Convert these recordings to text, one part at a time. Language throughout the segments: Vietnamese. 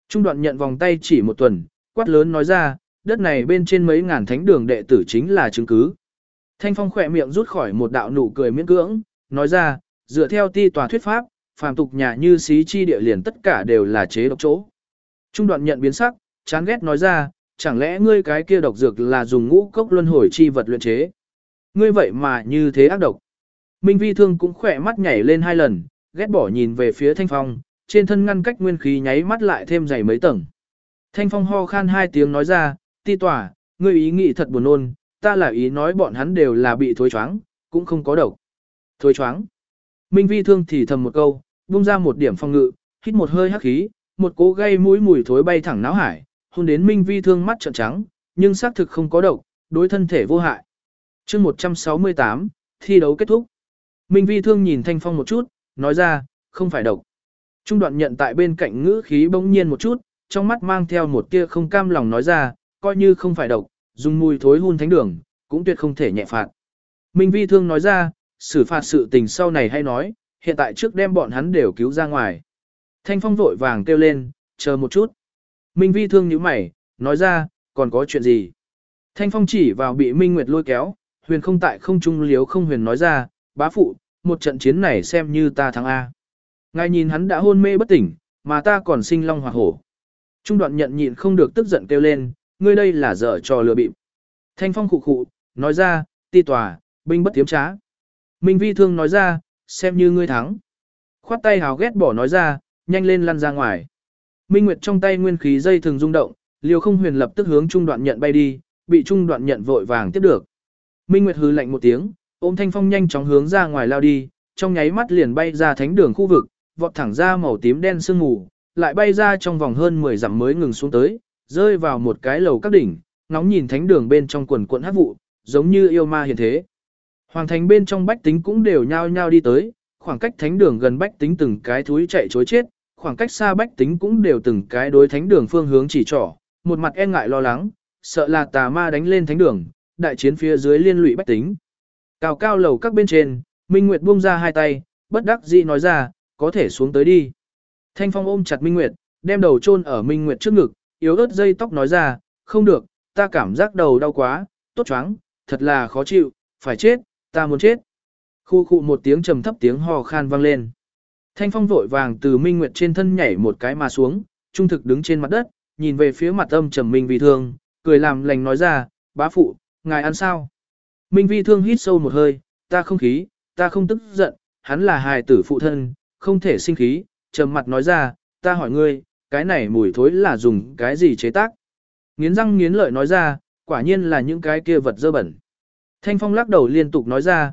Trung đoạn nhận vòng tay chỉ một tuần, quát lớn nói ra, đất này bên trên mấy ngàn thánh đường đệ tử chính là chứng cứ. Thanh Phong khỏe miệng rút khỏi một đạo nụ cười miễn cưỡng, nói ra, dựa theo ti tòa thuyết pháp, phàm tục nhà như xí chi địa liền tất cả đều là chế độc chỗ. Trung đoạn nhận biến sắc, chán ghét nói ra, chẳng lẽ ngươi cái kia độc dược là dùng ngũ cốc luân hồi chi vật luyện chế? Ngươi vậy mà như thế ác độc. Minh Vi Thương cũng khỏe mắt nhảy lên 2 lần, ghét bỏ nhìn về phía Thanh Phong, trên thân ngăn cách nguyên khí nháy mắt lại thêm dày mấy tầng. Thanh Phong ho khan 2 tiếng nói ra, ti tòa, ngươi ý nghĩ thật buồn nôn, ta là ý nói bọn hắn đều là bị thối choáng, cũng không có độc. Thối choáng. Minh Vi Thương thì thầm một câu, buông ra một điểm phong ngự, hít một hơi hắc khí, một cỗ gây mũi mùi thối bay thẳng náo hải, hôn đến Minh Vi Thương mắt trợn trắng, nhưng xác thực không có độc, đối thân thể vô hại. Chương 168, thi đấu kết thúc. Minh Vi Thương nhìn Thanh Phong một chút, nói ra, không phải độc. Trung đoạn nhận tại bên cạnh ngữ khí bỗng nhiên một chút, trong mắt mang theo một tia không cam lòng nói ra, coi như không phải độc, dùng mùi thối hun thánh đường, cũng tuyệt không thể nhẹ phạt. Minh Vi Thương nói ra, xử phạt sự tình sau này hay nói, hiện tại trước đem bọn hắn đều cứu ra ngoài. Thanh Phong vội vàng kêu lên, chờ một chút. Minh Vi Thương nhíu mày, nói ra, còn có chuyện gì? Thanh Phong chỉ vào bị Minh Nguyệt lôi kéo, huyền không tại không trung liếu không huyền nói ra, bá phụ, một trận chiến này xem như ta thắng A. Ngài nhìn hắn đã hôn mê bất tỉnh, mà ta còn sinh long hoặc hổ. Trung đoạn nhận nhịn không được tức giận kêu lên, ngươi đây là dở trò lừa bịp. Thanh Phong khụ khụ, nói ra, ti tòa, binh bất tiếm trá. Minh Vi Thương nói ra, xem như ngươi thắng. Khoát tay hào ghét bỏ nói ra, nhanh lên lăn ra ngoài. Minh Nguyệt trong tay nguyên khí dây thường rung động, liều không huyền lập tức hướng trung đoạn nhận bay đi, bị trung đoạn nhận vội vàng tiếp được. Minh Nguyệt hừ lạnh một tiếng, ôm Thanh Phong nhanh chóng hướng ra ngoài lao đi, trong nháy mắt liền bay ra thánh đường khu vực, vọt thẳng ra màu tím đen sương mù, lại bay ra trong vòng hơn 10 dặm mới ngừng xuống tới, rơi vào một cái lầu các đỉnh, ngóng nhìn thánh đường bên trong quần quần hắc vụ, giống như yêu ma hiện thế. Hoàng thành bên trong bách tính cũng đều nhao nhao đi tới, khoảng cách thánh đường gần bách tính từng cái thúi chạy chối chết, khoảng cách xa bách tính cũng đều từng cái đối thánh đường phương hướng chỉ trỏ, một mặt e ngại lo lắng, sợ là tà ma đánh lên thánh đường, đại chiến phía dưới liên lụy bách tính. Cao cao lầu các bên trên, Minh Nguyệt buông ra 2 tay, bất đắc dĩ nói ra, có thể xuống tới đi. Thanh Phong ôm chặt Minh Nguyệt, đem đầu chôn ở Minh Nguyệt trước ngực, yếu ớt dây tóc nói ra, không được, ta cảm giác đầu đau quá, tốt choáng, thật là khó chịu, phải chết, ta muốn chết. Khu khụ một tiếng trầm thấp tiếng hò khan vang lên. Thanh Phong vội vàng từ Minh Nguyệt trên thân nhảy một cái mà xuống, trung thực đứng trên mặt đất, nhìn về phía mặt âm trầm Minh Vi Thương, cười làm lành nói ra, bá phụ, ngài ăn sao? Minh Vi Thương hít sâu một hơi, ta không khí, ta không tức giận, hắn là hài tử phụ thân, không thể sinh khí, trầm mặt nói ra, ta hỏi ngươi, cái này mùi thối là dùng cái gì chế tác? Nghiến răng nghiến lợi nói ra, quả nhiên là những cái kia vật dơ bẩn. Thanh Phong lắc đầu liên tục nói ra,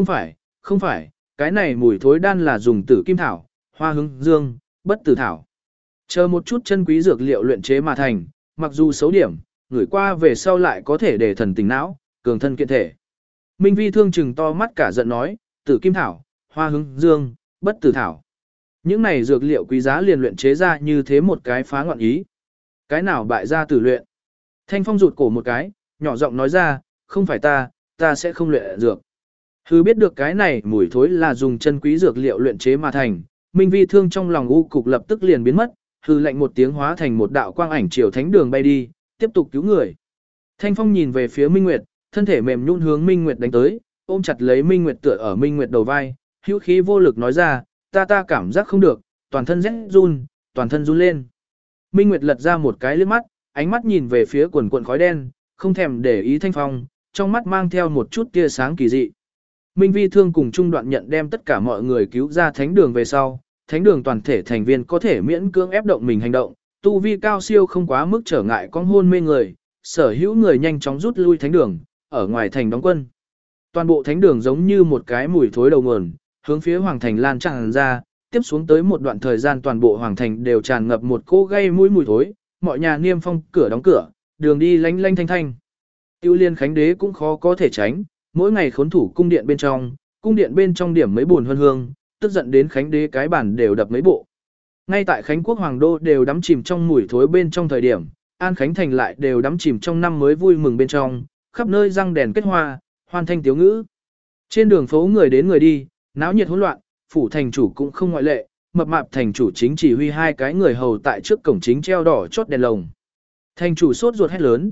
không phải, cái này mùi thối đan là dùng tử kim thảo, hoa hướng dương, bất tử thảo. Chờ một chút chân quý dược liệu luyện chế mà thành, mặc dù xấu điểm, gửi qua về sau lại có thể để thần tỉnh não, cường thân kiện thể. Minh Vi Thương trừng to mắt cả giận nói, tử kim thảo, hoa hướng dương, bất tử thảo. Những này dược liệu quý giá liền luyện chế ra như thế một cái phá ngoạn ý. Cái nào bại ra tử luyện. Thanh Phong rụt cổ một cái, nhỏ giọng nói ra, không phải ta sẽ không luyện dược. Hư biết được cái này mùi thối là dùng chân quý dược liệu luyện chế mà thành, Minh Vi Thương trong lòng u cục lập tức liền biến mất, hư lạnh một tiếng hóa thành một đạo quang ảnh chiều thánh đường bay đi, tiếp tục cứu người. Thanh Phong nhìn về phía Minh Nguyệt, thân thể mềm nhũn hướng Minh Nguyệt đánh tới, ôm chặt lấy Minh Nguyệt tựa ở Minh Nguyệt đầu vai, hữu khí vô lực nói ra, ta cảm giác không được, toàn thân run lên. Minh Nguyệt lật ra một cái liếc mắt, ánh mắt nhìn về phía quần quần khói đen, không thèm để ý Thanh Phong, trong mắt mang theo một chút tia sáng kỳ dị. Minh Vi Thương cùng Trung Đoạn nhận đem tất cả mọi người cứu ra thánh đường về sau, thánh đường toàn thể thành viên có thể miễn cưỡng ép động mình hành động, tu vi cao siêu không quá mức trở ngại con hôn mê người, sở hữu người nhanh chóng rút lui thánh đường, ở ngoài thành đóng quân. Toàn bộ thánh đường giống như một cái mùi thối đầu nguồn, hướng phía hoàng thành lan tràn ra, tiếp xuống tới một đoạn thời gian toàn bộ hoàng thành đều tràn ngập một cỗ gây mũi mùi thối, mọi nhà niêm phong cửa đóng cửa, đường đi lanh lanh thanh thanh. Tiêu Liên Khánh Đế cũng khó có thể tránh, mỗi ngày khốn thủ cung điện bên trong điểm mấy buồn hương hương, tức giận đến Khánh Đế cái bản đều đập mấy bộ. Ngay tại Khánh Quốc Hoàng đô đều đắm chìm trong mùi thối bên trong thời điểm, An Khánh thành lại đều đắm chìm trong năm mới vui mừng bên trong, khắp nơi răng đèn kết hoa, hoan thanh tiếu ngữ. Trên đường phố người đến người đi, náo nhiệt hỗn loạn, phủ thành chủ cũng không ngoại lệ, mập mạp thành chủ chính chỉ huy hai cái người hầu tại trước cổng chính treo đỏ chốt đèn lồng. Thành chủ sốt ruột hét lớn,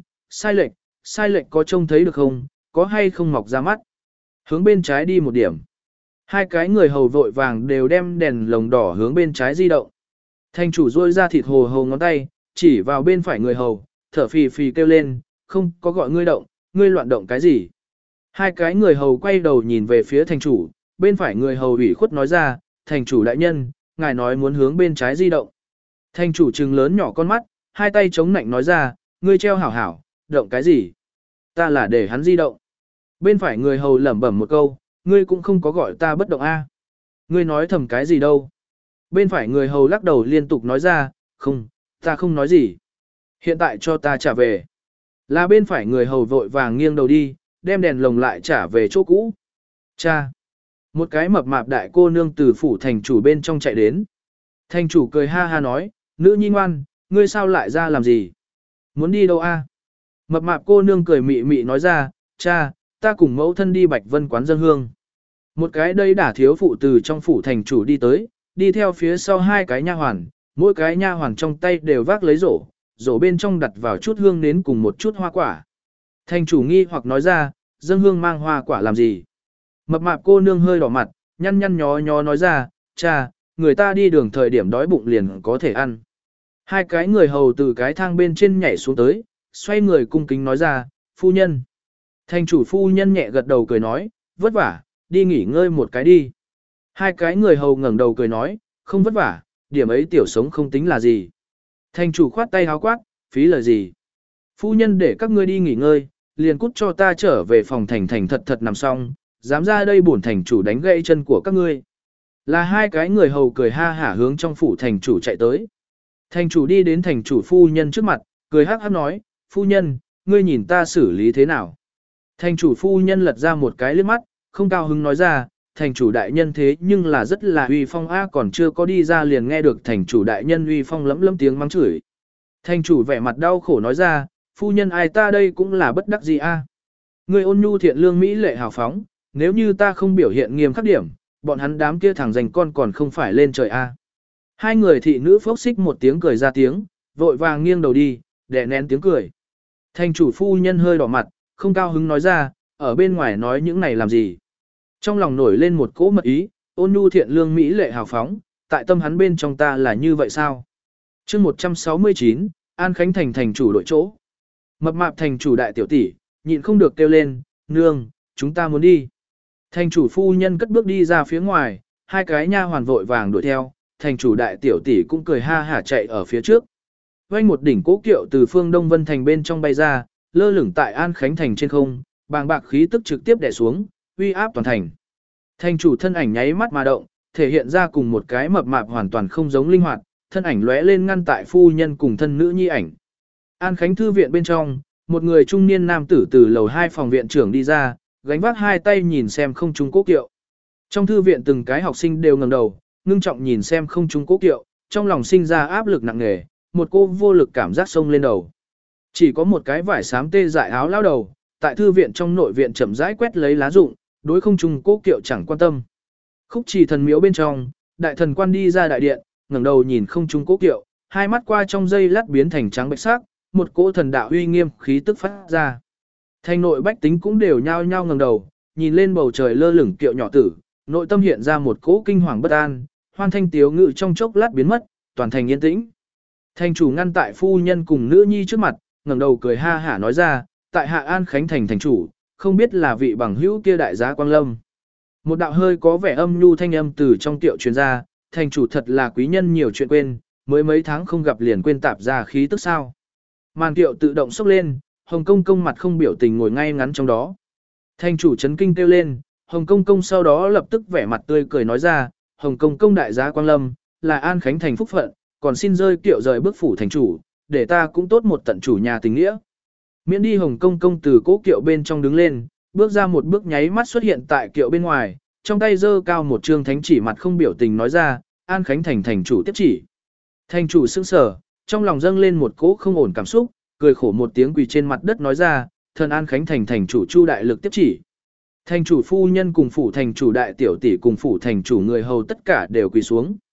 sai lệch có trông thấy được không, có hay không mọc ra mắt. Hướng bên trái đi một điểm. Hai cái người hầu vội vàng đều đem đèn lồng đỏ hướng bên trái di động. Thành chủ rôi ra thịt hồ hầu ngón tay, chỉ vào bên phải người hầu, thở phì phì kêu lên, không có gọi ngươi động, ngươi loạn động cái gì. Hai cái người hầu quay đầu nhìn về phía thành chủ, bên phải người hầu ủy khuất nói ra, thành chủ đại nhân, ngài nói muốn hướng bên trái di động. Thành chủ trừng lớn nhỏ con mắt, hai tay chống nạnh nói ra, ngươi treo hảo hảo, động cái gì? Ta là để hắn di động. Bên phải người hầu lẩm bẩm một câu, ngươi cũng không có gọi ta bất động a. Ngươi nói thầm cái gì đâu? Bên phải người hầu lắc đầu liên tục nói ra, không, ta không nói gì. Hiện tại cho ta trả về. Là bên phải người hầu vội vàng nghiêng đầu đi, đem đèn lồng lại trả về chỗ cũ. Cha! Một cái mập mạp đại cô nương từ phủ thành chủ bên trong chạy đến. Thành chủ cười ha ha nói, nữ nhi ngoan, ngươi sao lại ra làm gì? Muốn đi đâu a? Mập mạp cô nương cười mị mị nói ra, cha, ta cùng mẫu thân đi Bạch Vân quán dân hương. Một cái đây đả thiếu phụ từ trong phủ thành chủ đi tới, đi theo phía sau hai cái nha hoàn, mỗi cái nha hoàn trong tay đều vác lấy rổ, rổ bên trong đặt vào chút hương nến cùng một chút hoa quả. Thành chủ nghi hoặc nói ra, dân hương mang hoa quả làm gì? Mập mạp cô nương hơi đỏ mặt, nhăn nhăn nhó nhó nói ra, cha, người ta đi đường thời điểm đói bụng liền có thể ăn. Hai cái người hầu từ cái thang bên trên nhảy xuống tới, xoay người cung kính nói ra, phu nhân. Thành chủ phu nhân nhẹ gật đầu cười nói, vất vả, đi nghỉ ngơi một cái đi. Hai cái người hầu ngẩng đầu cười nói, không vất vả, điểm ấy tiểu sống không tính là gì. Thành chủ khoát tay háo quát, phí lời gì. Phu nhân để các ngươi đi nghỉ ngơi, liền cút cho ta trở về phòng thành thật thật nằm xong, dám ra đây bổn thành chủ đánh gãy chân của các ngươi. Là hai cái người hầu cười ha hả hướng trong phủ thành chủ chạy tới. Thành chủ đi đến thành chủ phu nhân trước mặt, cười hắc hắc nói, phu nhân, ngươi nhìn ta xử lý thế nào. Thành chủ phu nhân lật ra một cái liếc mắt, không cao hứng nói ra, thành chủ đại nhân thế nhưng là rất là uy phong a, còn chưa có đi ra liền nghe được thành chủ đại nhân uy phong lấm lấm tiếng mắng chửi. Thành chủ vẻ mặt đau khổ nói ra, phu nhân ai ta đây cũng là bất đắc gì a. Ngươi ôn nhu thiện lương mỹ lệ hào phóng, nếu như ta không biểu hiện nghiêm khắc điểm, bọn hắn đám kia thằng dành con còn không phải lên trời a. Hai người thị nữ phốc xích một tiếng cười ra tiếng, vội vàng nghiêng đầu đi, đè nén tiếng cười. Thành chủ phu nhân hơi đỏ mặt, không cao hứng nói ra, ở bên ngoài nói những này làm gì. Trong lòng nổi lên một cỗ mật ý, ôn nhu thiện lương mỹ lệ hào phóng, tại tâm hắn bên trong ta là như vậy sao? Chương 169, An Khánh thành thành chủ đội chỗ. Mập mạp thành chủ đại tiểu tỷ, nhịn không được kêu lên, nương, chúng ta muốn đi. Thành chủ phu nhân cất bước đi ra phía ngoài, hai cái nha hoàn vội vàng đuổi theo, thành chủ đại tiểu tỷ cũng cười ha hả chạy ở phía trước. Vang một đỉnh cố kiệu từ phương Đông Vân thành bên trong bay ra, lơ lửng tại An Khánh thành trên không, bàng bạc khí tức trực tiếp đè xuống, uy áp toàn thành. Thành chủ thân ảnh nháy mắt mà động, thể hiện ra cùng một cái mập mạp hoàn toàn không giống linh hoạt, thân ảnh lóe lên ngăn tại phu nhân cùng thân nữ nhi ảnh. An Khánh thư viện bên trong, một người trung niên nam tử từ lầu 2 phòng viện trưởng đi ra, gánh vác hai tay nhìn xem không trung cố kiệu. Trong thư viện từng cái học sinh đều ngẩng đầu, ngưng trọng nhìn xem không trung cố kiệu, trong lòng sinh ra áp lực nặng nề, một cô vô lực cảm giác xông lên đầu. Chỉ có một cái vải xám tê dại áo lao đầu, tại thư viện trong nội viện chậm rãi quét lấy lá rụng, đối không trung cố kiệu chẳng quan tâm. Khúc Trì thần miếu bên trong, đại thần quan đi ra đại điện, ngẩng đầu nhìn không trung cố kiệu, hai mắt qua trong giây lát biến thành trắng bệch sắc, một cỗ thần đạo uy nghiêm khí tức phát ra. Thành nội bách tính cũng đều nhao nhao ngẩng đầu, nhìn lên bầu trời lơ lửng kiệu nhỏ tử, nội tâm hiện ra một cỗ kinh hoàng bất an, hoan thanh tiếu ngự trong chốc lát biến mất, toàn thành yên tĩnh. Thành chủ ngăn tại phu nhân cùng nữ nhi trước mặt, ngẩng đầu cười ha hả nói ra, tại Hạ An Khánh thành thành chủ, không biết là vị bằng hữu kia đại giá Quang Lâm. Một đạo hơi có vẻ âm nhu thanh âm từ trong tiệu truyền ra, thành chủ thật là quý nhân nhiều chuyện quên, mới mấy tháng không gặp liền quên tạp ra khí tức sao. Màn tiệu tự động sốc lên, Hồng Công Công mặt không biểu tình ngồi ngay ngắn trong đó. Thành chủ chấn kinh kêu lên, Hồng Công Công sau đó lập tức vẻ mặt tươi cười nói ra, Hồng Công Công đại giá Quang Lâm, là An Khánh thành phúc phận, còn xin rơi kiệu rời bước phủ thành chủ, để ta cũng tốt một tận chủ nhà tình nghĩa. Miễn đi Hồng Công Công từ cố kiệu bên trong đứng lên, bước ra một bước nháy mắt xuất hiện tại kiệu bên ngoài, trong tay giơ cao một trương thánh chỉ mặt không biểu tình nói ra, An Khánh thành thành chủ tiếp chỉ. Thành chủ sững sờ, trong lòng dâng lên một cỗ không ổn cảm xúc, cười khổ một tiếng quỳ trên mặt đất nói ra, thần An Khánh thành thành chủ Chu đại lực tiếp chỉ. Thành chủ phu nhân cùng phủ thành chủ đại tiểu tỷ cùng phủ thành chủ người hầu tất cả đều quỳ xuống.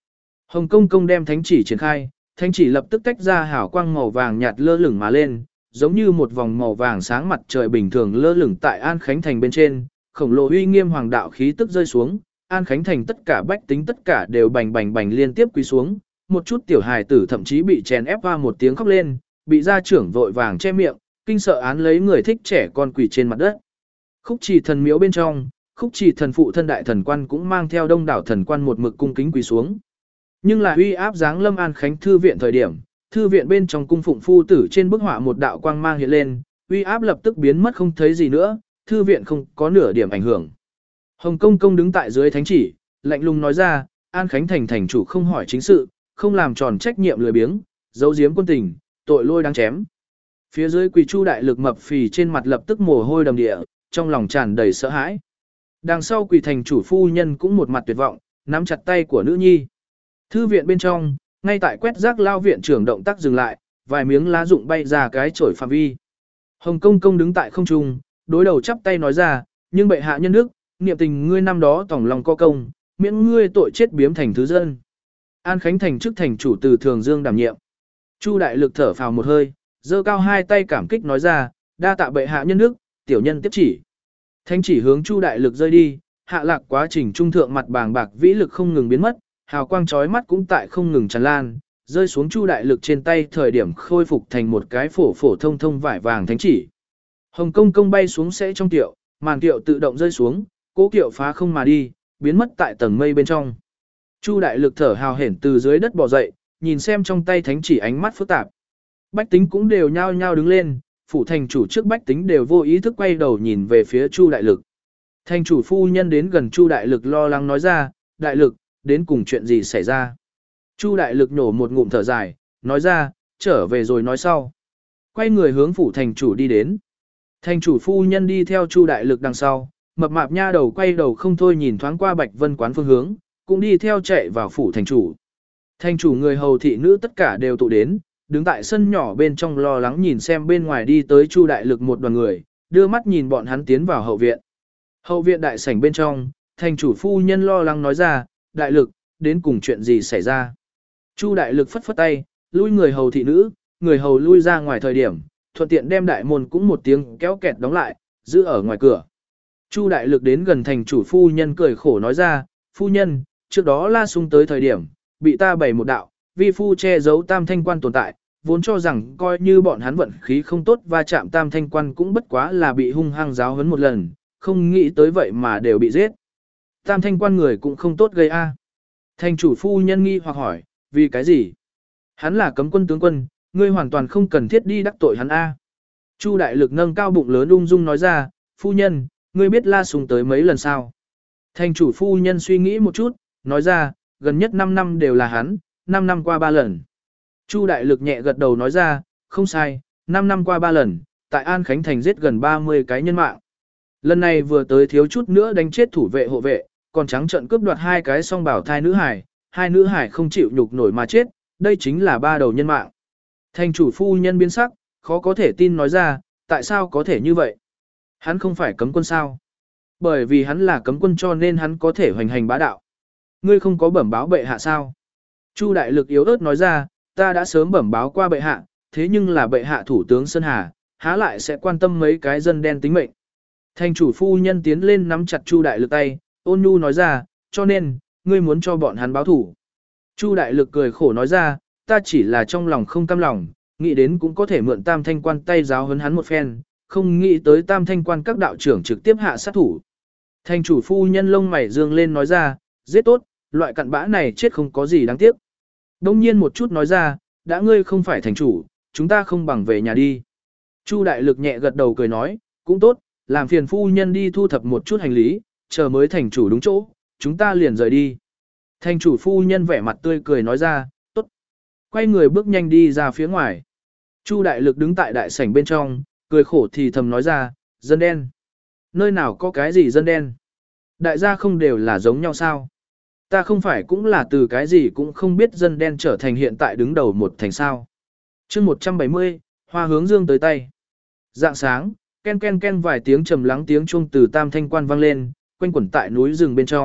Hồng Công Công đem thánh chỉ triển khai, thánh chỉ lập tức tách ra hào quang màu vàng nhạt lơ lửng mà lên, giống như một vòng màu vàng sáng mặt trời bình thường lơ lửng tại An Khánh Thành bên trên, khổng lồ uy nghiêm hoàng đạo khí tức rơi xuống, An Khánh Thành tất cả bách tính tất cả đều bành bành bành liên tiếp quỳ xuống, một chút tiểu hài tử thậm chí bị chèn ép qua một tiếng khóc lên, bị gia trưởng vội vàng che miệng, kinh sợ án lấy người thích trẻ con quỳ trên mặt đất. Khúc Trì thần miếu bên trong, Khúc Trì thần phụ thân đại thần quan cũng mang theo đông đảo thần quan một mực cung kính quỳ xuống. Nhưng là uy áp giáng lâm An Khánh thư viện thời điểm, thư viện bên trong cung phụng phu tử trên bức họa một đạo quang mang hiện lên, uy áp lập tức biến mất không thấy gì nữa, thư viện không có nửa điểm ảnh hưởng. Hồng Công Công đứng tại dưới thánh chỉ, lạnh lùng nói ra, An Khánh thành thành chủ không hỏi chính sự, không làm tròn trách nhiệm lười biếng, giấu giếm quân tình, tội lôi đáng chém. Phía dưới quỳ Chu đại lực mập phì trên mặt lập tức mồ hôi đầm địa, trong lòng tràn đầy sợ hãi. Đằng sau quỳ thành chủ phu nhân cũng một mặt tuyệt vọng, nắm chặt tay của nữ nhi. Thư viện bên trong, ngay tại quét rác lao viện trưởng động tác dừng lại, vài miếng lá rụng bay ra cái chổi phạm vi. Hồng Công Công đứng tại không trung, đối đầu chắp tay nói ra, nhưng bệ hạ nhân đức, niệm tình ngươi năm đó tổng lòng có công, miễn ngươi tội chết biếm thành thứ dân. An Khánh thành chức thành chủ từ Thường Dương đảm nhiệm. Chu đại lực thở phào một hơi, giơ cao hai tay cảm kích nói ra, đa tạ bệ hạ nhân đức, tiểu nhân tiếp chỉ. Thánh chỉ hướng Chu đại lực rơi đi, hạ lạc quá trình trung thượng mặt bàng bạc vĩ lực không ngừng biến mất, hào quang chói mắt cũng tại không ngừng tràn lan, rơi xuống Chu đại lực trên tay thời điểm khôi phục thành một cái phổ phổ thông thông vải vàng thánh chỉ. Hồng Công Công bay xuống sẽ trong tiệu, màn tiệu tự động rơi xuống, cố kiệu phá không mà đi, biến mất tại tầng mây bên trong. Chu đại lực thở hào hển từ dưới đất bò dậy, nhìn xem trong tay thánh chỉ ánh mắt phức tạp. Bách tính cũng đều nhao nhao đứng lên, phủ thành chủ trước bách tính đều vô ý thức quay đầu nhìn về phía Chu đại lực. Thành chủ phu nhân đến gần Chu đại lực lo lắng nói ra, đại lực, đến cùng chuyện gì xảy ra. Chu đại lực nổ một ngụm thở dài, nói ra, trở về rồi nói sau. Quay người hướng phủ thành chủ đi đến. Thành chủ phu nhân đi theo Chu đại lực đằng sau, mập mạp nha đầu quay đầu không thôi nhìn thoáng qua Bạch Vân quán phương hướng, cũng đi theo chạy vào phủ thành chủ. Thành chủ người hầu thị nữ tất cả đều tụ đến, đứng tại sân nhỏ bên trong lo lắng nhìn xem bên ngoài đi tới Chu đại lực một đoàn người, đưa mắt nhìn bọn hắn tiến vào hậu viện. Hậu viện đại sảnh bên trong, thành chủ phu nhân lo lắng nói ra, đại lực, đến cùng chuyện gì xảy ra. Chu đại lực phất phất tay, lui người hầu thị nữ, người hầu lui ra ngoài thời điểm, thuận tiện đem đại môn cũng một tiếng kéo kẹt đóng lại, giữ ở ngoài cửa. Chu đại lực đến gần thành chủ phu nhân cười khổ nói ra, phu nhân, trước đó La Sung tới thời điểm, bị ta bày một đạo, vi phu che giấu tam thanh quan tồn tại, vốn cho rằng coi như bọn hắn vận khí không tốt và chạm tam thanh quan cũng bất quá là bị hung hăng giáo huấn một lần, không nghĩ tới vậy mà đều bị giết. Tam thanh quan người cũng không tốt gây a. Thành chủ phu nhân nghi hoặc hỏi, vì cái gì? Hắn là cấm quân tướng quân, ngươi hoàn toàn không cần thiết đi đắc tội hắn a. Chu đại lực nâng cao bụng lớn ung dung nói ra, phu nhân, ngươi biết La Sùng tới mấy lần sao? Thành chủ phu nhân suy nghĩ một chút, nói ra, gần nhất 5 năm đều là hắn, 5 năm qua 3 lần. Chu đại lực nhẹ gật đầu nói ra, không sai, 5 năm qua 3 lần, tại An Khánh Thành giết gần 30 cái nhân mạng. Lần này vừa tới thiếu chút nữa đánh chết thủ vệ hộ vệ, còn trắng trợn cướp đoạt 2 cái song bảo thai nữ hải, 2 nữ hải không chịu nhục nổi mà chết, đây chính là 3 đầu nhân mạng. Thành chủ phu nhân biến sắc, khó có thể tin nói ra, tại sao có thể như vậy? Hắn không phải cấm quân sao? Bởi vì hắn là cấm quân cho nên hắn có thể hoành hành bá đạo. Ngươi không có bẩm báo bệ hạ sao? Chu đại lực yếu ớt nói ra, ta đã sớm bẩm báo qua bệ hạ, thế nhưng là bệ hạ thủ tướng Sơn Hà, há lại sẽ quan tâm mấy cái dân đen tính mệnh. Thành chủ phu nhân tiến lên nắm chặt Chu đại lực tay, ôn nhu nói ra, cho nên, ngươi muốn cho bọn hắn báo thủ. Chu đại lực cười khổ nói ra, ta chỉ là trong lòng không cam lòng, nghĩ đến cũng có thể mượn tam thanh quan tay giáo huấn hắn một phen, không nghĩ tới tam thanh quan các đạo trưởng trực tiếp hạ sát thủ. Thành chủ phu nhân lông mày dương lên nói ra, giết tốt, loại cặn bã này chết không có gì đáng tiếc. Đông nhiên một chút nói ra, đã ngươi không phải thành chủ, chúng ta không bằng về nhà đi. Chu đại lực nhẹ gật đầu cười nói, cũng tốt, làm phiền phu nhân đi thu thập một chút hành lý, chờ mới thành chủ đúng chỗ, chúng ta liền rời đi. Thành chủ phu nhân vẻ mặt tươi cười nói ra, tốt. Quay người bước nhanh đi ra phía ngoài. Chu đại lực đứng tại đại sảnh bên trong, cười khổ thì thầm nói ra, dân đen. Nơi nào có cái gì dân đen? Đại gia không đều là giống nhau sao? Ta không phải cũng là từ cái gì cũng không biết dân đen trở thành hiện tại đứng đầu một thành sao. chương 170, hoa hướng dương tới tay. Dạng sáng, ken ken ken vài tiếng trầm lắng tiếng chuông từ tam thanh quan vang lên, quanh quẩn tại núi rừng bên trong,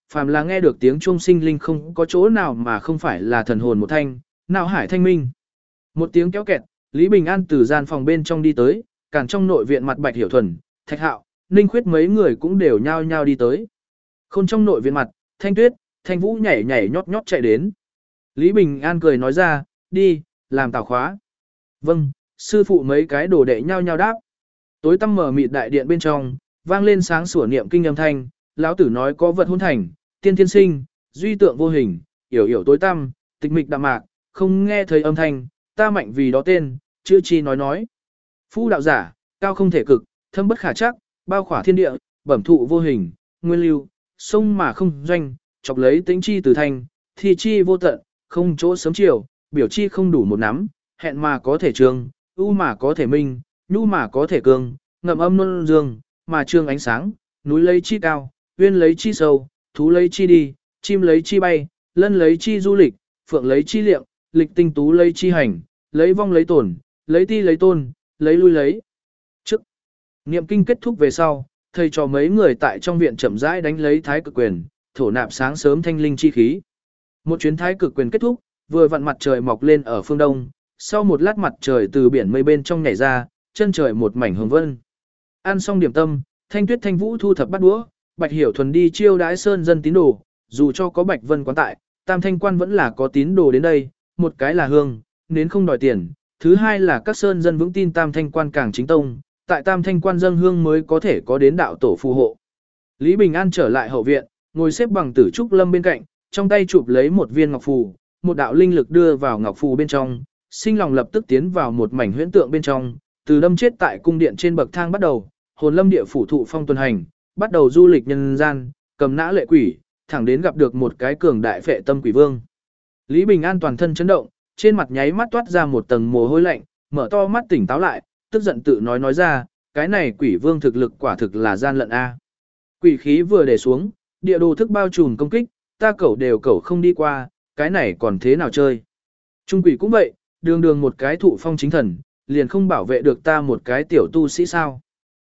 phàm là nghe được tiếng chuông sinh linh không có chỗ nào mà không phải là thần hồn một thanh, não hải thanh minh. Một tiếng kéo kẹt, Lý Bình An từ gian phòng bên trong đi tới, cản trong nội viện mặt Bạch Hiểu Thuần, Thạch Hạo, Ninh Khuyết mấy người cũng đều nhao nhao đi tới. Khôn trong nội viện mặt, Thanh Tuyết, Thanh Vũ nhảy nhảy nhót nhót chạy đến. Lý Bình An cười nói ra, đi, làm tào khóa. Vâng, sư phụ mấy cái đồ đệ nhao nhao đáp. Tối tăm mở mịt đại điện bên trong, vang lên sáng sủa niệm kinh âm thanh, lão tử nói có vật hôn thành, tiên thiên sinh, duy tượng vô hình, yểu yểu tối tăm, tịch mịch đạm mạc, không nghe thấy âm thanh, ta mạnh vì đó tên, chữ chi nói. Phu đạo giả, cao không thể cực, thâm bất khả chắc, bao khỏa thiên địa, bẩm thụ vô hình, nguyên lưu, sông mà không doanh, chọc lấy tính chi từ thanh, thi chi vô tận, không chỗ sớm chiều, biểu chi không đủ một nắm, hẹn mà có thể trường, u mà có thể minh, nhu mà có thể cương, ngậm âm luân dương, mà trương ánh sáng, núi lấy chi cao, uyên lấy chi sâu, thú lấy chi đi, chim lấy chi bay, lân lấy chi du lịch, phượng lấy chi liệm, lịch tinh tú lấy chi hành, lấy vong lấy tổn, lấy ti lấy tôn, lấy lui lấy. Trước, niệm kinh kết thúc về sau, thầy trò mấy người tại trong viện chậm rãi đánh lấy thái cực quyền, thổ nạp sáng sớm thanh linh chi khí. Một chuyến thái cực quyền kết thúc, vừa vặn mặt trời mọc lên ở phương đông, sau một lát mặt trời từ biển mây bên trong nhảy ra, chân trời một mảnh hồng vân. Ăn xong điểm tâm, Thanh Tuyết Thanh Vũ thu thập bát đũa, Bạch Hiểu Thuần đi chiêu đãi sơn dân tín đồ, dù cho có Bạch Vân quán tại, Tam Thanh Quan vẫn là có tín đồ đến đây, một cái là hương, nến không đòi tiền, thứ hai là các sơn dân vững tin Tam Thanh Quan càng chính tông, tại Tam Thanh Quan dâng hương mới có thể có đến đạo tổ phù hộ. Lý Bình An trở lại hậu viện, ngồi xếp bằng tử trúc lâm bên cạnh, trong tay chụp lấy một viên ngọc phù, một đạo linh lực đưa vào ngọc phù bên trong, sinh lòng lập tức tiến vào một mảnh huyễn tượng bên trong, từ đâm chết tại cung điện trên bậc thang bắt đầu, hồn lâm địa phủ thụ phong tuần hành, bắt đầu du lịch nhân gian, cầm nã lệ quỷ, thẳng đến gặp được một cái cường đại phệ tâm quỷ vương. Lý Bình An toàn thân chấn động, trên mặt nháy mắt toát ra một tầng mồ hôi lạnh, mở to mắt tỉnh táo lại, tức giận tự nói ra, cái này quỷ vương thực lực quả thực là gian lận a. Quỷ khí vừa để xuống, địa đồ thức bao trùm công kích, ta cẩu đều cẩu không đi qua, cái này còn thế nào chơi. Trung quỷ cũng vậy, đường đường một cái thụ phong chính thần, liền không bảo vệ được ta một cái tiểu tu sĩ sao.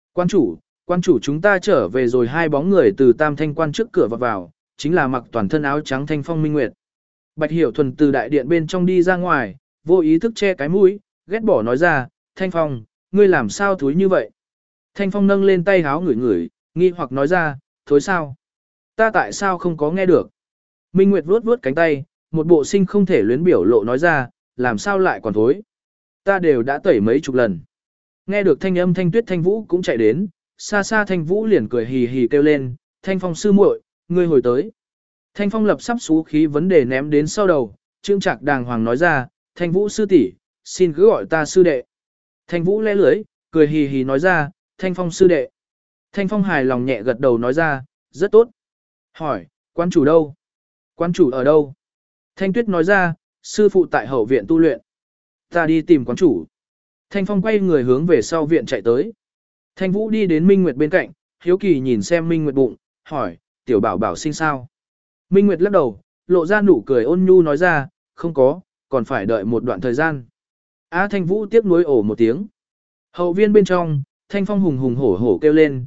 Quan chủ chúng ta trở về rồi, hai bóng người từ Tam Thanh Quan trước cửa vào, chính là mặc toàn thân áo trắng Thanh Phong Minh Nguyệt. Bạch Hiểu Thuần từ đại điện bên trong đi ra ngoài, vô ý thức che cái mũi, ghét bỏ nói ra, Thanh Phong, ngươi làm sao thúi như vậy? Thanh Phong nâng lên tay háo ngửi ngửi, nghi hoặc nói ra, thối sao? Ta tại sao không có nghe được? Minh Nguyệt vuốt vuốt cánh tay, một bộ sinh không thể luyến biểu lộ nói ra, làm sao lại còn thối? Ta đều đã tẩy mấy chục lần. Nghe được thanh âm Thanh Tuyết Thanh Vũ cũng chạy đến, xa xa Thanh Vũ liền cười hì hì kêu lên, Thanh Phong sư muội, ngươi hồi tới. Thanh Phong lập sắp xú khí vấn đề ném đến sau đầu, trương trạc đàng hoàng nói ra, Thanh Vũ sư tỷ, xin cứ gọi ta sư đệ. Thanh Vũ lẽ lưới, cười hì hì nói ra, Thanh Phong sư đệ. Thanh Phong hài lòng nhẹ gật đầu nói ra, rất tốt. Hỏi, quan chủ đâu? Quan chủ ở đâu? Thanh Tuyết nói ra, sư phụ tại hậu viện tu luyện. Ta đi tìm quán chủ. Thanh Phong quay người hướng về sau viện chạy tới. Thanh Vũ đi đến Minh Nguyệt bên cạnh, hiếu kỳ nhìn xem Minh Nguyệt bụng, hỏi, tiểu bảo bảo sinh sao? Minh Nguyệt lắc đầu, lộ ra nụ cười ôn nhu nói ra, không có, còn phải đợi một đoạn thời gian. Thanh Vũ tiếc nuối ổ một tiếng. Hậu viên bên trong, Thanh Phong hùng hùng hổ hổ kêu lên,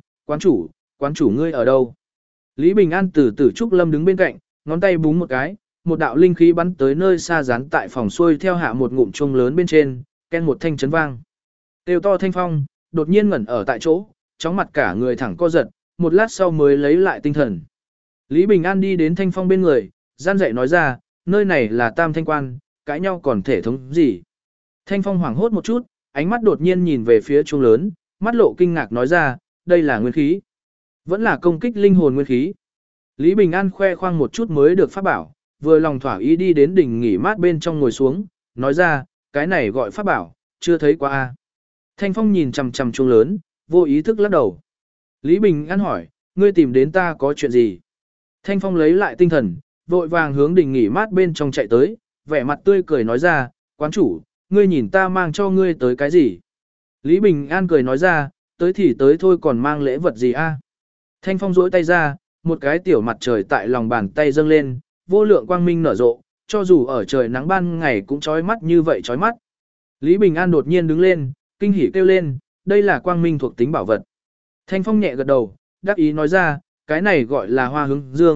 quán chủ ngươi ở đâu? Lý Bình An từ Tử Trúc Lâm đứng bên cạnh, ngón tay búng một cái, một đạo linh khí bắn tới nơi xa dán tại phòng xuôi theo hạ một ngụm chuông lớn bên trên, ken một thanh chấn vang. Kêu to Thanh Phong, đột nhiên ngẩn ở tại chỗ, chóng mặt cả người thẳng co giật, một lát sau mới lấy lại tinh thần. Lý Bình An đi đến Thanh Phong bên người, gian dạy nói ra, nơi này là Tam Thanh Quan, cãi nhau còn thể thống gì. Thanh Phong hoảng hốt một chút, ánh mắt đột nhiên nhìn về phía chuông lớn, mắt lộ kinh ngạc nói ra, đây là nguyên khí. Vẫn là công kích linh hồn nguyên khí. Lý Bình An khoe khoang một chút mới được pháp bảo, vừa lòng thỏa ý đi đến đỉnh nghỉ mát bên trong ngồi xuống, nói ra, cái này gọi pháp bảo, chưa thấy qua a. Thanh Phong nhìn chằm chằm chuông lớn, vô ý thức lắc đầu. Lý Bình An hỏi, ngươi tìm đến ta có chuyện gì? Thanh Phong lấy lại tinh thần, vội vàng hướng đỉnh nghỉ mát bên trong chạy tới, vẻ mặt tươi cười nói ra, quán chủ, ngươi nhìn ta mang cho ngươi tới cái gì? Lý Bình An cười nói ra, tới thì tới thôi còn mang lễ vật gì a? Thanh Phong duỗi tay ra, một cái tiểu mặt trời tại lòng bàn tay dâng lên, vô lượng quang minh nở rộ, cho dù ở trời nắng ban ngày cũng chói mắt như vậy chói mắt. Lý Bình An đột nhiên đứng lên, kinh hỉ kêu lên, đây là quang minh thuộc tính bảo vật. Thanh Phong nhẹ gật đầu, đắc ý nói ra, cái này gọi là hoa hướng dương,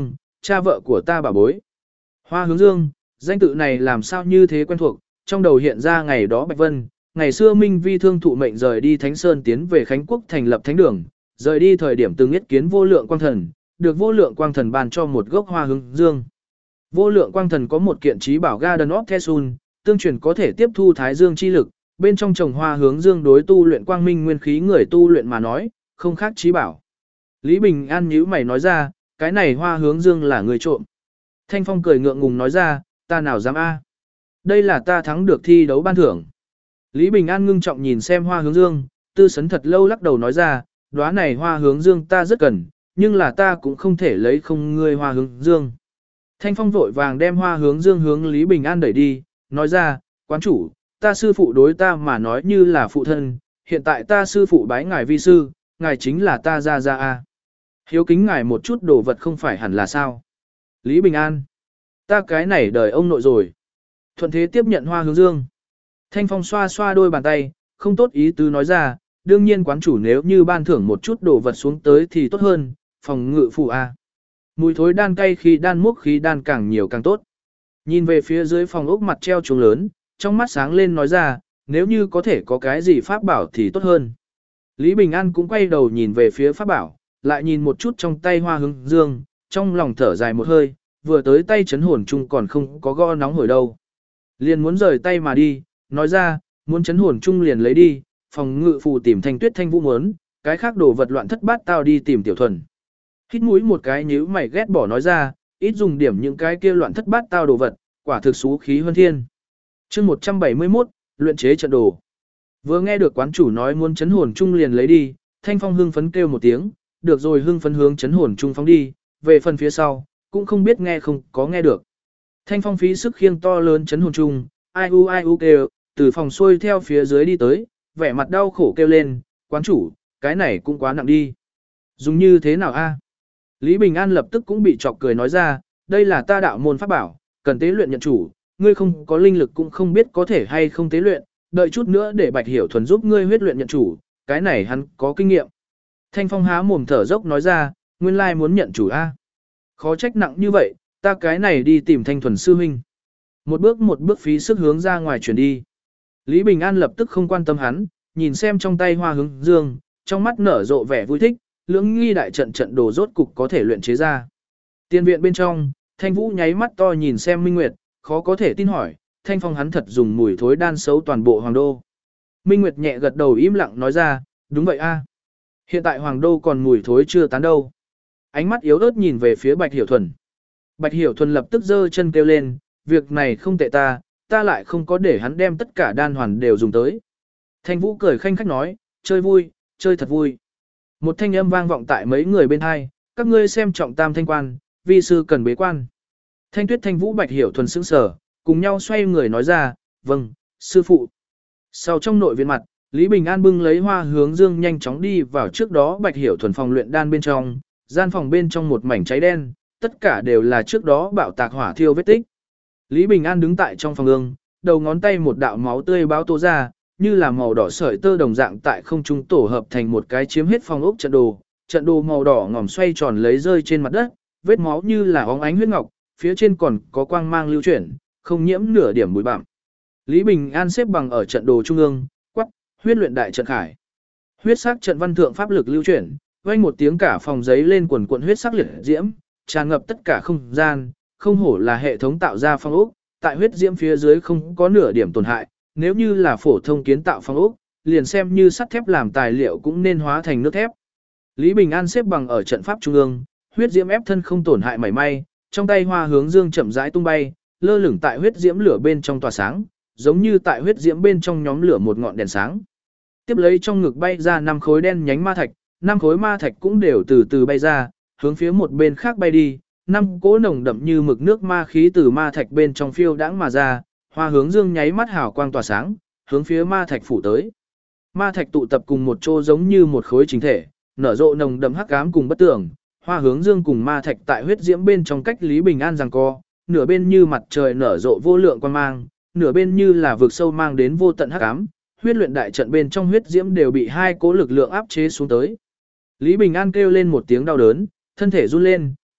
cha vợ của ta bà bối. Hoa hướng dương, danh tự này làm sao như thế quen thuộc, trong đầu hiện ra ngày đó Bạch Vân, ngày xưa Minh Vi thương thụ mệnh rời đi Thánh Sơn tiến về Khánh Quốc thành lập thánh đường, rời đi thời điểm từng yết kiến vô lượng quang thần, được vô lượng quang thần ban cho một gốc hoa hướng dương. Vô lượng quang thần có một kiện trí bảo Garden of Thesun, tương truyền có thể tiếp thu thái dương chi lực, bên trong trồng hoa hướng dương đối tu luyện quang minh nguyên khí người tu luyện mà nói, không khác trí bảo. Lý Bình An nhíu mày nói ra, cái này hoa hướng dương là người trộm. Thanh Phong cười ngượng ngùng nói ra, ta nào dám a? Đây là ta thắng được thi đấu ban thưởng. Lý Bình An ngưng trọng nhìn xem hoa hướng dương, tư sấn thật lâu lắc đầu nói ra, đóa này hoa hướng dương ta rất cần, nhưng là ta cũng không thể lấy không ngươi hoa hướng dương. Thanh Phong vội vàng đem hoa hướng dương hướng Lý Bình An đẩy đi, nói ra, quán chủ, ta sư phụ đối ta mà nói như là phụ thân, hiện tại ta sư phụ bái ngài vi sư, ngài chính là ta ra ra a. Hiếu kính ngài một chút đồ vật không phải hẳn là sao. Lý Bình An, ta cái này đời ông nội rồi. Thuận thế tiếp nhận hoa hướng dương. Thanh Phong xoa xoa đôi bàn tay, không tốt ý tứ nói ra, đương nhiên quán chủ nếu như ban thưởng một chút đồ vật xuống tới thì tốt hơn, phòng ngự phụ a. Mùi thối đan cay khi đan múc khí đan càng nhiều càng tốt. Nhìn về phía dưới phòng ốc mặt treo chuông lớn, trong mắt sáng lên nói ra, nếu như có thể có cái gì pháp bảo thì tốt hơn. Lý Bình An cũng quay đầu nhìn về phía pháp bảo, lại nhìn một chút trong tay hoa hướng dương, trong lòng thở dài một hơi, vừa tới tay chấn hồn chung còn không có gõ nóng hổi đâu. Liền muốn rời tay mà đi, nói ra, muốn chấn hồn chung liền lấy đi, phòng ngự phù tìm Thanh Tuyết Thanh Vũ muốn, cái khác đồ vật loạn thất bát tao đi tìm Tiểu Thuần. Hít mũi một cái nhíu mày ghét bỏ nói ra, ít dùng điểm những cái kia loạn thất bát tao đồ vật, quả thực xú khí hơn thiên. Chương 171, luyện chế trận đồ. Vừa nghe được quán chủ nói muốn chấn hồn chung liền lấy đi, Thanh Phong hưng phấn kêu một tiếng, được rồi hưng phấn hướng chấn hồn chung phóng đi, về phần phía sau, cũng không biết nghe không có nghe được. Thanh Phong phí sức khiêng to lớn chấn hồn chung, ai u kêu, từ phòng xuôi theo phía dưới đi tới, vẻ mặt đau khổ kêu lên, quán chủ, cái này cũng quá nặng đi. Dùng như thế nào a? Lý Bình An lập tức cũng bị chọc cười nói ra, đây là ta đạo môn pháp bảo, cần tế luyện nhận chủ, ngươi không có linh lực cũng không biết có thể hay không tế luyện, đợi chút nữa để Bạch Hiểu Thuần giúp ngươi huyết luyện nhận chủ, cái này hắn có kinh nghiệm. Thanh Phong há mồm thở dốc nói ra, nguyên lai muốn nhận chủ a. Khó trách nặng như vậy, ta cái này đi tìm Thanh Thuần sư huynh. Một bước phí sức hướng ra ngoài chuyển đi. Lý Bình An lập tức không quan tâm hắn, nhìn xem trong tay hoa hướng dương, trong mắt nở rộ vẻ vui thích, lưỡng nghi đại trận đồ rốt cục có thể luyện chế ra. Tiên viện bên trong, Thanh Vũ nháy mắt to nhìn xem Minh Nguyệt, khó có thể tin hỏi, Thanh Phong hắn thật dùng mùi thối đan xấu toàn bộ hoàng đô. Minh Nguyệt nhẹ gật đầu im lặng nói ra, đúng vậy a. Hiện tại hoàng đô còn mùi thối chưa tán đâu. Ánh mắt yếu ớt nhìn về phía Bạch Hiểu Thuần. Bạch Hiểu Thuần lập tức giơ chân kêu lên, việc này không tệ ta lại không có để hắn đem tất cả đan hoàn đều dùng tới. Thanh Vũ cười khanh khách nói, chơi vui, chơi thật vui. Một thanh âm vang vọng tại mấy người bên hai, các ngươi xem trọng tam thanh quan, vi sư cần bế quan. Thanh Tuyết Thanh Vũ Bạch Hiểu Thuần sững sờ, cùng nhau xoay người nói ra, vâng, sư phụ. Sau trong nội viện mặt, Lý Bình An bưng lấy hoa hướng dương nhanh chóng đi vào trước đó Bạch Hiểu Thuần phòng luyện đan bên trong, gian phòng bên trong một mảnh cháy đen, tất cả đều là trước đó bạo tạc hỏa thiêu vết tích. Lý Bình An đứng tại trong phòng ương, đầu ngón tay một đạo máu tươi báo tố ra, như là màu đỏ sợi tơ đồng dạng tại không trung tổ hợp thành một cái chiếm hết phòng ốc trận đồ màu đỏ ngòm xoay tròn lấy rơi trên mặt đất, vết máu như là óng ánh huyết ngọc, phía trên còn có quang mang lưu chuyển, không nhiễm nửa điểm bụi bặm. Lý Bình An xếp bằng ở trận đồ trung ương, quắc, huyết luyện đại trận khải. Huyết sắc trận văn thượng pháp lực lưu chuyển, vang một tiếng cả phòng giấy lên quần quần huyết sắc liệt diễm, tràn ngập tất cả không gian, không hổ là hệ thống tạo ra phong ốc, tại huyết diễm phía dưới không có nửa điểm tổn hại, nếu như là phổ thông kiến tạo phong ốc, liền xem như sắt thép làm tài liệu cũng nên hóa thành nước thép. Lý Bình An xếp bằng ở trận pháp trung ương, huyết diễm ép thân không tổn hại mảy may, trong tay hoa hướng dương chậm rãi tung bay, lơ lửng tại huyết diễm lửa bên trong tỏa sáng, giống như tại huyết diễm bên trong nhóm lửa một ngọn đèn sáng. Tiếp lấy trong ngực bay ra 5 khối đen nhánh ma thạch, 5 khối ma thạch cũng đều từ từ bay ra, hướng phía một bên khác bay đi, 5 cỗ nồng đậm như mực nước ma khí từ ma thạch bên trong phiêu đãng mà ra, hoa hướng dương nháy mắt hào quang tỏa sáng, hướng phía ma thạch phủ tới. Ma thạch tụ tập cùng một chỗ giống như một khối chính thể, nở rộ nồng đậm hắc ám cùng bất tường, hoa hướng dương cùng ma thạch tại huyết diễm bên trong cách Lý Bình An giằng co, nửa bên như mặt trời nở rộ vô lượng quang mang, nửa bên như là vực sâu mang đến vô tận hắc ám, huyết luyện đại trận bên trong huyết diễm đều bị hai cỗ lực lượng áp chế xuống tới. Lý Bình An kêu lên một tiếng đau đớn, thân thể run lên,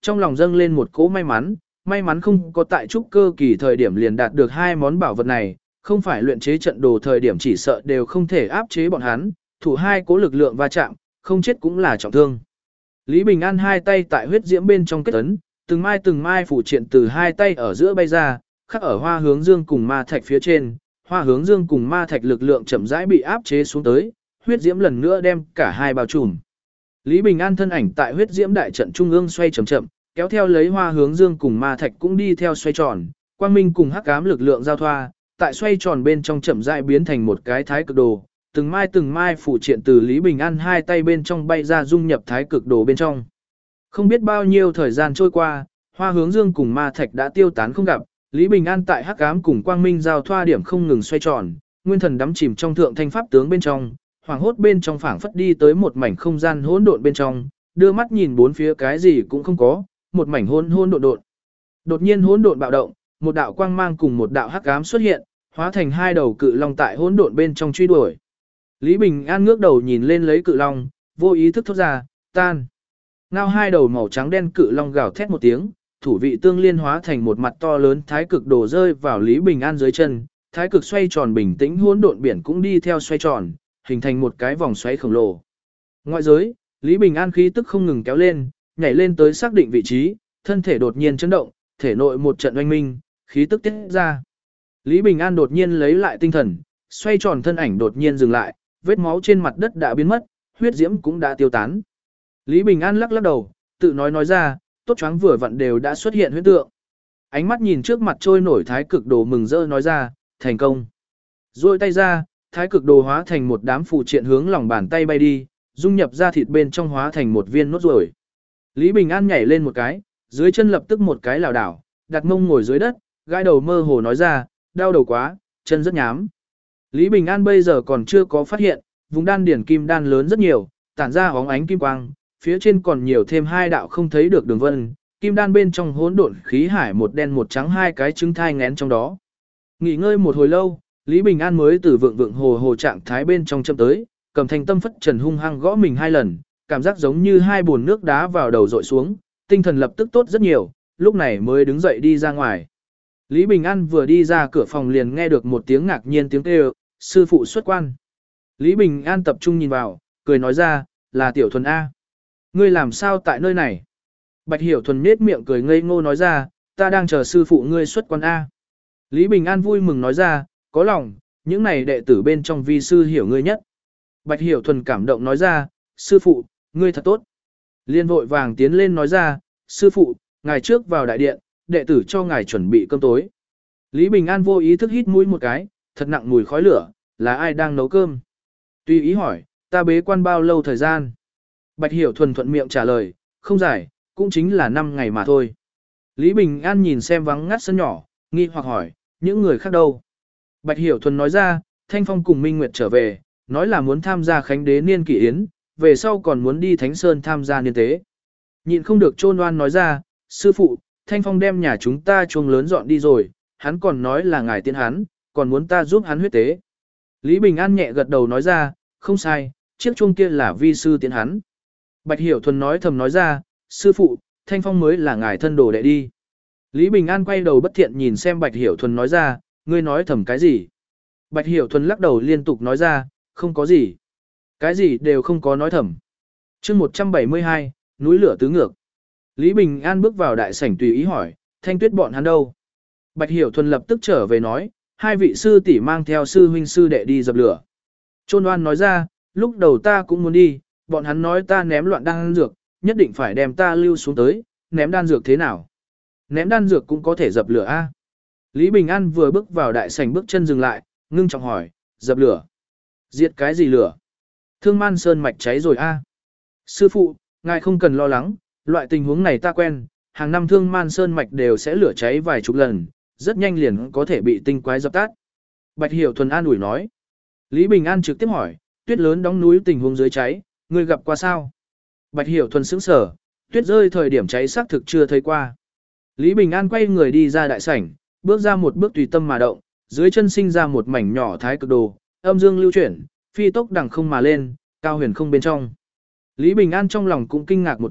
trong lòng dâng lên một cỗ may mắn không có tại trúc cơ kỳ thời điểm liền đạt được hai món bảo vật này, không phải luyện chế trận đồ thời điểm chỉ sợ đều không thể áp chế bọn hắn, thủ hai cố lực lượng va chạm, không chết cũng là trọng thương. Lý Bình An hai tay tại huyết diễm bên trong kết ấn, từng mai phủ triện từ hai tay ở giữa bay ra, khắc ở hoa hướng dương cùng ma thạch phía trên, hoa hướng dương cùng ma thạch lực lượng chậm rãi bị áp chế xuống tới, huyết diễm lần nữa đem cả hai bao trùm. Lý Bình An thân ảnh tại huyết diễm đại trận trung ương xoay chậm chậm, kéo theo lấy hoa hướng dương cùng ma thạch cũng đi theo xoay tròn, quang minh cùng hắc ám lực lượng giao thoa, tại xoay tròn bên trong chậm rãi biến thành một cái thái cực đồ, từng mai phủ triện từ Lý Bình An hai tay bên trong bay ra dung nhập thái cực đồ bên trong. Không biết bao nhiêu thời gian trôi qua, hoa hướng dương cùng ma thạch đã tiêu tán không gặp, Lý Bình An tại hắc ám cùng quang minh giao thoa điểm không ngừng xoay tròn, nguyên thần đắm chìm trong thượng thanh pháp tướng bên trong, hoàng hốt bên trong phảng phất đi tới một mảnh không gian hỗn độn bên trong, đưa mắt nhìn bốn phía cái gì cũng không có, một mảnh hỗn độn. Đột nhiên hỗn độn bạo động, một đạo quang mang cùng một đạo hắc ám xuất hiện, hóa thành hai đầu cự long tại hỗn độn bên trong truy đuổi. Lý Bình An ngước đầu nhìn lên lấy cự long, vô ý thức thốt ra, tan. Ngao hai đầu màu trắng đen cự long gào thét một tiếng, thủ vị tương liên hóa thành một mặt to lớn thái cực đồ rơi vào Lý Bình An dưới chân, thái cực xoay tròn bình tĩnh hỗn độn biển cũng đi theo xoay tròn, hình thành một cái vòng xoáy khổng lồ. Ngoại giới, Lý Bình An khí tức không ngừng kéo lên, nhảy lên tới xác định vị trí, thân thể đột nhiên chấn động, thể nội một trận oanh minh, khí tức tiết ra. Lý Bình An đột nhiên lấy lại tinh thần, xoay tròn thân ảnh đột nhiên dừng lại, vết máu trên mặt đất đã biến mất, huyết diễm cũng đã tiêu tán. Lý Bình An lắc lắc đầu, tự nói ra, tốt choáng vừa vặn đều đã xuất hiện huyễn tượng. Ánh mắt nhìn trước mặt trôi nổi thái cực đồ mừng rỡ nói ra, thành công. Rồi tay ra, thái cực đồ hóa thành một đám phù triện hướng lòng bàn tay bay đi, dung nhập ra thịt bên trong hóa thành một viên nốt ruồi. Lý Bình An nhảy lên một cái, dưới chân lập tức một cái lảo đảo, đặt mông ngồi dưới đất, gãi đầu mơ hồ nói ra, đau đầu quá, chân rất nhám. Lý Bình An bây giờ còn chưa có phát hiện, vùng đan điển kim đan lớn rất nhiều, tản ra óng ánh kim quang, phía trên còn nhiều thêm hai đạo không thấy được đường vân, kim đan bên trong hỗn độn khí hải một đen một trắng hai cái trứng thai ngén trong đó. Nghỉ ngơi một hồi lâu, Lý Bình An mới từ vượng hồ trạng thái bên trong châm tới, cầm thành tâm phất trần hung hăng gõ mình hai lần, cảm giác giống như hai bồn nước đá vào đầu dội xuống, tinh thần lập tức tốt rất nhiều, lúc này mới đứng dậy đi ra ngoài. Lý Bình An vừa đi ra cửa phòng liền nghe được một tiếng ngạc nhiên tiếng kêu, sư phụ xuất quan. Lý Bình An tập trung nhìn vào, cười nói ra, là Tiểu Thuần A. Ngươi làm sao tại nơi này? Bạch Hiểu Thuần nết miệng cười ngây ngô nói ra, ta đang chờ sư phụ ngươi xuất quan A. Lý Bình An vui mừng nói ra, có lòng, những này đệ tử bên trong vi sư hiểu ngươi nhất. Bạch Hiểu Thuần cảm động nói ra, sư phụ, ngươi thật tốt. Liên vội vàng tiến lên nói ra, sư phụ, ngài trước vào đại điện, đệ tử cho ngài chuẩn bị cơm tối. Lý Bình An vô ý thức hít mũi một cái, thật nặng mùi khói lửa, là ai đang nấu cơm? Tùy ý hỏi, ta bế quan bao lâu thời gian? Bạch Hiểu Thuần thuận miệng trả lời, không dài, cũng chính là 5 ngày mà thôi. Lý Bình An nhìn xem vắng ngắt sân nhỏ, nghi hoặc hỏi, những người khác đâu? Bạch Hiểu Thuần nói ra, Thanh Phong cùng Minh Nguyệt trở về, nói là muốn tham gia khánh đế niên kỷ yến, về sau còn muốn đi Thánh Sơn tham gia niên tế. Nhịn không được trôn oan nói ra, sư phụ, Thanh Phong đem nhà chúng ta chuông lớn dọn đi rồi, hắn còn nói là ngài tiễn hắn, còn muốn ta giúp hắn huyết tế. Lý Bình An nhẹ gật đầu nói ra, không sai, chiếc chuông kia là vi sư tiễn hắn. Bạch Hiểu Thuần nói thầm nói ra, sư phụ, Thanh Phong mới là ngài thân đồ đệ đi. Lý Bình An quay đầu bất thiện nhìn xem Bạch Hiểu Thuần nói ra, ngươi nói thầm cái gì? Bạch Hiểu Thuần lắc đầu liên tục nói ra, không có gì. Cái gì đều không có nói thầm. chương 172, núi lửa tứ ngược. Lý Bình An bước vào đại sảnh tùy ý hỏi, Thanh Tuyết bọn hắn đâu? Bạch Hiểu Thuần lập tức trở về nói, hai vị sư tỷ mang theo sư huynh sư đệ đi dập lửa. Trôn Oan nói ra, lúc đầu ta cũng muốn đi, bọn hắn nói ta ném loạn đan dược, nhất định phải đem ta lưu xuống tới, ném đan dược thế nào? Ném đan dược cũng có thể dập lửa a? Lý Bình An vừa bước vào đại sảnh bước chân dừng lại, ngưng trọng hỏi, dập lửa? Diệt cái gì lửa? Thương Man Sơn mạch cháy rồi a? Sư phụ, ngài không cần lo lắng, loại tình huống này ta quen, hàng năm Thương Man Sơn mạch đều sẽ lửa cháy vài chục lần, rất nhanh liền có thể bị tinh quái dập tắt. Bạch Hiểu Thuần an ủi nói. Lý Bình An trực tiếp hỏi, tuyết lớn đóng núi tình huống dưới cháy, ngươi gặp qua sao? Bạch Hiểu Thuần sững sờ, tuyết rơi thời điểm cháy xác thực chưa thấy qua. Lý Bình An quay người đi ra đại sảnh, bước ra một bước tùy tâm mà động, dưới chân sinh ra một mảnh nhỏ thái cực đồ, âm dương lưu chuyển, phi tốc đằng không mà lên, cao huyền không bên trong. Lý Bình An trong lòng cũng kinh ngạc một chút,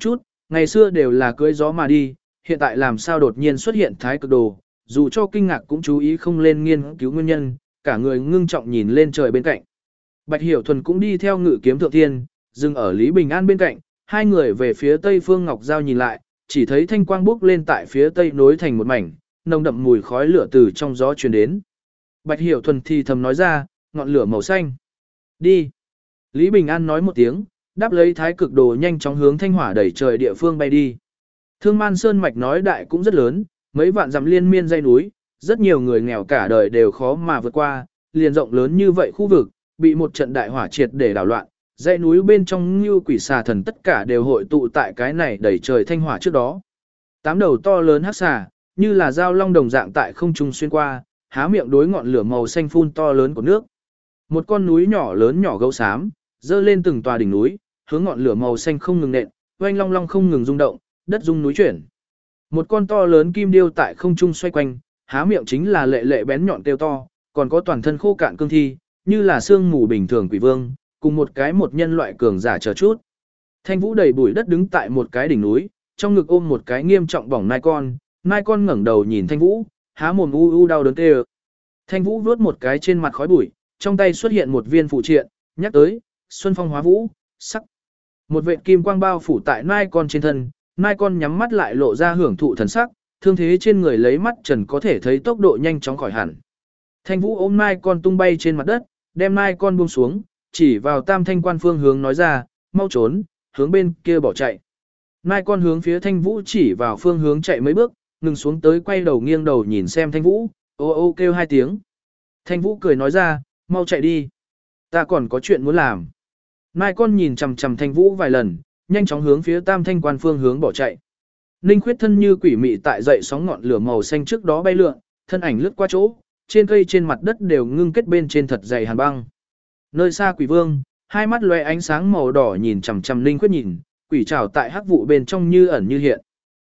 ngày xưa đều là cưỡi gió mà đi, hiện tại làm sao đột nhiên xuất hiện thái cực đồ, dù cho kinh ngạc cũng chú ý không lên nghiên cứu nguyên nhân, cả người ngưng trọng nhìn lên trời bên cạnh. Bạch Hiểu Thuần cũng đi theo Ngự Kiếm Thượng Thiên, dừng ở Lý Bình An bên cạnh, hai người về phía tây phương Ngọc Giao nhìn lại, chỉ thấy thanh quang bốc lên tại phía tây nối thành một mảnh, nồng đậm mùi khói lửa từ trong gió truyền đến. Bạch Hiểu Thuần thì thầm nói ra, ngọn lửa màu xanh. Đi. Lý Bình An nói một tiếng, đáp lấy thái cực đồ nhanh chóng hướng thanh hỏa đẩy trời địa phương bay đi. Thương Man Sơn mạch nói đại cũng rất lớn, mấy vạn dặm liên miên dãy núi, rất nhiều người nghèo cả đời đều khó mà vượt qua, liền rộng lớn như vậy khu vực, bị một trận đại hỏa triệt để đảo loạn, dãy núi bên trong như quỷ xà thần tất cả đều hội tụ tại cái này đẩy trời thanh hỏa trước đó. Tám đầu to lớn hắc xà, như là dao long đồng dạng tại không trung xuyên qua, há miệng đối ngọn lửa màu xanh phun to lớn của nước. Một con núi nhỏ lớn nhỏ gấu xám, dơ lên từng tòa đỉnh núi, hướng ngọn lửa màu xanh không ngừng nện, oanh long long không ngừng rung động, đất rung núi chuyển. Một con to lớn kim điêu tại không trung xoay quanh, há miệng chính là lệ lệ bén nhọn kêu to, còn có toàn thân khô cạn cương thi, như là xương mù bình thường quỷ vương, cùng một cái một nhân loại cường giả chờ chút. Thanh Vũ đầy bụi đất đứng tại một cái đỉnh núi, trong ngực ôm một cái nghiêm trọng bỏng nai con ngẩng đầu nhìn Thanh Vũ, há mồm u u đau đớn kêu. Thanh Vũ vuốt một cái trên mặt khói bụi, trong tay xuất hiện một viên phụ triện, nhắc tới, Xuân Phong Hóa Vũ, sắc. Một vệt kim quang bao phủ tại nai con trên thân, nai con nhắm mắt lại lộ ra hưởng thụ thần sắc, thương thế trên người lấy mắt trần có thể thấy tốc độ nhanh chóng khỏi hẳn. Thanh Vũ ôm nai con tung bay trên mặt đất, đem nai con buông xuống, chỉ vào Tam Thanh Quan phương hướng nói ra, mau trốn, hướng bên kia bỏ chạy. Nai con hướng phía Thanh Vũ chỉ vào phương hướng chạy mấy bước, ngừng xuống tới quay đầu nghiêng đầu nhìn xem Thanh Vũ, ô ô kêu hai tiếng. Thanh Vũ cười nói ra, mau chạy đi. Ta còn có chuyện muốn làm. Nai con nhìn chằm chằm Thanh Vũ vài lần, nhanh chóng hướng phía Tam Thanh Quan phương hướng bỏ chạy. Ninh Khuyết thân như quỷ mị tại dậy sóng ngọn lửa màu xanh trước đó bay lượn, thân ảnh lướt qua chỗ, trên cây trên mặt đất đều ngưng kết bên trên thật dày hàn băng. Nơi xa Quỷ Vương, hai mắt lóe ánh sáng màu đỏ nhìn chằm chằm Ninh Khuyết nhìn, quỷ trảo tại hắc vụ bên trong như ẩn như hiện.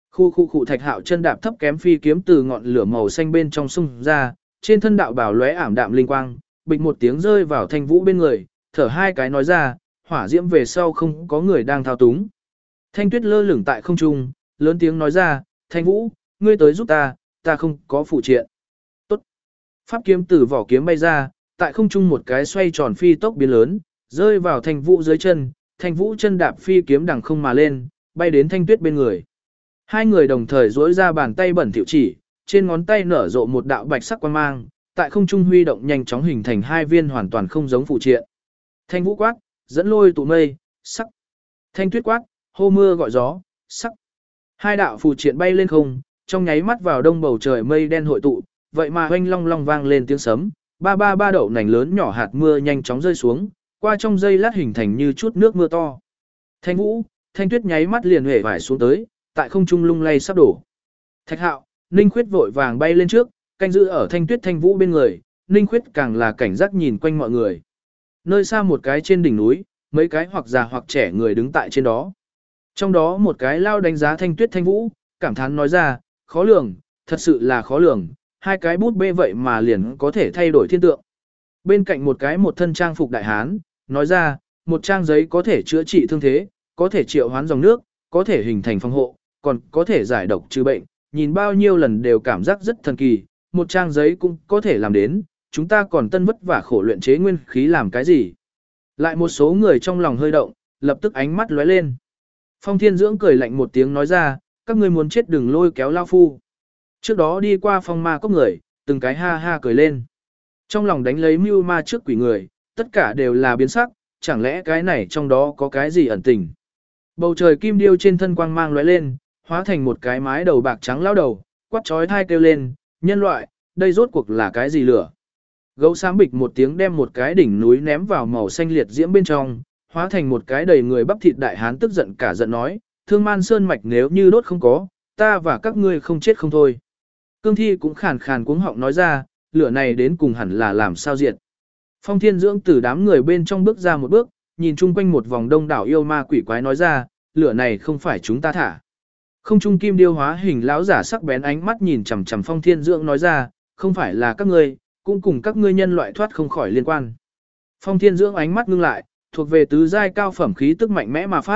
Khu Thạch Hạo chân đạp thấp kém phi kiếm từ ngọn lửa màu xanh bên trong xung ra, trên thân đạo bảo lóe ảm đạm linh quang, bịch một tiếng rơi vào Thanh Vũ bên người, thở hai cái nói ra, hỏa diễm về sau không có người đang thao túng. Thanh Tuyết lơ lửng tại không trung, lớn tiếng nói ra, Thanh Vũ, ngươi tới giúp ta không có phụ triện. Tốt. Pháp kiếm từ vỏ kiếm bay ra, tại không trung một cái xoay tròn phi tốc biến lớn, rơi vào Thanh Vũ dưới chân, Thanh Vũ chân đạp phi kiếm đằng không mà lên, bay đến Thanh Tuyết bên người. Hai người đồng thời duỗi ra bàn tay bẩn thỉu chỉ, trên ngón tay nở rộ một đạo bạch sắc quang mang, tại không trung huy động nhanh chóng hình thành hai viên hoàn toàn không giống phụ triện. Thanh Vũ quát, dẫn lôi tụ mây, sắc. Thanh Tuyết quát, hô mưa gọi gió, sắc. Hai đạo phù triện bay lên không, trong nháy mắt vào đông bầu trời mây đen hội tụ, vậy mà oanh long long vang lên tiếng sấm, ba đậu nành lớn nhỏ hạt mưa nhanh chóng rơi xuống, qua trong giây lát hình thành như chút nước mưa to. Thanh Vũ, Thanh Tuyết nháy mắt liền huệ vải xuống tới, tại không trung lung lay sắp đổ. Thạch Hạo, Ninh Khuyết vội vàng bay lên trước, canh giữ ở Thanh Tuyết Thanh Vũ bên người, Ninh Khuyết càng là cảnh giác nhìn quanh mọi người. Nơi xa một cái trên đỉnh núi, mấy cái hoặc già hoặc trẻ người đứng tại trên đó. Trong đó một cái lao đánh giá Thanh Tuyết Thanh Vũ, cảm thán nói ra, khó lường, thật sự là khó lường, hai cái bút bê vậy mà liền có thể thay đổi thiên tượng. Bên cạnh một cái một thân trang phục đại hán, nói ra, một trang giấy có thể chữa trị thương thế, có thể triệu hoán dòng nước, có thể hình thành phòng hộ, còn có thể giải độc trừ bệnh, nhìn bao nhiêu lần đều cảm giác rất thần kỳ, một trang giấy cũng có thể làm đến, chúng ta còn tân vất vả khổ luyện chế nguyên khí làm cái gì. Lại một số người trong lòng hơi động, lập tức ánh mắt lóe lên. Phong Thiên Dưỡng cười lạnh một tiếng nói ra, các ngươi muốn chết đừng lôi kéo lao phu. Trước đó đi qua phong ma cốc người, từng cái ha ha cười lên. Trong lòng đánh lấy mưu ma trước quỷ người, tất cả đều là biến sắc, chẳng lẽ cái này trong đó có cái gì ẩn tình. Bầu trời kim điêu trên thân quang mang lóe lên, hóa thành một cái mái đầu bạc trắng lao đầu, quát chói tai kêu lên, nhân loại, đây rốt cuộc là cái gì lửa. Gấu xám bịch một tiếng đem một cái đỉnh núi ném vào màu xanh liệt diễm bên trong, hóa thành một cái đầy người bắp thịt đại hán tức giận cả giận nói, Thương Man Sơn mạch nếu như đốt không có, ta và các ngươi không chết không thôi. Cương thi cũng khàn khàn cuống họng nói ra, lửa này đến cùng hẳn là làm sao diệt. Phong Thiên Dưỡng từ đám người bên trong bước ra một bước, nhìn chung quanh một vòng đông đảo yêu ma quỷ quái nói ra, lửa này không phải chúng ta thả. Không trung kim điêu hóa hình lão giả sắc bén ánh mắt nhìn chằm chằm Phong Thiên Dưỡng nói ra, không phải là các ngươi, cũng cùng các ngươi nhân loại thoát không khỏi liên quan. Phong Thiên Dưỡng ánh mắt ngưng lại, thuộc về tứ giai cao phẩm khí tức mạnh mẽ mà phát,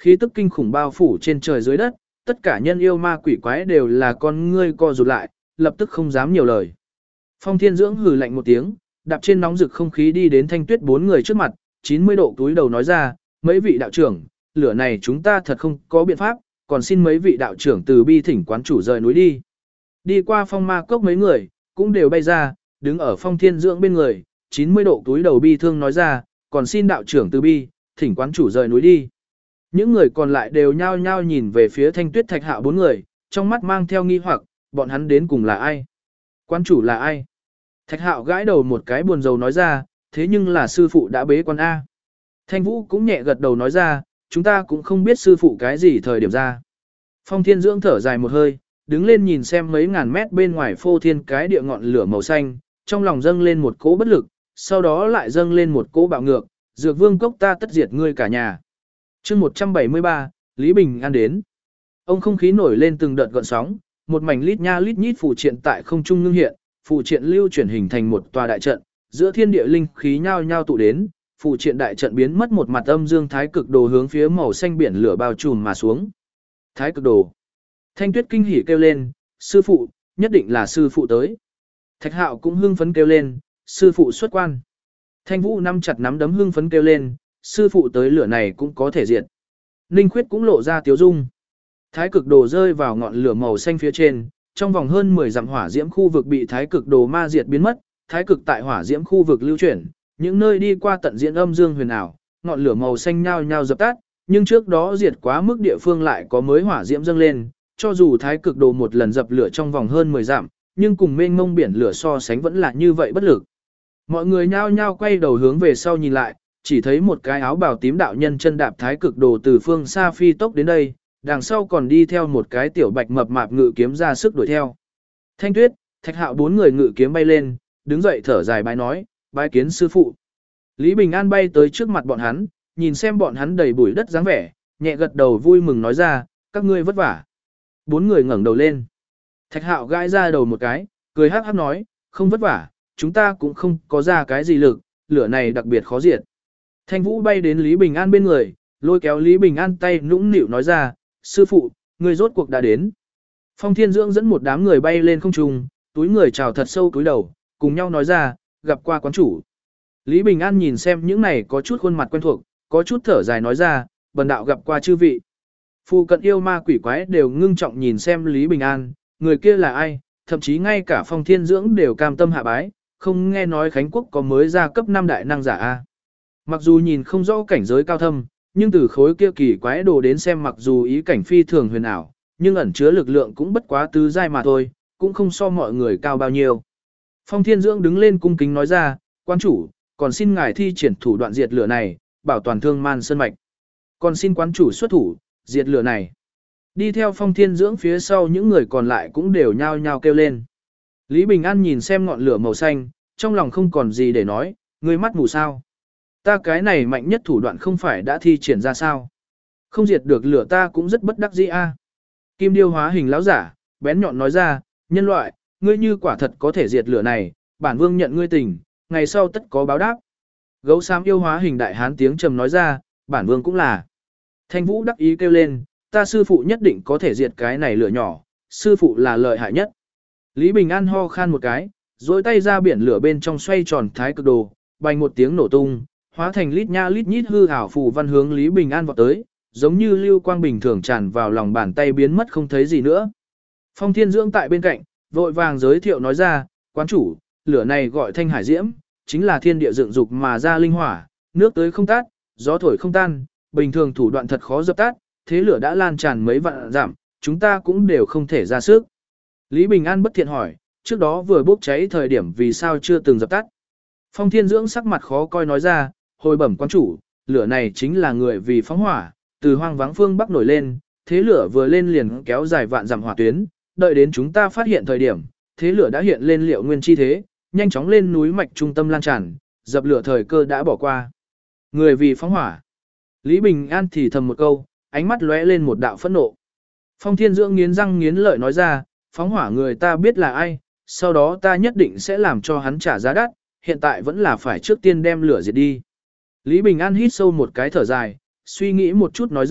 khí tức kinh khủng bao phủ trên trời dưới đất, tất cả nhân yêu ma quỷ quái đều là con ngươi co rụt lại, lập tức không dám nhiều lời. Phong Thiên Dưỡng hừ lạnh một tiếng, đạp trên nóng rực không khí đi đến Thanh Tuyết bốn người trước mặt, 90 độ túi đầu nói ra, mấy vị đạo trưởng, lửa này chúng ta thật không có biện pháp, còn xin mấy vị đạo trưởng từ bi thỉnh quán chủ rời núi đi. Đi qua phong ma cốc mấy người, cũng đều bay ra, đứng ở Phong Thiên Dưỡng bên người, 90 độ túi đầu bi thương nói ra, còn xin đạo trưởng từ bi, thỉnh quán chủ rời núi đi. Những người còn lại đều nhao nhao nhìn về phía Thanh Tuyết Thạch Hạo bốn người, trong mắt mang theo nghi hoặc, bọn hắn đến cùng là ai? Quán chủ là ai? Thạch Hạo gãi đầu một cái buồn rầu nói ra, thế nhưng là sư phụ đã bế quan A. Thanh Vũ cũng nhẹ gật đầu nói ra, chúng ta cũng không biết sư phụ cái gì thời điểm ra. Phong Thiên Dưỡng thở dài một hơi, đứng lên nhìn xem mấy ngàn mét bên ngoài phô thiên cái địa ngọn lửa màu xanh, trong lòng dâng lên một cỗ bất lực, sau đó lại dâng lên một cỗ bạo ngược, Dược Vương cốc ta tất diệt ngươi cả nhà. Chương 173, Lý Bình An đến. Ông không khí nổi lên từng đợt gợn sóng, một mảnh lít nha lít nhít phù triện tại không trung ngưng hiện, phù triện lưu chuyển hình thành một tòa đại trận, giữa thiên địa linh khí nhao nhao tụ đến, phù triện đại trận biến mất một mặt âm dương thái cực đồ hướng phía màu xanh biển lửa bao trùm mà xuống. Thái cực đồ. Thanh Tuyết kinh hỉ kêu lên, sư phụ, nhất định là sư phụ tới. Thạch Hạo cũng hưng phấn kêu lên, sư phụ xuất quan. Thanh Vũ nắm chặt nắm đấm hưng phấn kêu lên, sư phụ tới lửa này cũng có thể diệt. Ninh Khuyết cũng lộ ra tiếu dung. Thái cực đồ rơi vào ngọn lửa màu xanh phía trên, trong vòng hơn 10 dặm hỏa diễm khu vực bị thái cực đồ ma diệt biến mất, thái cực tại hỏa diễm khu vực lưu chuyển, những nơi đi qua tận diện âm dương huyền ảo, ngọn lửa màu xanh nhao nhao dập tắt, nhưng trước đó diệt quá mức địa phương lại có mới hỏa diễm dâng lên, cho dù thái cực đồ một lần dập lửa trong vòng hơn 10 dặm, nhưng cùng mênh mông biển lửa so sánh vẫn là như vậy bất lực. Mọi người nhao nhao quay đầu hướng về sau nhìn lại, chỉ thấy một cái áo bào tím đạo nhân chân đạp thái cực đồ từ phương xa phi tốc đến đây, đằng sau còn đi theo một cái tiểu bạch mập mạp ngự kiếm ra sức đuổi theo. Thanh Tuyết, Thạch Hạo bốn người ngự kiếm bay lên, đứng dậy thở dài bái nói, bái kiến sư phụ. Lý Bình An bay tới trước mặt bọn hắn, nhìn xem bọn hắn đầy bụi đất dáng vẻ, nhẹ gật đầu vui mừng nói ra, các ngươi vất vả. Bốn người ngẩng đầu lên. Thạch Hạo gãi ra đầu một cái, cười hắc hắc nói, không vất vả, chúng ta cũng không có ra cái gì lực, lửa này đặc biệt khó diệt. Thanh Vũ bay đến Lý Bình An bên người, lôi kéo Lý Bình An tay nũng nịu nói ra, sư phụ, người rốt cuộc đã đến. Phong Thiên Dưỡng dẫn một đám người bay lên không trung, túi người chào thật sâu túi đầu, cùng nhau nói ra, gặp qua quán chủ. Lý Bình An nhìn xem những này có chút khuôn mặt quen thuộc, có chút thở dài nói ra, bần đạo gặp qua chư vị. Phu cận yêu ma quỷ quái đều ngưng trọng nhìn xem Lý Bình An, người kia là ai, thậm chí ngay cả Phong Thiên Dưỡng đều cam tâm hạ bái, không nghe nói Khánh Quốc có mới ra cấp 5 đại năng giả a. Mặc dù nhìn không rõ cảnh giới cao thâm, nhưng từ khối kia kỳ quái đồ đến xem mặc dù ý cảnh phi thường huyền ảo, nhưng ẩn chứa lực lượng cũng bất quá tứ giai mà thôi, cũng không so mọi người cao bao nhiêu. Phong Thiên Dưỡng đứng lên cung kính nói ra, quan chủ, còn xin ngài thi triển thủ đoạn diệt lửa này, bảo toàn thương man sơn mạch. Còn xin quán chủ xuất thủ, diệt lửa này. Đi theo Phong Thiên Dưỡng phía sau những người còn lại cũng đều nhao nhao kêu lên. Lý Bình An nhìn xem ngọn lửa màu xanh, trong lòng không còn gì để nói, người mắt mù sao. Ta cái này mạnh nhất thủ đoạn không phải đã thi triển ra sao. Không diệt được lửa ta cũng rất bất đắc dĩ a. Kim điêu hóa hình lão giả, bén nhọn nói ra, nhân loại, ngươi như quả thật có thể diệt lửa này, bản vương nhận ngươi tình, ngày sau tất có báo đáp. Gấu xám yêu hóa hình đại hán tiếng trầm nói ra, bản vương cũng là. Thanh Vũ đắc ý kêu lên, ta sư phụ nhất định có thể diệt cái này lửa nhỏ, sư phụ là lợi hại nhất. Lý Bình An ho khan một cái, dối tay ra biển lửa bên trong xoay tròn thái cực đồ, bành một tiếng nổ tung, hóa thành lít nha lít nhít hư ảo phù văn hướng Lý Bình An vọt tới, giống như lưu quang bình thường tràn vào lòng bàn tay biến mất không thấy gì nữa. Phong Thiên Dưỡng tại bên cạnh, vội vàng giới thiệu nói ra, quán chủ, lửa này gọi Thanh Hải Diễm, chính là thiên địa dựng dục mà ra linh hỏa, nước tới không tát, gió thổi không tan, bình thường thủ đoạn thật khó dập tắt, thế lửa đã lan tràn mấy vạn dặm, chúng ta cũng đều không thể ra sức. Lý Bình An bất thiện hỏi, trước đó vừa bốc cháy thời điểm vì sao chưa từng dập tắt. Phong Thiên Dưỡng sắc mặt khó coi nói ra, hồi bẩm quán chủ, lửa này chính là người vì phóng hỏa, từ hoang vắng phương Bắc nổi lên, thế lửa vừa lên liền kéo dài vạn dặm hỏa tuyến, đợi đến chúng ta phát hiện thời điểm, thế lửa đã hiện lên liệu nguyên chi thế, nhanh chóng lên núi mạch trung tâm lan tràn, dập lửa thời cơ đã bỏ qua. Người vì phóng hỏa. Lý Bình An thì thầm một câu, ánh mắt lóe lên một đạo phẫn nộ. Phong Thiên Dưỡng nghiến răng nghiến lợi nói ra, phóng hỏa người ta biết là ai, sau đó ta nhất định sẽ làm cho hắn trả giá đắt, hiện tại vẫn là phải trước tiên đem lửa diệt đi. Lý Bình An hít sâu một cái thở dài, suy nghĩ một chút nói ra,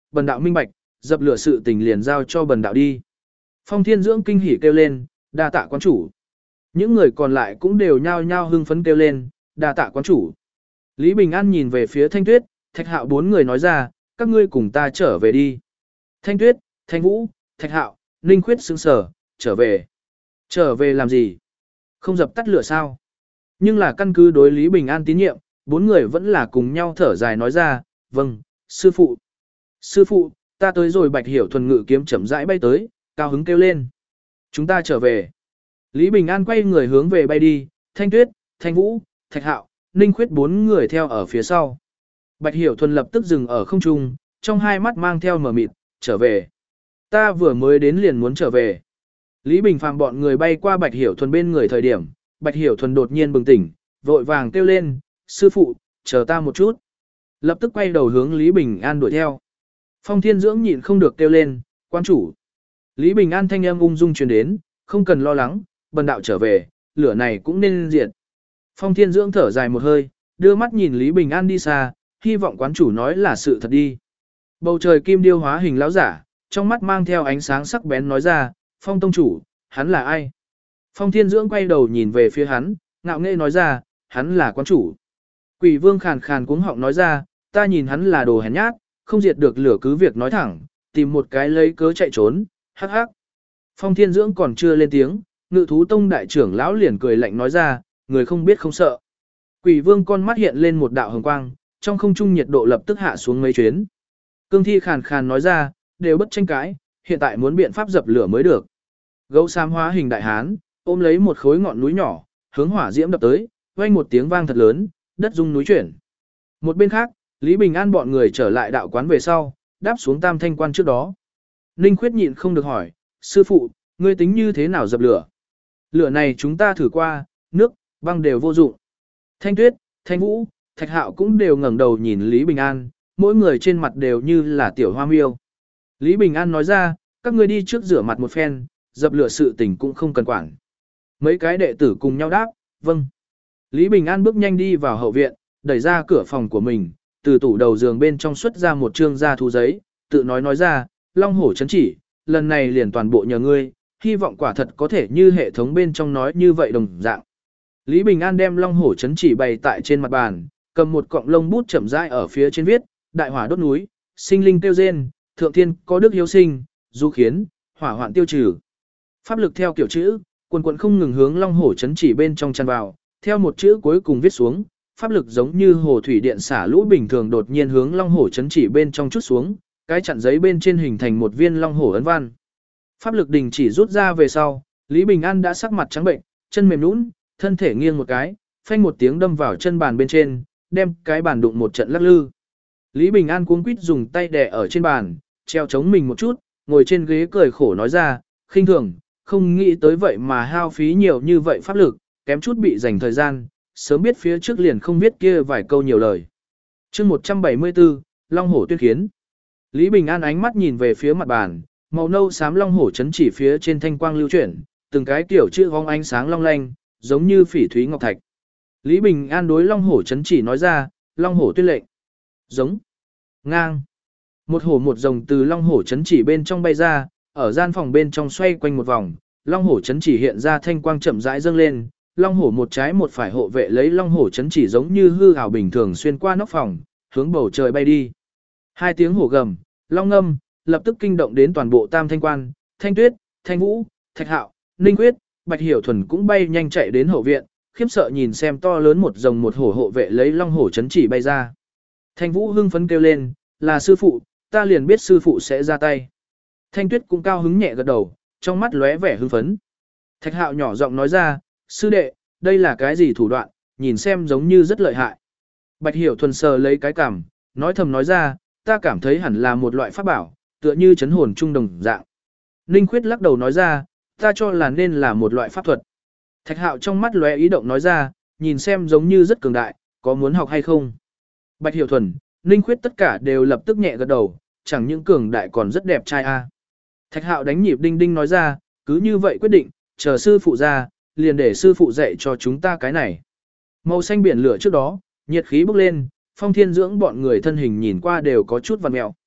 bần đạo minh bạch, dập lửa sự tình liền giao cho bần đạo đi. Phong Thiên Dưỡng kinh hỉ kêu lên, đa tạ quán chủ. Những người còn lại cũng đều nhao nhao hưng phấn kêu lên, đa tạ quán chủ. Lý Bình An nhìn về phía Thanh Tuyết, Thạch Hạo bốn người nói ra, các ngươi cùng ta trở về đi. Thanh Tuyết, Thanh Vũ, Thạch Hạo, Ninh Khuyết sững sờ, trở về. Trở về làm gì? Không dập tắt lửa sao? Nhưng là căn cứ đối Lý Bình An tín nhiệm, bốn người vẫn là cùng nhau thở dài nói ra, vâng, sư phụ. Sư phụ, ta tới rồi. Bạch Hiểu Thuần ngự kiếm chậm rãi bay tới, cao hứng kêu lên. Chúng ta trở về. Lý Bình An quay người hướng về bay đi, Thanh Tuyết, Thanh Vũ, Thạch Hạo, Ninh Khuyết bốn người theo ở phía sau. Bạch Hiểu Thuần lập tức dừng ở không trung, trong hai mắt mang theo mờ mịt, trở về. Ta vừa mới đến liền muốn trở về. Lý Bình Phàm bọn người bay qua Bạch Hiểu Thuần bên người thời điểm, Bạch Hiểu Thuần đột nhiên bừng tỉnh, vội vàng kêu lên, sư phụ, chờ ta một chút. Lập tức quay đầu hướng Lý Bình An đuổi theo. Phong Thiên Dưỡng nhịn không được kêu lên, quan chủ. Lý Bình An thanh âm ung dung truyền đến, không cần lo lắng, bần đạo trở về, lửa này cũng nên diệt. Phong Thiên Dưỡng thở dài một hơi, đưa mắt nhìn Lý Bình An đi xa, hy vọng quán chủ nói là sự thật đi. Bầu trời kim điêu hóa hình lão giả, trong mắt mang theo ánh sáng sắc bén nói ra, Phong tông chủ, hắn là ai? Phong Thiên Dưỡng quay đầu nhìn về phía hắn, ngạo nghễ nói ra, hắn là quán chủ. Quỷ Vương khàn khàn cuống họng nói ra, ta nhìn hắn là đồ hèn nhát, không diệt được lửa cứ việc nói thẳng, tìm một cái lấy cớ chạy trốn, hắc hắc. Phong Thiên Dưỡng còn chưa lên tiếng, Ngự thú tông đại trưởng lão liền cười lạnh nói ra, người không biết không sợ. Quỷ Vương con mắt hiện lên một đạo hồng quang, trong không trung nhiệt độ lập tức hạ xuống mấy chuyến. Cương Thi khàn khàn nói ra, đều bất tranh cãi, hiện tại muốn biện pháp dập lửa mới được. Gấu xám hóa hình đại hán, ôm lấy một khối ngọn núi nhỏ, hướng hỏa diễm đập tới, vang một tiếng vang thật lớn, đất rung núi chuyển. Một bên khác, Lý Bình An bọn người trở lại đạo quán về sau, đáp xuống Tam Thanh Quan trước đó. Ninh Khuyết nhịn không được hỏi, sư phụ, ngươi tính như thế nào dập lửa? Lửa này chúng ta thử qua, nước, băng đều vô dụng. Thanh Tuyết, Thanh Vũ, Thạch Hạo cũng đều ngẩng đầu nhìn Lý Bình An, mỗi người trên mặt đều như là tiểu hoa miêu. Lý Bình An nói ra, các ngươi đi trước rửa mặt một phen, dập lửa sự tình cũng không cần quản. Mấy cái đệ tử cùng nhau đáp, vâng. Lý Bình An bước nhanh đi vào hậu viện, đẩy ra cửa phòng của mình, từ tủ đầu giường bên trong xuất ra một trương da thú giấy, tự nói ra, Long Hổ chấn chỉ, lần này liền toàn bộ nhờ ngươi, hy vọng quả thật có thể như hệ thống bên trong nói như vậy đồng dạng. Lý Bình An đem Long Hổ chấn chỉ bày tại trên mặt bàn, cầm một cọng lông bút chậm rãi ở phía trên viết, đại hỏa đốt núi, sinh linh tiêu rên, thượng thiên có đức hiếu sinh, du khiến, hỏa hoạn tiêu trừ. Pháp lực theo kiểu chữ, quần quần không ngừng hướng Long Hổ chấn chỉ bên trong tràn vào, theo một chữ cuối cùng viết xuống, pháp lực giống như hồ thủy điện xả lũ bình thường đột nhiên hướng Long Hổ chấn chỉ bên trong chút xuống, cái chặn giấy bên trên hình thành một viên Long Hổ ấn văn. Pháp lực đình chỉ rút ra về sau, Lý Bình An đã sắc mặt trắng bệnh, chân mềm nhũn, thân thể nghiêng một cái, phanh một tiếng đâm vào chân bàn bên trên, đem cái bàn đụng một trận lắc lư. Lý Bình An cuống quýt dùng tay đè ở trên bàn, treo chống mình một chút, ngồi trên ghế cười khổ nói ra, khinh thường, không nghĩ tới vậy mà hao phí nhiều như vậy pháp lực, kém chút bị dành thời gian, sớm biết phía trước liền không biết kia vài câu nhiều lời. Chương 174, Long Hổ tuyên khiến. Lý Bình An ánh mắt nhìn về phía mặt bàn, màu nâu xám Long Hổ chấn chỉ phía trên thanh quang lưu chuyển, từng cái kiểu chữ vong ánh sáng long lanh, giống như phỉ thúy ngọc thạch. Lý Bình An đối Long Hổ chấn chỉ nói ra, Long Hổ tuyên lệnh. Giống. Ngang. Một hổ một rồng từ Long Hổ chấn chỉ bên trong bay ra, ở gian phòng bên trong xoay quanh một vòng, Long Hổ chấn chỉ hiện ra thanh quang chậm rãi dâng lên, Long Hổ một trái một phải hộ vệ lấy Long Hổ chấn chỉ giống như hư ảo bình thường xuyên qua nóc phòng, hướng bầu trời bay đi. Hai tiếng hổ gầm, long ngâm, lập tức kinh động đến toàn bộ Tam Thanh Quan, Thanh Tuyết, Thanh Vũ, Thạch Hạo, Ninh Quyết, Bạch Hiểu Thuần cũng bay nhanh chạy đến hậu viện, khiếp sợ nhìn xem to lớn một rồng một hổ hộ vệ lấy Long Hổ chấn chỉ bay ra. Thanh Vũ hưng phấn kêu lên, là sư phụ, ta liền biết sư phụ sẽ ra tay. Thanh Tuyết cũng cao hứng nhẹ gật đầu, trong mắt lóe vẻ hưng phấn. Thạch Hạo nhỏ giọng nói ra, sư đệ, đây là cái gì thủ đoạn, nhìn xem giống như rất lợi hại. Bạch Hiểu Thuần sờ lấy cái cằm, nói thầm nói ra, ta cảm thấy hẳn là một loại pháp bảo, tựa như chấn hồn trung đồng dạng. Ninh Khuyết lắc đầu nói ra, ta cho là nên là một loại pháp thuật. Thạch Hạo trong mắt lóe ý động nói ra, nhìn xem giống như rất cường đại, có muốn học hay không? Bạch Hiểu Thuần, Ninh Khuyết tất cả đều lập tức nhẹ gật đầu, chẳng những cường đại còn rất đẹp trai a. Thạch Hạo đánh nhịp đinh đinh nói ra, cứ như vậy quyết định, chờ sư phụ ra, liền để sư phụ dạy cho chúng ta cái này. Màu xanh biển lửa trước đó, nhiệt khí bốc lên, Phong Thiên Dưỡng bọn người thân hình nhìn qua đều có chút vằn mẹo.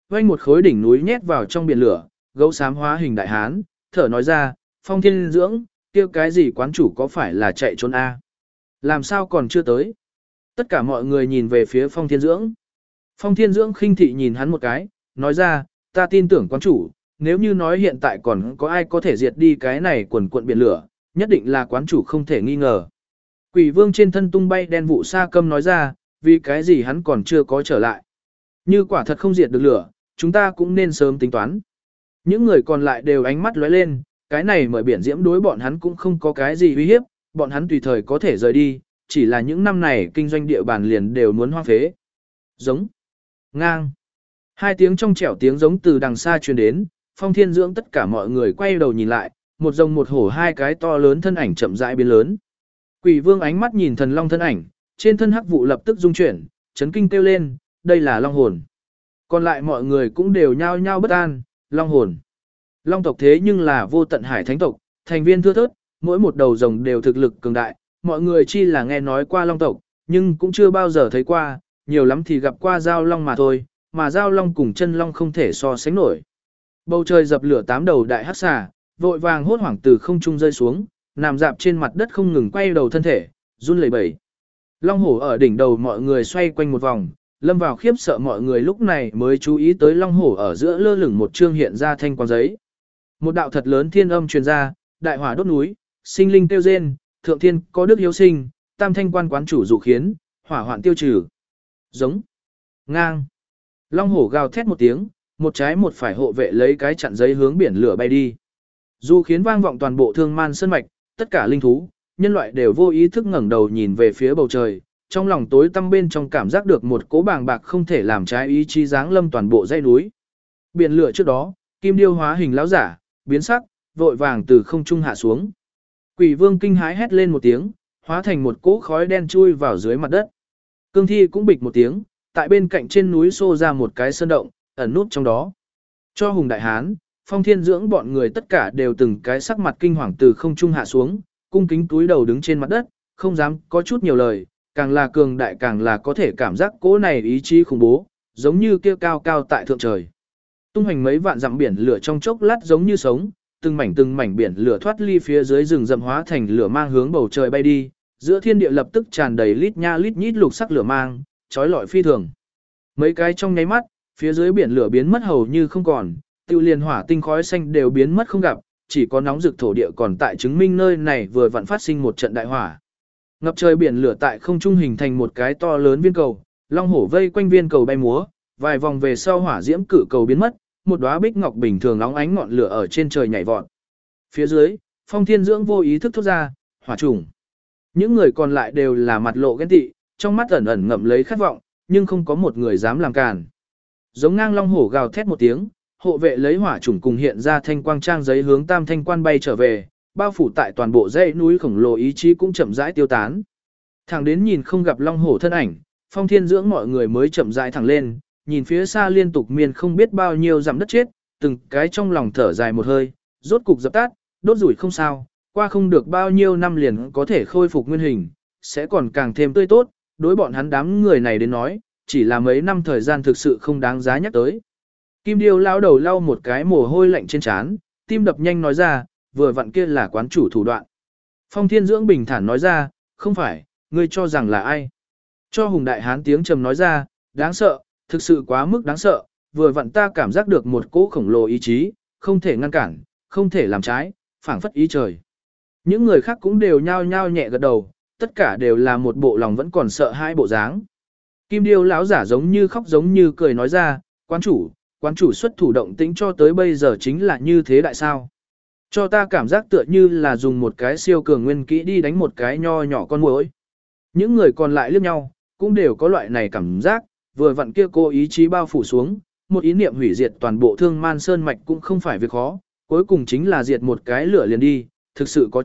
vanh một khối đỉnh núi nhét vào trong biển lửa, gấu xám hóa hình đại hán, thở nói ra, Phong Thiên Dưỡng, kêu cái gì quán chủ có phải là chạy trốn a? Làm sao còn chưa tới? Tất cả mọi người nhìn về phía Phong Thiên Dưỡng. Phong Thiên Dưỡng khinh thị nhìn hắn một cái, nói ra, ta tin tưởng quán chủ, nếu như nói hiện tại còn có ai có thể diệt đi cái này quần cuộn biển lửa, nhất định là quán chủ không thể nghi ngờ. Quỷ vương trên thân tung bay đen vụ sa câm nói ra, vì cái gì hắn còn chưa có trở lại. Như quả thật không diệt được lửa, chúng ta cũng nên sớm tính toán. Những người còn lại đều ánh mắt lóe lên, cái này mở biển diễm đối bọn hắn cũng không có cái gì uy hiếp, bọn hắn tùy thời có thể rời đi, chỉ là những năm này kinh doanh địa bàn liền đều muốn hoang phế. Giống, ngang. Hai tiếng trong trẻo tiếng giống từ đằng xa truyền đến, Phong Thiên Dưỡng tất cả mọi người quay đầu nhìn lại, một rồng một hổ hai cái to lớn thân ảnh chậm rãi biến lớn. Quỷ vương ánh mắt nhìn thần long thân ảnh, trên thân hắc vụ lập tức rung chuyển, chấn kinh kêu lên, đây là long hồn. Còn lại mọi người cũng đều nhao nhao bất an, long hồn. Long tộc thế nhưng là vô tận hải thánh tộc, thành viên thưa thớt, mỗi một đầu rồng đều thực lực cường đại, mọi người chi là nghe nói qua long tộc, nhưng cũng chưa bao giờ thấy qua, nhiều lắm thì gặp qua giao long mà thôi, mà giao long cùng chân long không thể so sánh nổi. Bầu trời dập lửa 8 đầu đại hắc xà, vội vàng hốt hoảng từ không trung rơi xuống, nằm dạp trên mặt đất không ngừng quay đầu thân thể, run lẩy bẩy. Long hổ ở đỉnh đầu mọi người xoay quanh một vòng, lâm vào khiếp sợ mọi người lúc này mới chú ý tới long hổ ở giữa lơ lửng một chương hiện ra thanh quang giấy. Một đạo thật lớn thiên âm truyền ra, đại hỏa đốt núi, sinh linh tiêu rên, thượng thiên có đức hiếu sinh, tam thanh quan quán chủ dụ khiến, hỏa hoạn tiêu trừ. Giống, ngang. Long hổ gào thét một tiếng, một trái một phải hộ vệ lấy cái chặn giấy hướng biển lửa bay đi. Dù khiến vang vọng toàn bộ thương man sơn mạch, tất cả linh thú, nhân loại đều vô ý thức ngẩng đầu nhìn về phía bầu trời, trong lòng tối tăm bên trong cảm giác được một cỗ bàng bạc không thể làm trái ý chí giáng lâm toàn bộ dãy núi. Biển lửa trước đó, kim điêu hóa hình lão giả, biến sắc, vội vàng từ không trung hạ xuống. Quỷ vương kinh hãi hét lên một tiếng, hóa thành một cỗ khói đen chui vào dưới mặt đất. Cương thi cũng bịch một tiếng, tại bên cạnh trên núi xô ra một cái sơn động, ẩn núp trong đó. Cho hùng đại hán, Phong Thiên Dưỡng bọn người tất cả đều từng cái sắc mặt kinh hoàng từ không trung hạ xuống, cung kính túi đầu đứng trên mặt đất, không dám có chút nhiều lời, càng là cường đại càng là có thể cảm giác cỗ này ý chí khủng bố, giống như kia cao cao tại thượng trời. Tung hành mấy vạn dặm biển lửa trong chốc lát giống như sống, từng mảnh biển lửa thoát ly phía dưới rừng rậm hóa thành lửa mang hướng bầu trời bay đi, giữa thiên địa lập tức tràn đầy lít nha lít nhít lục sắc lửa mang, chói lọi phi thường. Mấy cái trong nháy mắt, phía dưới biển lửa biến mất hầu như không còn, tiêu liền hỏa tinh khói xanh đều biến mất không gặp, chỉ có nóng rực thổ địa còn tại chứng minh nơi này vừa vặn phát sinh một trận đại hỏa. Ngập trời biển lửa tại không trung hình thành một cái to lớn viên cầu, long hổ vây quanh viên cầu bay múa, vài vòng về sau hỏa diễm cự cầu biến mất, một đóa bích ngọc bình thường nóng ánh ngọn lửa ở trên trời nhảy vọt. Phía dưới, Phong Thiên Dưỡng vô ý thức thốt ra, hỏa trùng. Những người còn lại đều là mặt lộ ghen tị, trong mắt ẩn ẩn ngậm lấy khát vọng, nhưng không có một người dám làm cản. Giống ngang long hổ gào thét một tiếng, hộ vệ lấy hỏa trùng cùng hiện ra thanh quang trang giấy hướng tam thanh quan bay trở về, bao phủ tại toàn bộ dãy núi khổng lồ ý chí cũng chậm rãi tiêu tán. Thẳng đến nhìn không gặp long hổ thân ảnh, Phong Thiên Dưỡng mọi người mới chậm rãi thẳng lên, nhìn phía xa liên tục miên không biết bao nhiêu dặm đất chết, từng cái trong lòng thở dài một hơi, rốt cục dập tắt, đốt rủi không sao, qua không được bao nhiêu năm liền có thể khôi phục nguyên hình, sẽ còn càng thêm tươi tốt, đối bọn hắn đám người này đến nói, chỉ là mấy năm thời gian thực sự không đáng giá nhắc tới. Kim Điêu lao đầu lau một cái mồ hôi lạnh trên trán, tim đập nhanh nói ra, vừa vặn kia là quán chủ thủ đoạn. Phong Thiên Dưỡng bình thản nói ra, không phải, ngươi cho rằng là ai? Cho hùng đại hán tiếng trầm nói ra, đáng sợ, thực sự quá mức đáng sợ, vừa vặn ta cảm giác được một cỗ khổng lồ ý chí, không thể ngăn cản, không thể làm trái, phảng phất ý trời. Những người khác cũng đều nhao nhao nhẹ gật đầu, tất cả đều là một bộ lòng vẫn còn sợ hai bộ dáng. Kim Điêu lão giả giống như khóc giống như cười nói ra, quán chủ xuất thủ động tĩnh cho tới bây giờ chính là như thế đại sao? Cho ta cảm giác tựa như là dùng một cái siêu cường nguyên kỹ đi đánh một cái nho nhỏ con muỗi. Những người còn lại liếc nhau, cũng đều có loại này cảm giác, vừa vặn kia cô ý chí bao phủ xuống, một ý niệm hủy diệt toàn bộ thương man sơn mạch cũng không phải việc khó, cuối cùng chính là diệt một cái lửa liền đi, thực sự có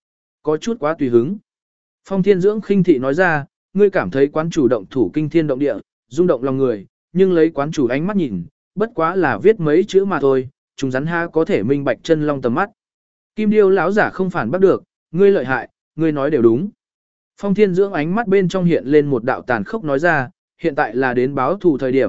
chút quá tùy hứng. Phong Thiên Dưỡng khinh thị nói ra, ngươi cảm thấy quán chủ động thủ kinh thiên động địa, rung động lòng người, nhưng lấy quán chủ ánh mắt nhìn, bất quá là viết mấy chữ mà thôi, chúng rắn ha có thể minh bạch chân long tầm mắt. Kim Điêu lão giả không phản bắt được, ngươi lợi hại, ngươi nói đều đúng. Phong Thiên Dưỡng ánh mắt bên trong hiện lên một đạo tàn khốc nói ra, hiện tại là đến báo thù thời điểm,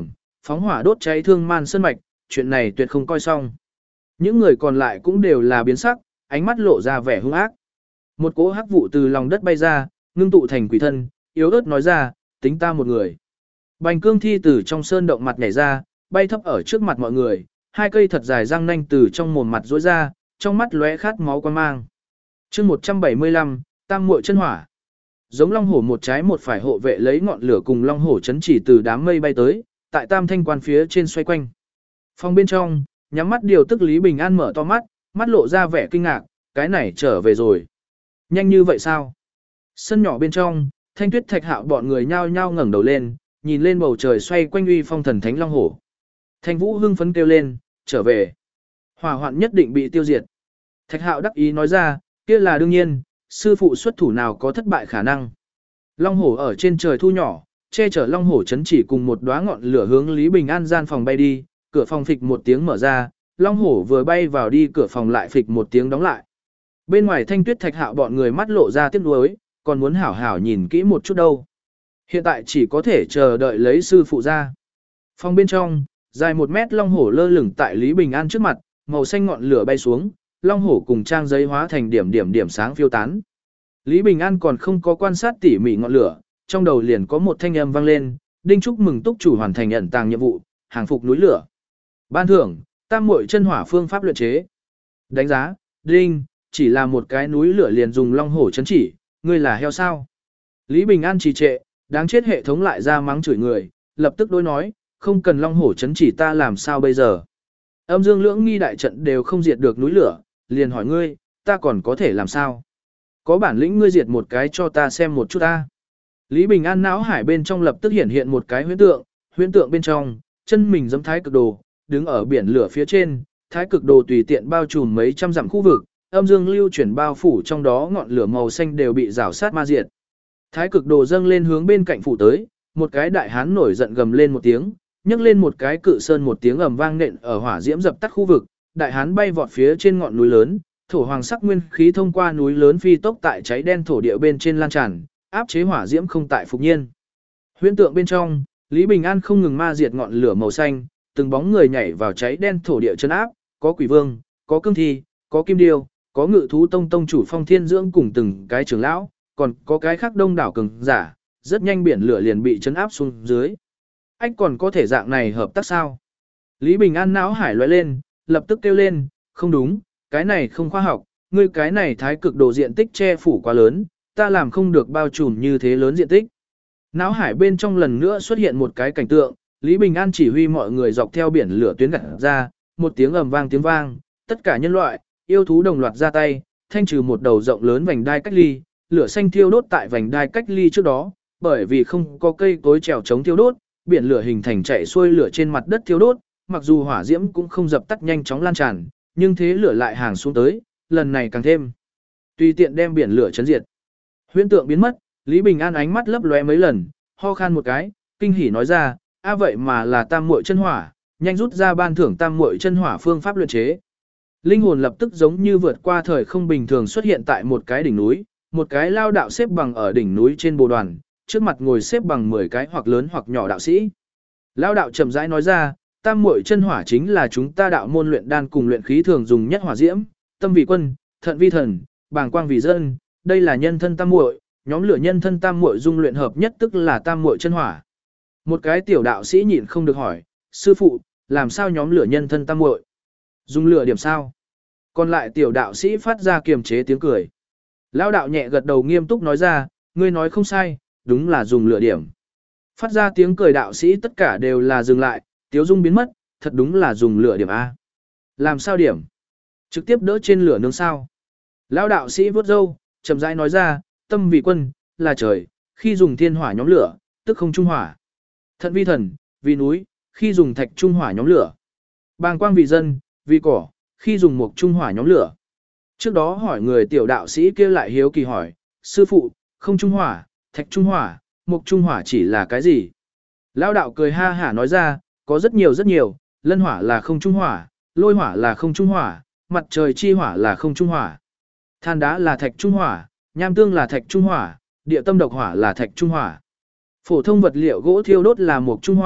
phóng hỏa đốt cháy Thương Man Sơn mạch, chuyện này tuyệt không coi xong. Những người còn lại cũng đều là biến sắc, ánh mắt lộ ra vẻ hung ác. Một cỗ hắc vụ từ lòng đất bay ra, ngưng tụ thành quỷ thân, yếu ớt nói ra, tính ta một người. Bành Cương Thi từ trong sơn động mặt nhảy ra, bay thấp ở trước mặt mọi người, hai cây thật dài răng nanh từ trong mồm mặt rỗi ra, trong mắt lóe khát máu quan mang. Chương 175, Tam Muội Chân Hỏa. Giống long hổ một trái một phải hộ vệ lấy ngọn lửa cùng long hổ chấn chỉ từ đám mây bay tới, tại Tam Thanh quan phía trên xoay quanh. Phòng bên trong, nhắm mắt điều tức Lý Bình An mở to mắt, mắt lộ ra vẻ kinh ngạc, cái này trở về rồi. Nhanh như vậy sao? Sân nhỏ bên trong, Thanh Tuyết Thạch Hạo bọn người nhao nhao ngẩng đầu lên, nhìn lên bầu trời xoay quanh uy phong thần thánh long hổ. Thanh Vũ hưng phấn kêu lên, trở về. Hỏa hoạn nhất định bị tiêu diệt. Thạch Hạo đắc ý nói ra, kia là đương nhiên, sư phụ xuất thủ nào có thất bại khả năng. Long hổ ở trên trời thu nhỏ, che chở long hổ chấn chỉ cùng một đóa ngọn lửa hướng Lý Bình An gian phòng bay đi, cửa phòng phịch một tiếng mở ra, long hổ vừa bay vào đi cửa phòng lại phịch một tiếng đóng lại. Bên ngoài Thanh Tuyết Thạch Hạo bọn người mắt lộ ra tiếc nuối, còn muốn hảo hảo nhìn kỹ một chút đâu. Hiện tại chỉ có thể chờ đợi lấy sư phụ ra. Phòng bên trong, dài 1 mét long hổ lơ lửng tại Lý Bình An trước mặt, màu xanh ngọn lửa bay xuống, long hổ cùng trang giấy hóa thành điểm sáng phiêu tán. Lý Bình An còn không có quan sát tỉ mỉ ngọn lửa, trong đầu liền có một thanh âm vang lên, đinh chúc mừng túc chủ hoàn thành ẩn tàng nhiệm vụ, hàng phục núi lửa. Ban thưởng, Tam Muội Chân Hỏa phương pháp luyện chế. Đánh giá, đinh, chỉ là một cái núi lửa liền dùng long hổ chấn chỉ, ngươi là heo sao? Lý Bình An trì trệ, đáng chết hệ thống lại ra mắng chửi người, lập tức đối nói, không cần long hổ chấn chỉ ta làm sao bây giờ? Âm dương lưỡng nghi đại trận đều không diệt được núi lửa, liền hỏi ngươi, ta còn có thể làm sao? Có bản lĩnh ngươi diệt một cái cho ta xem một chút ta. Lý Bình An não hải bên trong lập tức hiện một cái huyễn tượng bên trong, chân mình giẫm thái cực đồ, đứng ở biển lửa phía trên, thái cực đồ tùy tiện bao trùm mấy trăm dặm khu vực, âm dương lưu chuyển bao phủ trong đó ngọn lửa màu xanh đều bị rào sát ma diệt. Thái cực đồ dâng lên hướng bên cạnh phủ tới, một cái đại hán nổi giận gầm lên một tiếng, nhấc lên một cái cự sơn một tiếng ầm vang nện ở hỏa diễm dập tắt khu vực, đại hán bay vọt phía trên ngọn núi lớn, thổ hoàng sắc nguyên khí thông qua núi lớn phi tốc tại cháy đen thổ địa bên trên lan tràn, áp chế hỏa diễm không tại phục nhiên. Huyễn tượng bên trong, Lý Bình An không ngừng ma diệt ngọn lửa màu xanh, từng bóng người nhảy vào cháy đen thổ địa chân áp, có quỷ vương, có cương thi, có kim điêu, có ngự thú tông chủ Phong Thiên Dưỡng cùng từng cái trưởng lão, còn có cái khác đông đảo cường giả, rất nhanh biển lửa liền bị chấn áp xuống dưới. Anh còn có thể dạng này hợp tác sao? Lý Bình An não hải loại lên, lập tức kêu lên, không đúng, cái này không khoa học, ngươi cái này thái cực đồ diện tích che phủ quá lớn, ta làm không được bao trùm như thế lớn diện tích. Não hải bên trong lần nữa xuất hiện một cái cảnh tượng, Lý Bình An chỉ huy mọi người dọc theo biển lửa tuyến gặt ra, một tiếng ầm vang tiếng vang, tất cả nhân loại, yêu thú đồng loạt ra tay, thanh trừ một đầu rộng lớn vành đai cách ly, lửa xanh thiêu đốt tại vành đai cách ly trước đó, bởi vì không có cây cối trèo chống thiêu đốt, biển lửa hình thành chạy xuôi lửa trên mặt đất thiêu đốt, mặc dù hỏa diễm cũng không dập tắt nhanh chóng lan tràn, nhưng thế lửa lại hàng xuống tới, lần này càng thêm. Tùy tiện đem biển lửa chấn diệt. Huyễn tượng biến mất, Lý Bình An ánh mắt lấp lóe mấy lần, ho khan một cái, kinh hỉ nói ra, a vậy mà là Tam Muội Chân Hỏa, nhanh rút ra ban thưởng Tam Muội Chân Hỏa phương pháp luyện chế. Linh hồn lập tức giống như vượt qua thời không bình thường xuất hiện tại một cái đỉnh núi, một cái lao đạo xếp bằng ở đỉnh núi trên bồ đoàn, trước mặt ngồi xếp bằng 10 cái hoặc lớn hoặc nhỏ đạo sĩ. Lao đạo chậm rãi nói ra, Tam Muội Chân Hỏa chính là chúng ta đạo môn luyện đan cùng luyện khí thường dùng nhất hỏa diễm, tâm vì quân, thận vi thần, bàng quang vì dân, đây là nhân thân tam muội, nhóm lửa nhân thân tam muội dung luyện hợp nhất tức là Tam Muội Chân Hỏa. Một cái tiểu đạo sĩ nhịn không được hỏi, sư phụ, làm sao nhóm lửa nhân thân tam muội? Dùng lửa điểm sao? Còn lại tiểu đạo sĩ phát ra kiềm chế tiếng cười. Lão đạo nhẹ gật đầu nghiêm túc nói ra, ngươi nói không sai, đúng là dùng lửa điểm. Phát ra tiếng cười đạo sĩ tất cả đều là dừng lại, tiếu dung biến mất, thật đúng là dùng lửa điểm A. Làm sao điểm? Trực tiếp đỡ trên lửa nướng sao? Lão đạo sĩ vuốt râu, chậm rãi nói ra, tâm vì quân, là trời, khi dùng thiên hỏa nhóm lửa, tức không trung hỏa. Thận vi thần, vì núi, khi dùng thạch trung hỏa nhóm lửa. Bàng quang vì dân, vì cỏ, khi dùng mộc trung hỏa nhóm lửa. Trước đó hỏi người tiểu đạo sĩ kia lại hiếu kỳ hỏi, sư phụ, không trung hỏa, thạch trung hỏa, mộc trung hỏa chỉ là cái gì? Lão đạo cười ha hả nói ra, có rất nhiều, lân hỏa là không trung hỏa, lôi hỏa là không trung hỏa, mặt trời chi hỏa là không trung hỏa. Than đá là thạch trung hỏa, nham tương là thạch trung hỏa, địa tâm độc hỏa là thạch trung hỏa. Phổ thông vật liệu gỗ thiêu đốt là mộc trung hỏa,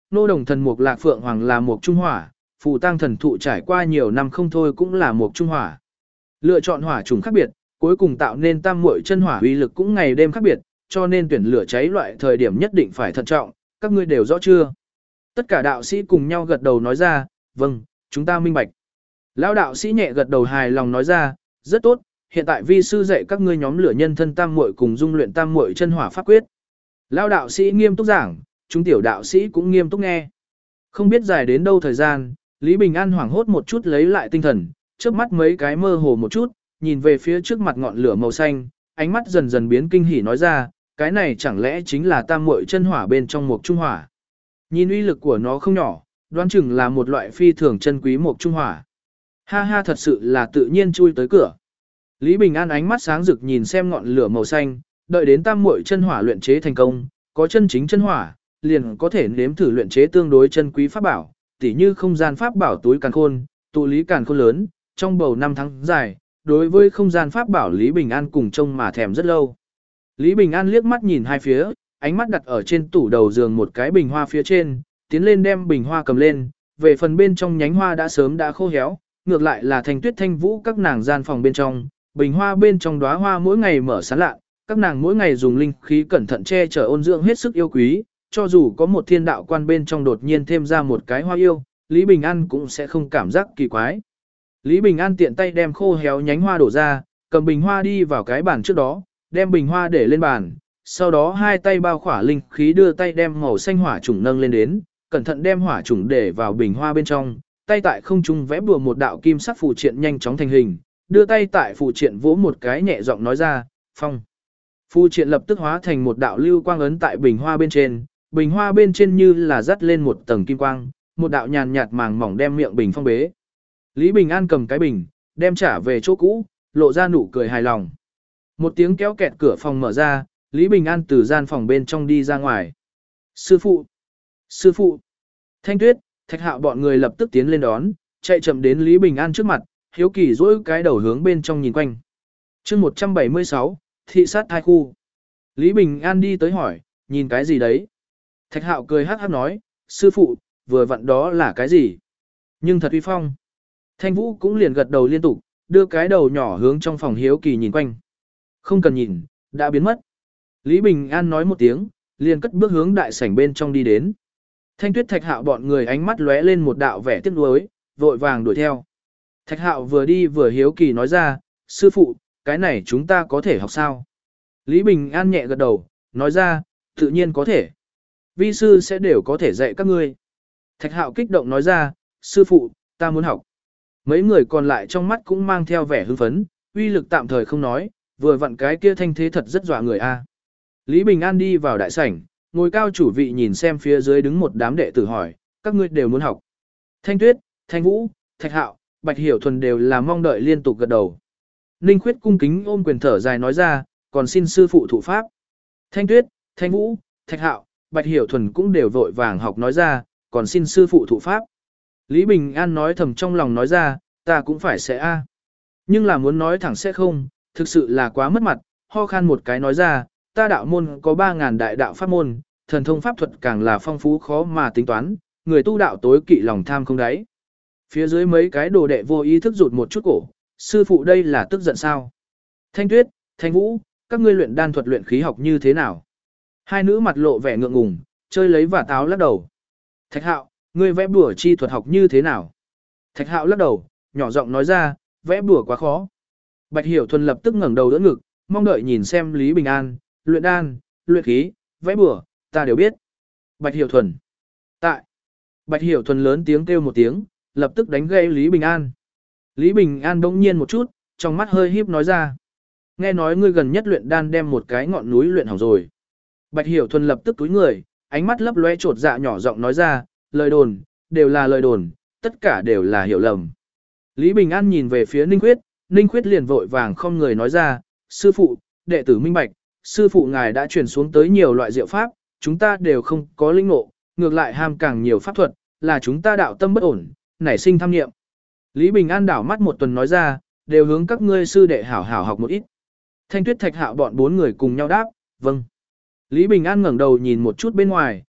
nô đồng thần mục lạc phượng hoàng là mục trung hỏa, phù tăng thần thụ trải qua nhiều năm không thôi cũng là mục trung hỏa. Lựa chọn hỏa chủng khác biệt, cuối cùng tạo nên tam muội chân hỏa uy lực cũng ngày đêm khác biệt, cho nên tuyển lửa cháy loại thời điểm nhất định phải thận trọng, các ngươi đều rõ chưa? Tất cả đạo sĩ cùng nhau gật đầu nói ra, vâng, chúng ta minh bạch. Lão đạo sĩ nhẹ gật đầu hài lòng nói ra, rất tốt, hiện tại vi sư dạy các ngươi nhóm lửa nhân thân tam muội cùng dung luyện tam muội chân hỏa pháp quyết. Lão đạo sĩ nghiêm túc giảng, chúng tiểu đạo sĩ cũng nghiêm túc nghe. Không biết dài đến đâu thời gian, Lý Bình An hoảng hốt một chút lấy lại tinh thần, trước mắt mấy cái mơ hồ một chút, nhìn về phía trước mặt ngọn lửa màu xanh, ánh mắt dần dần biến kinh hỉ nói ra, cái này chẳng lẽ chính là tam muội chân hỏa bên trong mục trung hỏa. Nhìn uy lực của nó không nhỏ, đoán chừng là một loại phi thường chân quý mục trung hỏa. Ha ha, thật sự là tự nhiên chui tới cửa. Lý Bình An ánh mắt sáng rực nhìn xem ngọn lửa màu xanh, đợi đến tam muội chân hỏa luyện chế thành công, có chân chính chân hỏa, liền có thể nếm thử luyện chế tương đối chân quý pháp bảo, tỉ như không gian pháp bảo túi càn khôn, tụ lý càn khôn lớn, trong bầu năm tháng dài, đối với không gian pháp bảo Lý Bình An cùng trông mà thèm rất lâu. Lý Bình An liếc mắt nhìn hai phía, ánh mắt đặt ở trên tủ đầu giường một cái bình hoa phía trên, tiến lên đem bình hoa cầm lên, về phần bên trong nhánh hoa đã sớm đã khô héo, ngược lại là Thanh Tuyết Thanh Vũ các nàng gian phòng bên trong, bình hoa bên trong đóa hoa mỗi ngày mở sáng lạ, các nàng mỗi ngày dùng linh khí cẩn thận che chở ôn dưỡng hết sức yêu quý, cho dù có một thiên đạo quan bên trong đột nhiên thêm ra một cái hoa yêu, Lý Bình An cũng sẽ không cảm giác kỳ quái. Lý Bình An tiện tay đem khô héo nhánh hoa đổ ra, cầm bình hoa đi vào cái bàn trước đó, đem bình hoa để lên bàn, sau đó hai tay bao khỏa linh khí đưa tay đem màu xanh hỏa chủng nâng lên đến, cẩn thận đem hỏa chủng để vào bình hoa bên trong, tay tại không trung vẽ bùa một đạo kim sắc phù triện nhanh chóng thành hình, đưa tay tại phù triện vỗ một cái nhẹ giọng nói ra, phong. Phù triện lập tức hóa thành một đạo lưu quang ấn tại bình hoa bên trên như là dắt lên một tầng kim quang, một đạo nhàn nhạt màng mỏng đem miệng bình phong bế. Lý Bình An cầm cái bình, đem trả về chỗ cũ, lộ ra nụ cười hài lòng. Một tiếng kéo kẹt cửa phòng mở ra, Lý Bình An từ gian phòng bên trong đi ra ngoài. Sư phụ! Sư phụ! Thanh Tuyết, Thạch Hạo bọn người lập tức tiến lên đón, chạy chậm đến Lý Bình An trước mặt, hiếu kỳ dỗi cái đầu hướng bên trong nhìn quanh. chương 176, thị sát hai khu. Lý Bình An đi tới hỏi, nhìn cái gì đấy? Thạch Hạo cười hắc hắc nói, sư phụ, vừa vặn đó là cái gì? Nhưng thật uy phong. Thanh Vũ cũng liền gật đầu liên tục, đưa cái đầu nhỏ hướng trong phòng hiếu kỳ nhìn quanh. Không cần nhìn, đã biến mất. Lý Bình An nói một tiếng, liền cất bước hướng đại sảnh bên trong đi đến. Thanh Tuyết Thạch Hạo bọn người ánh mắt lóe lên một đạo vẻ tiếc nuối, vội vàng đuổi theo. Thạch Hạo vừa đi vừa hiếu kỳ nói ra, sư phụ, cái này chúng ta có thể học sao? Lý Bình An nhẹ gật đầu, nói ra, tự nhiên có thể. Vi sư sẽ đều có thể dạy các ngươi. Thạch Hạo kích động nói ra, sư phụ, ta muốn học. Mấy người còn lại trong mắt cũng mang theo vẻ hưng phấn, uy lực tạm thời không nói, vừa vặn cái kia thanh thế thật rất dọa người a. Lý Bình An đi vào đại sảnh, ngồi cao chủ vị nhìn xem phía dưới đứng một đám đệ tử hỏi, các ngươi đều muốn học. Thanh Tuyết, Thanh Vũ, Thạch Hạo, Bạch Hiểu Thuần đều là mong đợi liên tục gật đầu. Ninh Khuyết cung kính ôm quyền thở dài nói ra, còn xin sư phụ thụ pháp. Thanh Tuyết, Thanh Vũ, Thạch Hạo, Bạch Hiểu Thuần cũng đều vội vàng học nói ra, còn xin sư phụ thụ pháp. Lý Bình An nói thầm trong lòng nói ra, ta cũng phải sẽ a. Nhưng là muốn nói thẳng sẽ không, thực sự là quá mất mặt, ho khan một cái nói ra, ta đạo môn có 3.000 đại đạo pháp môn, thần thông pháp thuật càng là phong phú khó mà tính toán, người tu đạo tối kỵ lòng tham không đáy. Phía dưới mấy cái đồ đệ vô ý thức rụt một chút cổ, sư phụ đây là tức giận sao? Thanh Tuyết, Thanh Vũ, các ngươi luyện đan thuật luyện khí học như thế nào? Hai nữ mặt lộ vẻ ngượng ngùng, chơi lấy và táo lắc đầu. Thạch Hạo, ngươi vẽ bùa chi thuật học như thế nào? Thạch Hạo lắc đầu, nhỏ giọng nói ra, vẽ bùa quá khó. Bạch Hiểu Thuần lập tức ngẩng đầu đỡ ngực, mong đợi nhìn xem Lý Bình An, luyện đan, luyện khí, vẽ bùa, ta đều biết. Bạch Hiểu Thuần. Tại. Bạch Hiểu Thuần lớn tiếng kêu một tiếng, lập tức đánh gây Lý Bình An. Lý Bình An bỗng nhiên một chút, trong mắt hơi híp nói ra. Nghe nói ngươi gần nhất luyện đan đem một cái ngọn núi luyện hỏng rồi. Bạch Hiểu Thuần lập tức túi người, ánh mắt lấp lóe trột dạ nhỏ giọng nói ra, lời đồn, đều là lời đồn, tất cả đều là hiểu lầm. Lý Bình An nhìn về phía Ninh Khuyết liền vội vàng không người nói ra, sư phụ, đệ tử minh bạch, sư phụ ngài đã truyền xuống tới nhiều loại diệu pháp, chúng ta đều không có linh ngộ, ngược lại ham càng nhiều pháp thuật, là chúng ta đạo tâm bất ổn, nảy sinh tham nghiệm. Lý Bình An đảo mắt một tuần nói ra, đều hướng các ngươi sư đệ hảo hảo học một ít. Thanh Tuyết Thạch Hạo bọn 4 người cùng nhau đáp, vâng. Lý Bình An ngẩng đầu nhìn một chút bên ngoài,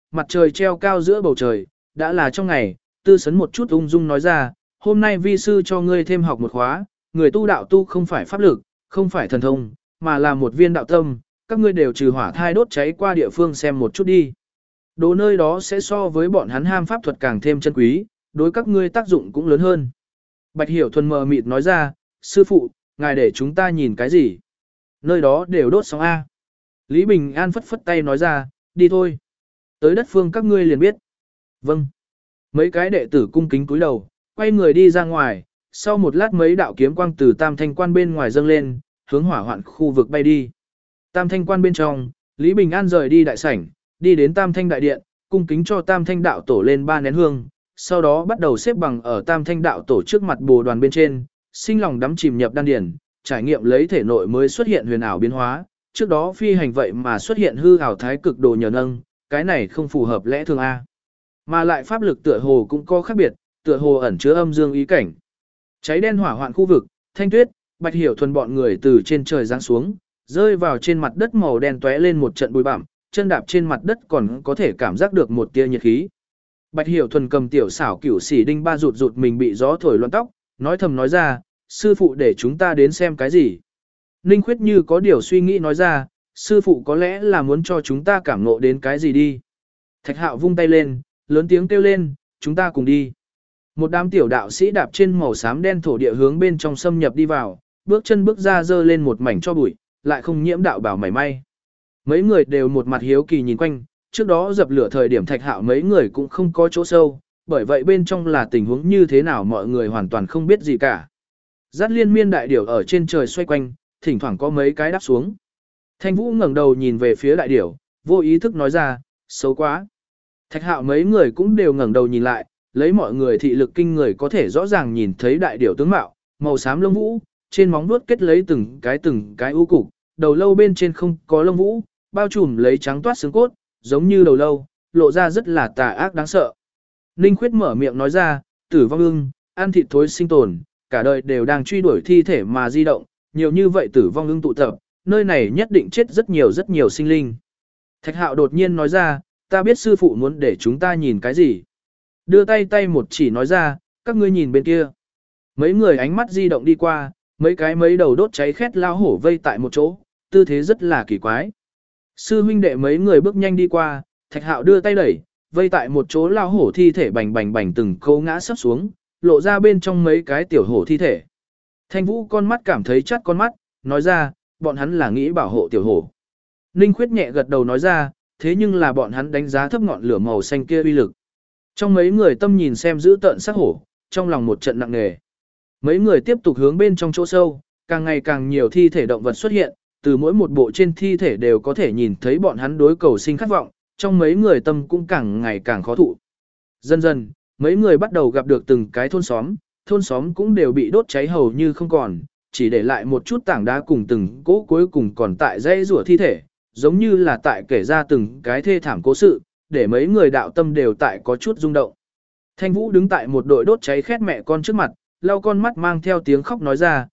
mặt trời treo cao giữa bầu trời, đã là trong ngày, Tư Sấn một chút ung dung nói ra, hôm nay vi sư cho ngươi thêm học một khóa, người tu đạo tu không phải pháp lực, không phải thần thông, mà là một viên đạo tâm, các ngươi đều trừ hỏa thai đốt cháy qua địa phương xem một chút đi. Đồ nơi đó sẽ so với bọn hắn ham pháp thuật càng thêm chân quý, đối các ngươi tác dụng cũng lớn hơn. Bạch Hiểu Thuần mờ mịt nói ra, sư phụ, ngài để chúng ta nhìn cái gì? Nơi đó đều đốt xong A. Lý Bình An phất phất tay nói ra, đi thôi. Tới đất phương các ngươi liền biết. Vâng. Mấy cái đệ tử cung kính cúi đầu, quay người đi ra ngoài, sau một lát mấy đạo kiếm quang từ Tam Thanh Quan bên ngoài dâng lên, hướng hỏa hoạn khu vực bay đi. Tam Thanh Quan bên trong, Lý Bình An rời đi đại sảnh, đi đến Tam Thanh Đại Điện, cung kính cho Tam Thanh Đạo Tổ lên 3 nén hương, sau đó bắt đầu xếp bằng ở Tam Thanh Đạo Tổ trước mặt bồ đoàn bên trên, sinh lòng đắm chìm nhập đan điển, trải nghiệm lấy thể nội mới xuất hiện huyền ảo biến hóa, trước đó phi hành vậy mà xuất hiện hư ảo thái cực đồ nhờ nâng, cái này không phù hợp lẽ thường A. Mà lại pháp lực tựa hồ cũng có khác biệt, tựa hồ ẩn chứa âm dương ý cảnh. Cháy đen hỏa hoạn khu vực, Thanh Tuyết, Bạch Hiểu Thuần bọn người từ trên trời giáng xuống, rơi vào trên mặt đất màu đen tóe lên một trận bụi bặm, chân đạp trên mặt đất còn có thể cảm giác được một tia nhiệt khí. Bạch Hiểu Thuần cầm tiểu xảo cửu xỉ đinh ba rụt rụt mình bị gió thổi loạn tóc, nói thầm nói ra, sư phụ để chúng ta đến xem cái gì. Ninh Khuyết như có điều suy nghĩ nói ra, sư phụ có lẽ là muốn cho chúng ta cảm ngộ đến cái gì đi. Thạch Hạo vung tay lên, lớn tiếng kêu lên, chúng ta cùng đi. Một đám tiểu đạo sĩ đạp trên màu xám đen thổ địa hướng bên trong xâm nhập đi vào, bước chân bước ra dơ lên một mảnh cho bụi, lại không nhiễm đạo bảo mảy may. Mấy người đều một mặt hiếu kỳ nhìn quanh, trước đó dập lửa thời điểm Thạch Hạo mấy người cũng không có chỗ sâu, bởi vậy bên trong là tình huống như thế nào mọi người hoàn toàn không biết gì cả. Dát liên miên đại điểu ở trên trời xoay quanh, thỉnh thoảng có mấy cái đáp xuống. Thanh Vũ ngẩng đầu nhìn về phía đại điểu, vô ý thức nói ra, xấu quá. Thạch Hạo mấy người cũng đều ngẩng đầu nhìn lại, lấy mọi người thị lực kinh người có thể rõ ràng nhìn thấy đại điểu tướng mạo, màu xám lông vũ, trên móng vuốt kết lấy từng cái u cục, đầu lâu bên trên không có lông vũ, bao trùm lấy trắng toát xương cốt, giống như đầu lâu, lộ ra rất là tà ác đáng sợ. Ninh Khuyết mở miệng nói ra, Tử Vong Ưng, ăn thịt thối sinh tồn, cả đời đều đang truy đuổi thi thể mà di động, nhiều như vậy Tử Vong Ưng tụ tập, nơi này nhất định chết rất nhiều sinh linh. Thạch Hạo đột nhiên nói ra, ta biết sư phụ muốn để chúng ta nhìn cái gì. Đưa tay một chỉ nói ra, các ngươi nhìn bên kia. Mấy người ánh mắt di động đi qua, mấy đầu đốt cháy khét lao hổ vây tại một chỗ, tư thế rất là kỳ quái. Sư huynh đệ mấy người bước nhanh đi qua, Thạch Hạo đưa tay đẩy, vây tại một chỗ lao hổ thi thể bành bành từng câu ngã sắp xuống, lộ ra bên trong mấy cái tiểu hổ thi thể. Thanh Vũ con mắt cảm thấy chắt con mắt, nói ra, bọn hắn là nghĩ bảo hộ tiểu hổ. Ninh Khuyết nhẹ gật đầu nói ra, thế nhưng là bọn hắn đánh giá thấp ngọn lửa màu xanh kia uy lực. Trong mấy người tâm nhìn xem giữ tợn sắc hổ, trong lòng một trận nặng nề. Mấy người tiếp tục hướng bên trong chỗ sâu, càng ngày càng nhiều thi thể động vật xuất hiện, từ mỗi một bộ trên thi thể đều có thể nhìn thấy bọn hắn đối cầu sinh khát vọng, trong mấy người tâm cũng càng ngày càng khó thụ. Dần dần, mấy người bắt đầu gặp được từng cái thôn xóm cũng đều bị đốt cháy hầu như không còn, chỉ để lại một chút tảng đá cùng từng cỗ cuối cùng còn tại dãy rủa thi thể, giống như là tại kể ra từng cái thê thảm cố sự, để mấy người đạo tâm đều tại có chút rung động. Thanh Vũ đứng tại một đội đốt cháy khét mẹ con trước mặt, lau con mắt mang theo tiếng khóc nói ra,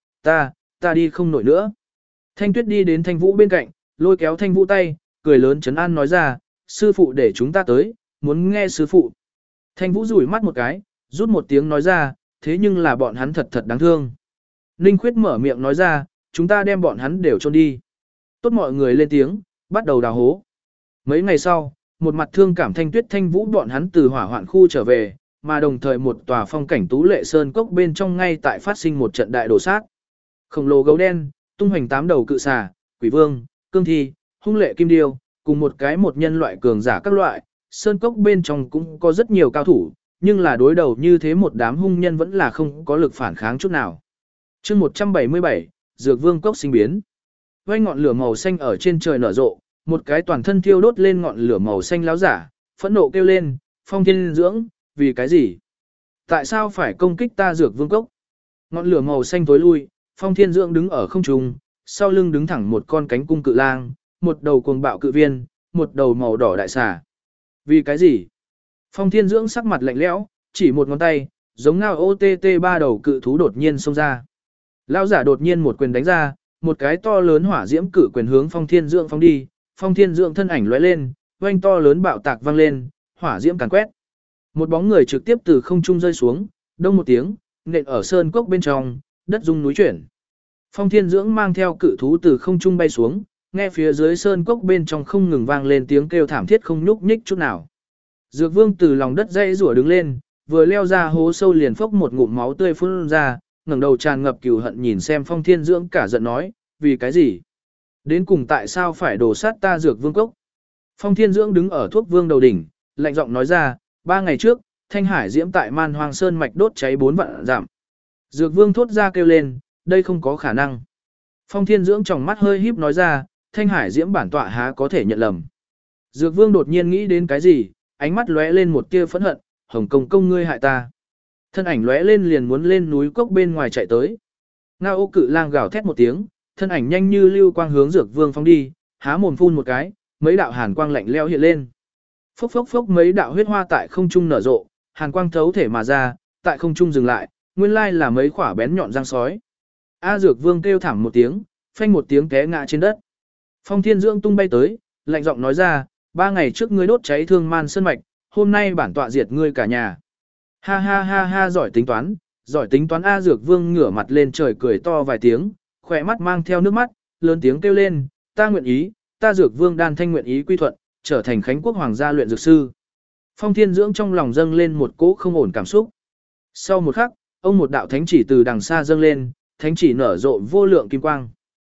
ta đi không nổi nữa. Thanh Tuyết đi đến Thanh Vũ bên cạnh, lôi kéo Thanh Vũ tay, cười lớn trấn an nói ra, sư phụ để chúng ta tới, muốn nghe sư phụ. Thanh Vũ rủi mắt một cái, rút một tiếng nói ra, thế nhưng là bọn hắn thật đáng thương. Ninh Khuyết mở miệng nói ra, chúng ta đem bọn hắn đều chôn đi. Tốt mọi người lên tiếng, bắt đầu đào hố. Mấy ngày sau, một mặt thương cảm Thanh Tuyết Thanh Vũ bọn hắn từ hỏa hoạn khu trở về, mà đồng thời một tòa phong cảnh tú lệ sơn cốc bên trong ngay tại phát sinh một trận đại đổ sát. Khổng lồ gấu đen, tung hoành 8 đầu cự xà, quỷ vương, cương thi, hung lệ kim điêu, cùng một nhân loại cường giả các loại, sơn cốc bên trong cũng có rất nhiều cao thủ, nhưng là đối đầu như thế một đám hung nhân vẫn là không có lực phản kháng chút nào. Chương 177, Dược Vương cốc sinh biến. Vây ngọn lửa màu xanh ở trên trời nở rộ, một cái toàn thân thiêu đốt lên ngọn lửa màu xanh láo giả, phẫn nộ kêu lên, Phong Thiên Dưỡng, vì cái gì? Tại sao phải công kích ta Dược Vương cốc? Ngọn lửa màu xanh tối lui, Phong Thiên Dưỡng đứng ở không trung, sau lưng đứng thẳng một con cánh cung cự lang, một đầu cuồng bạo cự viên, một đầu màu đỏ đại xà. Vì cái gì? Phong Thiên Dưỡng sắc mặt lạnh lẽo, chỉ một ngón tay, giống ngao OTT 3 đầu cự thú đột nhiên xông ra. Lão giả đột nhiên một quyền đánh ra, một cái to lớn hỏa diễm cự quyền hướng Phong Thiên Dưỡng phóng đi, Phong Thiên Dưỡng thân ảnh lóe lên, oanh to lớn bạo tạc vang lên, hỏa diễm càn quét. Một bóng người trực tiếp từ không trung rơi xuống, đông một tiếng, nện ở sơn cốc bên trong, đất rung núi chuyển. Phong Thiên Dưỡng mang theo cự thú từ không trung bay xuống, nghe phía dưới sơn cốc bên trong không ngừng vang lên tiếng kêu thảm thiết không nhúc nhích chút nào. Dược Vương từ lòng đất dãy rủa đứng lên, vừa leo ra hố sâu liền phốc một ngụm máu tươi phun ra, ngẩng đầu tràn ngập cừu hận nhìn xem Phong Thiên Dưỡng cả giận nói, vì cái gì? Đến cùng tại sao phải đổ sát ta Dược Vương cốc? Phong Thiên Dưỡng đứng ở thuốc vương đầu đỉnh, lạnh giọng nói ra, 3 ngày trước, Thanh Hải diễm tại Man Hoang Sơn mạch đốt cháy 4 vạn dặm. Dược Vương thốt ra kêu lên, đây không có khả năng. Phong Thiên Dưỡng trong mắt hơi híp nói ra, Thanh Hải diễm bản tọa há có thể nhận lầm. Dược Vương đột nhiên nghĩ đến cái gì, ánh mắt lóe lên một tia phẫn hận, Hồng Công công ngươi hại ta. Thân ảnh lóe lên liền muốn lên núi cốc bên ngoài chạy tới. Ngao Ô Cự Lang gào thét một tiếng, thân ảnh nhanh như lưu quang hướng Dược Vương phóng đi, há mồm phun một cái, mấy đạo hàn quang lạnh lẽo hiện lên. Phốc phốc phốc mấy đạo huyết hoa tại không trung nở rộ, hàn quang thấu thể mà ra, tại không trung dừng lại, nguyên lai là mấy quả bén nhọn răng sói. A Dược Vương kêu thảm một tiếng, phanh một tiếng té ngã trên đất. Phong Thiên Dưỡng tung bay tới, lạnh giọng nói ra, 3 ngày trước ngươi đốt cháy Thương Man Sơn mạch, hôm nay bản tọa diệt ngươi cả nhà. Ha ha ha ha, giỏi tính toán A Dược Vương ngửa mặt lên trời cười to vài tiếng, khỏe mắt mang theo nước mắt, lớn tiếng kêu lên, ta nguyện ý, ta Dược Vương Đan Thanh nguyện ý quy thuận, trở thành Khánh Quốc Hoàng gia luyện dược sư. Phong Thiên Dưỡng trong lòng dâng lên một cỗ không ổn cảm xúc. Sau một khắc, ông một đạo thánh chỉ từ đằng xa dâng lên, thánh chỉ nở rộ vô lượng kim quang.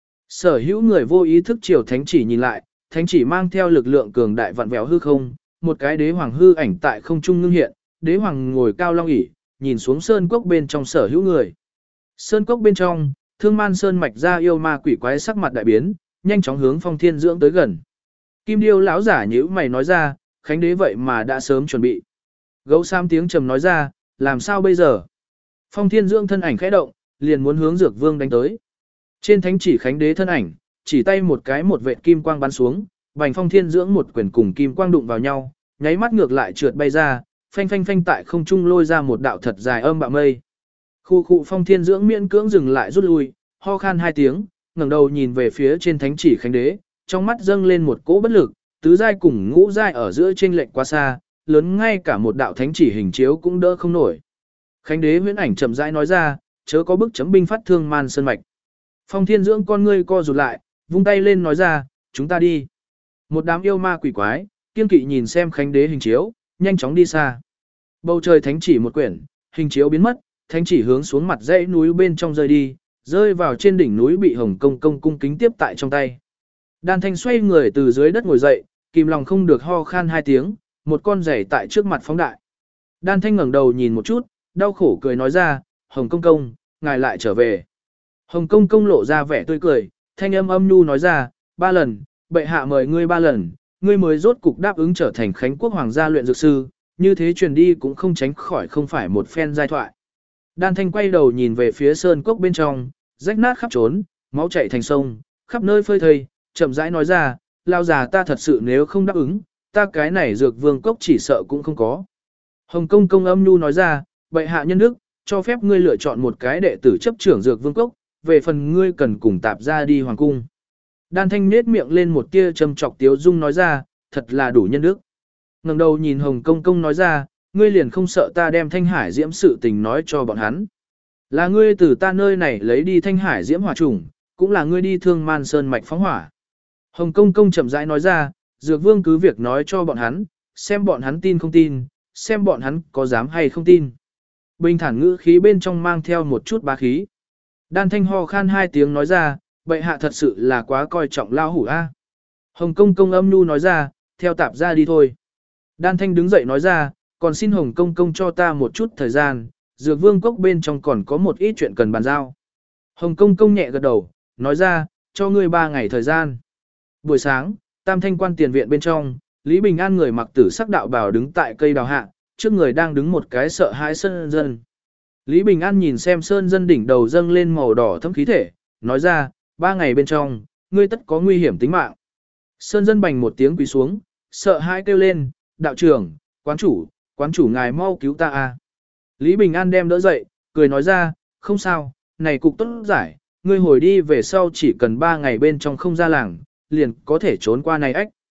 Sở hữu người vô ý thức chiều thánh chỉ nhìn lại, thánh chỉ mang theo lực lượng cường đại vặn vẹo hư không, một cái đế hoàng hư ảnh tại không trung ngưng hiện, đế hoàng ngồi cao long ỷ, nhìn xuống sơn cốc bên trong sở hữu người. Sơn cốc bên trong, Thương Man Sơn mạch ra yêu ma quỷ quái sắc mặt đại biến, nhanh chóng hướng Phong Thiên Dưỡng tới gần. Kim Điêu lão giả nhíu mày nói ra, Khánh đế vậy mà đã sớm chuẩn bị. Gấu xám tiếng trầm nói ra, làm sao bây giờ? Phong Thiên Dưỡng thân ảnh khẽ động, liền muốn hướng Dược Vương đánh tới. Trên thánh chỉ Khánh đế thân ảnh, chỉ tay một cái một vệt kim quang bắn xuống, bành Phong Thiên Dưỡng một quyền cùng kim quang đụng vào nhau, nháy mắt ngược lại trượt bay ra, phanh phanh phanh tại không trung lôi ra một đạo thật dài âm bạo mây. Khu khu Phong Thiên Dưỡng miễn cưỡng dừng lại rút lui, ho khan 2 tiếng, ngẩng đầu nhìn về phía trên thánh chỉ Khánh đế, trong mắt dâng lên một cỗ bất lực, tứ giai cùng ngũ giai ở giữa chênh lệch quá xa, lớn ngay cả một đạo thánh chỉ hình chiếu cũng đỡ không nổi. Khánh đế huyễn ảnh chậm rãi nói ra, chớ có bức chấm binh phát Thương Man Sơn mạch. Phong Thiên Dưỡng con ngươi co rụt lại, vung tay lên nói ra, chúng ta đi. Một đám yêu ma quỷ quái, kiên kỵ nhìn xem Khánh đế hình chiếu, nhanh chóng đi xa. Bầu trời thánh chỉ một quyển, hình chiếu biến mất, thánh chỉ hướng xuống mặt dãy núi bên trong rơi đi, rơi vào trên đỉnh núi bị Hồng Công công cung kính tiếp tại trong tay. Đan Thanh xoay người từ dưới đất ngồi dậy, kìm lòng không được ho khan 2 tiếng, một con giày tại trước mặt phóng đại. Đan Thanh ngẩng đầu nhìn một chút, đau khổ cười nói ra, Hồng Công công, ngài lại trở về. Hồng Công công lộ ra vẻ tươi cười, thanh âm âm nhu nói ra, 3 lần, bệ hạ mời ngươi 3 lần, ngươi mới rốt cục đáp ứng trở thành Khánh Quốc Hoàng gia luyện dược sư, như thế truyền đi cũng không tránh khỏi không phải một phen giai thoại. Đan Thanh quay đầu nhìn về phía sơn cốc bên trong, rách nát khắp trốn, máu chảy thành sông, khắp nơi phơi thây, chậm rãi nói ra, lao già ta thật sự nếu không đáp ứng, ta cái này Dược Vương cốc chỉ sợ cũng không có. Hồng Công công âm nhu nói ra, bệ hạ nhân đức, cho phép ngươi lựa chọn một cái đệ tử chấp trưởng Dược Vương cốc, về phần ngươi cần cùng tạp ra đi hoàng cung. Đan Thanh nết miệng lên một tia châm chọc tiếu dung nói ra, thật là đủ nhân đức. Ngẩng đầu nhìn Hồng Công công nói ra, ngươi liền không sợ ta đem Thanh Hải Diễm sự tình nói cho bọn hắn. Là ngươi từ ta nơi này lấy đi Thanh Hải Diễm hỏa trùng, cũng là ngươi đi Thương Man Sơn mạch phóng hỏa. Hồng Công công chậm rãi nói ra, Dược Vương cứ việc nói cho bọn hắn, xem bọn hắn tin không tin, xem bọn hắn có dám hay không tin. Bình thản ngữ khí bên trong mang theo một chút bá khí. Đan Thanh ho khan 2 tiếng nói ra, bệ hạ thật sự là quá coi trọng lao hủ a. Hồng Công công âm nhu nói ra, theo tạp ra đi thôi. Đan Thanh đứng dậy nói ra, còn xin Hồng Công công cho ta một chút thời gian, Dược Vương cốc bên trong còn có một ít chuyện cần bàn giao. Hồng Công công nhẹ gật đầu, nói ra, cho ngươi 3 ngày thời gian. Buổi sáng, Tam Thanh quan tiền viện bên trong, Lý Bình An người mặc tử sắc đạo bào đứng tại cây đào hạ, trước người đang đứng một cái sợ hãi sơn dân. Lý Bình An nhìn xem sơn dân đỉnh đầu dâng lên màu đỏ thâm khí thể, nói ra, 3 ngày bên trong, ngươi tất có nguy hiểm tính mạng. Sơn dân bành một tiếng quỳ xuống, sợ hãi kêu lên, đạo trưởng, quán chủ ngài mau cứu ta a. Lý Bình An đem đỡ dậy, cười nói ra, không sao, này cục tốt giải, ngươi hồi đi về sau chỉ cần 3 ngày bên trong không ra làng, liền có thể trốn qua này ách.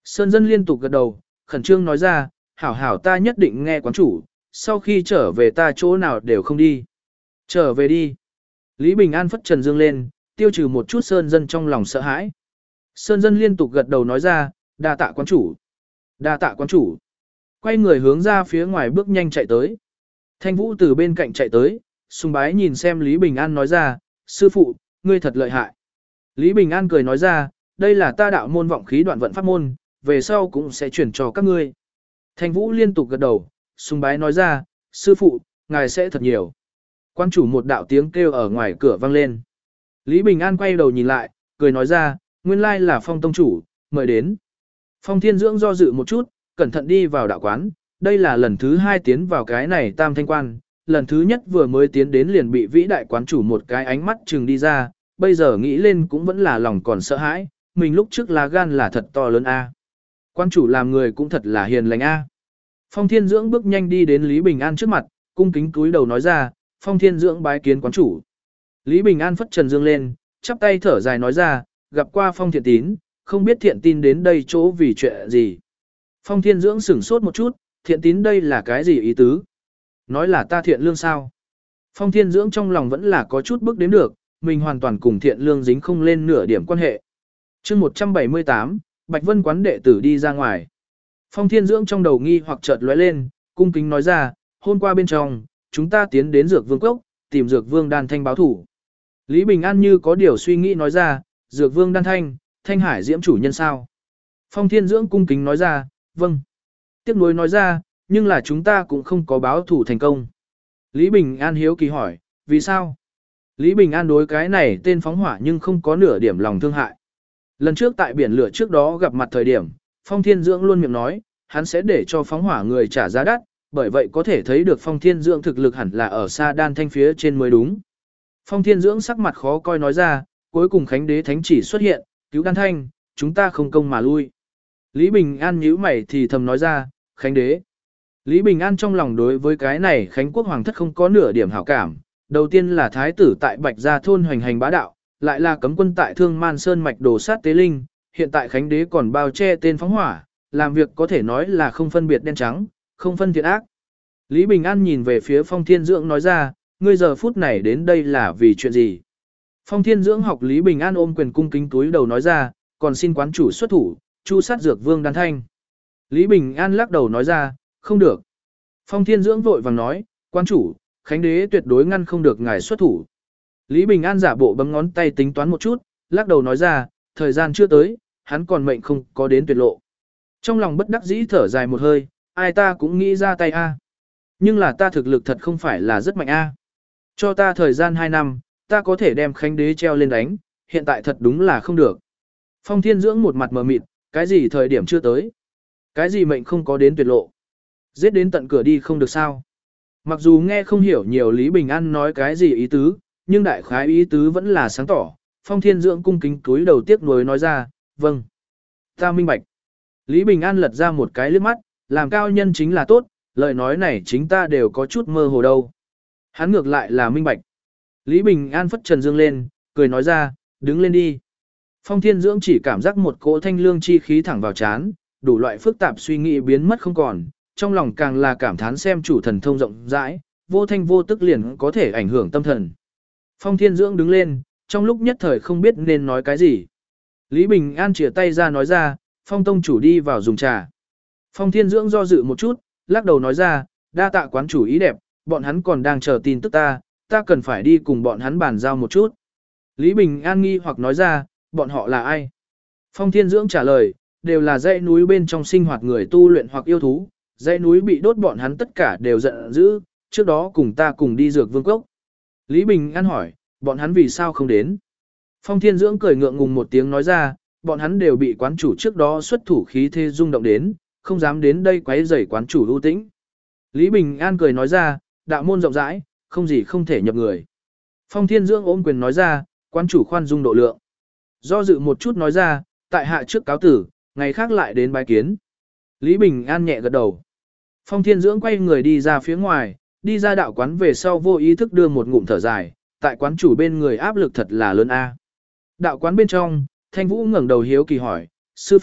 Sơn dân liên tục gật đầu, khẩn trương nói ra, hảo hảo ta nhất định nghe quán chủ, sau khi trở về ta chỗ nào đều không đi. Trở về đi. Lý Bình An phất trần dương lên, tiêu trừ một chút sơn dân trong lòng sợ hãi. Sơn dân liên tục gật đầu nói ra, đa tạ quán chủ. Đa tạ quán chủ. Quay người hướng ra phía ngoài bước nhanh chạy tới. Thanh Vũ từ bên cạnh chạy tới, sùng bái nhìn xem Lý Bình An nói ra, sư phụ, ngươi thật lợi hại. Lý Bình An cười nói ra, đây là ta đạo môn vọng khí đoạn vận pháp môn, về sau cũng sẽ chuyển cho các ngươi. Thanh Vũ liên tục gật đầu, sùng bái nói ra, sư phụ, ngài sẽ thật nhiều. Quan chủ một đạo tiếng kêu ở ngoài cửa vang lên. Lý Bình An quay đầu nhìn lại, cười nói ra, nguyên lai là Phong tông chủ, mời đến. Phong Thiên Dưỡng do dự một chút, cẩn thận đi vào đạo quán, đây là lần thứ 2 tiến vào cái này tam thanh quan, lần thứ nhất vừa mới tiến đến liền bị vĩ đại quán chủ một cái ánh mắt chừng đi ra, bây giờ nghĩ lên cũng vẫn là lòng còn sợ hãi, mình lúc trước lá gan là thật to lớn a. Quán chủ làm người cũng thật là hiền lành a. Phong Thiên Dưỡng bước nhanh đi đến Lý Bình An trước mặt, cung kính cúi đầu nói ra, Phong Thiên Dưỡng bái kiến quán chủ. Lý Bình An phất trần dương lên, chắp tay thở dài nói ra, gặp qua Phong Thiện Tín, không biết Thiện Tín đến đây chỗ vì chuyện gì. Phong Thiên Dưỡng sửng sốt một chút, Thiện Tín đây là cái gì ý tứ? Nói là ta thiện lương sao? Phong Thiên Dưỡng trong lòng vẫn là có chút bức đến được, mình hoàn toàn cùng thiện lương dính không lên nửa điểm quan hệ. chương 178, Bạch Vân quán đệ tử đi ra ngoài. Phong Thiên Dưỡng trong đầu nghi hoặc chợt lóe lên, cung kính nói ra, hôm qua bên trong, chúng ta tiến đến Dược Vương Cốc, tìm Dược Vương Đan Thanh báo thủ. Lý Bình An như có điều suy nghĩ nói ra, Dược Vương Đan Thanh, Thanh Hải Diễm chủ nhân sao? Phong Thiên Dưỡng cung kính nói ra, vâng. Tiếc nuối nói ra, nhưng là chúng ta cũng không có báo thủ thành công. Lý Bình An hiếu kỳ hỏi, vì sao? Lý Bình An đối cái này tên phóng hỏa nhưng không có nửa điểm lòng thương hại. Lần trước tại biển lửa trước đó gặp mặt thời điểm, Phong Thiên Dưỡng luôn miệng nói, hắn sẽ để cho phóng hỏa người trả giá đắt, bởi vậy có thể thấy được Phong Thiên Dưỡng thực lực hẳn là ở xa Đan Thanh phía trên mới đúng. Phong Thiên Dưỡng sắc mặt khó coi nói ra, cuối cùng Khánh Đế Thánh chỉ xuất hiện, cứu Đan Thanh, chúng ta không công mà lui. Lý Bình An nhíu mày thì thầm nói ra, Khánh Đế. Lý Bình An trong lòng đối với cái này Khánh Quốc Hoàng thất không có nửa điểm hảo cảm. Đầu tiên là thái tử tại Bạch Gia thôn hoành hành bá đạo, lại là cấm quân tại Thương Man Sơn mạch đổ sát tế linh, hiện tại Khánh Đế còn bao che tên phóng hỏa, làm việc có thể nói là không phân biệt đen trắng, không phân thiện ác. Lý Bình An nhìn về phía Phong Thiên Dưỡng nói ra, ngươi giờ phút này đến đây là vì chuyện gì? Phong Thiên Dưỡng học Lý Bình An ôm quyền cung kính túi đầu nói ra, còn xin quán chủ xuất thủ, chu sát Dược Vương Đan Thanh. Lý Bình An lắc đầu nói ra, không được. Phong Thiên Dưỡng vội vàng nói, quán chủ, Khánh Đế tuyệt đối ngăn không được ngài xuất thủ. Lý Bình An giả bộ bấm ngón tay tính toán một chút, lắc đầu nói ra, thời gian chưa tới, hắn còn mệnh không có đến tuyệt lộ. Trong lòng bất đắc dĩ thở dài một hơi, ai ta cũng nghĩ ra tay a. Nhưng là ta thực lực thật không phải là rất mạnh a. Cho ta thời gian 2 năm, ta có thể đem Khánh Đế treo lên đánh, hiện tại thật đúng là không được. Phong Thiên Dưỡng một mặt mờ mịt, cái gì thời điểm chưa tới? Cái gì mệnh không có đến tuyệt lộ? Giết đến tận cửa đi không được sao? Mặc dù nghe không hiểu nhiều Lý Bình An nói cái gì ý tứ, nhưng đại khái ý tứ vẫn là sáng tỏ. Phong Thiên Dưỡng cung kính cúi đầu tiếc nuối nói ra, vâng. Ta minh bạch. Lý Bình An lật ra một cái liếc mắt, làm cao nhân chính là tốt, lời nói này chính ta đều có chút mơ hồ đâu. Hắn ngược lại là minh bạch. Lý Bình An phất trần dương lên, cười nói ra, đứng lên đi. Phong Thiên Dưỡng chỉ cảm giác một cỗ thanh lương chi khí thẳng vào chán, đủ loại phức tạp suy nghĩ biến mất không còn, trong lòng càng là cảm thán xem chủ thần thông rộng rãi, vô thanh vô tức liền có thể ảnh hưởng tâm thần. Phong Thiên Dưỡng đứng lên, trong lúc nhất thời không biết nên nói cái gì. Lý Bình An chìa tay ra nói ra, Phong tông chủ đi vào dùng trà. Phong Thiên Dưỡng do dự một chút, lắc đầu nói ra, đa tạ quán chủ ý đẹp, bọn hắn còn đang chờ tin tức ta cần phải đi cùng bọn hắn bàn giao một chút. Lý Bình An nghi hoặc nói ra, bọn họ là ai? Phong Thiên Dưỡng trả lời, đều là dãy núi bên trong sinh hoạt người tu luyện hoặc yêu thú, dãy núi bị đốt bọn hắn tất cả đều giận dữ, trước đó cùng ta cùng đi Dược Vương Cốc. Lý Bình An hỏi, bọn hắn vì sao không đến? Phong Thiên Dưỡng cười ngượng ngùng một tiếng nói ra, bọn hắn đều bị quán chủ trước đó xuất thủ khí thế rung động đến, không dám đến đây quấy rầy quán chủ ưu tĩnh. Lý Bình An cười nói ra, đạo môn rộng rãi, không gì không thể nhập người. Phong Thiên Dưỡng ôm quyền nói ra, quán chủ khoan dung độ lượng. Do dự một chút nói ra, tại hạ trước cáo tử, ngày khác lại đến bái kiến. Lý Bình An nhẹ gật đầu. Phong Thiên Dưỡng quay người đi ra phía ngoài, đi ra đạo quán về sau vô ý thức đưa một ngụm thở dài, tại quán chủ bên người áp lực thật là lớn a. Đạo quán bên trong, Thanh Vũ ngẩng đầu hiếu kỳ hỏi, sư phụ,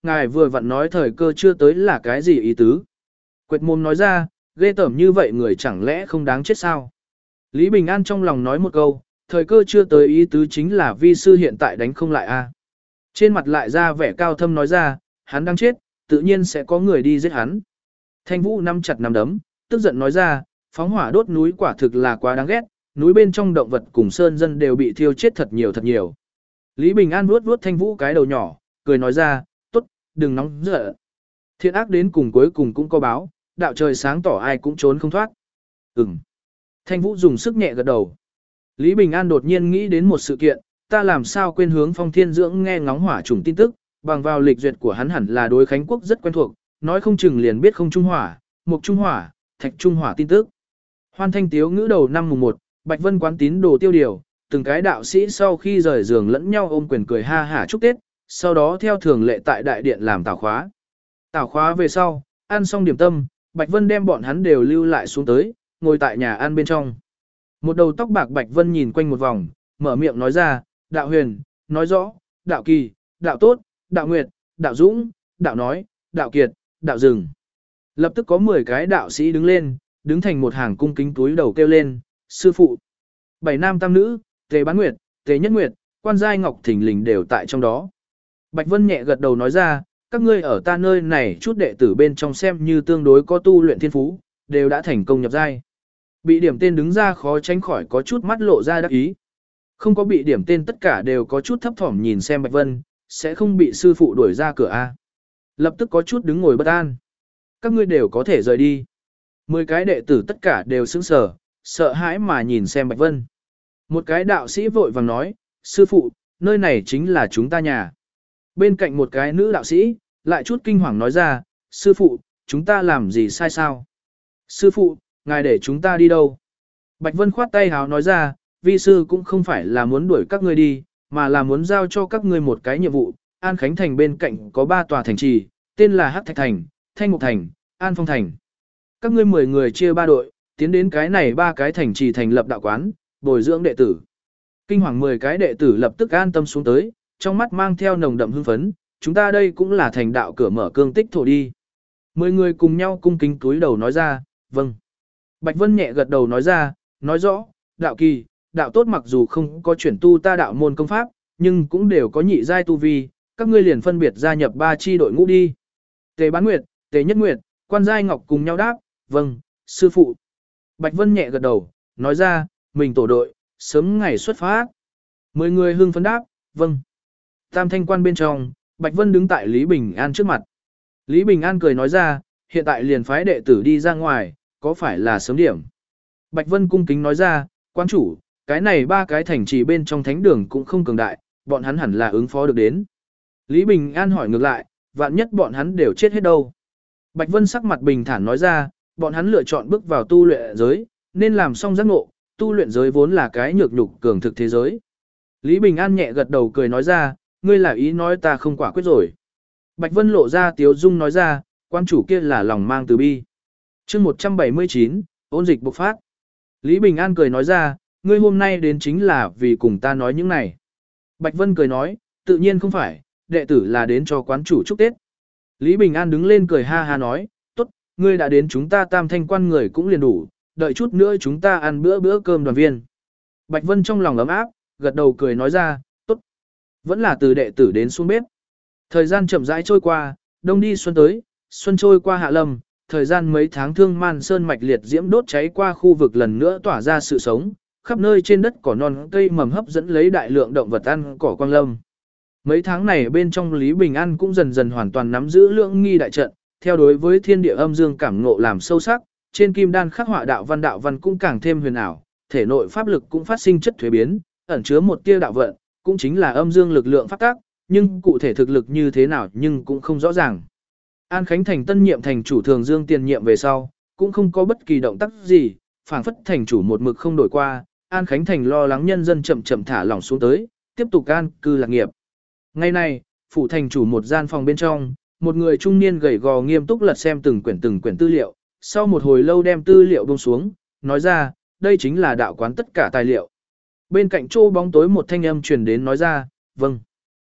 ngài vừa vặn nói thời cơ chưa tới là cái gì ý tứ? Quệt mồm nói ra, ghê tởm như vậy người chẳng lẽ không đáng chết sao? Lý Bình An trong lòng nói một câu, thời cơ chưa tới ý tứ chính là vi sư hiện tại đánh không lại a. Trên mặt lại ra vẻ cao thâm nói ra, hắn đang chết, tự nhiên sẽ có người đi giết hắn. Thanh Vũ nắm chặt nắm đấm, tức giận nói ra, phóng hỏa đốt núi quả thực là quá đáng ghét, núi bên trong động vật cùng sơn dân đều bị thiêu chết thật nhiều thật nhiều. Lý Bình An vuốt vuốt Thanh Vũ cái đầu nhỏ, cười nói ra, tốt, đừng nóng giận. Thiện ác đến cùng cuối cùng cũng có báo, đạo trời sáng tỏ ai cũng trốn không thoát. Ừm. Thanh Vũ dùng sức nhẹ gật đầu. Lý Bình An đột nhiên nghĩ đến một sự kiện, ta làm sao quên hướng Phong Thiên Dưỡng nghe ngóng hỏa trùng tin tức, bằng vào lịch duyệt của hắn hẳn là đối Khánh Quốc rất quen thuộc, nói không chừng liền biết không trung hỏa, mục trung hỏa, thạch trung hỏa tin tức. Hoan thanh tiếu ngữ đầu năm mùng 1, Bạch Vân quán tín đồ tiêu điều, từng cái đạo sĩ sau khi rời giường lẫn nhau ôm quyền cười ha hả chúc Tết, sau đó theo thường lệ tại đại điện làm tảo khóa. Tảo khóa về sau, ăn xong điểm tâm, Bạch Vân đem bọn hắn đều lưu lại xuống tới, ngồi tại nhà ăn bên trong. Một đầu tóc bạc Bạch Vân nhìn quanh một vòng, mở miệng nói ra, đạo huyền, nói rõ, đạo kỳ, đạo tốt, đạo nguyệt, đạo dũng, đạo nói, đạo kiệt, đạo rừng. Lập tức có 10 cái đạo sĩ đứng lên, đứng thành một hàng cung kính túi đầu kêu lên, sư phụ. 7 nam tam nữ, Tề Bán Nguyệt, Tề Nhất Nguyệt, Quan Giai Ngọc thỉnh lình đều tại trong đó. Bạch Vân nhẹ gật đầu nói ra, các ngươi ở ta nơi này chút đệ tử bên trong xem như tương đối có tu luyện thiên phú, đều đã thành công nhập giai. Bị điểm tên đứng ra khó tránh khỏi có chút mắt lộ ra đắc ý. Không có bị điểm tên tất cả đều có chút thấp thỏm nhìn xem Bạch Vân, sẽ không bị sư phụ đuổi ra cửa A. Lập tức có chút đứng ngồi bất an. Các ngươi đều có thể rời đi. 10 cái đệ tử tất cả đều sững sờ, sợ hãi mà nhìn xem Bạch Vân. Một cái đạo sĩ vội vàng nói, sư phụ, nơi này chính là chúng ta nhà. Bên cạnh một cái nữ đạo sĩ, lại chút kinh hoàng nói ra, sư phụ, chúng ta làm gì sai sao? Sư phụ, ngài để chúng ta đi đâu? Bạch Vân khoát tay háo nói ra, vi sư cũng không phải là muốn đuổi các ngươi đi, mà là muốn giao cho các ngươi một cái nhiệm vụ. An Khánh Thành bên cạnh có 3 tòa thành trì, tên là Hắc Thạch Thành, Thanh Mục Thành, An Phong Thành. Các ngươi 10 người chia 3 đội, tiến đến cái này 3 cái thành trì thành lập đạo quán, bồi dưỡng đệ tử. Kinh hoàng 10 cái đệ tử lập tức an tâm xuống tới, trong mắt mang theo nồng đậm hưng phấn, chúng ta đây cũng là thành đạo cửa mở cương tích thổ đi. 10 người cùng nhau cung kính túi đầu nói ra, vâng. Bạch Vân nhẹ gật đầu nói ra, nói rõ, đạo kỳ, đạo tốt mặc dù không có chuyển tu ta đạo môn công pháp, nhưng cũng đều có nhị giai tu vi, các ngươi liền phân biệt gia nhập 3 chi đội ngũ đi. Tề Bán Nguyệt, Tề Nhất Nguyệt, Quan Giai Ngọc cùng nhau đáp, vâng, sư phụ. Bạch Vân nhẹ gật đầu, nói ra, mình tổ đội, sớm ngày xuất phát. 10 người hưng phấn đáp, vâng. Tam thanh quan bên trong, Bạch Vân đứng tại Lý Bình An trước mặt. Lý Bình An cười nói ra, hiện tại liền phái đệ tử đi ra ngoài, có phải là sớm điểm? Bạch Vân cung kính nói ra, quan chủ, cái này 3 cái thành trì bên trong thánh đường cũng không cường đại, bọn hắn hẳn là ứng phó được đến. Lý Bình An hỏi ngược lại, vạn nhất bọn hắn đều chết hết đâu? Bạch Vân sắc mặt bình thản nói ra, bọn hắn lựa chọn bước vào tu luyện giới, nên làm xong giác ngộ, tu luyện giới vốn là cái nhược nhục cường thực thế giới. Lý Bình An nhẹ gật đầu cười nói ra, ngươi là ý nói ta không quả quyết rồi. Bạch Vân lộ ra tiếu dung nói ra, quan chủ kia là lòng mang từ bi. chương 179, ôn dịch bộc phát. Lý Bình An cười nói ra, ngươi hôm nay đến chính là vì cùng ta nói những này. Bạch Vân cười nói, tự nhiên không phải, đệ tử là đến cho quán chủ chúc Tết. Lý Bình An đứng lên cười ha ha nói, tốt, ngươi đã đến chúng ta tam thanh quan người cũng liền đủ, đợi chút nữa chúng ta ăn bữa cơm đoàn viên. Bạch Vân trong lòng ấm áp, gật đầu cười nói ra, tốt. Vẫn là từ đệ tử đến xuống bếp. Thời gian chậm rãi trôi qua, đông đi xuân tới, xuân trôi qua hạ lâm, thời gian mấy tháng thương man sơn mạch liệt diễm đốt cháy qua khu vực lần nữa tỏa ra sự sống, khắp nơi trên đất cỏ non cây mầm hấp dẫn lấy đại lượng động vật ăn cỏ quang lâm. Mấy tháng này bên trong Lý Bình An cũng dần dần hoàn toàn nắm giữ lượng nghi đại trận, theo đối với thiên địa âm dương cảm ngộ làm sâu sắc, trên kim đan khắc họa đạo văn cũng càng thêm huyền ảo, thể nội pháp lực cũng phát sinh chất thuế biến, ẩn chứa một tia đạo vận, cũng chính là âm dương lực lượng phát tác, nhưng cụ thể thực lực như thế nào nhưng cũng không rõ ràng. An Khánh Thành tân nhiệm thành chủ Thường Dương tiền nhiệm về sau, cũng không có bất kỳ động tác gì, phảng phất thành chủ một mực không đổi qua, An Khánh Thành lo lắng nhân dân chậm chậm thả lỏng xuống tới, tiếp tục an cư lạc nghiệp. Ngày này, phủ thành chủ một gian phòng bên trong, một người trung niên gầy gò nghiêm túc lật xem từng quyển tư liệu, sau một hồi lâu đem tư liệu buông xuống, nói ra, đây chính là đạo quán tất cả tài liệu. Bên cạnh chỗ bóng tối một thanh âm truyền đến nói ra, vâng.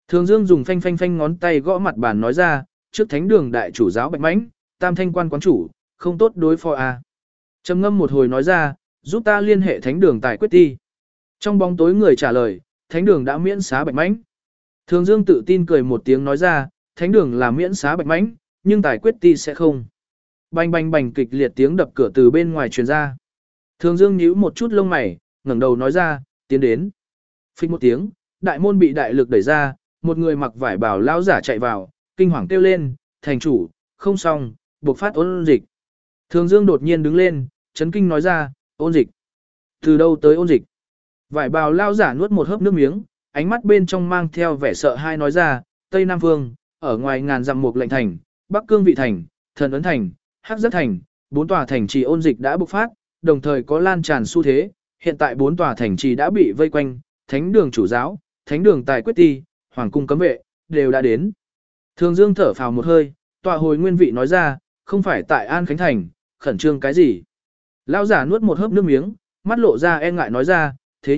Thường Dương dùng phanh phanh phanh ngón tay gõ mặt bàn nói ra, trước thánh đường đại chủ giáo Bạch Mãnh, tam thanh quan quán chủ, không tốt đối phó à. Trầm ngâm một hồi nói ra, giúp ta liên hệ thánh đường tài quyết ti. Trong bóng tối người trả lời, thánh đường đã miễn xá Bạch Mãnh. Thường Dương tự tin cười một tiếng nói ra, thánh đường là miễn xá Bạch Mãnh, nhưng tài quyết ti sẽ không. Bành bành bành kịch liệt tiếng đập cửa từ bên ngoài truyền ra. Thường Dương nhíu một chút lông mày, ngẩng đầu nói ra, tiến đến. Phích một tiếng, đại môn bị đại lực đẩy ra, một người mặc vải bào lão giả chạy vào, kinh hoàng kêu lên, thành chủ, không xong, buộc phát ôn dịch. Thường Dương đột nhiên đứng lên, chấn kinh nói ra, ôn dịch. Từ đâu tới ôn dịch? Vải bào lão giả nuốt một hớp nước miếng, ánh mắt bên trong mang theo vẻ sợ hãi nói ra, Tây Nam Phương, ở ngoài ngàn dặm Mục Lệnh thành, Bắc Cương Vị thành, Thần Ấn thành, Hắc Giác thành, 4 tòa thành trì ôn dịch đã bộc phát, đồng thời có lan tràn xu thế, hiện tại 4 tòa thành trì đã bị vây quanh, thánh đường chủ giáo, thánh đường tài quyết ti, hoàng cung cấm vệ, đều đã đến. Thường Dương thở phào một hơi, tọa hồi nguyên vị nói ra, không phải tại An Khánh thành, khẩn trương cái gì. Lão giả nuốt một hớp nước miếng, mắt lộ ra e ngại nói ra, thế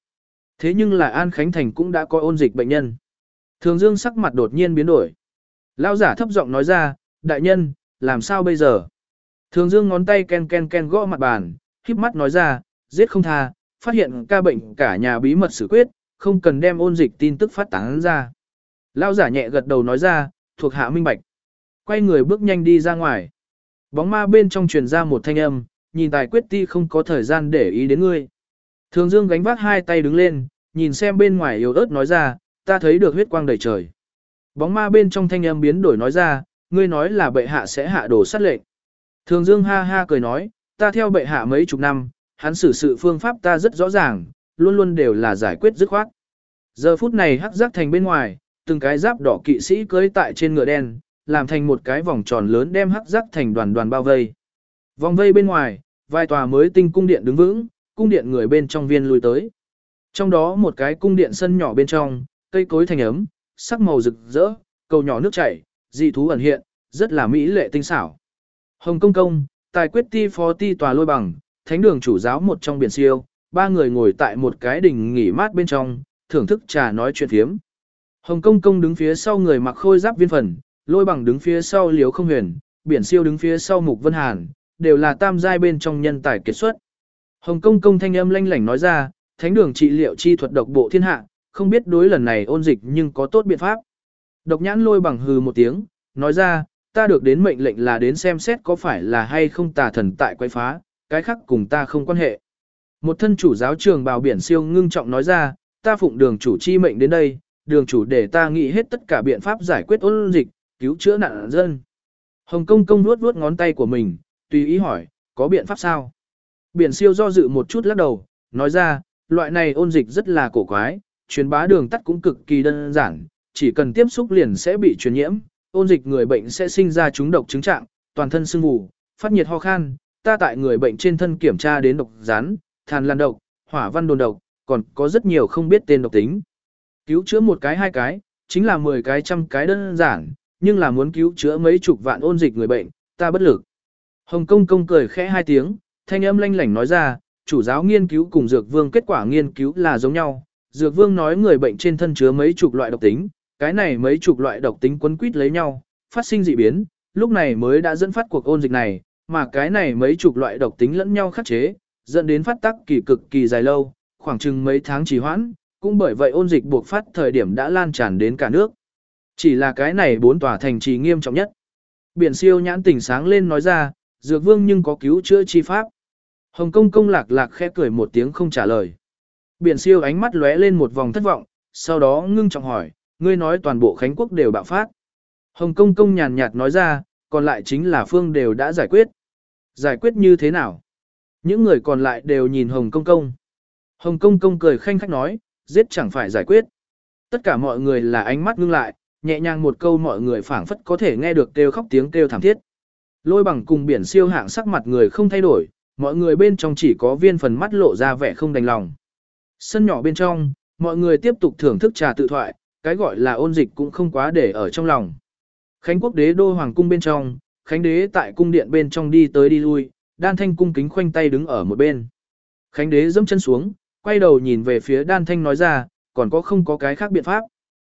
nhưng là An Khánh thành cũng đã có ôn dịch bệnh nhân. Thường Dương sắc mặt đột nhiên biến đổi. Lão giả thấp giọng nói ra, đại nhân, làm sao bây giờ? Thường Dương ngón tay ken ken ken gõ mặt bàn, híp mắt nói ra, giết không tha, phát hiện ca bệnh cả nhà bí mật xử quyết, không cần đem ôn dịch tin tức phát tán ra. Lão giả nhẹ gật đầu nói ra, thuộc hạ minh bạch. Quay người bước nhanh đi ra ngoài. Bóng ma bên trong truyền ra một thanh âm, nhìn tài quyết ti không có thời gian để ý đến ngươi. Thường Dương gánh vác hai tay đứng lên, nhìn xem bên ngoài yếu ớt nói ra, ta thấy được huyết quang đầy trời. Bóng ma bên trong thanh âm biến đổi nói ra, ngươi nói là bệ hạ sẽ hạ đổ sát lệnh. Thường Dương ha ha cười nói, ta theo bệ hạ mấy chục năm, hắn xử sự phương pháp ta rất rõ ràng, luôn luôn đều là giải quyết dứt khoát. Giờ phút này Hắc Giác thành bên ngoài, từng cái giáp đỏ kỵ sĩ cưỡi tại trên ngựa đen, làm thành một cái vòng tròn lớn đem Hắc Giác thành đoàn đoàn bao vây. Vòng vây bên ngoài, vài tòa mới tinh cung điện đứng vững, cung điện người bên trong viên lui tới. Trong đó một cái cung điện sân nhỏ bên trong, cây cối thành ấm, sắc màu rực rỡ, cầu nhỏ nước chảy, dị thú ẩn hiện, rất là mỹ lệ tinh xảo. Hồng Công Công, tài quyết ti phó ti tòa Lôi Bằng, thánh đường chủ giáo một trong biển siêu, ba người ngồi tại một cái đình nghỉ mát bên trong, thưởng thức trà nói chuyện phiếm. Hồng Công Công đứng phía sau người mặc khôi giáp viên phần, Lôi Bằng đứng phía sau Liếu Không Huyền, biển siêu đứng phía sau Mục Vân Hàn, đều là tam giai bên trong nhân tài kiệt xuất. Hồng Công Công thanh âm lanh lảnh nói ra, thánh đường trị liệu chi thuật độc bộ thiên hạ, không biết đối lần này ôn dịch nhưng có tốt biện pháp. Độc nhãn Lôi Bằng hừ một tiếng, nói ra, ta được đến mệnh lệnh là đến xem xét có phải là hay không tà thần tại quấy phá, cái khác cùng ta không quan hệ. Một thân chủ giáo trường bào biển siêu ngưng trọng nói ra, ta phụng đường chủ chi mệnh đến đây, đường chủ để ta nghĩ hết tất cả biện pháp giải quyết ôn dịch, cứu chữa nạn dân. Hồng Công Công vuốt vuốt ngón tay của mình, tùy ý hỏi, có biện pháp sao? Biển siêu do dự một chút lắc đầu, nói ra, loại này ôn dịch rất là cổ quái, truyền bá đường tắt cũng cực kỳ đơn giản, chỉ cần tiếp xúc liền sẽ bị truyền nhiễm, ôn dịch người bệnh sẽ sinh ra trúng độc chứng trạng, toàn thân sưng vù, phát nhiệt ho khan, ta tại người bệnh trên thân kiểm tra đến độc rắn, than lan độc, hỏa văn đồn độc, còn có rất nhiều không biết tên độc tính. Cứu chữa một cái hai cái, chính là 10 cái trăm cái đơn giản, nhưng là muốn cứu chữa mấy chục vạn ôn dịch người bệnh, ta bất lực. Hồng Công Công cười khẽ hai tiếng, thanh âm lanh lảnh nói ra, chủ giáo nghiên cứu cùng Dược Vương kết quả nghiên cứu là giống nhau. Dược Vương nói người bệnh trên thân chứa mấy chục loại độc tính, cái này mấy chục loại độc tính quấn quýt lấy nhau, phát sinh dị biến, lúc này mới đã dẫn phát cuộc ôn dịch này, mà cái này mấy chục loại độc tính lẫn nhau khắc chế, dẫn đến phát tác kỳ cực kỳ dài lâu, khoảng chừng mấy tháng trì hoãn, cũng bởi vậy ôn dịch buộc phát thời điểm đã lan tràn đến cả nước. Chỉ là cái này 4 tòa thành trì nghiêm trọng nhất. Biển siêu nhãn tỉnh sáng lên nói ra, Dược Vương nhưng có cứu chữa chi pháp. Hồng Công Công lạc lạc khẽ cười một tiếng không trả lời. Biển siêu ánh mắt lóe lên một vòng thất vọng, sau đó ngưng trọng hỏi, ngươi nói toàn bộ Khánh Quốc đều bạo phát. Hồng Công Công nhàn nhạt nói ra, còn lại chính là phương đều đã giải quyết. Giải quyết như thế nào? Những người còn lại đều nhìn Hồng Công Công. Hồng Công Công cười khanh khách nói, giết chẳng phải giải quyết. Tất cả mọi người là ánh mắt ngưng lại, nhẹ nhàng một câu mọi người phảng phất có thể nghe được kêu khóc tiếng kêu thảm thiết. Lôi Bằng cùng biển siêu hạng sắc mặt người không thay đổi, mọi người bên trong chỉ có viên phần mắt lộ ra vẻ không đành lòng. Sân nhỏ bên trong, mọi người tiếp tục thưởng thức trà tự thoại, cái gọi là ôn dịch cũng không quá để ở trong lòng. Khánh Quốc đế đô hoàng cung bên trong, Khánh đế tại cung điện bên trong đi tới đi lui, Đan Thanh cung kính khoanh tay đứng ở một bên. Khánh đế giẫm chân xuống, quay đầu nhìn về phía Đan Thanh nói ra, còn có không có cái khác biện pháp.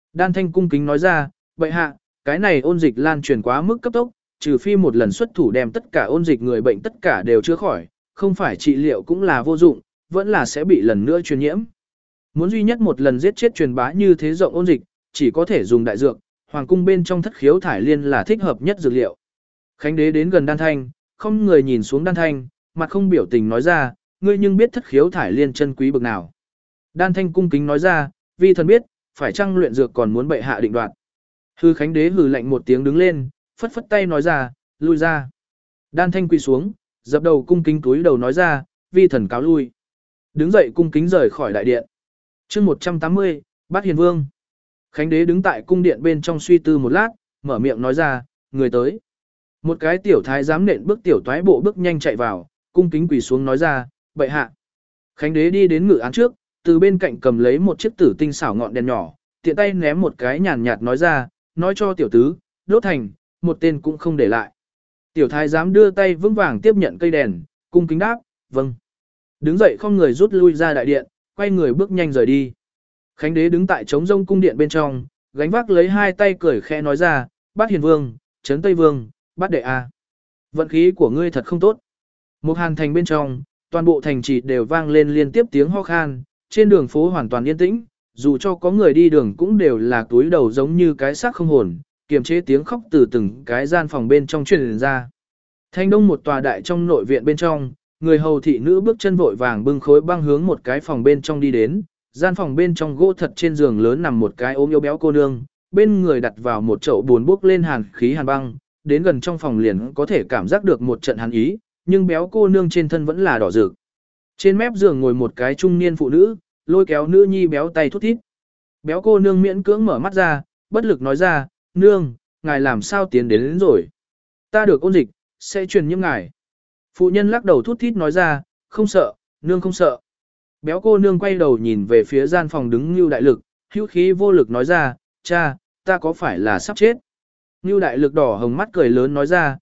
Đan Thanh cung kính nói ra, bệ hạ, cái này ôn dịch lan truyền quá mức cấp tốc, trừ phi một lần xuất thủ đem tất cả ôn dịch người bệnh tất cả đều chữa khỏi, không phải trị liệu cũng là vô dụng, vẫn là sẽ bị lần nữa truyền nhiễm. Muốn duy nhất một lần giết chết truyền bá như thế rộng ôn dịch, chỉ có thể dùng đại dược, hoàng cung bên trong thất khiếu thải liên là thích hợp nhất dược liệu. Khánh đế đến gần Đan Thanh, không người nhìn xuống Đan Thanh, mặt không biểu tình nói ra, ngươi nhưng biết thất khiếu thải liên chân quý bực nào. Đan Thanh cung kính nói ra, vi thần biết, phải chăng luyện dược còn muốn bệ hạ định đoạt. Hư Khánh đế hừ lạnh một tiếng đứng lên, phất phất tay nói ra, lui ra. Đan Thanh quỳ xuống, dập đầu cung kính túi đầu nói ra, vi thần cáo lui. Đứng dậy cung kính rời khỏi đại điện. Chương 180, Bát Hiền Vương. Khánh đế đứng tại cung điện bên trong suy tư một lát, mở miệng nói ra, người tới. Một cái tiểu thái giám nện bước tiểu toái bộ bước nhanh chạy vào, cung kính quỳ xuống nói ra, bệ hạ. Khánh đế đi đến ngự án trước, từ bên cạnh cầm lấy một chiếc tử tinh xảo ngọn đèn nhỏ, tiện tay ném một cái nhàn nhạt nói ra, nói cho tiểu tứ, đốt thành, một tên cũng không để lại. Tiểu thái giám đưa tay vững vàng tiếp nhận cây đèn, cung kính đáp, vâng. Đứng dậy không người rút lui ra đại điện, quay người bước nhanh rời đi. Khánh đế đứng tại trống rông cung điện bên trong, gánh vác lấy hai tay cười khẽ nói ra, Bát Hiền Vương, Trấn Tây Vương, Bát Đệ A. Vận khí của ngươi thật không tốt. Một hàn thành bên trong, toàn bộ thành trì đều vang lên liên tiếp tiếng ho khan, trên đường phố hoàn toàn yên tĩnh, dù cho có người đi đường cũng đều là túi đầu giống như cái xác không hồn, kiềm chế tiếng khóc từ từng cái gian phòng bên trong truyền ra. Thành đông một tòa đại trong nội viện bên trong, người hầu thị nữ bước chân vội vàng bưng khối băng hướng một cái phòng bên trong đi đến, gian phòng bên trong gỗ thật trên giường lớn nằm một cái ốm yếu béo cô nương, bên người đặt vào một chậu buồn bốc lên hàn khí hàn băng, đến gần trong phòng liền có thể cảm giác được một trận hàn ý, nhưng béo cô nương trên thân vẫn là đỏ rực. Trên mép giường ngồi một cái trung niên phụ nữ, lôi kéo nữ nhi béo tay thút thít. Béo cô nương miễn cưỡng mở mắt ra, bất lực nói ra, nương, ngài làm sao tiến đến rồi. Ta được ôn dịch, sẽ truyền nhiễm ngài. Phụ nhân lắc đầu thút thít nói ra, không sợ, nương không sợ. Béo cô nương quay đầu nhìn về phía gian phòng đứng Ngưu Đại Lực, hữu khí vô lực nói ra, cha, ta có phải là sắp chết? Ngưu Đại Lực đỏ hồng mắt cười lớn nói ra,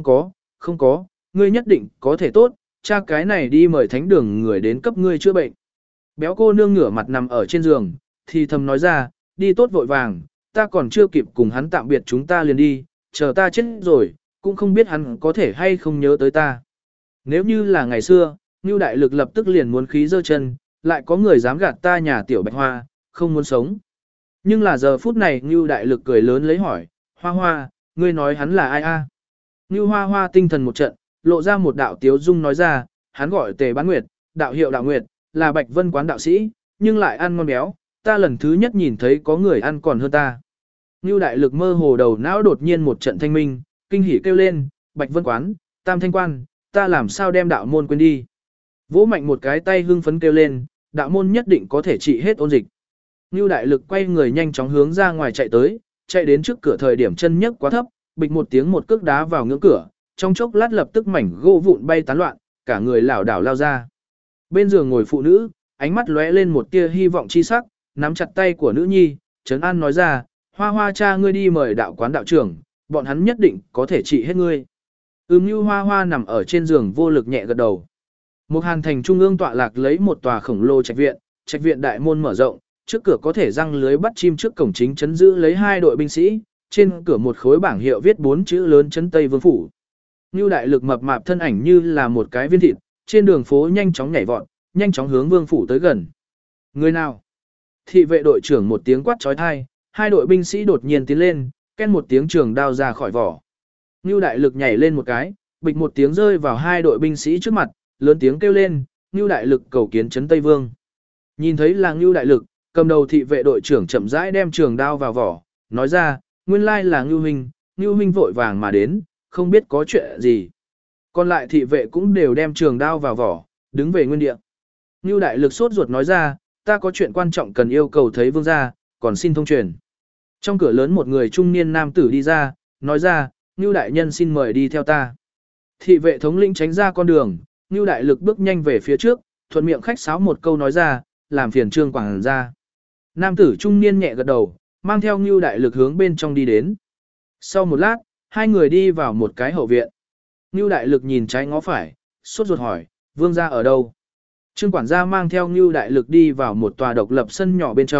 không có, ngươi nhất định có thể tốt, cha cái này đi mời thánh đường người đến cấp ngươi chữa bệnh. Béo cô nương ngửa mặt nằm ở trên giường, thì thầm nói ra, đi tốt vội vàng, ta còn chưa kịp cùng hắn tạm biệt chúng ta liền đi, chờ ta chết rồi, cũng không biết hắn có thể hay không nhớ tới ta. Nếu như là ngày xưa, Ngưu Đại Lực lập tức liền muốn khí giơ chân, lại có người dám gạt ta nhà tiểu Bạch Hoa, không muốn sống. Nhưng là giờ phút này Ngưu Đại Lực cười lớn lấy hỏi, Hoa Hoa, ngươi nói hắn là ai a? Ngưu Hoa Hoa tinh thần một trận, lộ ra một đạo tiếu dung nói ra, hắn gọi Tề Bán Nguyệt, đạo hiệu Đạo Nguyệt, là Bạch Vân quán đạo sĩ, nhưng lại ăn ngon béo, ta lần thứ nhất nhìn thấy có người ăn còn hơn ta. Ngưu Đại Lực mơ hồ đầu não đột nhiên một trận thanh minh, kinh hỉ kêu lên, Bạch Vân quán, Tam Thanh quan, ta làm sao đem đạo môn quên đi. Vỗ mạnh một cái tay hưng phấn kêu lên, đạo môn nhất định có thể trị hết ôn dịch. Ngưu Đại Lực quay người nhanh chóng hướng ra ngoài chạy tới, chạy đến trước cửa thời điểm chân nhấc quá thấp, bịch một tiếng một cước đá vào ngưỡng cửa, trong chốc lát lập tức mảnh gỗ vụn bay tán loạn, cả người lảo đảo lao ra. Bên giường ngồi phụ nữ, ánh mắt lóe lên một tia hy vọng chi sắc, nắm chặt tay của nữ nhi, trấn an nói ra, Hoa Hoa cha ngươi đi mời đạo quán đạo trưởng, bọn hắn nhất định có thể trị hết ngươi. Như Hoa Hoa nằm ở trên giường vô lực nhẹ gật đầu. Một hàn thành trung ương tọa lạc lấy một tòa khổng lồ trạch viện đại môn mở rộng, trước cửa có thể răng lưới bắt chim, trước cổng chính chấn giữ lấy 2 đội binh sĩ, trên cửa một khối bảng hiệu viết 4 chữ lớn Trấn Tây Vương phủ. Ngưu Đại Lực mập mạp thân ảnh như là một cái viên thịt, trên đường phố nhanh chóng nhảy vọt, nhanh chóng hướng vương phủ tới gần. Người nào? Thị vệ đội trưởng một tiếng quát chói tai, 2 đội binh sĩ đột nhiên tiến lên, ken một tiếng trường đao ra khỏi vỏ. Ngưu Đại Lực nhảy lên một cái, bịch một tiếng rơi vào 2 đội binh sĩ trước mặt, lớn tiếng kêu lên, Ngưu Đại Lực cầu kiến Trấn Tây Vương. Nhìn thấy là Ngưu Đại Lực, cầm đầu thị vệ đội trưởng chậm rãi đem trường đao vào vỏ, nói ra, nguyên lai là Ngưu huynh vội vàng mà đến, không biết có chuyện gì. Còn lại thị vệ cũng đều đem trường đao vào vỏ, đứng về nguyên địa. Ngưu Đại Lực sốt ruột nói ra, ta có chuyện quan trọng cần yêu cầu thấy vương gia, còn xin thông truyền. Trong cửa lớn một người trung niên nam tử đi ra, nói ra, Ngưu đại nhân xin mời đi theo ta. Thị vệ thống lĩnh tránh ra con đường, Ngưu Đại Lực bước nhanh về phía trước, thuận miệng khách sáo một câu nói ra, làm phiền trương quảng ra. Nam tử trung niên nhẹ gật đầu, mang theo Ngưu Đại Lực hướng bên trong đi đến. Sau một lát, 2 người đi vào một cái hậu viện. Ngưu Đại Lực nhìn trái ngó phải, sốt ruột hỏi, vương gia ở đâu? Trương quản gia mang theo Ngưu Đại Lực đi vào một tòa độc lập sân nhỏ bên trong,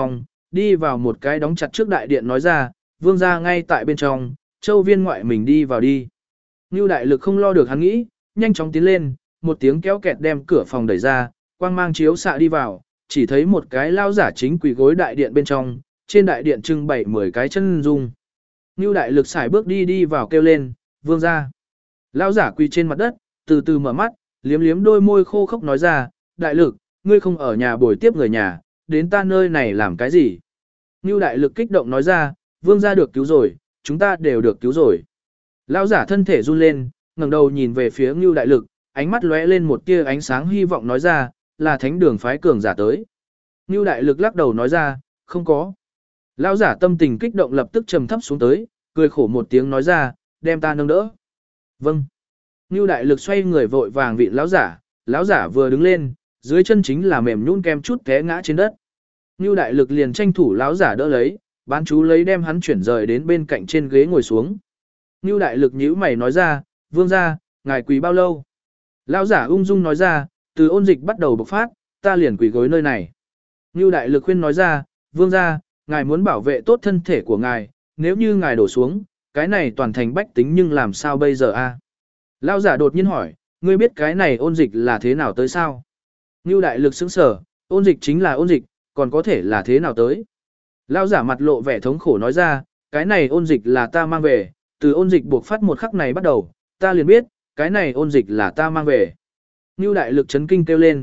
đi vào một cái đóng chặt trước đại điện nói ra, vương gia ngay tại bên trong, Châu Viên ngoại mình đi vào đi. Ngưu đại lực không lo được hắn nghĩ, nhanh chóng tiến lên, một tiếng kéo kẹt đem cửa phòng đẩy ra, quang mang chiếu xạ đi vào, chỉ thấy một cái lao giả chính quỳ gối đại điện bên trong, trên đại điện trưng bày 10 cái chân dung. Ngưu đại lực xài bước đi vào kêu lên, vương gia. Lao giả quỳ trên mặt đất, từ từ mở mắt, liếm liếm đôi môi khô khốc nói ra, đại lực, ngươi không ở nhà bồi tiếp người nhà, đến ta nơi này làm cái gì? Ngưu đại lực kích động nói ra, vương gia được cứu rồi, chúng ta đều được cứu rồi. Lão giả thân thể run lên, ngẩng đầu nhìn về phía Ngưu đại lực, ánh mắt lóe lên một tia ánh sáng hy vọng nói ra, là thánh đường phái cường giả tới. Ngưu đại lực lắc đầu nói ra, không có. Lão giả tâm tình kích động lập tức trầm thấp xuống tới, cười khổ một tiếng nói ra, đem ta nâng đỡ. Vâng. Ngưu đại lực xoay người vội vàng vịn lão giả vừa đứng lên, dưới chân chính là mềm nhũn kem chút té ngã trên đất. Ngưu đại lực liền tranh thủ lão giả đỡ lấy, bán chú lấy đem hắn chuyển rời đến bên cạnh trên ghế ngồi xuống. Ngưu đại lực nhíu mày nói ra, vương gia, ngài quỳ bao lâu? Lão giả ung dung nói ra, từ ôn dịch bắt đầu bộc phát, ta liền quỳ gối nơi này. Ngưu đại lực khuyên nói ra, vương gia, ngài muốn bảo vệ tốt thân thể của ngài, nếu như ngài đổ xuống, cái này toàn thành bách tính nhưng làm sao bây giờ a? Lão giả đột nhiên hỏi, ngươi biết cái này ôn dịch là thế nào tới sao? Ngưu đại lực sững sờ, ôn dịch chính là ôn dịch, còn có thể là thế nào tới? Lão giả mặt lộ vẻ thống khổ nói ra, cái này ôn dịch là ta mang về, từ ôn dịch buộc phát một khắc này bắt đầu, ta liền biết, cái này ôn dịch là ta mang về. Ngưu đại lực chấn kinh kêu lên,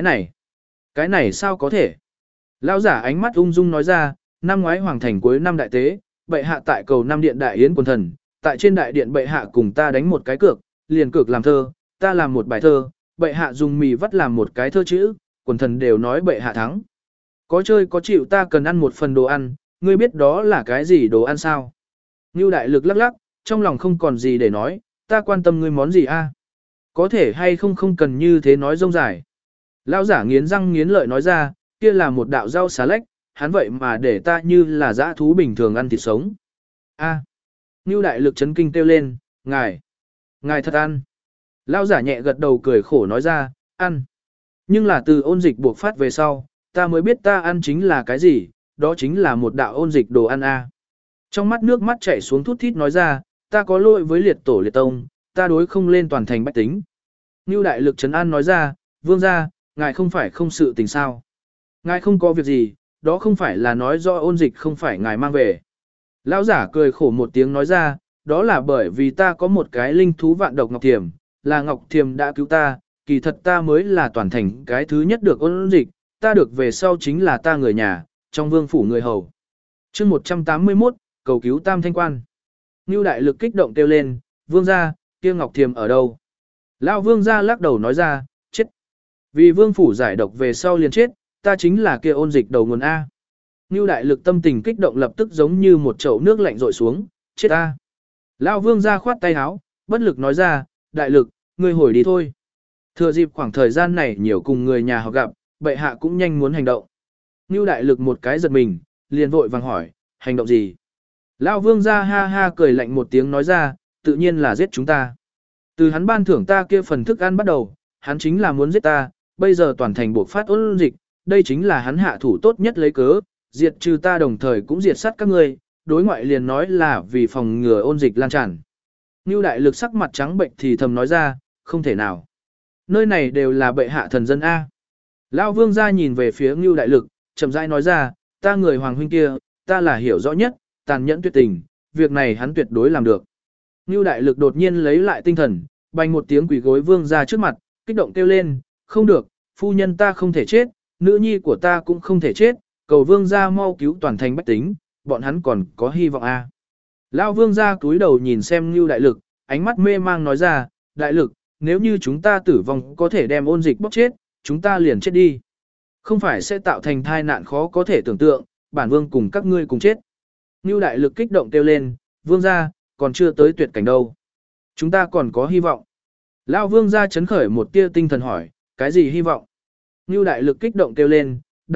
cái này sao có thể? Lão giả ánh mắt ung dung nói ra, năm ngoái hoàng thành cuối năm đại tế, bệ hạ tại cầu năm điện đại yến quần thần, tại trên đại điện bệ hạ cùng ta đánh một cái cược, liền cược làm thơ, ta làm một bài thơ, bệ hạ dùng mì vắt làm một cái thơ chữ, quần thần đều nói bệ hạ thắng. Có chơi có chịu ta cần ăn một phần đồ ăn, ngươi biết đó là cái gì đồ ăn sao? Ngưu đại lực lắc lắc, trong lòng không còn gì để nói, ta quan tâm ngươi món gì a? Có thể hay không cần như thế nói rông dài. Lão giả nghiến răng nghiến lợi nói ra, kia là một đạo rau xà lách, hắn vậy mà để ta như là dã thú bình thường ăn thịt sống. A. Ngưu đại lực chấn kinh kêu lên, ngài thật ăn. Lão giả nhẹ gật đầu cười khổ nói ra, ăn. Nhưng là từ ôn dịch buộc phát về sau, ta mới biết ta ăn chính là cái gì, đó chính là một đạo ôn dịch đồ ăn a. Trong mắt nước mắt chảy xuống thút thít nói ra, ta có lỗi với liệt tổ liệt tông, ta đối không lên toàn thành bách tính. Ngưu đại lực trấn an nói ra, vương gia, ngài không phải không sự tình sao. Ngài không có việc gì, đó không phải là nói do ôn dịch không phải ngài mang về. Lão giả cười khổ một tiếng nói ra, đó là bởi vì ta có một cái linh thú vạn độc Ngọc Thiềm, là Ngọc Thiềm đã cứu ta, kỳ thật ta mới là toàn thành cái thứ nhất được ôn dịch, ta được về sau chính là ta người nhà, trong vương phủ người hầu. Chương 181, cầu cứu Tam Thanh Quan. Ngưu đại lực kích động kêu lên, vương gia, kia Ngọc Thiềm ở đâu? Lão vương gia lắc đầu nói ra, chết. Vì vương phủ giải độc về sau liền chết, ta chính là kia ôn dịch đầu nguồn A. Ngưu đại lực tâm tình kích động lập tức giống như một chậu nước lạnh rội xuống, chết A. Lão vương gia khoát tay áo, bất lực nói ra, đại lực, ngươi hồi đi thôi. Thừa dịp khoảng thời gian này nhiều cùng người nhà họ gặp, bệ hạ cũng nhanh muốn hành động. Ngưu đại lực một cái giật mình, liền vội vàng hỏi, hành động gì? Lão vương gia ha ha cười lạnh một tiếng nói ra, tự nhiên là giết chúng ta. Từ hắn ban thưởng ta kia phần thức ăn bắt đầu, hắn chính là muốn giết ta, bây giờ toàn thành buộc phát ôn dịch, đây chính là hắn hạ thủ tốt nhất lấy cớ, diệt trừ ta đồng thời cũng diệt sát các ngươi, đối ngoại liền nói là vì phòng ngừa ôn dịch lan tràn. Ngưu đại lực sắc mặt trắng bệnh thì thầm nói ra, không thể nào. Nơi này đều là bệ hạ thần dân A. Lão vương gia nhìn về phía Ngưu đại lực, chậm rãi nói ra, ta người hoàng huynh kia, ta là hiểu rõ nhất, tàn nhẫn tuyệt tình, việc này hắn tuyệt đối làm được. Ngưu đại lực đột nhiên lấy lại tinh thần, bành một tiếng quỳ gối vương gia trước mặt, kích động kêu lên, không được, phu nhân ta không thể chết, nữ nhi của ta cũng không thể chết, cầu vương gia mau cứu toàn thành bách tính, bọn hắn còn có hy vọng a. Lão vương gia cúi đầu nhìn xem Ngưu đại lực, ánh mắt mê mang nói ra, đại lực, nếu như chúng ta tử vong có thể đem ôn dịch bóc chết, chúng ta liền chết đi. Không phải sẽ tạo thành tai nạn khó có thể tưởng tượng, bản vương cùng các ngươi cùng chết. Ngưu đại lực kích động kêu lên, vương gia, còn chưa tới tuyệt cảnh đâu. Chúng ta còn có hy vọng. Lão vương gia chấn khởi một tia tinh thần hỏi, cái gì hy vọng? Ngưu đại lực kích động kêu lên,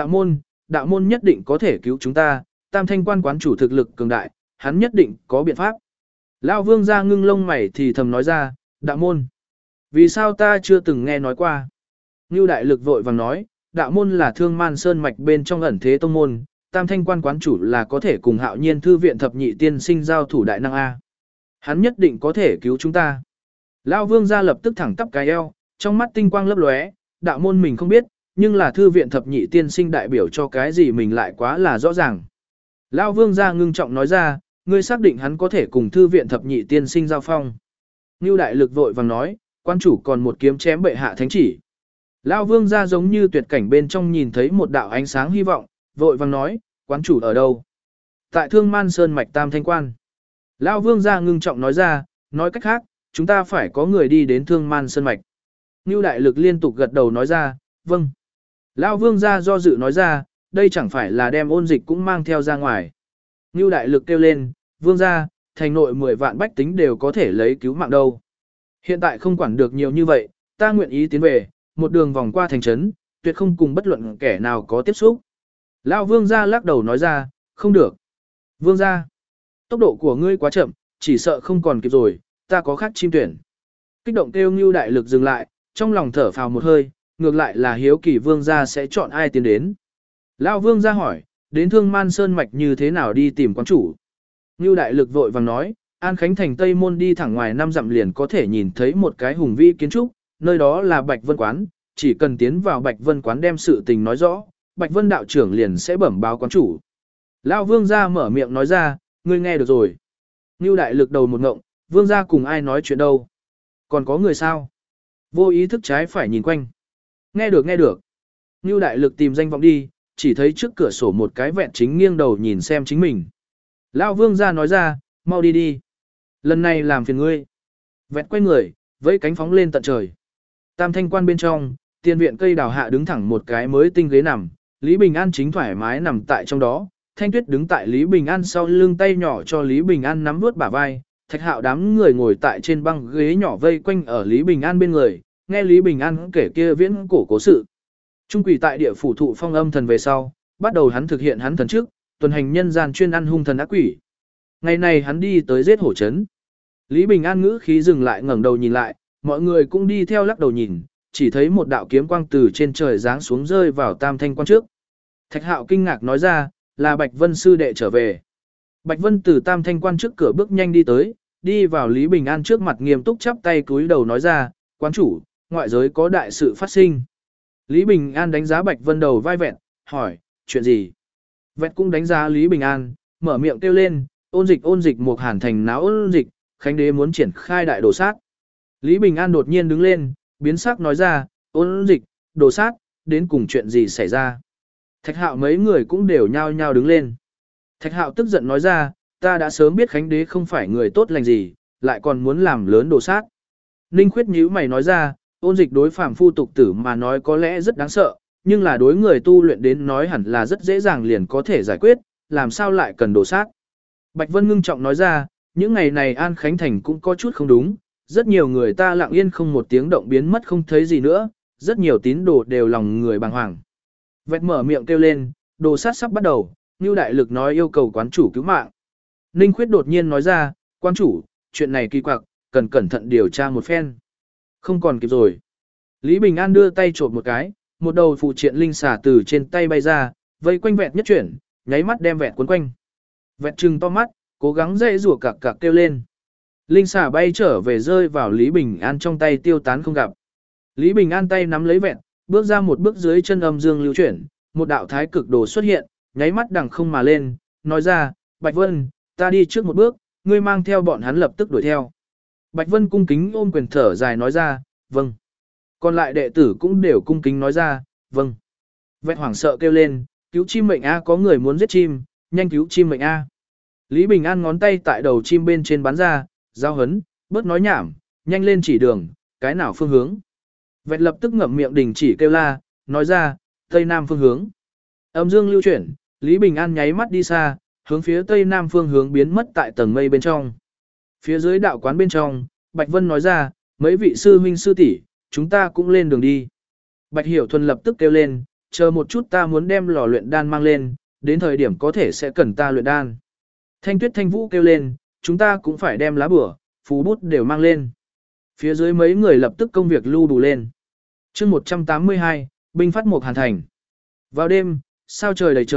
đạo môn nhất định có thể cứu chúng ta, Tam Thanh Quan quán chủ thực lực cường đại, hắn nhất định có biện pháp. Lão vương gia ngưng lông mày thì thầm nói ra, đạo môn. Vì sao ta chưa từng nghe nói qua? Ngưu đại lực vội vàng nói, đạo môn là Thương Man Sơn mạch bên trong ẩn thế tông môn, Tam Thanh Quan quán chủ là có thể cùng Hạo Nhiên thư viện thập nhị tiên sinh giao thủ đại năng a. Hắn nhất định có thể cứu chúng ta. Lão Vương gia lập tức thẳng tắp cái eo, trong mắt tinh quang lấp lóe, đạo môn mình không biết, nhưng là thư viện thập nhị tiên sinh đại biểu cho cái gì mình lại quá là rõ ràng. Lão Vương gia ngưng trọng nói ra, ngươi xác định hắn có thể cùng thư viện thập nhị tiên sinh giao phong. Ngưu đại lực vội vàng nói, quan chủ còn một kiếm chém bệ hạ thánh chỉ. Lão Vương gia giống như tuyệt cảnh bên trong nhìn thấy một đạo ánh sáng hy vọng, vội vàng nói, quán chủ ở đâu? Tại Thương Man Sơn mạch Tam Thanh Quan. Lão Vương gia ngưng trọng nói ra, nói cách khác, chúng ta phải có người đi đến Thương Man Sơn mạch. Ngưu đại lực liên tục gật đầu nói ra, vâng. Lão Vương gia do dự nói ra, đây chẳng phải là đem Ôn Dịch cũng mang theo ra ngoài. Ngưu đại lực kêu lên, Vương gia, thành nội 10 vạn bách tính đều có thể lấy cứu mạng đâu. Hiện tại không quản được nhiều như vậy, ta nguyện ý tiến về, một đường vòng qua thành trấn, tuyệt không cùng bất luận kẻ nào có tiếp xúc. Lão Vương gia lắc đầu nói ra, không được. Vương gia, tốc độ của ngươi quá chậm, chỉ sợ không còn kịp rồi, ta có khác chim tuyển. Kích động kêu Ngưu đại lực dừng lại, trong lòng thở phào một hơi, ngược lại là hiếu kỳ Vương gia sẽ chọn ai tiến đến. Lão Vương gia hỏi, đến Thương Man Sơn mạch như thế nào đi tìm quán chủ? Ngưu đại lực vội vàng nói, An Khánh thành Tây Môn đi thẳng ngoài 5 dặm liền có thể nhìn thấy một cái hùng vĩ kiến trúc, nơi đó là Bạch Vân quán, chỉ cần tiến vào Bạch Vân quán đem sự tình nói rõ, Bạch Vân đạo trưởng liền sẽ bẩm báo quán chủ. Lão Vương gia mở miệng nói ra, ngươi nghe được rồi. Ngưu đại lực đầu một ngộng, Vương gia cùng ai nói chuyện đâu? Còn có người sao? Vô ý thức trái phải nhìn quanh. Nghe được nghe được. Ngưu đại lực tìm danh vọng đi, chỉ thấy trước cửa sổ một cái vẹn chính nghiêng đầu nhìn xem chính mình. Lão Vương gia nói ra, mau đi đi. Lần này làm phiền ngươi. Vẹn quay người, vẫy cánh phóng lên tận trời. Tam Thanh Quan bên trong, tiền viện cây đào hạ đứng thẳng một cái mới tinh ghế nằm, Lý Bình An chính thoải mái nằm tại trong đó. Thanh Tuyết đứng tại Lý Bình An sau lưng tay nhỏ cho Lý Bình An nắm vuốt bả vai. Thạch Hạo đám người ngồi tại trên băng ghế nhỏ vây quanh ở Lý Bình An bên người, nghe Lý Bình An kể kia viễn cổ cố sự. Trung quỷ tại địa phủ thụ phong âm thần về sau, bắt đầu hắn thực hiện hắn thần trước, tuần hành nhân gian chuyên ăn hung thần ác quỷ. Ngày này hắn đi tới giết hổ trấn. Lý Bình An ngữ khí dừng lại ngẩng đầu nhìn lại, mọi người cũng đi theo lắc đầu nhìn, chỉ thấy một đạo kiếm quang từ trên trời giáng xuống rơi vào Tam Thanh Quan trước. Thạch Hạo kinh ngạc nói ra, là Bạch Vân sư đệ trở về. Bạch Vân từ Tam Thanh Quan trước cửa bước nhanh đi tới, đi vào Lý Bình An trước mặt nghiêm túc chắp tay cúi đầu nói ra, quán chủ, ngoại giới có đại sự phát sinh. Lý Bình An đánh giá Bạch Vân đầu vai vẹn, hỏi, chuyện gì? Vẹn cũng đánh giá Lý Bình An, mở miệng kêu lên, ôn dịch một hàn thành náo ôn dịch, Khánh đế muốn triển khai đại đồ sát. Lý Bình An đột nhiên đứng lên, biến sắc nói ra, ôn dịch, đồ sát, đến cùng chuyện gì xảy ra? Thạch Hạo mấy người cũng đều nhao nhao đứng lên. Thạch Hạo tức giận nói ra, ta đã sớm biết Khánh đế không phải người tốt lành gì, lại còn muốn làm lớn đồ sát. Ninh Khuyết nhíu mày nói ra, ôn dịch đối phàm phu tục tử mà nói có lẽ rất đáng sợ, nhưng là đối người tu luyện đến nói hẳn là rất dễ dàng liền có thể giải quyết, làm sao lại cần đồ sát. Bạch Vân ngưng trọng nói ra, những ngày này An Khánh Thành cũng có chút không đúng, rất nhiều người ta lặng yên không một tiếng động biến mất không thấy gì nữa, rất nhiều tín đồ đều lòng người bàng hoàng. Vẹt mở miệng kêu lên, đồ sát sắp bắt đầu, Ngưu đại lực nói yêu cầu quán chủ cứu mạng. Ninh Khuyết đột nhiên nói ra, quán chủ, chuyện này kỳ quặc, cần cẩn thận điều tra một phen. Không còn kịp rồi. Lý Bình An đưa tay trộm một cái, một đầu phụ triện linh xà từ trên tay bay ra, vây quanh vẹt nhất chuyển, nháy mắt đem vẹt cuốn quanh. Vẹt trừng to mắt, cố gắng dây rủa cặc cặc kêu lên. Linh xà bay trở về rơi vào Lý Bình An trong tay tiêu tán không gặp. Lý Bình An tay nắm lấy vẹt, bước ra một bước dưới chân âm dương lưu chuyển, một đạo thái cực đồ xuất hiện, nháy mắt đằng không mà lên, nói ra, Bạch Vân, ta đi trước một bước, ngươi mang theo bọn hắn lập tức đuổi theo. Bạch Vân cung kính ôm quyền thở dài nói ra, vâng. Còn lại đệ tử cũng đều cung kính nói ra, vâng. Vẹt hoảng sợ kêu lên, cứu chim mệnh A, có người muốn giết chim, nhanh cứu chim mệnh A. Lý Bình An ngón tay tại đầu chim bên trên bắn ra, giao hấn, bớt nói nhảm, nhanh lên chỉ đường, cái nào phương hướng. Vẹt lập tức ngậm miệng đình chỉ kêu la, nói ra, tây nam phương hướng. Âm dương lưu chuyển, Lý Bình An nháy mắt đi xa, hướng phía tây nam phương hướng biến mất tại tầng mây bên trong. Phía dưới đạo quán bên trong, Bạch Vân nói ra, mấy vị sư huynh sư tỷ, chúng ta cũng lên đường đi. Bạch Hiểu Thuần lập tức kêu lên, chờ một chút ta muốn đem lò luyện đan mang lên, đến thời điểm có thể sẽ cần ta luyện đan. Thanh Tuyết Thanh Vũ kêu lên, chúng ta cũng phải đem lá bửa, phú bút đều mang lên. Phía dưới mấy người lập tức công việc lưu đủ lên. chương 182, binh phát một hàn thành. Vào đêm, sao trời đầy trời,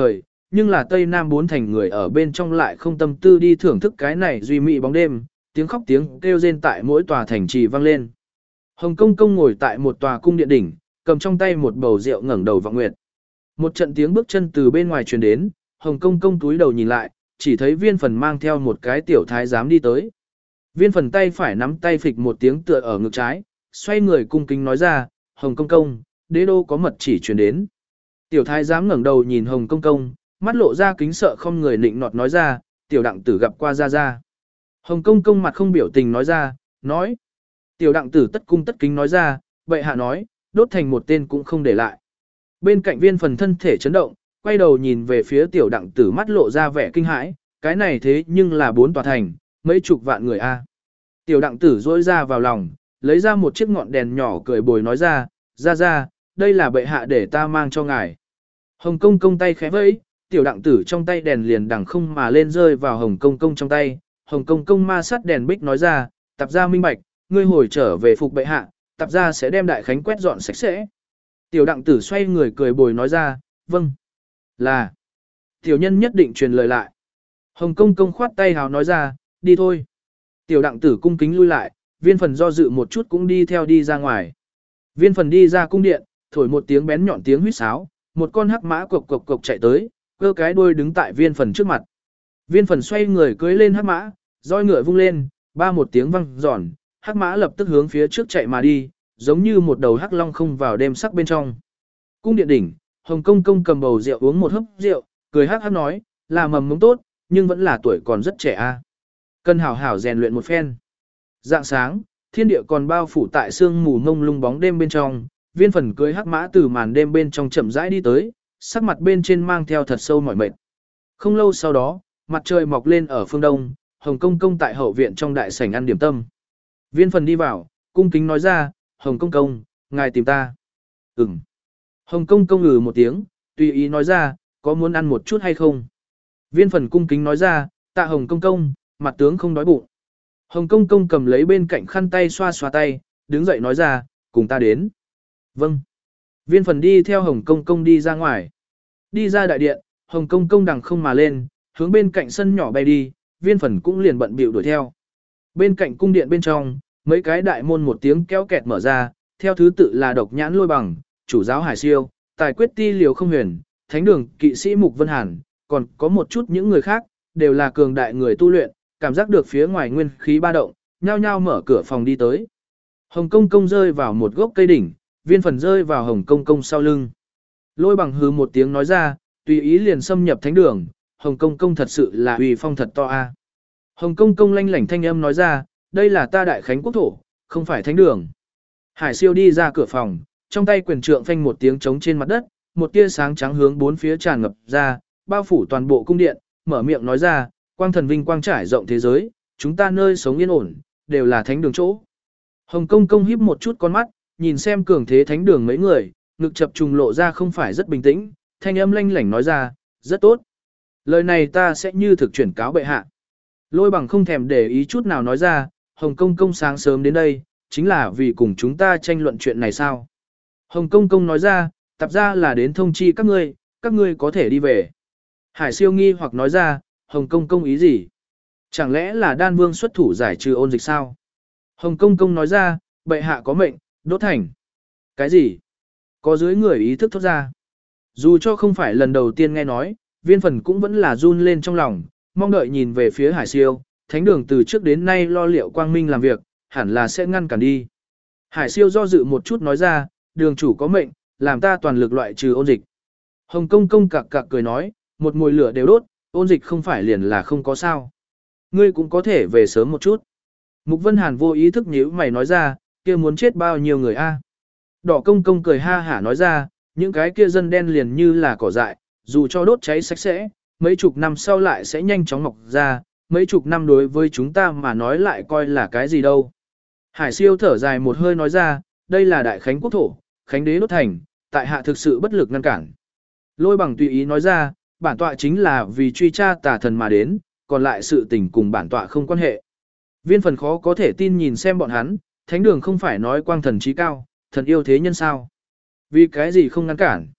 nhưng là Tây Nam bốn thành người ở bên trong lại không tâm tư đi thưởng thức cái này duy mỹ bóng đêm, tiếng khóc tiếng kêu rên tại mỗi tòa thành trì vang lên. Hồng Công Công ngồi tại một tòa cung điện đỉnh, cầm trong tay một bầu rượu ngẩng đầu vọng nguyệt. Một trận tiếng bước chân từ bên ngoài truyền đến, Hồng Công Công túi đầu nhìn lại, chỉ thấy Viên Phần mang theo một cái tiểu thái giám đi tới. Viên Phần tay phải nắm tay phịch một tiếng tựa ở ngực trái, xoay người cung kính nói ra, Hồng Công Công, đế đô có mật chỉ truyền đến. Tiểu thái giám ngẩng đầu nhìn Hồng Công Công, mắt lộ ra kính sợ không người nịnh nọt nói ra, tiểu đặng tử gặp qua gia gia. Hồng Công Công mặt không biểu tình nói ra, nói. Tiểu đặng tử tất cung tất kính nói ra, bệ hạ nói, đốt thành một tên cũng không để lại. Bên cạnh Viên Phần thân thể chấn động, quay đầu nhìn về phía tiểu đặng tử mắt lộ ra vẻ kinh hãi, cái này thế nhưng là 4 tòa thành, mấy chục vạn người a. Tiểu đặng tử rỗi ra vào lòng, lấy ra một chiếc ngọn đèn nhỏ cười bồi nói ra, gia, đây là bệ hạ để ta mang cho ngài. Hồng Công Công tay khẽ vẫy, tiểu đặng tử trong tay đèn liền đằng không mà lên rơi vào Hồng Công Công trong tay. Hồng Công Công ma sát đèn bích nói ra, tạp gia minh bạch, ngươi hồi trở về phục bệ hạ, tạp gia sẽ đem đại khánh quét dọn sạch sẽ. Tiểu đặng tử xoay người cười bồi nói ra, vâng, là. Tiểu nhân nhất định truyền lời lại. Hồng Công Công khoát tay hào nói ra, đi thôi. Tiểu đặng tử cung kính lui lại, Viên Phần do dự một chút cũng đi theo đi ra ngoài. Viên Phần đi ra cung điện, thổi một tiếng bén nhọn tiếng huýt sáo, một con hắc mã cộc cộc cộc chạy tới, cơ cái đuôi đứng tại Viên Phần trước mặt. Viên Phần xoay người cưỡi lên hắc mã, roi ngựa vung lên, ba một tiếng vang giòn, hắc mã lập tức hướng phía trước chạy mà đi, giống như một đầu hắc long không vào đêm sắc bên trong. Cung điện đỉnh, Hồng Công Công cầm bầu rượu uống một hớp rượu, cười hắc hắc nói, là mầm mống tốt, nhưng vẫn là tuổi còn rất trẻ a. Cần hảo hảo rèn luyện một phen. Dạng sáng, thiên địa còn bao phủ tại sương mù mông lung bóng đêm bên trong, Viên Phần cưỡi hắc mã từ màn đêm bên trong chậm rãi đi tới, sắc mặt bên trên mang theo thật sâu mỏi mệt. Không lâu sau đó, mặt trời mọc lên ở phương đông, Hồng Công Công tại hậu viện trong đại sảnh ăn điểm tâm. Viên Phần đi vào, cung kính nói ra, Hồng Công Công, ngài tìm ta. Ừm. Hồng Công Công ngừ một tiếng, tùy ý nói ra, có muốn ăn một chút hay không? Viên Phần cung kính nói ra, tạ Hồng Công Công, mặt tướng không đói bụng. Hồng Công Công cầm lấy bên cạnh khăn tay xoa xoa tay, đứng dậy nói ra, cùng ta đến. Vâng. Viên Phần đi theo Hồng Công Công đi ra ngoài. Đi ra đại điện, Hồng Công Công đằng không mà lên, hướng bên cạnh sân nhỏ bay đi, Viên Phần cũng liền bận bịu đuổi theo. Bên cạnh cung điện bên trong, mấy cái đại môn một tiếng kéo kẹt mở ra, theo thứ tự là Độc Nhãn Lôi Bằng, Chủ giáo Hải Siêu, Tài Quyết Ti Liều Không Huyền, Thánh Đường Kỵ sĩ Mục Vân Hàn, còn có một chút những người khác, đều là cường đại người tu luyện, cảm giác được phía ngoài nguyên khí ba động, nhao nhao mở cửa phòng đi tới. Hồng Công Công rơi vào một gốc cây đỉnh, Viên Phần rơi vào Hồng Công Công sau lưng. Lôi Bằng hừ một tiếng nói ra, tùy ý liền xâm nhập thánh đường, Hồng Công Công thật sự là uy phong thật to a. Hồng Công Công lanh lảnh thanh âm nói ra, đây là ta đại khánh quốc thổ, không phải thánh đường. Hải Siêu đi ra cửa phòng, trong tay quyền trượng phanh một tiếng trống trên mặt đất, một tia sáng trắng hướng bốn phía tràn ngập ra, bao phủ toàn bộ cung điện, mở miệng nói ra, quang thần vinh quang trải rộng thế giới, chúng ta nơi sống yên ổn, đều là thánh đường chỗ. Hồng Công Công híp một chút con mắt, nhìn xem cường thế thánh đường mấy người, ngực chập trùng lộ ra không phải rất bình tĩnh, thanh âm lanh lảnh nói ra, rất tốt. Lời này ta sẽ như thực chuyển cáo bệ hạ. Lôi Bằng không thèm để ý chút nào nói ra, Hồng Công Công sáng sớm đến đây, chính là vì cùng chúng ta tranh luận chuyện này sao. Hồng Công Công nói ra, tạp ra là đến thông chi các ngươi có thể đi về. Hải Siêu nghi hoặc nói ra, Hồng Công Công ý gì? Chẳng lẽ là Đan Vương xuất thủ giải trừ ôn dịch sao? Hồng Công Công nói ra, bệ hạ có mệnh, đốt thành. Cái gì? Có dưới người ý thức thốt ra. Dù cho không phải lần đầu tiên nghe nói, Viên Phần cũng vẫn là run lên trong lòng, mong đợi nhìn về phía Hải Siêu, thánh đường từ trước đến nay lo liệu quang minh làm việc, hẳn là sẽ ngăn cản đi. Hải Siêu do dự một chút nói ra, đường chủ có mệnh, làm ta toàn lực loại trừ ôn dịch. Hồng Công Công cặc cặc cười nói, một mùi lửa đều đốt, ôn dịch không phải liền là không có sao. Ngươi cũng có thể về sớm một chút. Mục Vân Hàn vô ý thức nhíu mày nói ra, kia muốn chết bao nhiêu người a? Đỏ Công Công cười ha hả nói ra, những cái kia dân đen liền như là cỏ dại, dù cho đốt cháy sạch sẽ, mấy chục năm sau lại sẽ nhanh chóng mọc ra, mấy chục năm đối với chúng ta mà nói lại coi là cái gì đâu. Hải Siêu thở dài một hơi nói ra, đây là đại khánh quốc thổ, khánh đế đốt thành, tại hạ thực sự bất lực ngăn cản. Lôi Bằng tùy ý nói ra, bản tọa chính là vì truy tra tà thần mà đến, còn lại sự tình cùng bản tọa không quan hệ. Viên Phần khó có thể tin nhìn xem bọn hắn, thánh đường không phải nói quang thần trí cao, thần yêu thế nhân sao. Vì cái gì không ngăn cản?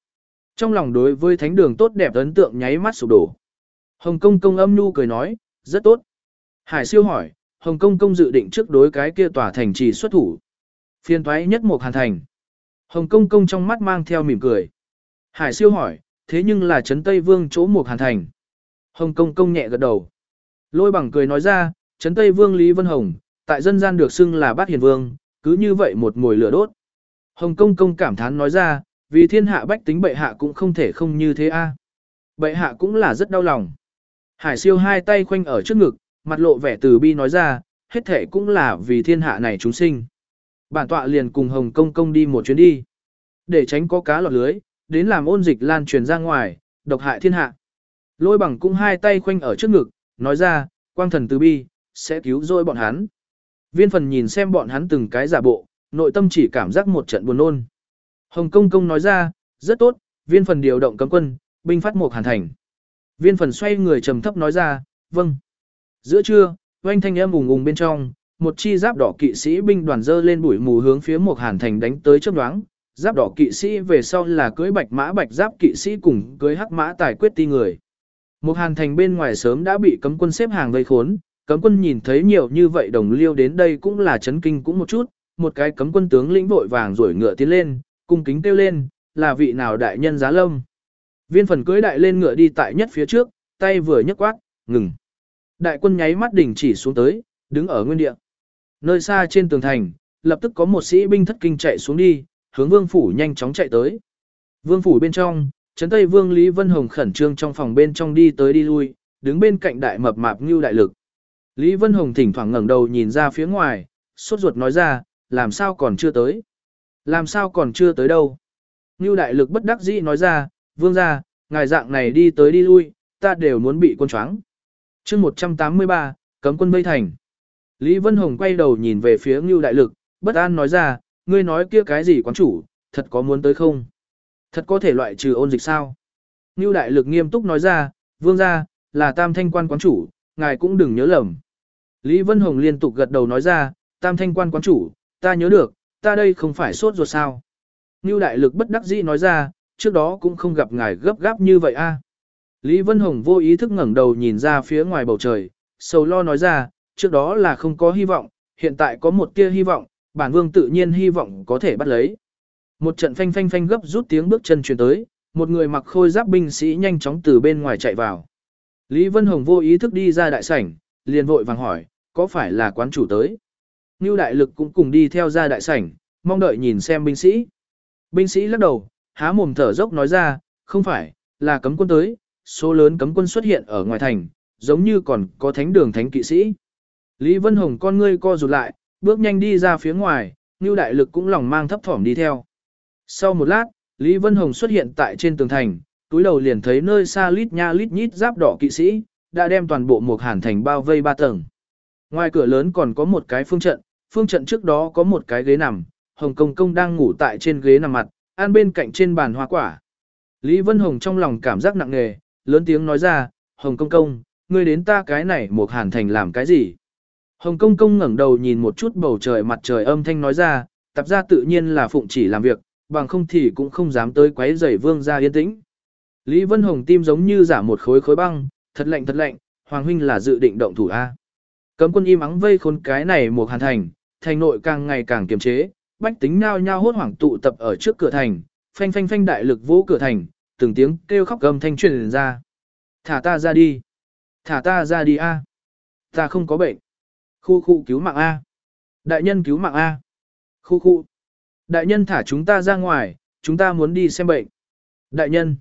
Trong lòng đối với thánh đường tốt đẹp ấn tượng nháy mắt sụp đổ. Hồng Công Công âm nhu cười nói, rất tốt. Hải Siêu hỏi, Hồng Công Công dự định trước đối cái kia tòa thành trì xuất thủ. Phiên thoái nhất Mục Hàn Thành. Hồng Công Công trong mắt mang theo mỉm cười. Hải Siêu hỏi, thế nhưng là Trấn Tây Vương chỗ Mục Hàn Thành. Hồng Công Công nhẹ gật đầu. Lôi Bằng cười nói ra, Trấn Tây Vương Lý Vân Hồng, tại dân gian được xưng là Bát Hiền Vương, cứ như vậy một mồi lửa đốt. Hồng Công Công cảm thán nói ra, vì thiên hạ bách tính bệ hạ cũng không thể không như thế a. Bệ hạ cũng là rất đau lòng. Hải Siêu hai tay khoanh ở trước ngực, mặt lộ vẻ từ bi nói ra, hết thể cũng là vì thiên hạ này chúng sinh. Bản tọa liền cùng Hồng Công Công đi một chuyến đi. Để tránh có cá lọt lưới, đến làm ôn dịch lan truyền ra ngoài, độc hại thiên hạ. Lôi Bằng cũng hai tay khoanh ở trước ngực, nói ra, quang thần từ bi, sẽ cứu rỗi bọn hắn. Viên Phần nhìn xem bọn hắn từng cái giả bộ, nội tâm chỉ cảm giác một trận buồn nôn. Hồng Công Công nói ra, rất tốt, Viên Phần điều động cấm quân, binh phát Mục Hàn Thành. Viên Phần xoay người trầm thấp nói ra, vâng. Giữa trưa, oanh thanh âm ùng ùng bên trong, một chi giáp đỏ kỵ sĩ binh đoàn dơ lên bụi mù hướng phía Mục Hàn Thành đánh tới chớp nhoáng. Giáp đỏ kỵ sĩ về sau là cưới bạch mã bạch giáp kỵ sĩ cùng cưới hắc mã tài quyết ti người. Mục Hàn Thành bên ngoài sớm đã bị cấm quân xếp hàng vây khốn, cấm quân nhìn thấy nhiều như vậy đồng liêu đến đây cũng là chấn kinh cũng một chút, một cái cấm quân tướng lĩnh vội vàng rủi ngựa tiến lên, cung kính kêu lên, là vị nào đại nhân giá lâm. Viên Phần cưới đại lên ngựa đi tại nhất phía trước, tay vừa nhấc quát, ngừng. Đại quân nháy mắt đình chỉ xuống tới, đứng ở nguyên địa. Nơi xa trên tường thành, lập tức có một sĩ binh thất kinh chạy xuống đi, hướng Vương phủ nhanh chóng chạy tới. Vương phủ bên trong, Trấn Tây Vương Lý Vân Hồng khẩn trương trong phòng bên trong đi tới đi lui, đứng bên cạnh đại mập mạp Ngưu Đại Lực. Lý Vân Hồng thỉnh thoảng ngẩng đầu nhìn ra phía ngoài, sốt ruột nói ra, làm sao còn chưa tới? Làm sao còn chưa tới đâu? Ngưu Đại Lực bất đắc dĩ nói ra, vương gia, ngài dạng này đi tới đi lui, ta đều muốn bị quân choáng. Chương 183, cấm quân vây thành. Lý Vân Hồng quay đầu nhìn về phía Ngưu Đại Lực, bất an nói ra, ngươi nói kia cái gì quán chủ, thật có muốn tới không? Thật có thể loại trừ ôn dịch sao? Ngưu Đại Lực nghiêm túc nói ra, vương gia, là Tam Thanh Quan quán chủ, ngài cũng đừng nhớ lầm. Lý Vân Hồng liên tục gật đầu nói ra, Tam Thanh Quan quán chủ, ta nhớ được, ta đây không phải sốt ruột sao? Ngưu Đại Lực bất đắc dĩ nói ra, trước đó cũng không gặp ngài gấp gáp như vậy a. Lý Vân Hồng vô ý thức ngẩng đầu nhìn ra phía ngoài bầu trời, sầu lo nói ra, trước đó là không có hy vọng, hiện tại có một tia hy vọng, bản vương tự nhiên hy vọng có thể bắt lấy. Một trận phanh phanh phanh gấp rút tiếng bước chân truyền tới, một người mặc khôi giáp binh sĩ nhanh chóng từ bên ngoài chạy vào. Lý Vân Hồng vô ý thức đi ra đại sảnh, liền vội vàng hỏi, có phải là quán chủ tới? Ngưu Đại Lực cũng cùng đi theo ra đại sảnh, mong đợi nhìn xem binh sĩ. Binh sĩ lắc đầu, há mồm thở dốc nói ra, không phải, là cấm quân tới, số lớn cấm quân xuất hiện ở ngoài thành, giống như còn có thánh đường thánh kỵ sĩ. Lý Vân Hồng con ngươi co rụt lại, bước nhanh đi ra phía ngoài, Ngưu Đại Lực cũng lòng mang thấp thỏm đi theo. Sau một lát, Lý Vân Hồng xuất hiện tại trên tường thành, túi đầu liền thấy nơi xa lít nha lít nhít giáp đỏ kỵ sĩ, đã đem toàn bộ Mục Hàn Thành bao vây 3 tầng. Ngoài cửa lớn còn có một cái phương trận trước đó có một cái ghế nằm, Hồng Công Công đang ngủ tại trên ghế nằm mặt, ăn bên cạnh trên bàn hoa quả. Lý Vân Hồng trong lòng cảm giác nặng nề, lớn tiếng nói ra, Hồng Công Công, ngươi đến ta cái này Mục Hàn Thành làm cái gì? Hồng Công Công ngẩng đầu nhìn một chút bầu trời mặt trời âm thanh nói ra, tập gia tự nhiên là phụng chỉ làm việc, bằng không thì cũng không dám tới quấy rầy vương gia yên tĩnh. Lý Vân Hồng tim giống như giả một khối khối băng, thật lạnh, Hoàng huynh là dự định động thủ a. Cấm quân im ắng vây khốn cái này Mục Hàn Thành, thành nội càng ngày càng kiềm chế, bách tính nhao nhao hốt hoảng tụ tập ở trước cửa thành, phanh phanh phanh đại lực vỗ cửa thành, từng tiếng kêu khóc gầm thanh truyền ra. Thả ta ra đi. Thả ta ra đi a. Ta không có bệnh. Khu cứu mạng a. Đại nhân cứu mạng a. Khu. Đại nhân thả chúng ta ra ngoài, chúng ta muốn đi xem bệnh. Đại nhân.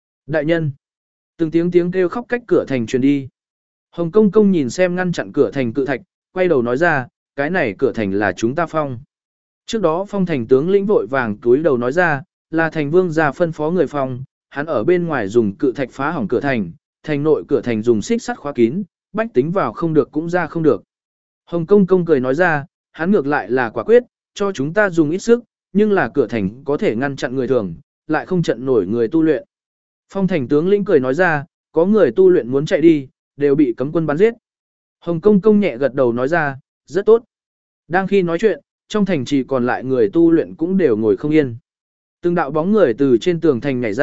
Từng tiếng kêu khóc cách cửa thành truyền đi. Hồng Công Công nhìn xem ngăn chặn cửa thành cự thạch, quay đầu nói ra, cái này cửa thành là chúng ta phong. Trước đó phong thành tướng lĩnh vội vàng túi đầu nói ra, là thành vương gia phân phó người phong, hắn ở bên ngoài dùng cự thạch phá hỏng cửa thành, thành nội cửa thành dùng xích sắt khóa kín, bách tính vào không được cũng ra không được. Hồng Công Công cười nói ra, hắn ngược lại là quả quyết, cho chúng ta dùng ít sức, nhưng là cửa thành có thể ngăn chặn người thường, lại không chặn nổi người tu luyện. Phong thành tướng lĩnh cười nói ra, có người tu luyện muốn chạy đi, đều bị cấm quân bắn giết. Hồng Công Công nhẹ gật đầu nói ra, rất tốt. Đang khi nói chuyện, trong thành chỉ còn lại người tu luyện cũng đều ngồi không yên. Từng đạo bóng người từ trên tường thành nhảy ra,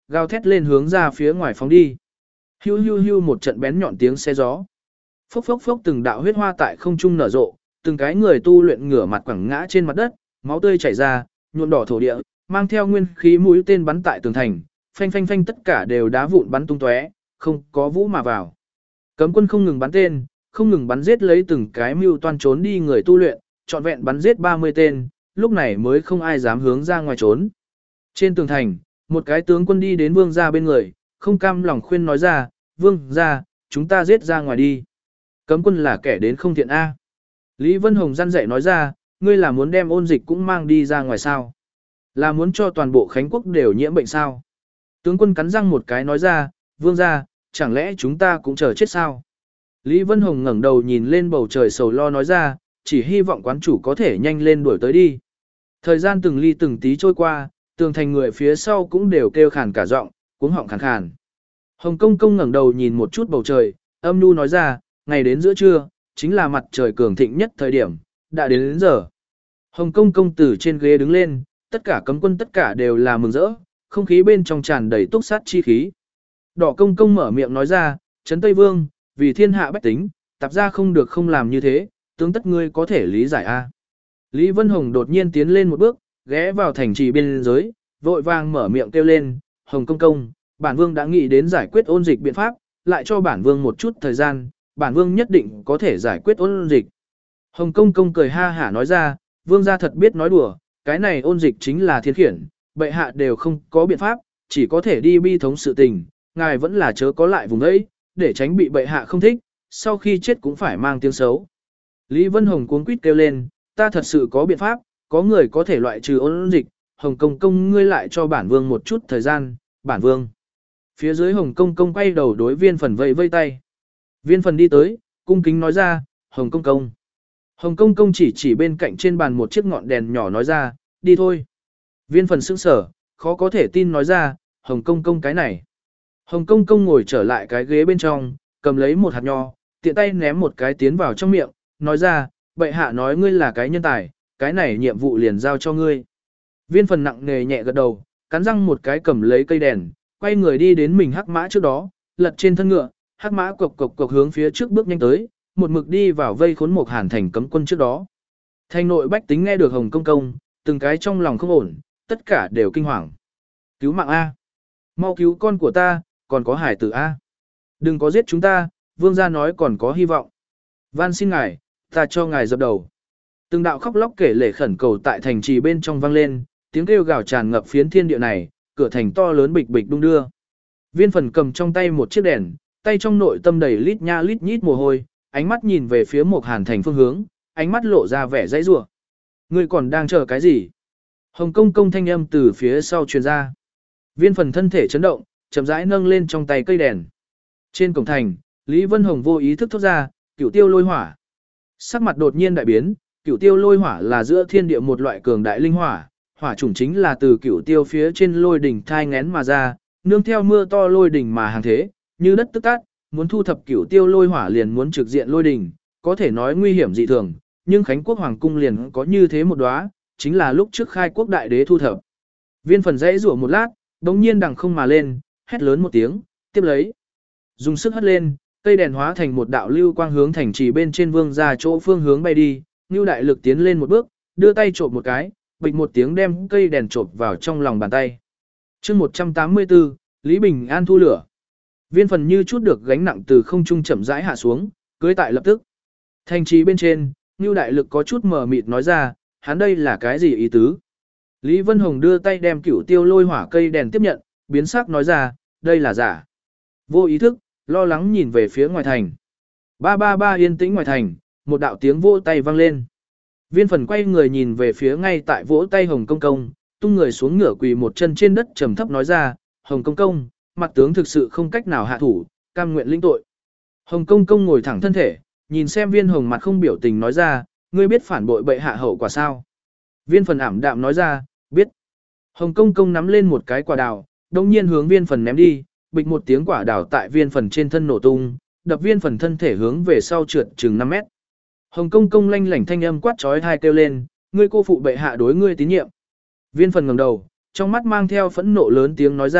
gào thét lên hướng ra phía ngoài phóng đi. Hưu hưu hưu một trận bén nhọn tiếng xe gió. Phốc phốc phốc từng đạo huyết hoa tại không trung nở rộ, từng cái người tu luyện ngửa mặt quẳng ngã trên mặt đất, máu tươi chảy ra, nhuộm đỏ thổ địa, mang theo nguyên khí mũi tên bắn tại tường thành, phanh phanh phanh tất cả đều đá vụn bắn tung tóe, không có vũ mà vào. Cấm quân không ngừng bắn tên, không ngừng bắn giết lấy từng cái mưu toan trốn đi người tu luyện, trọn vẹn bắn giết 30 tên, lúc này mới không ai dám hướng ra ngoài trốn. Trên tường thành, một cái tướng quân đi đến vương gia bên người, không cam lòng khuyên nói ra, vương gia, chúng ta giết ra ngoài đi. Cấm quân là kẻ đến không thiện A. Lý Vân Hồng răn dạy nói ra, ngươi là muốn đem ôn dịch cũng mang đi ra ngoài sao? Là muốn cho toàn bộ Khánh Quốc đều nhiễm bệnh sao? Tướng quân cắn răng một cái nói ra, vương gia, chẳng lẽ chúng ta cũng chờ chết sao? Lý Vân Hồng ngẩng đầu nhìn lên bầu trời sầu lo nói ra, chỉ hy vọng quán chủ có thể nhanh lên đuổi tới đi. Thời gian từng ly từng tí trôi qua, tường thành người phía sau cũng đều kêu khàn cả giọng, cuống họng khàn khàn. Hồng Công Công ngẩng đầu nhìn một chút bầu trời, âm nhu nói ra, ngày đến giữa trưa, chính là mặt trời cường thịnh nhất thời điểm, đã đến giờ. Hồng Công Công từ trên ghế đứng lên, tất cả cấm quân tất cả đều là mừng rỡ, không khí bên trong tràn đầy túc sát chi khí. Đỏ Công Công mở miệng nói ra, Trấn Tây Vương, vì thiên hạ bách tính, tạp ra không được không làm như thế, tướng tất ngươi có thể lý giải a. Lý Vân Hồng đột nhiên tiến lên một bước, ghé vào thành trì biên giới, vội vàng mở miệng kêu lên, Hồng Công Công, bản vương đã nghĩ đến giải quyết ôn dịch biện pháp, lại cho bản vương một chút thời gian, bản vương nhất định có thể giải quyết ôn dịch. Hồng Công Công cười ha hả nói ra, vương gia thật biết nói đùa, cái này ôn dịch chính là thiên khiển, bệ hạ đều không có biện pháp, chỉ có thể đi bi thống sự tình, ngài vẫn là chớ có lại vùng ấy, để tránh bị bệ hạ không thích, sau khi chết cũng phải mang tiếng xấu. Lý Vân Hồng cuống quýt kêu lên, ta thật sự có biện pháp, có người có thể loại trừ ôn dịch, Hồng Công Công ngươi lại cho bản vương một chút thời gian, bản vương. Phía dưới Hồng Công Công quay đầu đối Viên Phần vẫy vây tay. Viên Phần đi tới, cung kính nói ra, Hồng Công Công. Hồng Công Công chỉ bên cạnh trên bàn một chiếc ngọn đèn nhỏ nói ra, đi thôi. Viên Phần sững sờ, khó có thể tin nói ra, Hồng Công Công cái này. Hồng Công Công ngồi trở lại cái ghế bên trong, cầm lấy một hạt nho, tiện tay ném một cái tiến vào trong miệng, nói ra, bệ hạ nói ngươi là cái nhân tài, cái này nhiệm vụ liền giao cho ngươi. Viên Phần nặng nề nhẹ gật đầu, cắn răng một cái cầm lấy cây đèn, quay người đi đến mình hắc mã trước đó, lật trên thân ngựa, hắc mã cộc cộc cộc hướng phía trước bước nhanh tới, một mực đi vào vây khốn một Hàn thành cấm quân trước đó. Thành nội bách tính nghe được Hồng Công Công, từng cái trong lòng không ổn, tất cả đều kinh hoàng. Cứu mạng A. Mau cứu con của ta, còn có hải tử A. Đừng có giết chúng ta, vương gia nói còn có hy vọng. Van xin ngài, ta cho ngài dập đầu. Từng đạo khóc lóc kể lể khẩn cầu tại thành trì bên trong vang lên, tiếng kêu gào tràn ngập phiến thiên địa này, cửa thành to lớn bịch bịch đung đưa. Viên Phần cầm trong tay một chiếc đèn, tay trong nội tâm đầy lít nha lít nhít mồ hôi, ánh mắt nhìn về phía một Hàn thành phương hướng, ánh mắt lộ ra vẻ dãy rủa. Ngươi còn đang chờ cái gì? Hồng Công Công thanh âm từ phía sau truyền ra. Viên Phần thân thể chấn động, chậm rãi nâng lên trong tay cây đèn. Trên cổng thành, Lý Vân Hồng vô ý thức thốt ra, Cửu Tiêu Lôi Hỏa. Sắc mặt đột nhiên đại biến, Cửu Tiêu Lôi Hỏa là giữa thiên địa một loại cường đại linh hỏa, hỏa chủng chính là từ Cửu Tiêu phía trên lôi đỉnh thai ngén mà ra, nương theo mưa to lôi đỉnh mà hàng thế, như đất tức tát, muốn thu thập Cửu Tiêu Lôi Hỏa liền muốn trực diện lôi đỉnh, có thể nói nguy hiểm dị thường, nhưng Khánh Quốc hoàng cung liền có như thế một đóa, chính là lúc trước khai quốc đại đế thu thập. Viên Phần dãy rủa một lát, đống nhiên đằng không mà lên, hét lớn một tiếng, tiếp lấy. Dùng sức hất lên, cây đèn hóa thành một đạo lưu quang hướng thành trì bên trên vương ra chỗ phương hướng bay đi, Nưu Đại Lực tiến lên một bước, đưa tay chộp một cái, bịch một tiếng đem cây đèn chộp vào trong lòng bàn tay. Chương 184, Lý Bình An thu lửa. Viên Phần như chút được gánh nặng từ không trung chậm rãi hạ xuống, cưới tại lập tức. Thành trì bên trên, Nưu Đại Lực có chút mờ mịt nói ra, hắn đây là cái gì ý tứ? Lý Vân Hồng đưa tay đem Cửu Tiêu Lôi Hỏa cây đèn tiếp nhận, biến sắc nói ra, đây là giả. Vô ý thức, lo lắng nhìn về phía ngoài thành. Ba ba ba yên tĩnh ngoài thành, một đạo tiếng vỗ tay vang lên. Viên Phần quay người nhìn về phía ngay tại vỗ tay Hồng Công Công, tung người xuống ngửa quỳ một chân trên đất trầm thấp nói ra, Hồng Công Công, mặt tướng thực sự không cách nào hạ thủ, cam nguyện lĩnh tội. Hồng Công Công ngồi thẳng thân thể, nhìn xem Viên Hồng mặt không biểu tình nói ra, ngươi biết phản bội bệ hạ hậu quả sao? Viên Phần ảm đạm nói ra, biết. Hồng Công Công nắm lên một cái quả đào, đồng nhiên hướng Viên Phần ném đi, bịch một tiếng quả đào tại Viên Phần trên thân nổ tung, đập Viên Phần thân thể hướng về sau trượt chừng 5 mét. Hồng Công Công lanh lảnh thanh âm quát chói tai kêu lên, ngươi cô phụ bệ hạ đối ngươi tín nhiệm. Viên Phần ngẩng đầu, trong mắt mang theo phẫn nộ lớn tiếng nói ra,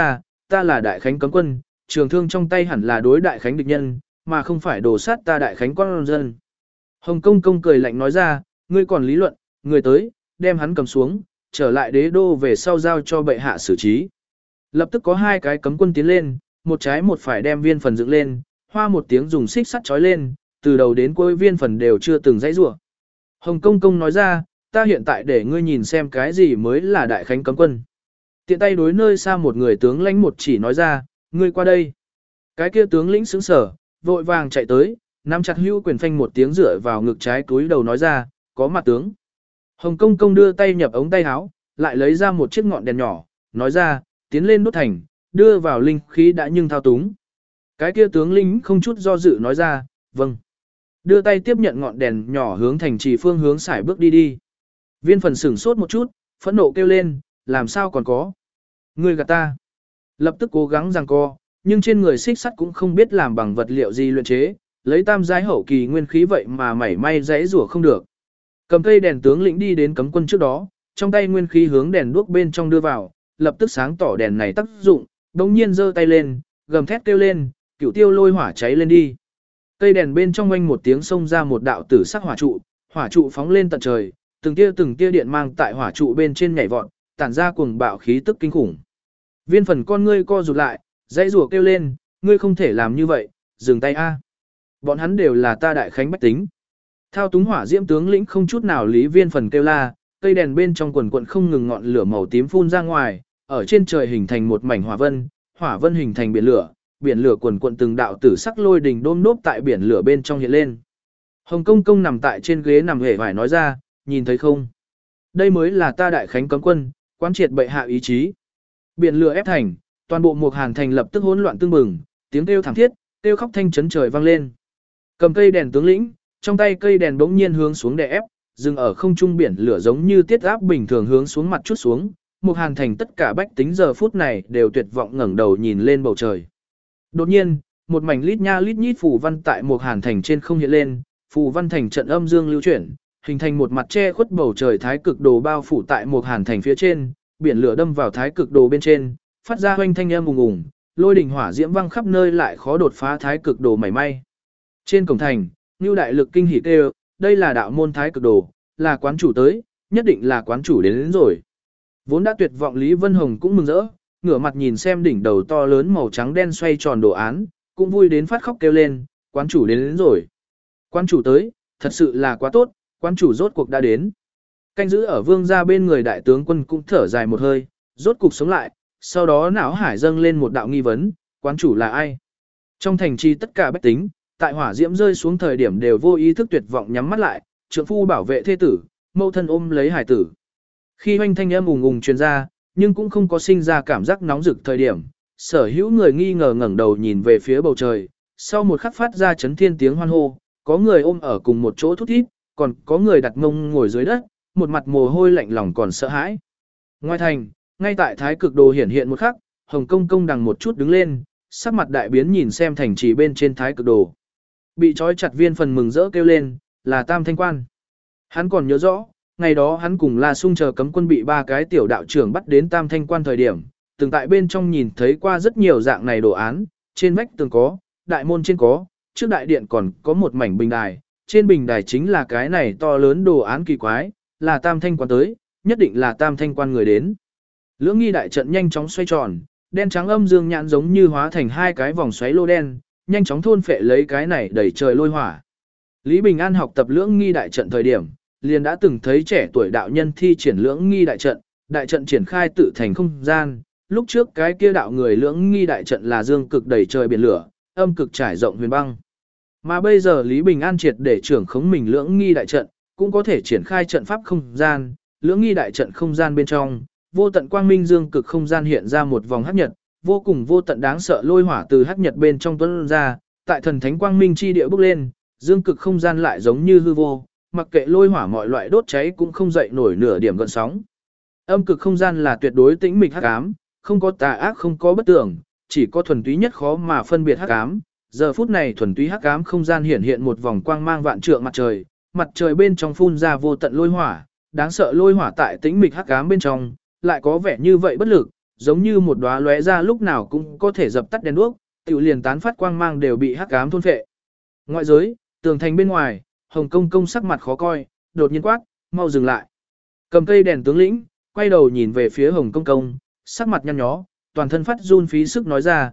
ta là Đại Khánh cấm quân, trường thương trong tay hẳn là đối Đại Khánh địch nhân, mà không phải đổ sát ta Đại Khánh con dân. Hồng Công Công cười lạnh nói ra, ngươi còn lý luận, người tới, đem hắn cầm xuống, trở lại đế đô về sau giao cho bệ hạ xử trí. Lập tức có hai cái cấm quân tiến lên, một trái một phải đem viên phần dựng lên, hoa một tiếng dùng xích sắt trói lên, từ đầu đến cuối viên phần đều chưa từng dãy rủa. Hồng Công Công nói ra, ta hiện tại để ngươi nhìn xem cái gì mới là Đại Khánh cấm quân. Tiện tay đối nơi xa một người tướng lãnh một chỉ nói ra, ngươi qua đây. Cái kia tướng lĩnh sững sờ, vội vàng chạy tới, nắm chặt hưu quyền phanh một tiếng rửa vào ngực trái túi đầu nói ra, có mặt tướng. Hồng Công Công đưa tay nhập ống tay áo, lại lấy ra một chiếc ngọn đèn nhỏ, nói ra, tiến lên đốt thành, đưa vào linh khí đã nhưng thao túng. Cái kia tướng lĩnh không chút do dự nói ra, vâng. Đưa tay tiếp nhận ngọn đèn nhỏ hướng thành trì phương hướng xài bước đi đi. Viên phần sửng sốt một chút, phẫn nộ kêu lên, làm sao còn có. Ngươi gạt ta. Lập tức cố gắng giằng co, nhưng trên người xích sắt cũng không biết làm bằng vật liệu gì luyện chế, lấy tam giai hậu kỳ nguyên khí vậy mà mảy may dãy rủa không được. Cầm cây đèn tướng lĩnh đi đến cấm quân trước đó, trong tay nguyên khí hướng đèn đuốc bên trong đưa vào, lập tức sáng tỏ đèn này tác dụng, đồng nhiên giơ tay lên, gầm thét kêu lên, cửu tiêu lôi hỏa cháy lên đi. Cây đèn bên trong oanh một tiếng xông ra một đạo tử sắc hỏa trụ phóng lên tận trời, từng tia điện mang tại hỏa trụ bên trên nhảy vọt, tản ra cuồng bạo khí tức kinh khủng. Viên phần con ngươi co rụt lại, dãy rủa kêu lên, ngươi không thể làm như vậy, dừng tay a. Bọn hắn đều là ta Đại Khánh bách tính. Thao túng hỏa diễm tướng lĩnh không chút nào lý viên phần kêu la, cây đèn bên trong quần quận không ngừng ngọn lửa màu tím phun ra ngoài, ở trên trời hình thành một mảnh hỏa vân hình thành biển lửa quần quận từng đạo tử sắc lôi đình đôm đốp tại biển lửa bên trong hiện lên. Hồng Công Công nằm tại trên ghế nằm hề vải nói ra, nhìn thấy không? Đây mới là ta Đại Khánh cấm quân, quán triệt bệ hạ ý chí. Biển lửa ép thành, toàn bộ Mục Hàn thành lập tức hỗn loạn tương bừng, tiếng kêu thảm thiết, kêu khóc thanh chấn trời vang lên. Cầm cây đèn tướng lĩnh, trong tay cây đèn bỗng nhiên hướng xuống đè ép, dừng ở không trung biển lửa giống như tiết áp bình thường hướng xuống mặt chút xuống. Mục Hàn thành tất cả bách tính giờ phút này đều tuyệt vọng ngẩng đầu nhìn lên bầu trời. Đột nhiên, một mảnh lít nha lít nhít phù văn tại Mục Hàn thành trên không hiện lên, phù văn thành trận âm dương lưu chuyển, hình thành một mặt che khuất bầu trời thái cực đồ bao phủ tại Mục Hàn thành phía trên, biển lửa đâm vào thái cực đồ bên trên, phát ra hoanh thanh âm ùng ùng, lôi đình hỏa diễm văng khắp nơi lại khó đột phá thái cực đồ mảy may. Trên cổng thành, Nưu Đại Lực kinh hỉ kêu, đây là đạo môn thái cực đồ, là quán chủ tới, nhất định là quán chủ đến rồi. Vốn đã tuyệt vọng Lý Vân Hồng cũng mừng rỡ, ngửa mặt nhìn xem đỉnh đầu to lớn màu trắng đen xoay tròn đồ án, cũng vui đến phát khóc kêu lên, quán chủ đến rồi. Quán chủ tới, thật sự là quá tốt, quán chủ rốt cuộc đã đến. Canh giữ ở vương gia bên người đại tướng quân cũng thở dài một hơi, rốt cuộc sống lại, sau đó não hải dâng lên một đạo nghi vấn, quán chủ là ai? Trong thành trì tất cả bách tính, tại hỏa diễm rơi xuống thời điểm đều vô ý thức tuyệt vọng nhắm mắt lại, trượng phu bảo vệ thê tử, mâu thân ôm lấy hải tử. Khi hoanh thanh âm ùng ùng truyền ra, nhưng cũng không có sinh ra cảm giác nóng rực thời điểm, sở hữu người nghi ngờ ngẩng đầu nhìn về phía bầu trời, sau một khắc phát ra chấn thiên tiếng hoan hô, có người ôm ở cùng một chỗ thút thít, còn có người đặt mông ngồi dưới đất, một mặt mồ hôi lạnh lòng còn sợ hãi. Ngoài thành, ngay tại thái cực đồ hiển hiện một khắc, Hồng Công Công đằng một chút đứng lên, sắc mặt đại biến nhìn xem thành trì bên trên thái cực đồ. Bị trói chặt viên phần mừng rỡ kêu lên, là Tam Thanh Quan. Hắn còn nhớ rõ, ngày đó hắn cùng La Sung chờ cấm quân bị ba cái tiểu đạo trưởng bắt đến Tam Thanh Quan thời điểm, từng tại bên trong nhìn thấy qua rất nhiều dạng này đồ án, trên vách tường có, đại môn trên có, trước đại điện còn có một mảnh bình đài, trên bình đài chính là cái này to lớn đồ án kỳ quái, là Tam Thanh Quan tới, nhất định là Tam Thanh Quan người đến. Lưỡng nghi đại trận nhanh chóng xoay tròn, đen trắng âm dương nhãn giống như hóa thành hai cái vòng xoáy lô đen, nhanh chóng thôn phệ lấy cái này đẩy trời lôi hỏa. Lý Bình An học tập lưỡng nghi đại trận thời điểm, liền đã từng thấy trẻ tuổi đạo nhân thi triển lưỡng nghi đại trận triển khai tự thành không gian. Lúc trước cái kia đạo người lưỡng nghi đại trận là dương cực đẩy trời biển lửa, âm cực trải rộng huyền băng. Mà bây giờ Lý Bình An triệt để trưởng khống mình lưỡng nghi đại trận, cũng có thể triển khai trận pháp không gian, lưỡng nghi đại trận không gian bên trong, vô tận quang minh dương cực không gian hiện ra một vòng hắc nhật, vô cùng vô tận đáng sợ lôi hỏa từ hắc nhật bên trong tuôn ra, tại thần thánh quang minh chi địa bốc lên, dương cực không gian lại giống như hư vô, mặc kệ lôi hỏa mọi loại đốt cháy cũng không dậy nổi nửa điểm gợn sóng. Âm cực không gian là tuyệt đối tĩnh mịch hắc ám, không có tà ác không có bất tưởng, chỉ có thuần túy nhất khó mà phân biệt hắc ám. Giờ phút này thuần túy hắc ám không gian hiện hiện một vòng quang mang vạn trượng mặt trời bên trong phun ra vô tận lôi hỏa, đáng sợ lôi hỏa tại tĩnh mịch hắc ám bên trong, lại có vẻ như vậy bất lực, giống như một đóa lóe ra lúc nào cũng có thể dập tắt đèn đuốc, tiểu liền tán phát quang mang đều bị hắc ám thôn phệ. Ngoại giới, tường thành bên ngoài, Hồng Công Công sắc mặt khó coi, đột nhiên quát, mau dừng lại. Cầm cây đèn tướng lĩnh, quay đầu nhìn về phía Hồng Công Công, sắc mặt nhăn nhó, toàn thân phát run phí sức nói ra,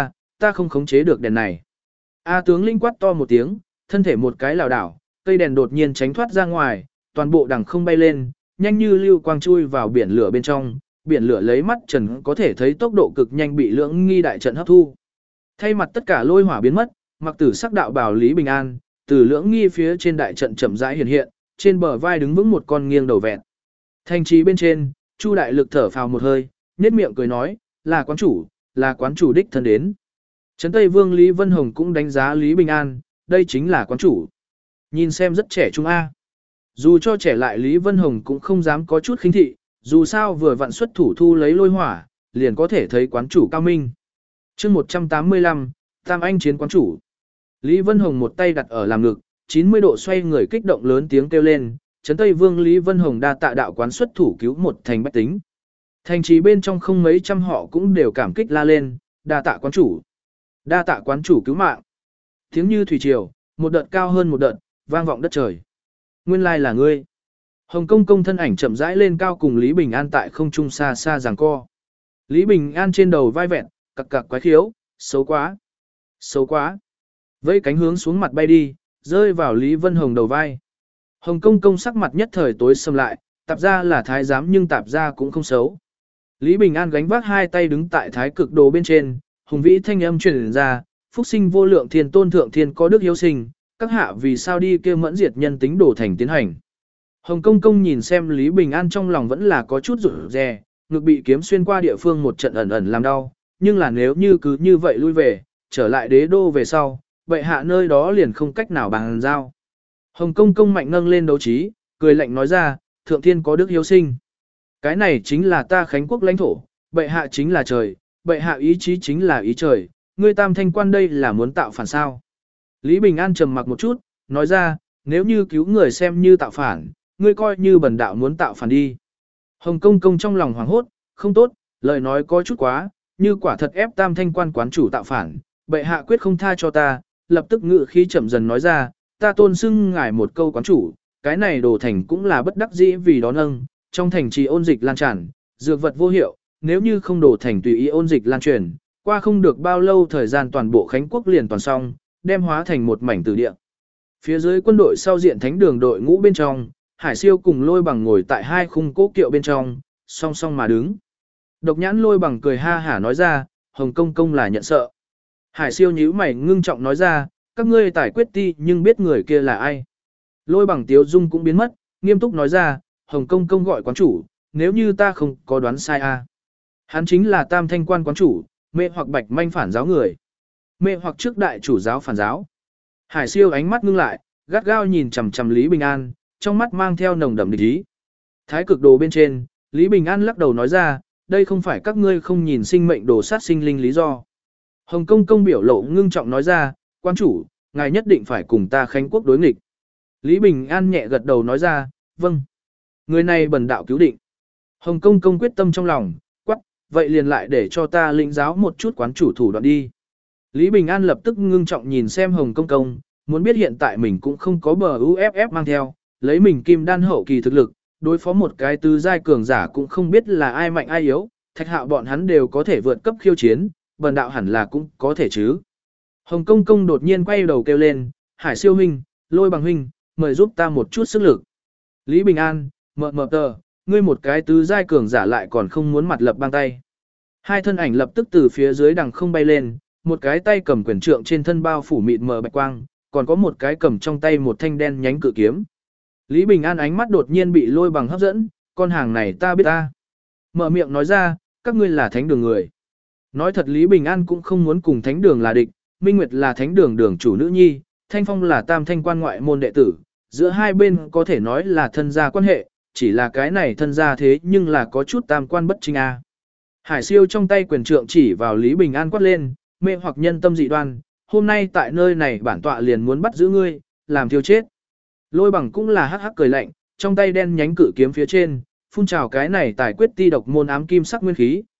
ta không khống chế được đèn này. A tướng lĩnh quát to một tiếng, thân thể một cái lảo đảo, cây đèn đột nhiên tránh thoát ra ngoài, toàn bộ đằng không bay lên, nhanh như lưu quang chui vào biển lửa bên trong, biển lửa lấy mắt trần có thể thấy tốc độ cực nhanh bị lưỡng nghi đại trận hấp thu. Thay mặt tất cả lôi hỏa biến mất, mặc tử sắc đạo bảo Lý Bình An, từ lưỡng nghi phía trên đại trận chậm rãi hiện hiện, trên bờ vai đứng vững một con nghiêng đầu vẹn. Thành trì bên trên, Chu đại lực thở phào một hơi, nhếch miệng cười nói, là quán chủ đích thân đến. Trấn Tây Vương Lý Vân Hồng cũng đánh giá Lý Bình An, đây chính là quán chủ. Nhìn xem rất trẻ trung A. Dù cho trẻ lại Lý Vân Hồng cũng không dám có chút khinh thị, dù sao vừa vặn xuất thủ thu lấy lôi hỏa, liền có thể thấy quán chủ cao minh. chương 185, Tam Anh chiến quán chủ. Lý Vân Hồng một tay đặt ở làm ngực, 90 độ xoay người kích động lớn tiếng kêu lên, Trấn Tây Vương Lý Vân Hồng đa tạ đạo quán xuất thủ cứu một thành bách tính. Thành trì bên trong không mấy trăm họ cũng đều cảm kích la lên, đa tạ quán chủ. Đa tạ quán chủ cứu mạng. Tiếng như thủy triều, một đợt cao hơn một đợt, vang vọng đất trời. Nguyên lai là ngươi. Hồng Công Công thân ảnh chậm rãi lên cao cùng Lý Bình An tại không trung xa xa giằng co. Lý Bình An trên đầu vai vẹn, cặc cặc quái khiếu, xấu quá. Xấu quá. Vẫy cánh hướng xuống mặt bay đi, rơi vào Lý Vân Hồng đầu vai. Hồng Công Công sắc mặt nhất thời tối sầm lại, tạp ra là thái giám nhưng tạp ra cũng không xấu. Lý Bình An gánh vác hai tay đứng tại thái cực đồ bên trên, hùng vĩ thanh âm truyền ra, phúc sinh vô lượng thiên tôn thượng thiên có đức hiếu sinh, các hạ vì sao đi kêu mẫn diệt nhân tính đổ thành tiến hành. Hồng Công Công nhìn xem Lý Bình An trong lòng vẫn là có chút rụt rè, ngực bị kiếm xuyên qua địa phương một trận ẩn ẩn làm đau, nhưng là nếu như cứ như vậy lui về, trở lại đế đô về sau, bệ hạ nơi đó liền không cách nào bàn giao. Hồng Công Công mạnh nâng lên đấu trí, cười lạnh nói ra, thượng thiên có đức hiếu sinh. Cái này chính là ta Khánh quốc lãnh thổ, bệ hạ chính là trời, bệ hạ ý chí chính là ý trời, ngươi Tam Thanh quan đây là muốn tạo phản sao. Lý Bình An trầm mặc một chút, nói ra, nếu như cứu người xem như tạo phản, ngươi coi như bần đạo muốn tạo phản đi. Hồng Công Công trong lòng hoảng hốt, không tốt, lời nói có chút quá, như quả thật ép Tam Thanh quan quán chủ tạo phản, bệ hạ quyết không tha cho ta, lập tức ngự khí chậm dần nói ra, ta tôn xưng ngài một câu quán chủ, cái này đồ thành cũng là bất đắc dĩ vì đó nâng, trong thành trì ôn dịch lan tràn, dược vật vô hiệu, nếu như không đổ thành tùy ý ôn dịch lan truyền, qua không được bao lâu thời gian toàn bộ Khánh quốc liền toàn xong, đem hóa thành một mảnh tử địa. Phía dưới quân đội sau diện thánh đường đội ngũ bên trong, Hải Siêu cùng Lôi Bằng ngồi tại hai khung cố kiệu bên trong, song song mà đứng. Độc nhãn Lôi Bằng cười ha hả nói ra, Hồng Công Công là nhận sợ. Hải Siêu nhíu mày ngưng trọng nói ra, các ngươi tài quyết ti nhưng biết người kia là ai. Lôi Bằng tiếu dung cũng biến mất, nghiêm túc nói ra, Hồng Công Công gọi quán chủ, nếu như ta không có đoán sai a, hắn chính là Tam Thanh quan quán chủ, mê hoặc bạch manh phản giáo người. Mê hoặc trước đại chủ giáo phản giáo. Hải Siêu ánh mắt ngưng lại, gắt gao nhìn chằm chằm Lý Bình An, trong mắt mang theo nồng đậm địch ý. Thái cực đồ bên trên, Lý Bình An lắc đầu nói ra, đây không phải các ngươi không nhìn sinh mệnh đồ sát sinh linh lý do. Hồng Công Công biểu lộ ngưng trọng nói ra, quan chủ, ngài nhất định phải cùng ta Khánh quốc đối nghịch. Lý Bình An nhẹ gật đầu nói ra, vâng. Người này bần đạo cứu định. Hồng Công Công quyết tâm trong lòng, quắc, vậy liền lại để cho ta lĩnh giáo một chút quán chủ thủ đoạn đi. Lý Bình An lập tức ngưng trọng nhìn xem Hồng Công Công, muốn biết hiện tại mình cũng không có bờ UFF mang theo, lấy mình kim đan hậu kỳ thực lực, đối phó một cái tứ giai cường giả cũng không biết là ai mạnh ai yếu, Thạch Hạo bọn hắn đều có thể vượt cấp khiêu chiến, bần đạo hẳn là cũng có thể chứ. Hồng Công Công đột nhiên quay đầu kêu lên, Hải Siêu huynh, Lôi Bằng huynh, mời giúp ta một chút sức lực. Lý Bình An, mờ tờ, ngươi một cái tứ giai cường giả lại còn không muốn mặt lập băng tay. Hai thân ảnh lập tức từ phía dưới đằng không bay lên, một cái tay cầm quyền trượng trên thân bao phủ mịt mờ bạch quang, còn có một cái cầm trong tay một thanh đen nhánh cự kiếm. Lý Bình An ánh mắt đột nhiên bị Lôi Bằng hấp dẫn, con hàng này ta biết ta. Mở miệng nói ra, các ngươi là thánh đường người. Nói thật Lý Bình An cũng không muốn cùng thánh đường là địch, Minh Nguyệt là thánh đường đường chủ nữ nhi, Thanh Phong là Tam Thanh quan ngoại môn đệ tử, giữa hai bên có thể nói là thân gia quan hệ, chỉ là cái này thân gia thế nhưng là có chút tam quan bất chính a. Hải Siêu trong tay quyền trượng chỉ vào Lý Bình An quát lên, mê hoặc nhân tâm dị đoan, hôm nay tại nơi này bản tọa liền muốn bắt giữ ngươi, làm thiêu chết. Lôi Bằng cũng là hắc hắc cười lạnh, trong tay đen nhánh cự kiếm phía trên, phun trào cái này tài quyết ti độc môn ám kim sắc nguyên khí,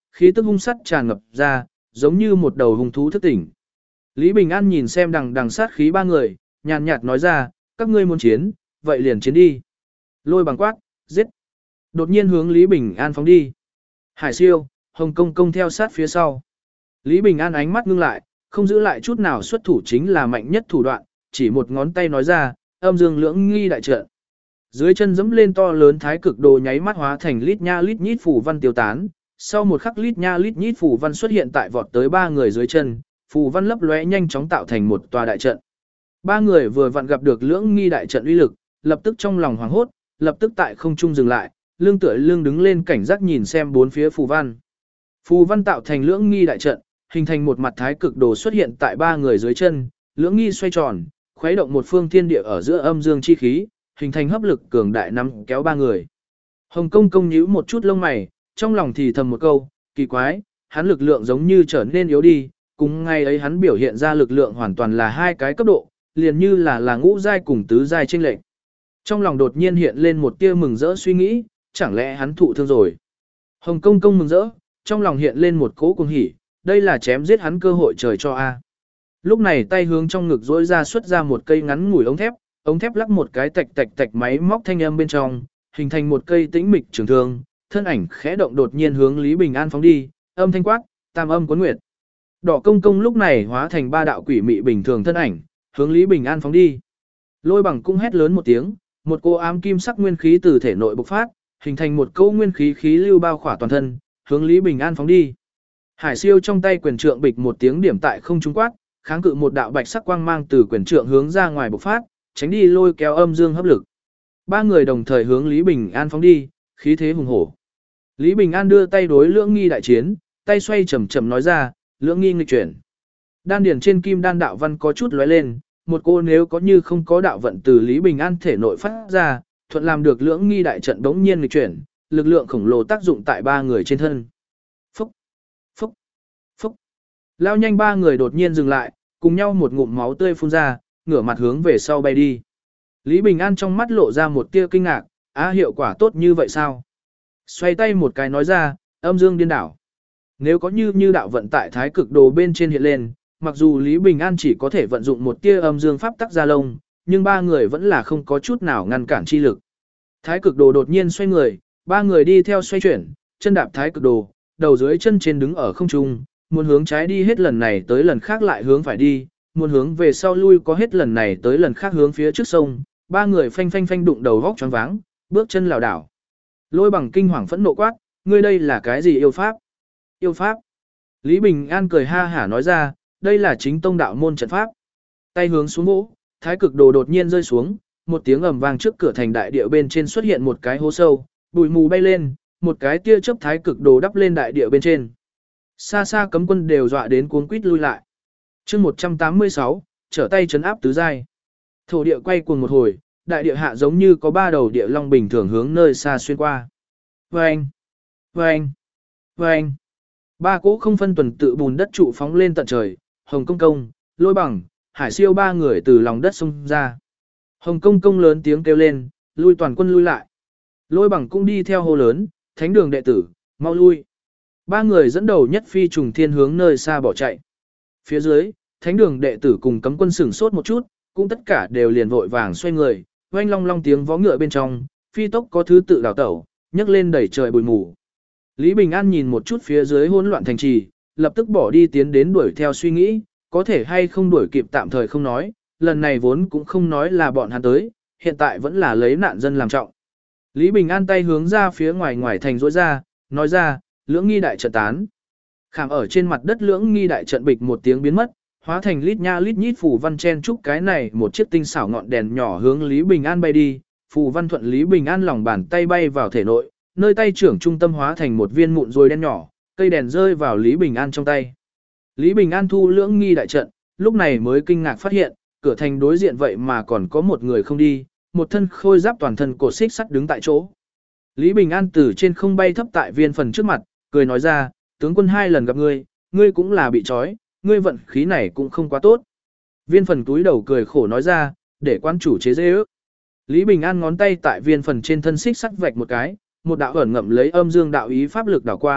khí tức hung sắt tràn ngập ra, giống như một đầu hung thú thức tỉnh. Lý Bình An nhìn xem đằng sát khí ba người, nhàn nhạt nói ra, các ngươi muốn chiến, vậy liền chiến đi. Lôi bằng quát, giết. Đột nhiên hướng Lý Bình An phóng đi. Hải Siêu, Hồng Công Công theo sát phía sau. Lý Bình An ánh mắt ngưng lại, không giữ lại chút nào, xuất thủ chính là mạnh nhất thủ đoạn, chỉ một ngón tay nói ra, âm dương lưỡng nghi đại trận. Dưới chân dẫm lên to lớn thái cực đồ nháy mắt hóa thành lít nha lít nhít phù văn tiêu tán, sau một khắc lít nha lít nhít phù văn xuất hiện tại vọt tới ba người dưới chân, phù văn lấp lóe nhanh chóng tạo thành một tòa đại trận. Ba người vừa vặn gặp được lưỡng nghi đại trận uy lực, lập tức trong lòng hoảng hốt, lập tức tại không trung dừng lại, lưng tựa lưng đứng lên cảnh giác nhìn xem bốn phía phù văn. Phù văn tạo thành lưỡng nghi đại trận, hình thành một mặt thái cực đồ xuất hiện tại ba người dưới chân, lưỡng nghi xoay tròn, khuấy động một phương thiên địa ở giữa âm dương chi khí, hình thành hấp lực cường đại nắm kéo ba người. Hồng Công Công nhíu một chút lông mày, trong lòng thì thầm một câu, kỳ quái, hắn lực lượng giống như trở nên yếu đi, cùng ngay ấy hắn biểu hiện ra lực lượng hoàn toàn là hai cái cấp độ, liền như là ngũ giai cùng tứ giai chênh lệch. Trong lòng đột nhiên hiện lên một tia mừng rỡ suy nghĩ, chẳng lẽ hắn thụ thương rồi. Hồng Công Công mừng rỡ, trong lòng hiện lên một cỗ cuồng hỉ, đây là chém giết hắn cơ hội trời cho a. Lúc này tay hướng trong ngực rỗi ra xuất ra một cây ngắn ngủi ống thép lắc một cái tạch tạch tạch máy móc thanh âm bên trong, hình thành một cây tĩnh mịch trường thương, thân ảnh khẽ động đột nhiên hướng Lý Bình An phóng đi, âm thanh quát, tam âm cuốn nguyệt. Đỏ Công Công lúc này hóa thành ba đạo quỷ mị bình thường thân ảnh, hướng Lý Bình An phóng đi. Lôi bằng cũng hét lớn một tiếng, một cô ám kim sắc nguyên khí từ thể nội bộc phát, hình thành một cỗ nguyên khí khí lưu bao khỏa toàn thân, hướng Lý Bình An phóng đi. Hải Siêu trong tay quyền trượng bịch một tiếng điểm tại không trung quát, kháng cự một đạo bạch sắc quang mang từ quyền trượng hướng ra ngoài bộc phát, tránh đi lôi kéo âm dương hấp lực. Ba người đồng thời hướng Lý Bình An phóng đi, khí thế hùng hổ. Lý Bình An đưa tay đối lưỡng nghi đại chiến, tay xoay chậm chậm nói ra, lưỡng nghi nghịch chuyển. Đan điển trên kim đan đạo văn có chút lóe lên, một cô nếu có như không có đạo vận từ Lý Bình An thể nội phát ra, thuận làm được lưỡng nghi đại trận bỗng nhiên nghịch chuyển, lực lượng khổng lồ tác dụng tại ba người trên thân. Phúc, phúc, phúc. Lao nhanh ba người đột nhiên dừng lại, cùng nhau một ngụm máu tươi phun ra, ngửa mặt hướng về sau bay đi. Lý Bình An trong mắt lộ ra một tia kinh ngạc, hiệu quả tốt như vậy sao? Xoay tay một cái nói ra, âm dương điên đảo. Nếu có như đạo vận tại thái cực đồ bên trên hiện lên, mặc dù Lý Bình An chỉ có thể vận dụng một tia âm dương pháp tắc ra lông, nhưng ba người vẫn là không có chút nào ngăn cản chi lực. Thái cực đồ đột nhiên xoay người, ba người đi theo xoay chuyển, chân đạp thái cực đồ, đầu dưới chân trên đứng ở không trung, muốn hướng trái đi hết lần này tới lần khác lại hướng phải đi, muốn hướng về sau lui có hết lần này tới lần khác hướng phía trước sông, ba người phanh phanh phanh đụng đầu vóc choáng váng, bước chân lảo đảo. Lôi bằng kinh hoàng phẫn nộ quát, ngươi đây là cái gì yêu pháp? Yêu pháp? Lý Bình An cười ha hả nói ra, đây là chính tông đạo môn trận pháp. Tay hướng xuống vỗ, thái cực đồ đột nhiên rơi xuống, một tiếng ầm vang trước cửa thành đại địa bên trên xuất hiện một cái hố sâu, bụi mù bay lên, một cái tia chớp thái cực đồ đắp lên đại địa bên trên. Xa xa cấm quân đều dọa đến cuống quýt lui lại. Chương 186, trở tay trấn áp tứ giai. Thổ địa quay cuồng một hồi, đại địa hạ giống như có ba đầu địa long bình thường hướng nơi xa xuyên qua. Vâng, vâng, vâng. Ba cỗ không phân tuần tự bùn đất trụ phóng lên tận trời, Hồng Công Công, Lôi Bằng, Hải Siêu ba người từ lòng đất xông ra. Hồng Công Công lớn tiếng kêu lên, lui toàn quân lui lại. Lôi Bằng cũng đi theo hô lớn, thánh đường đệ tử, mau lui. Ba người dẫn đầu nhất phi trùng thiên hướng nơi xa bỏ chạy. Phía dưới, thánh đường đệ tử cùng cấm quân sửng sốt một chút, cũng tất cả đều liền vội vàng xoay người, oanh long long tiếng vó ngựa bên trong, phi tốc có thứ tự đảo tẩu, nhấc lên đẩy trời bụi mù. Lý Bình An nhìn một chút phía dưới hỗn loạn thành trì, lập tức bỏ đi tiến đến đuổi theo suy nghĩ, có thể hay không đuổi kịp tạm thời không nói, lần này vốn cũng không nói là bọn hắn tới, hiện tại vẫn là lấy nạn dân làm trọng. Lý Bình An tay hướng ra phía ngoài ngoài thành rỗi ra, nói ra, lưỡng nghi đại trận tán. Khảm ở trên mặt đất lưỡng nghi đại trận bịch một tiếng biến mất, hóa thành lít nha lít nhít phù văn chen chúc cái này một chiếc tinh xảo ngọn đèn nhỏ hướng Lý Bình An bay đi, phù văn thuận Lý Bình An lòng bàn tay bay vào thể nội, nơi tay trưởng trung tâm hóa thành một viên mụn rồi đen nhỏ, cây đèn rơi vào Lý Bình An trong tay. Lý Bình An thu lưỡng nghi đại trận, lúc này mới kinh ngạc phát hiện, cửa thành đối diện vậy mà còn có một người không đi, một thân khôi giáp toàn thân cột xích sắt đứng tại chỗ. Lý Bình An từ trên không bay thấp tại viên phần trước mặt, cười nói ra, tướng quân hai lần gặp ngươi, ngươi cũng là bị trói, ngươi vận khí này cũng không quá tốt. Viên phần túi đầu cười khổ nói ra, để quan chủ chế dê ước. Lý Bình An ngón tay tại viên phần trên thân xích sắt vạch một cái, một đạo ẩn ngậm lấy âm dương đạo ý pháp lực đảo qua,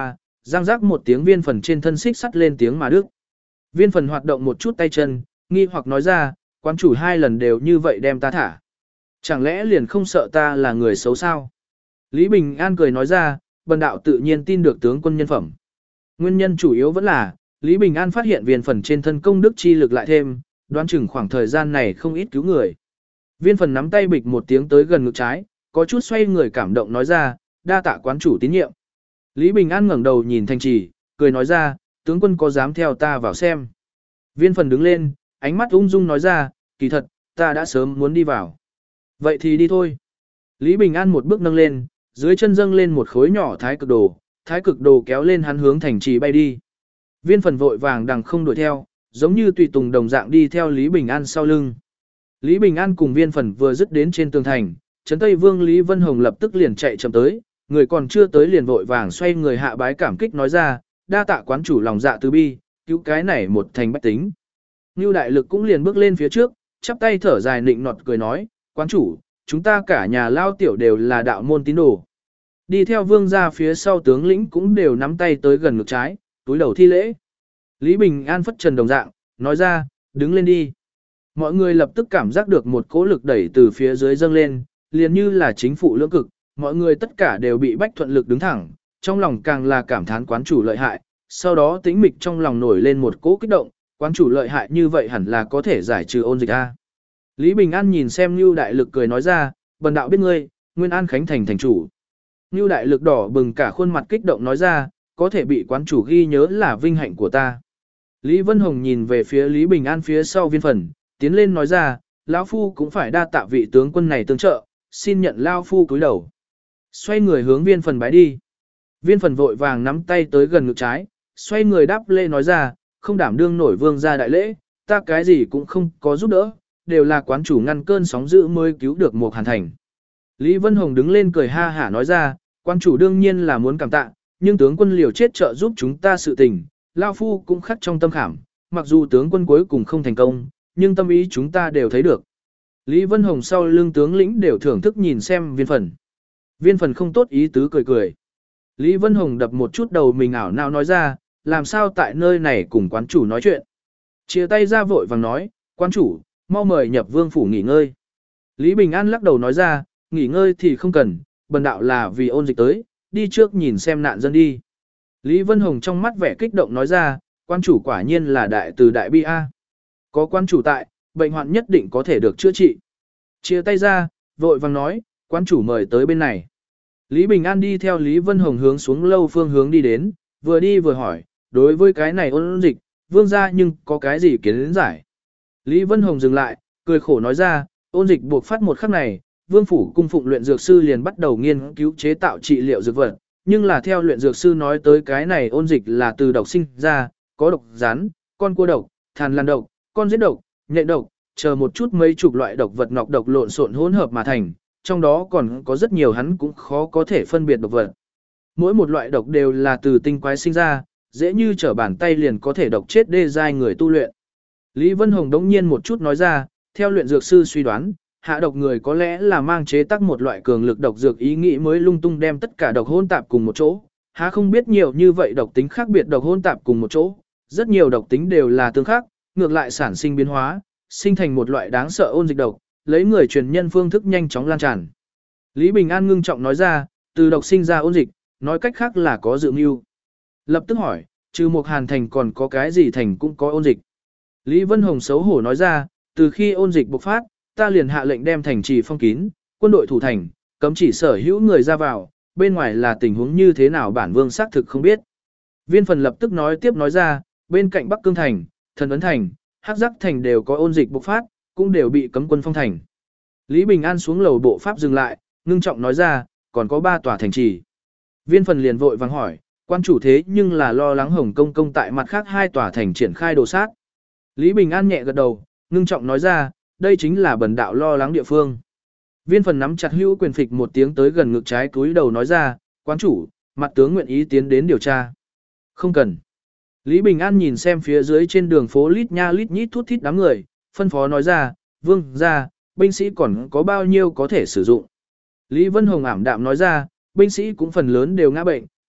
răng rắc một tiếng viên phần trên thân xích sắt lên tiếng mà đứt. Viên phần hoạt động một chút tay chân, nghi hoặc nói ra, quán chủ 2 lần đều như vậy đem ta thả. Chẳng lẽ liền không sợ ta là người xấu sao? Lý Bình An cười nói ra, bần đạo tự nhiên tin được tướng quân nhân phẩm. Nguyên nhân chủ yếu vẫn là, Lý Bình An phát hiện viên phần trên thân công đức chi lực lại thêm, đoán chừng khoảng thời gian này không ít cứu người. Viên phần nắm tay bịch một tiếng tới gần ngực trái, có chút xoay người cảm động nói ra, đa tạ quán chủ tín nhiệm. Lý Bình An ngẩng đầu nhìn Thanh Trì, cười nói ra, tướng quân có dám theo ta vào xem. Viên phần đứng lên, ánh mắt ung dung nói ra, kỳ thật, ta đã sớm muốn đi vào. Vậy thì đi thôi. Lý Bình An một bước nâng lên, dưới chân dâng lên một khối nhỏ thái cực đồ kéo lên hắn hướng Thành Trì bay đi. Viên phần vội vàng đằng không đuổi theo, giống như tùy tùng đồng dạng đi theo Lý Bình An sau lưng. Lý Bình An cùng viên phần vừa dứt đến trên tường thành, Trấn Tây Vương Lý Vân Hồng lập tức liền chạy chậm tới, người còn chưa tới liền vội vàng xoay người hạ bái cảm kích nói ra, đa tạ quán chủ lòng dạ từ bi, cứu cái này một thành bách tính. Ngưu Đại Lực cũng liền bước lên phía trước, chắp tay thở dài nịnh nọt cười nói, quán chủ, chúng ta cả nhà lao tiểu đều là đạo môn tín đồ. Đi theo vương gia phía sau tướng lĩnh cũng đều nắm tay tới gần ngực trái, túi đầu thi lễ. Lý Bình An phất trần đồng dạng, nói ra, đứng lên đi. Mọi người lập tức cảm giác được một cỗ lực đẩy từ phía dưới dâng lên, liền như là chính phủ lưỡng cực, mọi người tất cả đều bị bách thuận lực đứng thẳng, trong lòng càng là cảm thán quán chủ lợi hại, sau đó tĩnh mịch trong lòng nổi lên một cỗ kích động, quán chủ lợi hại như vậy hẳn là có thể giải trừ ôn dịch a. Lý Bình An nhìn xem Nưu Đại Lực cười nói ra, bần đạo biết ngươi, Nguyên An Khánh thành thành chủ. Nưu Đại Lực đỏ bừng cả khuôn mặt kích động nói ra, có thể bị quán chủ ghi nhớ là vinh hạnh của ta. Lý Vân Hồng nhìn về phía Lý Bình An phía sau viên phần, tiến lên nói ra, lão phu cũng phải đa tạ vị tướng quân này tương trợ, xin nhận lão phu cúi đầu. Xoay người hướng viên phần bái đi. Viên phần vội vàng nắm tay tới gần ngực trái, xoay người đáp lễ nói ra, không đảm đương nổi vương gia đại lễ, ta cái gì cũng không có giúp đỡ, đều là quán chủ ngăn cơn sóng dữ mới cứu được một Hàn Thành. Lý Vân Hồng đứng lên cười ha hả nói ra, quán chủ đương nhiên là muốn cảm tạ, nhưng tướng quân liều chết trợ giúp chúng ta sự tình, lão phu cũng khắc trong tâm khảm, mặc dù tướng quân cuối cùng không thành công, nhưng tâm ý chúng ta đều thấy được. Lý Vân Hồng sau lưng tướng lĩnh đều thưởng thức nhìn xem viên phần. Viên phần không tốt ý tứ cười cười. Lý Vân Hồng đập một chút đầu mình ảo não nói ra, làm sao tại nơi này cùng quán chủ nói chuyện. Chia tay ra vội vàng nói, quán chủ, mau mời nhập vương phủ nghỉ ngơi. Lý Bình An lắc đầu nói ra, nghỉ ngơi thì không cần, bần đạo là vì ôn dịch tới, đi trước nhìn xem nạn dân đi. Lý Vân Hồng trong mắt vẻ kích động nói ra, quán chủ quả nhiên là đại từ đại bi A. Có quán chủ tại, bệnh hoạn nhất định có thể được chữa trị. Chia tay ra, vội vàng nói, quán chủ mời tới bên này. Lý Bình An đi theo Lý Vân Hồng hướng xuống lâu phương hướng đi đến, vừa đi vừa hỏi, đối với cái này ôn dịch, vương gia nhưng có cái gì kiến giải. Lý Vân Hồng dừng lại, cười khổ nói ra, ôn dịch buộc phát một khắc này, vương phủ cung phụng luyện dược sư liền bắt đầu nghiên cứu chế tạo trị liệu dược vật, nhưng là theo luyện dược sư nói tới cái này ôn dịch là từ độc sinh ra, có độc rắn, con cua độc, thằn lằn độc, con giết độc, nhện độc, chờ một chút mấy chục loại độc vật ngọc độc lộn xộn hỗn hợp mà thành, trong đó còn có rất nhiều hắn cũng khó có thể phân biệt độc vật. Mỗi một loại độc đều là từ tinh quái sinh ra, dễ như trở bàn tay liền có thể độc chết đê giai người tu luyện. Lý Vân Hồng đống nhiên một chút nói ra, theo luyện dược sư suy đoán, hạ độc người có lẽ là mang chế tác một loại cường lực độc dược ý nghĩ mới lung tung đem tất cả độc hỗn tạp cùng một chỗ. Há không biết nhiều như vậy độc tính khác biệt độc hỗn tạp cùng một chỗ, rất nhiều độc tính đều là tương khắc, ngược lại sản sinh biến hóa, sinh thành một loại đáng sợ ôn dịch độc, lấy người truyền nhân phương thức nhanh chóng lan tràn. Lý Bình An ngưng trọng nói ra, từ độc sinh ra ôn dịch, nói cách khác là có dự mưu. Lập tức hỏi, trừ một Hàn Thành còn có cái gì thành cũng có ôn dịch. Lý Vân Hồng xấu hổ nói ra, từ khi ôn dịch bộc phát, ta liền hạ lệnh đem thành trì phong kín, quân đội thủ thành, cấm chỉ sở hữu người ra vào, bên ngoài là tình huống như thế nào bản vương xác thực không biết. Viên phần lập tức nói tiếp nói ra, bên cạnh Bắc Cương Thành, Thần Ấn Thành, Hắc Giác Thành đều có ôn dịch bộc phát, cũng đều bị cấm quân phong thành. Lý Bình An xuống lầu bộ pháp dừng lại, ngưng trọng nói ra, còn có 3 tòa thành trì. Viên phần liền vội vàng hỏi, quan chủ thế nhưng là lo lắng Hồng Công công tại mặt khác 2 tòa thành triển khai đồ sát. Lý Bình An nhẹ gật đầu, ngưng trọng nói ra, đây chính là bần đạo lo lắng địa phương. Viên phần nắm chặt hữu quyền phịch một tiếng tới gần ngực trái cúi đầu nói ra, quan chủ, mặt tướng nguyện ý tiến đến điều tra. Không cần. Lý Bình An nhìn xem phía dưới trên đường phố lít nha lít nhít thút thít đám người, phân phó nói ra, vương ra, binh sĩ còn có bao nhiêu có thể sử dụng. Lý Vân Hồng ảm đạm nói ra, binh sĩ cũng phần lớn đều ngã bệnh,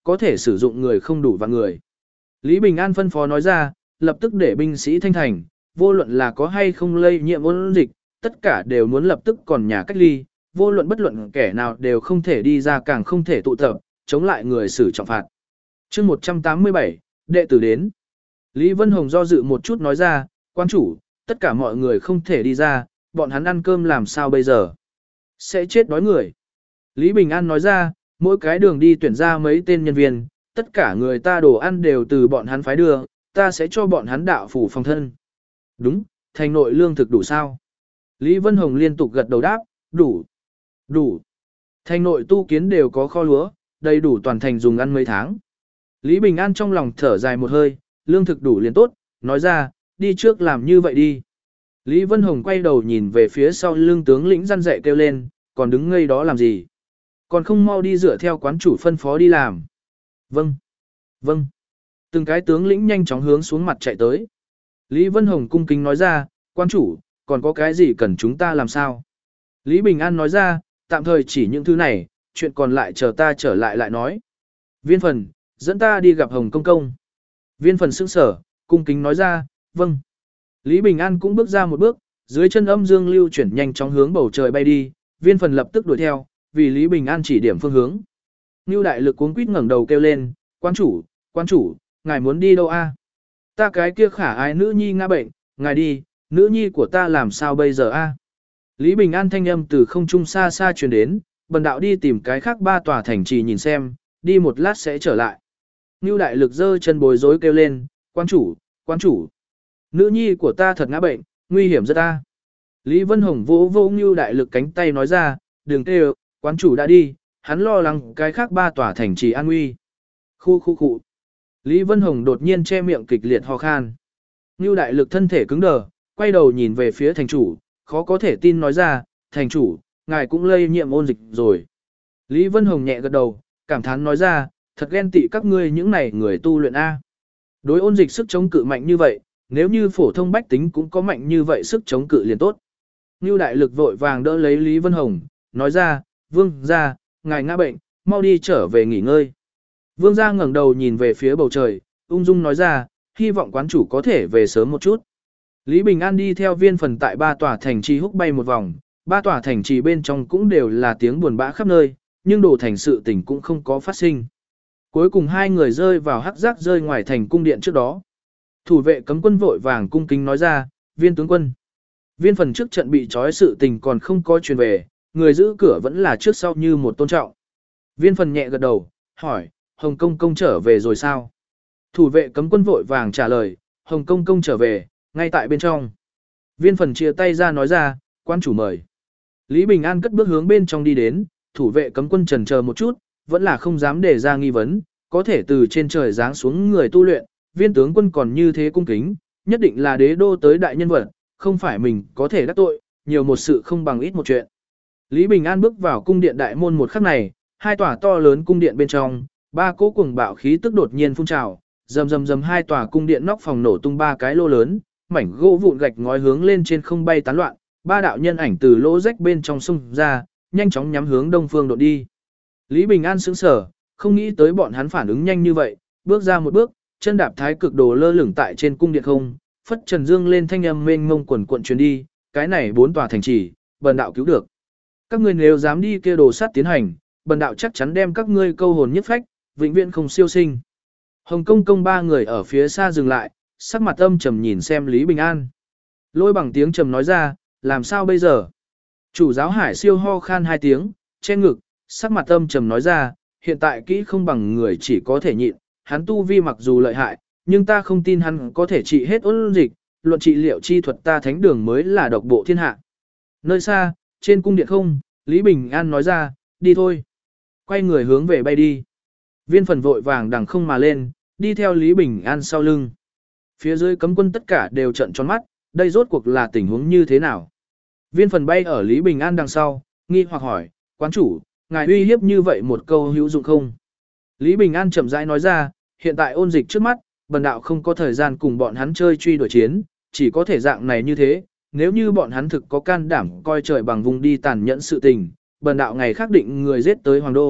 có thể sử dụng người không đủ vạn người. Lý Bình An phân phó nói ra, lập tức để binh sĩ thanh thành, vô luận là có hay không lây nhiễm ôn dịch, tất cả đều muốn lập tức còn nhà cách ly, vô luận bất luận kẻ nào đều không thể đi ra càng không thể tụ tập, chống lại người xử trọng phạt. chương 187, đệ tử đến. Lý Vân Hồng do dự một chút nói ra, quan chủ, tất cả mọi người không thể đi ra, bọn hắn ăn cơm làm sao bây giờ? Sẽ chết đói người. Lý Bình An nói ra, mỗi cái đường đi tuyển ra mấy tên nhân viên, tất cả người ta đồ ăn đều từ bọn hắn phái đưa, ta sẽ cho bọn hắn đạo phủ phòng thân. Đúng, thành nội lương thực đủ sao? Lý Vân Hồng liên tục gật đầu đáp, đủ, đủ. Thành nội tu kiến đều có kho lúa, đầy đủ toàn thành dùng ăn mấy tháng. Lý Bình An trong lòng thở dài một hơi, lương thực đủ liền tốt, nói ra, đi trước làm như vậy đi. Lý Vân Hồng quay đầu nhìn về phía sau lưng tướng lĩnh răn dạy kêu lên, còn đứng ngây đó làm gì? Còn không mau đi dựa theo quán chủ phân phó đi làm. Vâng, vâng. Từng cái tướng lĩnh nhanh chóng hướng xuống mặt chạy tới. Lý Vân Hồng cung kính nói ra, quan chủ, còn có cái gì cần chúng ta làm sao? Lý Bình An nói ra, tạm thời chỉ những thứ này, chuyện còn lại chờ ta trở lại lại nói. Viên phần, dẫn ta đi gặp Hồng Công Công. Viên phần sững sở, cung kính nói ra, vâng. Lý Bình An cũng bước ra một bước, dưới chân âm dương lưu chuyển nhanh chóng hướng bầu trời bay đi, viên phần lập tức đuổi theo, vì Lý Bình An chỉ điểm phương hướng. Ngưu đại lực cuống quýt ngẩng đầu kêu lên, quan chủ, ngài muốn đi đâu a? Ta cái kia khả ái nữ nhi ngã bệnh, ngài đi, nữ nhi của ta làm sao bây giờ a? Lý Bình An thanh âm từ không trung xa xa truyền đến, bần đạo đi tìm cái khác 3 tòa thành trì nhìn xem, đi một lát sẽ trở lại. Ngưu đại lực giơ chân bối rối kêu lên, quan chủ, nữ nhi của ta thật ngã bệnh, nguy hiểm rất ta. Lý Vân Hồng vỗ vỗ Ngưu đại lực cánh tay nói ra, đừng kêu, quán chủ đã đi, hắn lo lắng cái khác 3 tòa thành trì an nguy. Khu. Lý Vân Hồng đột nhiên che miệng kịch liệt ho khan. Ngưu đại lực thân thể cứng đờ, quay đầu nhìn về phía thành chủ, khó có thể tin nói ra, thành chủ, ngài cũng lây nhiễm ôn dịch rồi. Lý Vân Hồng nhẹ gật đầu, cảm thán nói ra, thật ghen tị các ngươi những này người tu luyện A. Đối ôn dịch sức chống cự mạnh như vậy, nếu như phổ thông bách tính cũng có mạnh như vậy sức chống cự liền tốt. Ngưu đại lực vội vàng đỡ lấy Lý Vân Hồng, nói ra, vương gia, ngài ngã bệnh, mau đi trở về nghỉ ngơi. Vương gia ngẩng đầu nhìn về phía bầu trời, ung dung nói ra, hy vọng quán chủ có thể về sớm một chút. Lý Bình An đi theo viên phần tại 3 tòa thành trì húc bay một vòng, 3 tòa thành trì bên trong cũng đều là tiếng buồn bã khắp nơi, nhưng đồ thành sự tình cũng không có phát sinh. Cuối cùng 2 người rơi vào hắc giác rơi ngoài thành cung điện trước đó. Thủ vệ cấm quân vội vàng cung kính nói ra, viên tướng quân. Viên phần trước trận bị trói sự tình còn không có truyền về, người giữ cửa vẫn là trước sau như một tôn trọng. Viên phần nhẹ gật đầu, hỏi, Hồng Công Công trở về rồi sao? Thủ vệ cấm quân vội vàng trả lời, Hồng Công Công trở về, ngay tại bên trong. Viên phần chia tay ra nói ra, quan chủ mời. Lý Bình An cất bước hướng bên trong đi đến, thủ vệ cấm quân chần chờ một chút, vẫn là không dám để ra nghi vấn, có thể từ trên trời giáng xuống người tu luyện, viên tướng quân còn như thế cung kính, nhất định là đế đô tới đại nhân vật, không phải mình có thể đắc tội, nhiều một sự không bằng ít một chuyện. Lý Bình An bước vào cung điện đại môn một khắc này, 2 tòa to lớn cung điện bên trong, 3 cỗ cuồng bạo khí tức đột nhiên phun trào, rầm 2 tòa cung điện nóc phòng nổ tung 3 cái lô lớn, mảnh gỗ vụn gạch ngói hướng lên trên không bay tán loạn, 3 đạo nhân ảnh từ lỗ rách bên trong xung ra, nhanh chóng nhắm hướng đông phương đột đi. Lý Bình An sững sờ, không nghĩ tới bọn hắn phản ứng nhanh như vậy, bước ra một bước, chân đạp thái cực đồ lơ lửng tại trên cung điện không, phất trần dương lên thanh âm mênh mông quần cuộn truyền đi, cái này 4 tòa thành trì, bần đạo cứu được. Các ngươi nếu dám đi kia đồ sát tiến hành, bần đạo chắc chắn đem các ngươi câu hồn nhất phách, vĩnh viễn không siêu sinh. Hồng Công Công 3 người ở phía xa dừng lại, sắc mặt âm trầm nhìn xem Lý Bình An. Lôi bằng tiếng trầm nói ra, làm sao bây giờ? Chủ giáo Hải Siêu ho khan 2 tiếng, che ngực, sắc mặt âm trầm nói ra, hiện tại kỹ không bằng người chỉ có thể nhịn, hắn tu vi mặc dù lợi hại, nhưng ta không tin hắn có thể trị hết ôn dịch, luận trị liệu chi thuật ta thánh đường mới là độc bộ thiên hạ. Nơi xa, trên cung điện không, Lý Bình An nói ra, đi thôi. Quay người hướng về bay đi. Viên phần vội vàng đằng không mà lên, đi theo Lý Bình An sau lưng. Phía dưới cấm quân tất cả đều trợn tròn mắt, đây rốt cuộc là tình huống như thế nào? Viên phần bay ở Lý Bình An đằng sau, nghi hoặc hỏi, quán chủ, ngài uy hiếp như vậy một câu hữu dụng không? Lý Bình An chậm rãi nói ra, hiện tại ôn dịch trước mắt, bần đạo không có thời gian cùng bọn hắn chơi truy đuổi chiến, chỉ có thể dạng này như thế, nếu như bọn hắn thực có can đảm coi trời bằng vùng đi tàn nhẫn sự tình, bần đạo ngày khác định người giết tới hoàng đô,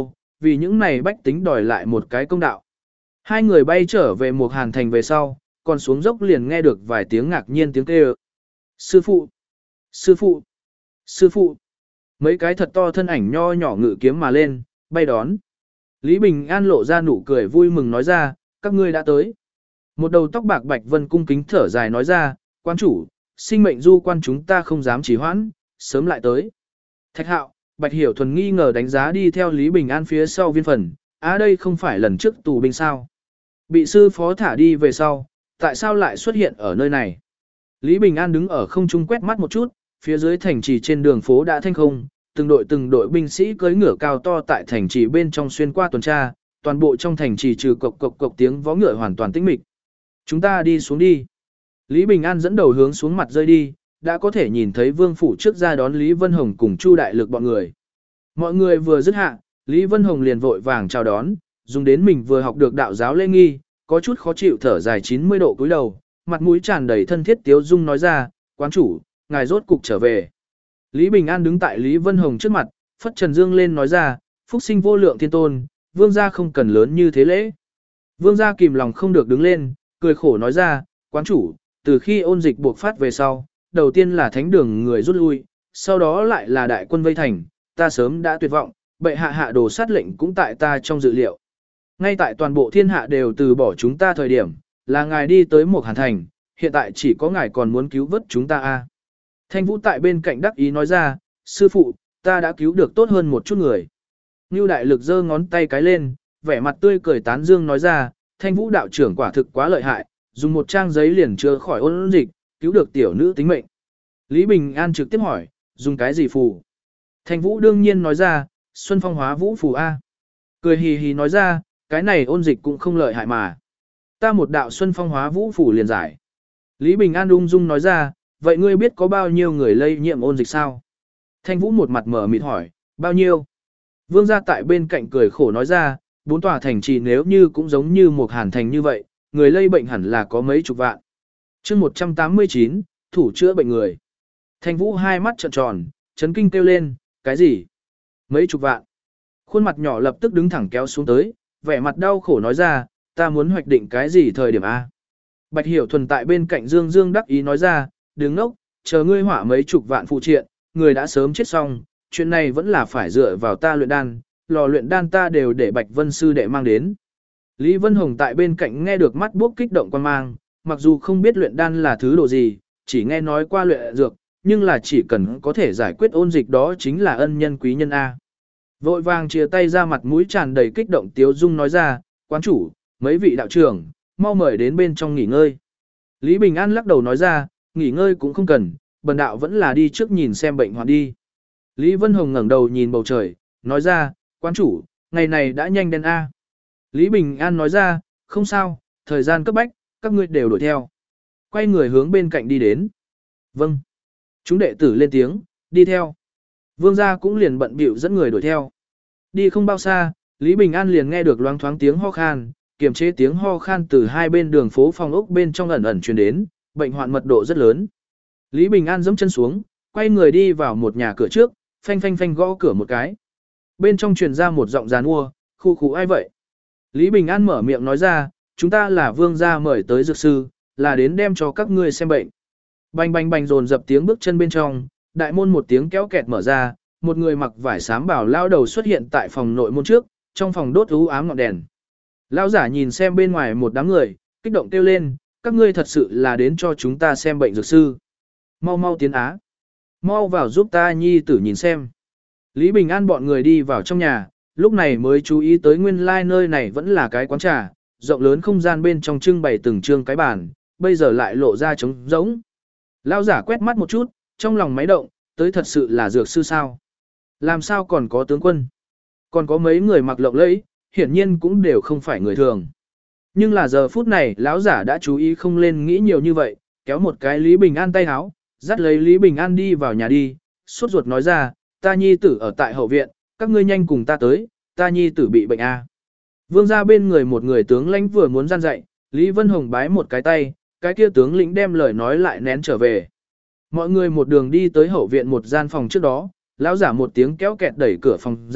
vì những này bách tính đòi lại một cái công đạo. Hai người bay trở về một hàn thành về sau, còn xuống dốc liền nghe được vài tiếng ngạc nhiên tiếng kêu. Sư phụ! Sư phụ! Sư phụ! Mấy cái thật to thân ảnh nho nhỏ ngự kiếm mà lên, bay đón. Lý Bình An lộ ra nụ cười vui mừng nói ra, các ngươi đã tới. Một đầu tóc bạc Bạch Vân cung kính thở dài nói ra, quan chủ, sinh mệnh du quan chúng ta không dám trì hoãn, sớm lại tới. Thạch Hạo, Bạch Hiểu Thuần nghi ngờ đánh giá đi theo Lý Bình An phía sau viên phần, đây không phải lần trước tù binh sao. Bị sư phó thả đi về sau, tại sao lại xuất hiện ở nơi này? Lý Bình An đứng ở không trung quét mắt một chút, phía dưới thành trì trên đường phố đã thanh không, từng đội binh sĩ cưỡi ngựa cao to tại thành trì bên trong xuyên qua tuần tra, toàn bộ trong thành trì trừ cộc cộc cộc tiếng vó ngựa hoàn toàn tĩnh mịch. Chúng ta đi xuống đi. Lý Bình An dẫn đầu hướng xuống mặt rơi đi, đã có thể nhìn thấy Vương phủ trước ra đón Lý Vân Hồng cùng Chu Đại Lực bọn người. Mọi người vừa dứt hạ, Lý Vân Hồng liền vội vàng chào đón, dùng đến mình vừa học được đạo giáo lễ nghi, có chút khó chịu thở dài 90 độ cúi đầu, mặt mũi tràn đầy thân thiết tiếu dung nói ra, quán chủ, ngài rốt cục trở về. Lý Bình An đứng tại Lý Vân Hồng trước mặt, phất trần dương lên nói ra, phúc sinh vô lượng thiên tôn, vương gia không cần lớn như thế lễ. Vương gia kìm lòng không được đứng lên, cười khổ nói ra, quán chủ, từ khi ôn dịch buộc phát về sau, đầu tiên là thánh đường người rút lui, sau đó lại là đại quân vây thành, ta sớm đã tuyệt vọng, bệ hạ hạ đồ sát lệnh cũng tại ta trong dự liệu. Ngay tại toàn bộ thiên hạ đều từ bỏ chúng ta thời điểm, là ngài đi tới một hàn thành, hiện tại chỉ có ngài còn muốn cứu vớt chúng ta. Thanh Vũ tại bên cạnh đắc ý nói ra, sư phụ, ta đã cứu được tốt hơn một chút người. Ngưu Đại Lực giơ ngón tay cái lên, vẻ mặt tươi cười tán dương nói ra, Thanh Vũ đạo trưởng quả thực quá lợi hại, dùng một trang giấy liền chữa khỏi ôn dịch, cứu được tiểu nữ tính mệnh. Lý Bình An trực tiếp hỏi, dùng cái gì phù? Thanh Vũ đương nhiên nói ra, Xuân Phong Hóa Vũ phù A. Cười hì hì nói ra, cái này ôn dịch cũng không lợi hại mà. Ta một đạo Xuân Phong Hóa Vũ phù liền giải. Lý Bình An ung dung nói ra, vậy ngươi biết có bao nhiêu người lây nhiễm ôn dịch sao? Thanh Vũ một mặt mở mịt hỏi, bao nhiêu? Vương gia tại bên cạnh cười khổ nói ra, 4 tòa thành trì nếu như cũng giống như một hàn thành như vậy, người lây bệnh hẳn là có mấy chục vạn. chương 189, thủ chữa bệnh người. Thanh Vũ hai mắt trợn tròn, chấn kinh kêu lên, cái gì? Mấy chục vạn. Khuôn mặt nhỏ lập tức đứng thẳng kéo xuống tới, vẻ mặt đau khổ nói ra, ta muốn hoạch định cái gì thời điểm A. Bạch Hiểu Thuần tại bên cạnh Dương Dương đắc ý nói ra, đứng ngốc, chờ ngươi hỏa mấy chục vạn phụ triện, người đã sớm chết xong, chuyện này vẫn là phải dựa vào ta luyện đan, lò luyện đan ta đều để Bạch Vân sư đệ mang đến. Lý Vân Hồng tại bên cạnh nghe được mắt buốc kích động quan mang, mặc dù không biết luyện đan là thứ đồ gì, chỉ nghe nói qua luyện dược, nhưng là chỉ cần có thể giải quyết ôn dịch đó chính là ân nhân quý nhân A. Vội vàng chia tay ra mặt mũi tràn đầy kích động tiếu dung nói ra, quán chủ, mấy vị đạo trưởng, mau mời đến bên trong nghỉ ngơi. Lý Bình An lắc đầu nói ra, nghỉ ngơi cũng không cần, bần đạo vẫn là đi trước nhìn xem bệnh hoạn đi. Lý Vân Hồng ngẩng đầu nhìn bầu trời, nói ra, quán chủ, ngày này đã nhanh đen A. Lý Bình An nói ra, không sao, thời gian cấp bách, các ngươi đều đuổi theo. Quay người hướng bên cạnh đi đến. Vâng. Chúng đệ tử lên tiếng, đi theo. Vương gia cũng liền bận bịu dẫn người đuổi theo. Đi không bao xa, Lý Bình An liền nghe được loáng thoáng tiếng ho khan, kiềm chế tiếng ho khan từ hai bên đường phố phòng ốc bên trong ẩn ẩn truyền đến, bệnh hoạn mật độ rất lớn. Lý Bình An giẫm chân xuống, quay người đi vào một nhà cửa trước, phanh phanh phanh gõ cửa một cái. Bên trong truyền ra một giọng giàn mua, khu khu ai vậy? Lý Bình An mở miệng nói ra, chúng ta là vương gia mời tới dược sư, là đến đem cho các ngươi xem bệnh. Bành bành bành dồn dập tiếng bước chân bên trong, đại môn một tiếng kéo kẹt mở ra, một người mặc vải xám bảo lao đầu xuất hiện tại phòng nội môn trước, trong phòng đốt u ám ngọn đèn. Lão giả nhìn xem bên ngoài một đám người, kích động kêu lên, các ngươi thật sự là đến cho chúng ta xem bệnh dược sư. Mau mau tiến á. Mau vào giúp ta nhi tử nhìn xem. Lý Bình An bọn người đi vào trong nhà, lúc này mới chú ý tới nguyên lai nơi này vẫn là cái quán trà, rộng lớn không gian bên trong trưng bày từng trương cái bàn, bây giờ lại lộ ra trống rỗng. Lão giả quét mắt một chút, trong lòng máy động, tới thật sự là dược sư sao? Làm sao còn có tướng quân? Còn có mấy người mặc lộng lẫy, hiển nhiên cũng đều không phải người thường. Nhưng là giờ phút này, lão giả đã chú ý không lên nghĩ nhiều như vậy, kéo một cái Lý Bình An tay háo, dắt lấy Lý Bình An đi vào nhà đi, sốt ruột nói ra, ta nhi tử ở tại hậu viện, các ngươi nhanh cùng ta tới, ta nhi tử bị bệnh a. Vương gia bên người một người tướng lãnh vừa muốn gian dạy, Lý Vân Hồng bái một cái tay, cái kia tướng lĩnh đem lời nói lại nén trở về. Mọi người một đường đi tới hậu viện một gian phòng trước đó, lão giả một tiếng kéo kẹt đẩy cửa phòng ra,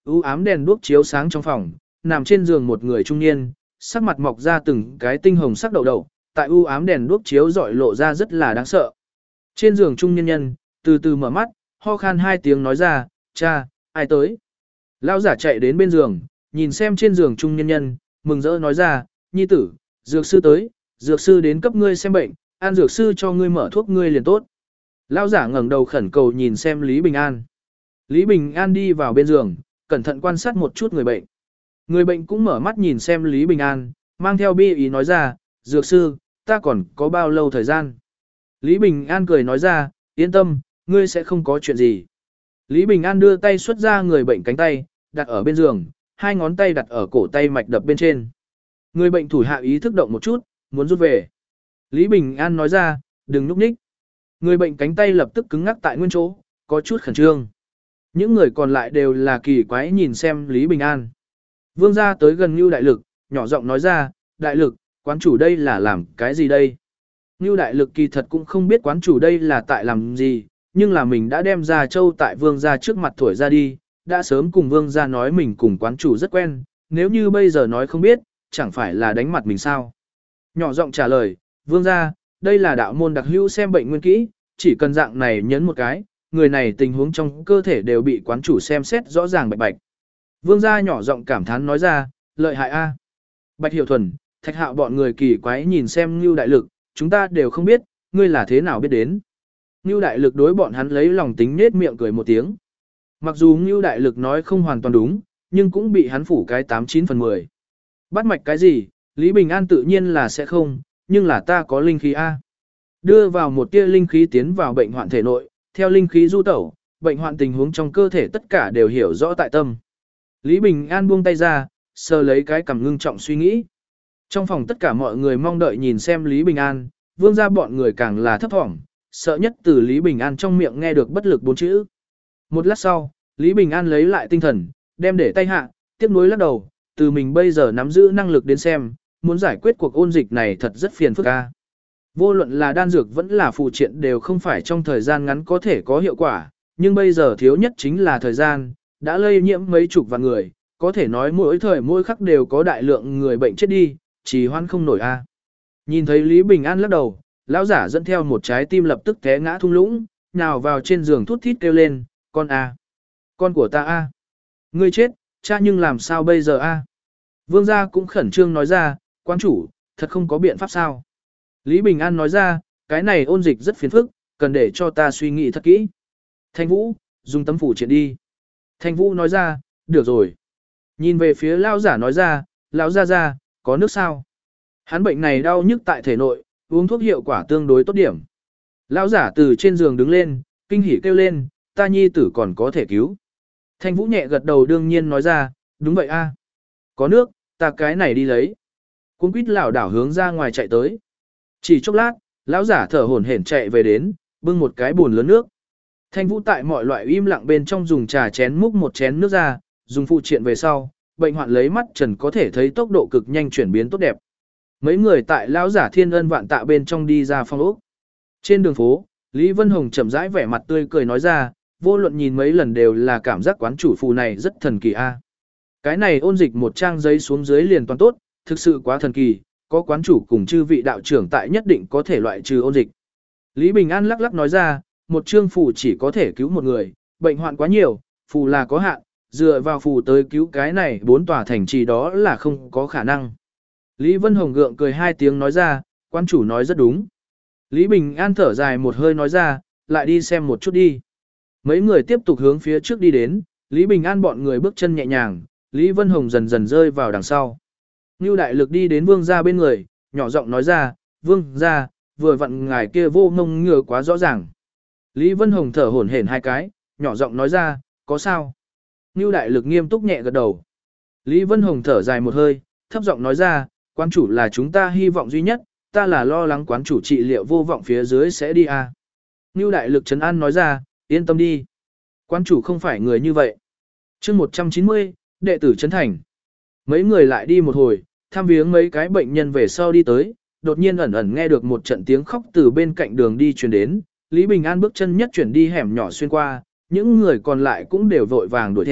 u ám đèn đuốc chiếu sáng trong phòng, nằm trên giường một người trung niên, sắc mặt mọc ra từng cái tinh hồng sắc đậu đậu, tại u ám đèn đuốc chiếu rọi lộ ra rất là đáng sợ. Trên giường trung niên nhân, từ từ mở mắt, ho khan 2 tiếng nói ra, cha, ai tới? Lão giả chạy đến bên giường, nhìn xem trên giường trung niên nhân, mừng rỡ nói ra, nhi tử, dược sư tới, dược sư đến cấp ngươi xem bệnh, an dược sư cho ngươi mở thuốc ngươi liền tốt. Lão giả ngẩng đầu khẩn cầu nhìn xem Lý Bình An. Lý Bình An đi vào bên giường, cẩn thận quan sát một chút người bệnh. Người bệnh cũng mở mắt nhìn xem Lý Bình An, mang theo bi ý nói ra, dược sư, ta còn có bao lâu thời gian? Lý Bình An cười nói ra, yên tâm, ngươi sẽ không có chuyện gì. Lý Bình An đưa tay xuất ra người bệnh cánh tay, đặt ở bên giường, 2 ngón tay đặt ở cổ tay mạch đập bên trên. Người bệnh thủ hạ ý thức động một chút, muốn rút về. Lý Bình An nói ra, đừng núp ních. Người bệnh cánh tay lập tức cứng ngắc tại nguyên chỗ, có chút khẩn trương. Những người còn lại đều là kỳ quái nhìn xem Lý Bình An. Vương gia tới gần Nưu Đại Lực, nhỏ giọng nói ra, Đại Lực, quán chủ đây là làm cái gì đây? Nưu Đại Lực kỳ thật cũng không biết quán chủ đây là tại làm gì, nhưng là mình đã đem ra châu tại vương gia trước mặt thổi ra đi, đã sớm cùng vương gia nói mình cùng quán chủ rất quen, nếu như bây giờ nói không biết, chẳng phải là đánh mặt mình sao? Nhỏ giọng trả lời, vương gia, đây là đạo môn đặc hữu xem bệnh nguyên kỹ, chỉ cần dạng này nhấn một cái, người này tình huống trong cơ thể đều bị quán chủ xem xét rõ ràng bạch bạch. Vương gia nhỏ giọng cảm thán nói ra, lợi hại a. Bạch Hiểu Thuần, Thạch Hạo bọn người kỳ quái nhìn xem Nưu Đại Lực, chúng ta đều không biết, ngươi là thế nào biết đến. Nưu Đại Lực đối bọn hắn lấy lòng tính nết miệng cười một tiếng. Mặc dù Nưu Đại Lực nói không hoàn toàn đúng, nhưng cũng bị hắn phủ cái 89/10. Bắt mạch cái gì, Lý Bình An tự nhiên là sẽ không, nhưng là ta có linh khí A. Đưa vào một tia linh khí tiến vào bệnh hoạn thể nội, theo linh khí du tẩu, bệnh hoạn tình huống trong cơ thể tất cả đều hiểu rõ tại tâm. Lý Bình An buông tay ra, sờ lấy cái cằm ngưng trọng suy nghĩ. Trong phòng tất cả mọi người mong đợi nhìn xem Lý Bình An, vương gia bọn người càng là thấp thỏm, sợ nhất từ Lý Bình An trong miệng nghe được bất lực 4 chữ. Một lát sau, Lý Bình An lấy lại tinh thần, đem để tay hạ, tiếc nuối lắc đầu, từ mình bây giờ nắm giữ năng lực đến xem, muốn giải quyết cuộc ôn dịch này thật rất phiền phức a. Vô luận là đan dược vẫn là phụ triện đều không phải trong thời gian ngắn có thể có hiệu quả, nhưng bây giờ thiếu nhất chính là thời gian, đã lây nhiễm mấy chục vạn người, có thể nói mỗi thời mỗi khắc đều có đại lượng người bệnh chết đi, trì hoãn không nổi a. Nhìn thấy Lý Bình An lắc đầu, lão giả dẫn theo một trái tim lập tức té ngã thung lũng, nào vào trên giường thút thít kêu lên, con a, con của ta a, ngươi chết, cha nhưng làm sao bây giờ a? Vương gia cũng khẩn trương nói ra, quán chủ, thật không có biện pháp sao? Lý Bình An nói ra, cái này ôn dịch rất phiền phức, cần để cho ta suy nghĩ thật kỹ. Thanh Vũ, dùng tấm phủ triện đi. Thanh Vũ nói ra, được rồi. Nhìn về phía lão giả nói ra, lão gia, có nước sao? Hắn bệnh này đau nhức tại thể nội, uống thuốc hiệu quả tương đối tốt điểm. Lão giả từ trên giường đứng lên, kinh hỉ kêu lên, ta nhi tử còn có thể cứu. Thanh Vũ nhẹ gật đầu đương nhiên nói ra, đúng vậy a. Có nước, ta cái này đi lấy. Cuống quýt lảo đảo hướng ra ngoài chạy tới. Chỉ chốc lát, lão giả thở hổn hển chạy về đến, bưng một cái bồn lớn nước. Thanh Vũ tại mọi loại im lặng bên trong dùng trà chén múc một chén nước ra, dùng phụ triện về sau, bệnh hoạn lấy mắt trần có thể thấy tốc độ cực nhanh chuyển biến tốt đẹp. Mấy người tại lão giả thiên ân vạn tạ bên trong đi ra phòng ốc. Trên đường phố, Lý Vân Hồng chậm rãi vẻ mặt tươi cười nói ra, vô luận nhìn mấy lần đều là cảm giác quán chủ phù này rất thần kỳ a. Cái này ôn dịch một trang giấy xuống dưới liền toàn tốt, thực sự quá thần kỳ, có quán chủ cùng chư vị đạo trưởng tại nhất định có thể loại trừ ôn dịch. Lý Bình An lắc lắc nói ra, một chương phù chỉ có thể cứu một người, bệnh hoạn quá nhiều, phù là có hạn, dựa vào phù tới cứu cái này 4 tòa thành trì đó là không có khả năng. Lý Vân Hồng gượng cười 2 tiếng nói ra, quan chủ nói rất đúng. Lý Bình An thở dài một hơi nói ra, lại đi xem một chút đi. Mấy người tiếp tục hướng phía trước đi đến, Lý Bình An bọn người bước chân nhẹ nhàng, Lý Vân Hồng dần dần rơi vào đằng sau. Nưu Đại Lực đi đến vương gia bên người, nhỏ giọng nói ra, vương gia, vừa vặn ngài kia vô ngông ngừa quá rõ ràng. Lý Vân Hồng thở hổn hển 2 cái, nhỏ giọng nói ra, có sao? Nưu Đại Lực nghiêm túc nhẹ gật đầu. Lý Vân Hồng thở dài một hơi, thấp giọng nói ra, quán chủ là chúng ta hy vọng duy nhất, ta là lo lắng quán chủ trị liệu vô vọng phía dưới sẽ đi à. Nưu Đại Lực trấn an nói ra, yên tâm đi. Quán chủ không phải người như vậy. chương 190, đệ tử trấn thành. Mấy người lại đi một hồi, thăm viếng mấy cái bệnh nhân về sau đi tới, đột nhiên ẩn ẩn nghe được một trận tiếng khóc từ bên cạnh đường đi truyền đến, Lý Bình An bước chân nhất chuyển đi hẻm nhỏ xuyên qua, những người còn lại cũng đều vội vàng đuổi theo,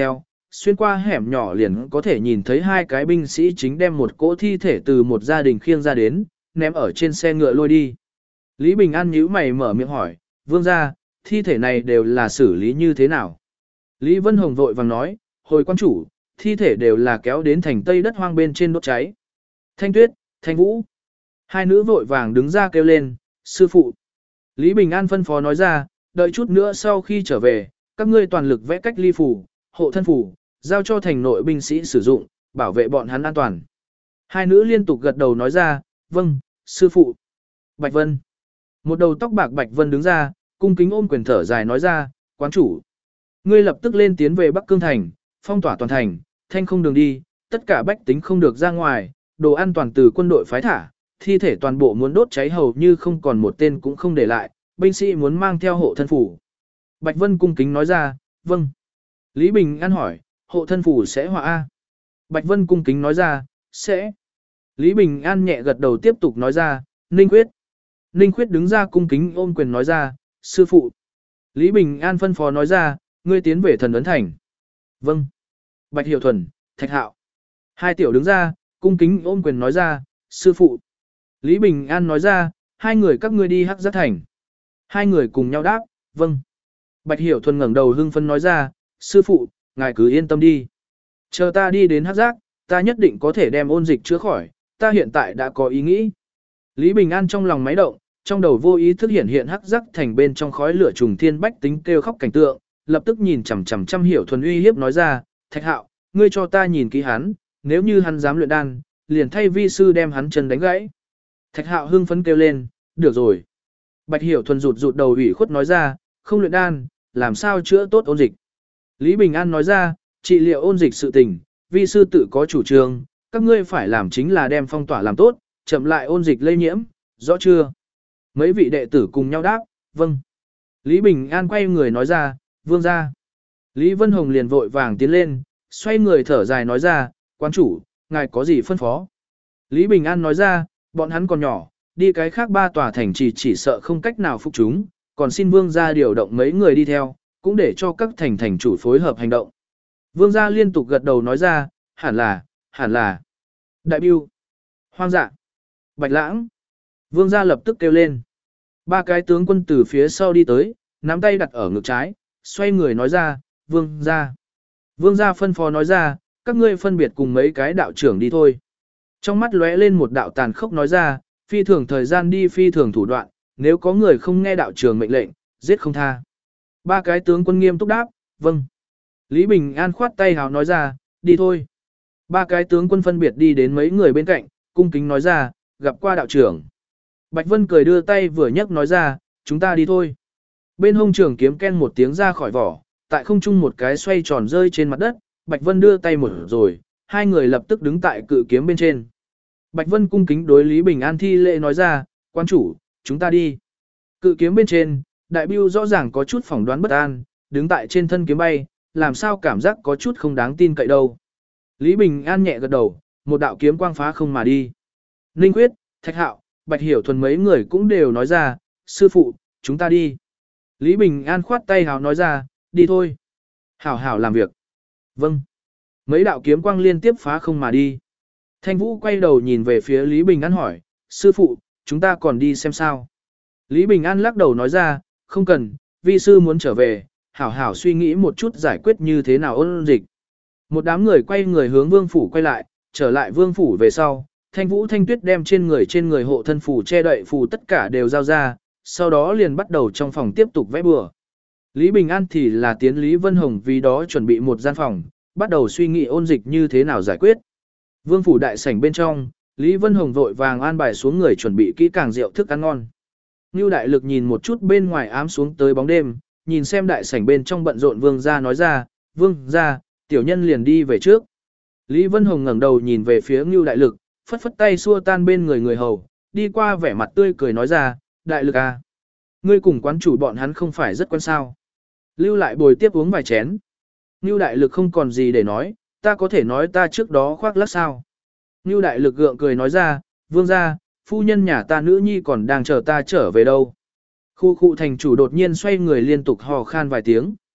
xuyên qua hẻm nhỏ liền có thể nhìn thấy hai cái binh sĩ chính đem một cỗ thi thể từ một gia đình khiêng ra đến, ném ở trên xe ngựa lôi đi. Lý Bình An nhíu mày mở miệng hỏi, vương gia, thi thể này đều là xử lý như thế nào? Lý Vân Hồng vội vàng nói, hồi quan chủ, thi thể đều là kéo đến thành tây đất hoang bên trên đốt cháy. Thanh Tuyết, Thanh Vũ. Hai nữ vội vàng đứng ra kêu lên, sư phụ. Lý Bình An phân phó nói ra, đợi chút nữa sau khi trở về, các ngươi toàn lực vẽ cách ly phủ, hộ thân phủ, giao cho thành nội binh sĩ sử dụng, bảo vệ bọn hắn an toàn. Hai nữ liên tục gật đầu nói ra, vâng, sư phụ. Bạch Vân. Một đầu tóc bạc Bạch Vân đứng ra, cung kính ôm quyền thở dài nói ra, quán chủ. Ngươi lập tức lên tiến về Bắc Cương Thành, phong tỏa toàn thành, thanh không đường đi, tất cả bách tính không được ra ngoài, đồ an toàn từ quân đội phái thả, thi thể toàn bộ muốn đốt cháy hầu như không còn một tên cũng không để lại, binh sĩ muốn mang theo hộ thân phủ. Bạch Vân cung kính nói ra, vâng. Lý Bình An hỏi, hộ thân phủ sẽ họa A. Bạch Vân cung kính nói ra, sẽ. Lý Bình An nhẹ gật đầu tiếp tục nói ra, Ninh Khuyết. Ninh Khuyết đứng ra cung kính ôm quyền nói ra, sư phụ. Lý Bình An phân phó nói ra, ngươi tiến về Thần Ấn Thành. Vâng. Bạch Hiểu Thuần, Thạch Hạo. Hai tiểu đứng ra, cung kính ôm quyền nói ra, sư phụ. Lý Bình An nói ra, hai người các ngươi đi Hắc Giác Thành. Hai người cùng nhau đáp, vâng. Bạch Hiểu Thuần ngẩng đầu hưng phấn nói ra, sư phụ, ngài cứ yên tâm đi. Chờ ta đi đến Hắc Giác, ta nhất định có thể đem ôn dịch chữa khỏi, ta hiện tại đã có ý nghĩ. Lý Bình An trong lòng máy động, trong đầu vô ý thức hiện Hắc Giác Thành bên trong khói lửa trùng thiên bách tính kêu khóc cảnh tượng, lập tức nhìn chằm chằm chăm Hiểu Thuần uy hiếp nói ra, Thạch Hạo, ngươi cho ta nhìn kỹ hắn, nếu như hắn dám luyện đan, liền thay vi sư đem hắn chân đánh gãy. Thạch Hạo hưng phấn kêu lên, được rồi. Bạch Hiểu Thuần rụt rụt đầu ủy khuất nói ra, không luyện đan, làm sao chữa tốt ôn dịch. Lý Bình An nói ra, trị liệu ôn dịch sự tình, vi sư tự có chủ trương, các ngươi phải làm chính là đem phong tỏa làm tốt, chậm lại ôn dịch lây nhiễm, rõ chưa? Mấy vị đệ tử cùng nhau đáp, vâng. Lý Bình An quay người nói ra, vương gia. Lý Vân Hồng liền vội vàng tiến lên, xoay người thở dài nói ra, quán chủ, ngài có gì phân phó? Lý Bình An nói ra, bọn hắn còn nhỏ, đi cái khác ba tòa thành chỉ sợ không cách nào phục chúng, còn xin vương gia điều động mấy người đi theo, cũng để cho các thành chủ phối hợp hành động. Vương gia liên tục gật đầu nói ra, hẳn là. Đại Biêu, Hoang Dạ, Bạch Lãng. Vương gia lập tức kêu lên. Ba cái tướng quân từ phía sau đi tới, nắm tay đặt ở ngực trái, xoay người nói ra, vương gia. Vương gia phân phó nói ra, các ngươi phân biệt cùng mấy cái đạo trưởng đi thôi. Trong mắt lóe lên một đạo tàn khốc nói ra, phi thường thời gian đi phi thường thủ đoạn, nếu có người không nghe đạo trưởng mệnh lệnh, giết không tha. Ba cái tướng quân nghiêm túc đáp, vâng. Lý Bình An khoát tay hào nói ra, đi thôi. Ba cái tướng quân phân biệt đi đến mấy người bên cạnh, cung kính nói ra, gặp qua đạo trưởng. Bạch Vân cười đưa tay vừa nhấc nói ra, chúng ta đi thôi. Bên hông trường kiếm ken một tiếng ra khỏi vỏ, tại không trung một cái xoay tròn rơi trên mặt đất, Bạch Vân đưa tay một rồi, hai người lập tức đứng tại cự kiếm bên trên. Bạch Vân cung kính đối Lý Bình An thi lễ nói ra, quan chủ, chúng ta đi. Cự kiếm bên trên, Đại Biêu rõ ràng có chút phỏng đoán bất an, đứng tại trên thân kiếm bay, làm sao cảm giác có chút không đáng tin cậy đâu. Lý Bình An nhẹ gật đầu, một đạo kiếm quang phá không mà đi. Ninh Quyết, Thạch Hạo, Bạch Hiểu Thuần mấy người cũng đều nói ra, sư phụ, chúng ta đi. Lý Bình An khoát tay hào nói ra, đi thôi. Hảo hảo làm việc. Vâng. Mấy đạo kiếm quang liên tiếp phá không mà đi. Thanh Vũ quay đầu nhìn về phía Lý Bình An hỏi, sư phụ, chúng ta còn đi xem sao. Lý Bình An lắc đầu nói ra, không cần, vi sư muốn trở về, hảo hảo suy nghĩ một chút giải quyết như thế nào ôn dịch. Một đám người quay người hướng vương phủ quay lại, trở lại vương phủ về sau, Thanh Vũ Thanh Tuyết đem trên người hộ thân phủ che đậy phủ tất cả đều giao ra, sau đó liền bắt đầu trong phòng tiếp tục vẽ bừa. Lý Bình An thì là tiến Lý Vân Hồng vì đó chuẩn bị một gian phòng, bắt đầu suy nghĩ ôn dịch như thế nào giải quyết. Vương phủ đại sảnh bên trong, Lý Vân Hồng vội vàng an bài xuống người chuẩn bị kỹ càng rượu thức ăn ngon. Ngưu Đại Lực nhìn một chút bên ngoài ám xuống tới bóng đêm, nhìn xem đại sảnh bên trong bận rộn vương gia nói ra, vương gia, tiểu nhân liền đi về trước. Lý Vân Hồng ngẩng đầu nhìn về phía Ngưu Đại Lực, phất phất tay xua tan bên người hầu, đi qua vẻ mặt tươi cười nói ra, Đại Lực à, ngươi cùng quán chủ bọn hắn không phải rất quan sao. Lưu lại bồi tiếp uống vài chén. Ngưu Đại Lực không còn gì để nói, ta có thể nói ta trước đó khoác lác sao. Ngưu Đại Lực gượng cười nói ra, vương gia, phu nhân nhà ta nữ nhi còn đang chờ ta trở về đâu. Khu thành chủ đột nhiên xoay người liên tục hò khan vài tiếng.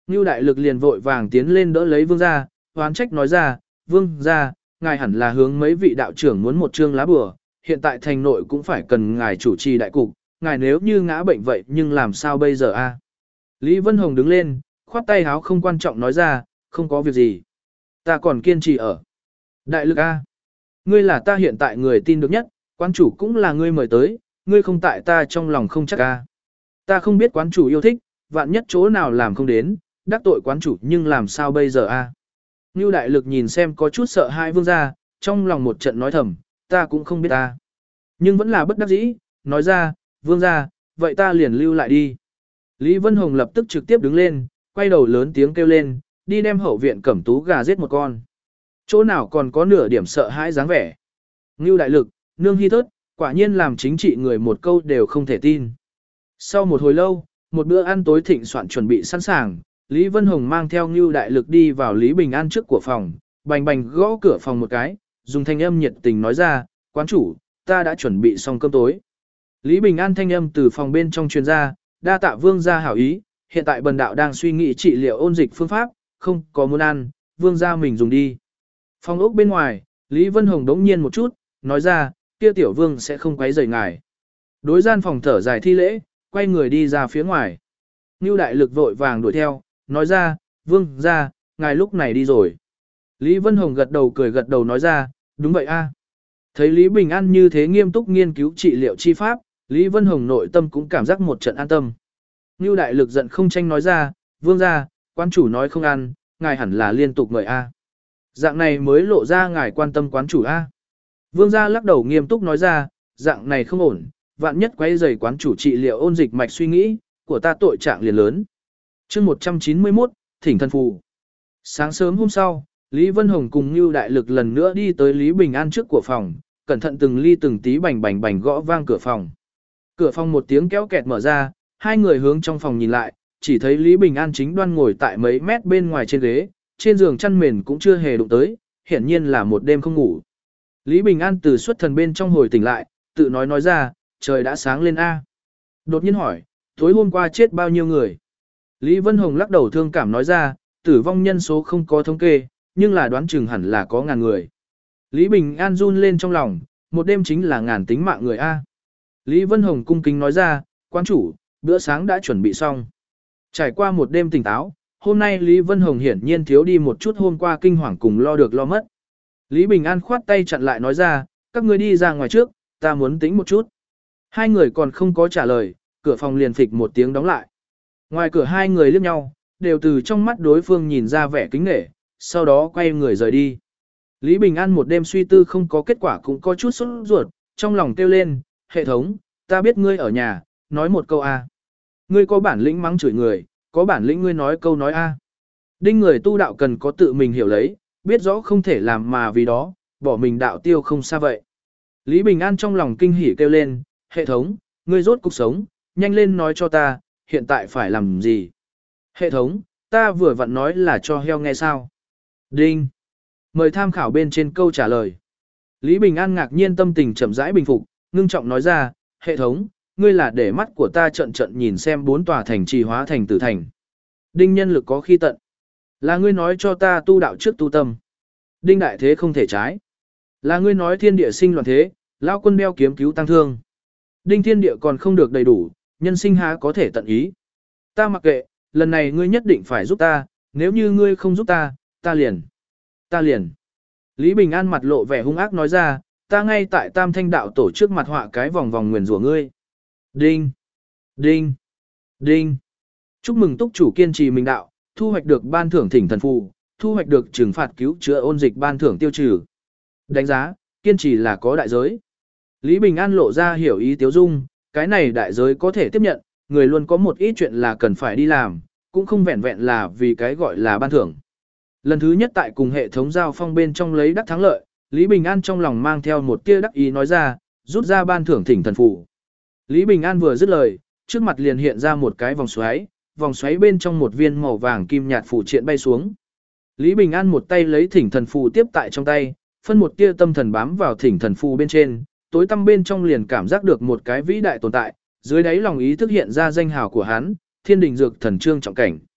Ngưu đại lực liền vội vàng tiến lên đỡ lấy vương gia, hoán trách nói ra, vương gia, ngài hẳn là hướng mấy vị đạo trưởng muốn một chương lá bùa, hiện tại thành nội cũng phải cần ngài chủ trì đại cục, ngài nếu như ngã bệnh vậy nhưng làm sao bây giờ a? Lý Vân Hồng đứng lên, khoát tay háo không quan trọng nói ra, không có việc gì. Ta còn kiên trì ở. Đại lực a, ngươi là ta hiện tại người tin được nhất, quán chủ cũng là ngươi mời tới, ngươi không tại ta trong lòng không chắc a. Ta không biết quán chủ yêu thích, vạn nhất chỗ nào làm không đến, đắc tội quán chủ nhưng làm sao bây giờ a? Ngưu đại lực nhìn xem có chút sợ hai vương gia, trong lòng một trận nói thầm, ta cũng không biết ta. Nhưng vẫn là bất đắc dĩ, nói ra, vương gia, vậy ta liền lưu lại đi. Lý Vân Hồng lập tức trực tiếp đứng lên, quay đầu lớn tiếng kêu lên, đi đem hậu viện cẩm tú gà giết một con. Chỗ nào còn có nửa điểm sợ hãi dáng vẻ. Ngưu đại lực, nương hy thớt, quả nhiên làm chính trị người một câu đều không thể tin. Sau một hồi lâu, một bữa ăn tối thịnh soạn chuẩn bị sẵn sàng, Lý Vân Hồng mang theo Ngưu đại lực đi vào Lý Bình An trước của phòng, bành bành gõ cửa phòng một cái, dùng thanh âm nhiệt tình nói ra, quán chủ, ta đã chuẩn bị xong cơm tối. Lý Bình An thanh âm từ phòng bên trong truyền ra, đa tạ vương gia hảo ý, hiện tại bần đạo đang suy nghĩ trị liệu ôn dịch phương pháp, không có muốn ăn, vương gia mình dùng đi. Phòng ốc bên ngoài, Lý Vân Hồng đống nhiên một chút, nói ra, kia tiểu vương sẽ không quấy rầy ngài. Đối gian phòng thở dài thi lễ, quay người đi ra phía ngoài. Ngưu đại lực vội vàng đuổi theo, nói ra, vương gia, ngài lúc này đi rồi. Lý Vân Hồng gật đầu cười gật đầu nói ra, đúng vậy a. Thấy Lý Bình An như thế nghiêm túc nghiên cứu trị liệu chi pháp, Lý Vân Hồng nội tâm cũng cảm giác một trận an tâm. Ngưu đại lực giận không tranh nói ra, vương gia, quán chủ nói không ăn, ngài hẳn là liên tục mời a. Dạng này mới lộ ra ngài quan tâm quán chủ a. Vương gia lắc đầu nghiêm túc nói ra, dạng này không ổn, vạn nhất quấy rầy quán chủ trị liệu ôn dịch mạch suy nghĩ, của ta tội trạng liền lớn. Chương 191, Thỉnh thần phù. Sáng sớm hôm sau, Lý Vân Hồng cùng Ngưu đại lực lần nữa đi tới Lý Bình An trước của phòng, cẩn thận từng ly từng tí bành bành bành gõ vang cửa phòng. Cửa phòng một tiếng kéo kẹt mở ra, hai người hướng trong phòng nhìn lại, chỉ thấy Lý Bình An chính đoan ngồi tại mấy mét bên ngoài trên ghế, trên giường chăn mền cũng chưa hề đụng tới, hiển nhiên là một đêm không ngủ. Lý Bình An từ xuất thần bên trong hồi tỉnh lại, tự nói ra, trời đã sáng lên a. Đột nhiên hỏi, tối hôm qua chết bao nhiêu người? Lý Vân Hồng lắc đầu thương cảm nói ra, tử vong nhân số không có thống kê, nhưng là đoán chừng hẳn là có ngàn người. Lý Bình An run lên trong lòng, một đêm chính là ngàn tính mạng người a. Lý Vân Hồng cung kính nói ra, quán chủ, bữa sáng đã chuẩn bị xong. Trải qua một đêm tỉnh táo, hôm nay Lý Vân Hồng hiển nhiên thiếu đi một chút hôm qua kinh hoàng cùng lo được lo mất. Lý Bình An khoát tay chặn lại nói ra, các ngươi đi ra ngoài trước, ta muốn tĩnh một chút. Hai người còn không có trả lời, cửa phòng liền phịch một tiếng đóng lại. Ngoài cửa hai người liếc nhau, đều từ trong mắt đối phương nhìn ra vẻ kính nể, sau đó quay người rời đi. Lý Bình An một đêm suy tư không có kết quả cũng có chút sốt ruột, trong lòng kêu lên, hệ thống, ta biết ngươi ở nhà, nói một câu A. Ngươi có bản lĩnh mắng chửi người, có bản lĩnh ngươi nói câu nói A. Đinh người tu đạo cần có tự mình hiểu lấy, biết rõ không thể làm mà vì đó, bỏ mình đạo tiêu không xa vậy. Lý Bình An trong lòng kinh hỉ kêu lên, hệ thống, ngươi rốt cuộc sống, nhanh lên nói cho ta, hiện tại phải làm gì. Hệ thống, ta vừa vặn nói là cho heo nghe sao. Đinh. Mời tham khảo bên trên câu trả lời. Lý Bình An ngạc nhiên tâm tình chậm rãi bình phục, ngưng trọng nói ra, hệ thống, ngươi là để mắt của ta trận trận nhìn xem 4 tòa thành trì hóa thành tử thành. Đinh nhân lực có khi tận. Là ngươi nói cho ta tu đạo trước tu tâm. Đinh đại thế không thể trái. Là ngươi nói thiên địa sinh loạn thế, lao quân đeo kiếm cứu tăng thương. Đinh thiên địa còn không được đầy đủ, nhân sinh há có thể tận ý. Ta mặc kệ, lần này ngươi nhất định phải giúp ta, nếu như ngươi không giúp ta, ta liền. Ta liền. Lý Bình An mặt lộ vẻ hung ác nói ra, ta ngay tại Tam Thanh đạo tổ trước mặt họa cái vòng vòng nguyền rủa ngươi. Đinh. Đinh. Đinh. Chúc mừng túc chủ kiên trì mình đạo, thu hoạch được ban thưởng thỉnh thần phù, thu hoạch được trừng phạt cứu chữa ôn dịch ban thưởng tiêu trừ. Đánh giá, kiên trì là có đại giới. Lý Bình An lộ ra hiểu ý tiếu dung, cái này đại giới có thể tiếp nhận, người luôn có một ít chuyện là cần phải đi làm, cũng không vẹn vẹn là vì cái gọi là ban thưởng. Lần thứ nhất tại cùng hệ thống giao phong bên trong lấy đắc thắng lợi, Lý Bình An trong lòng mang theo một tia đắc ý nói ra, rút ra ban thưởng thỉnh thần phù. Lý Bình An vừa dứt lời, trước mặt liền hiện ra một cái vòng xoáy bên trong một viên màu vàng kim nhạt phù triện bay xuống. Lý Bình An một tay lấy thỉnh thần phù tiếp tại trong tay, phân một tia tâm thần bám vào thỉnh thần phù bên trên, tối tăm bên trong liền cảm giác được một cái vĩ đại tồn tại, dưới đáy lòng ý thức hiện ra danh hào của hắn, Thiên Đình Dược Thần Trương Trọng Cảnh.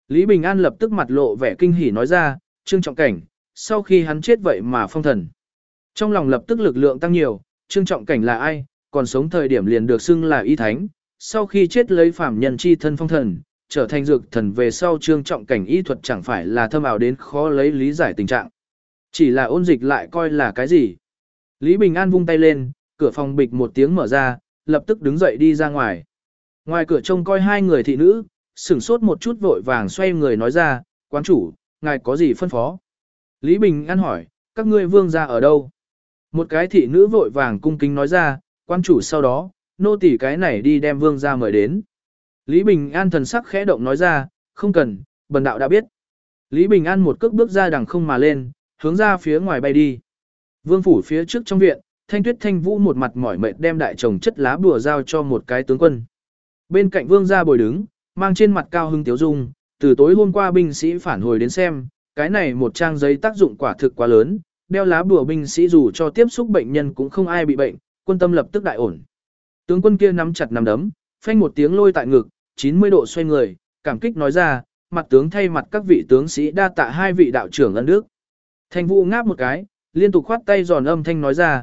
Lý Bình An lập tức mặt lộ vẻ kinh hỉ nói ra, Trương Trọng Cảnh, sau khi hắn chết vậy mà phong thần. Trong lòng lập tức lực lượng tăng nhiều, Trương Trọng Cảnh là ai, còn sống thời điểm liền được xưng là y thánh, sau khi chết lấy phàm nhân chi thân phong thần, trở thành dược thần về sau Trương Trọng Cảnh y thuật chẳng phải là thâm ảo đến khó lấy lý giải tình trạng. Chỉ là ôn dịch lại coi là cái gì. Lý Bình An vung tay lên, cửa phòng bịch một tiếng mở ra, lập tức đứng dậy đi ra ngoài. Ngoài cửa trông coi hai người thị nữ, sửng sốt một chút vội vàng xoay người nói ra, quán chủ, ngài có gì phân phó? Lý Bình An hỏi, các ngươi vương gia ở đâu? Một cái thị nữ vội vàng cung kính nói ra, quán chủ sau đó, nô tỳ cái này đi đem vương gia mời đến. Lý Bình An thần sắc khẽ động nói ra, không cần, bần đạo đã biết. Lý Bình An một cước bước ra đằng không mà lên, hướng ra phía ngoài bay đi. Vương phủ phía trước trong viện, Thanh Tuyết Thanh Vũ một mặt mỏi mệt đem đại chồng chất lá bùa giao cho một cái tướng quân. Bên cạnh vương gia bồi đứng, mang trên mặt cao hưng tiếu dung, từ tối hôm qua binh sĩ phản hồi đến xem, cái này một trang giấy tác dụng quả thực quá lớn, đeo lá bùa binh sĩ dù cho tiếp xúc bệnh nhân cũng không ai bị bệnh, quân tâm lập tức đại ổn. Tướng quân kia nắm chặt nắm đấm, phanh một tiếng lôi tại ngực, 90 độ xoay người, cảm kích nói ra, mặt tướng thay mặt các vị tướng sĩ đa tạ hai vị đạo trưởng ân đức. Thanh Vũ ngáp một cái, liên tục khoát tay giòn âm thanh nói ra,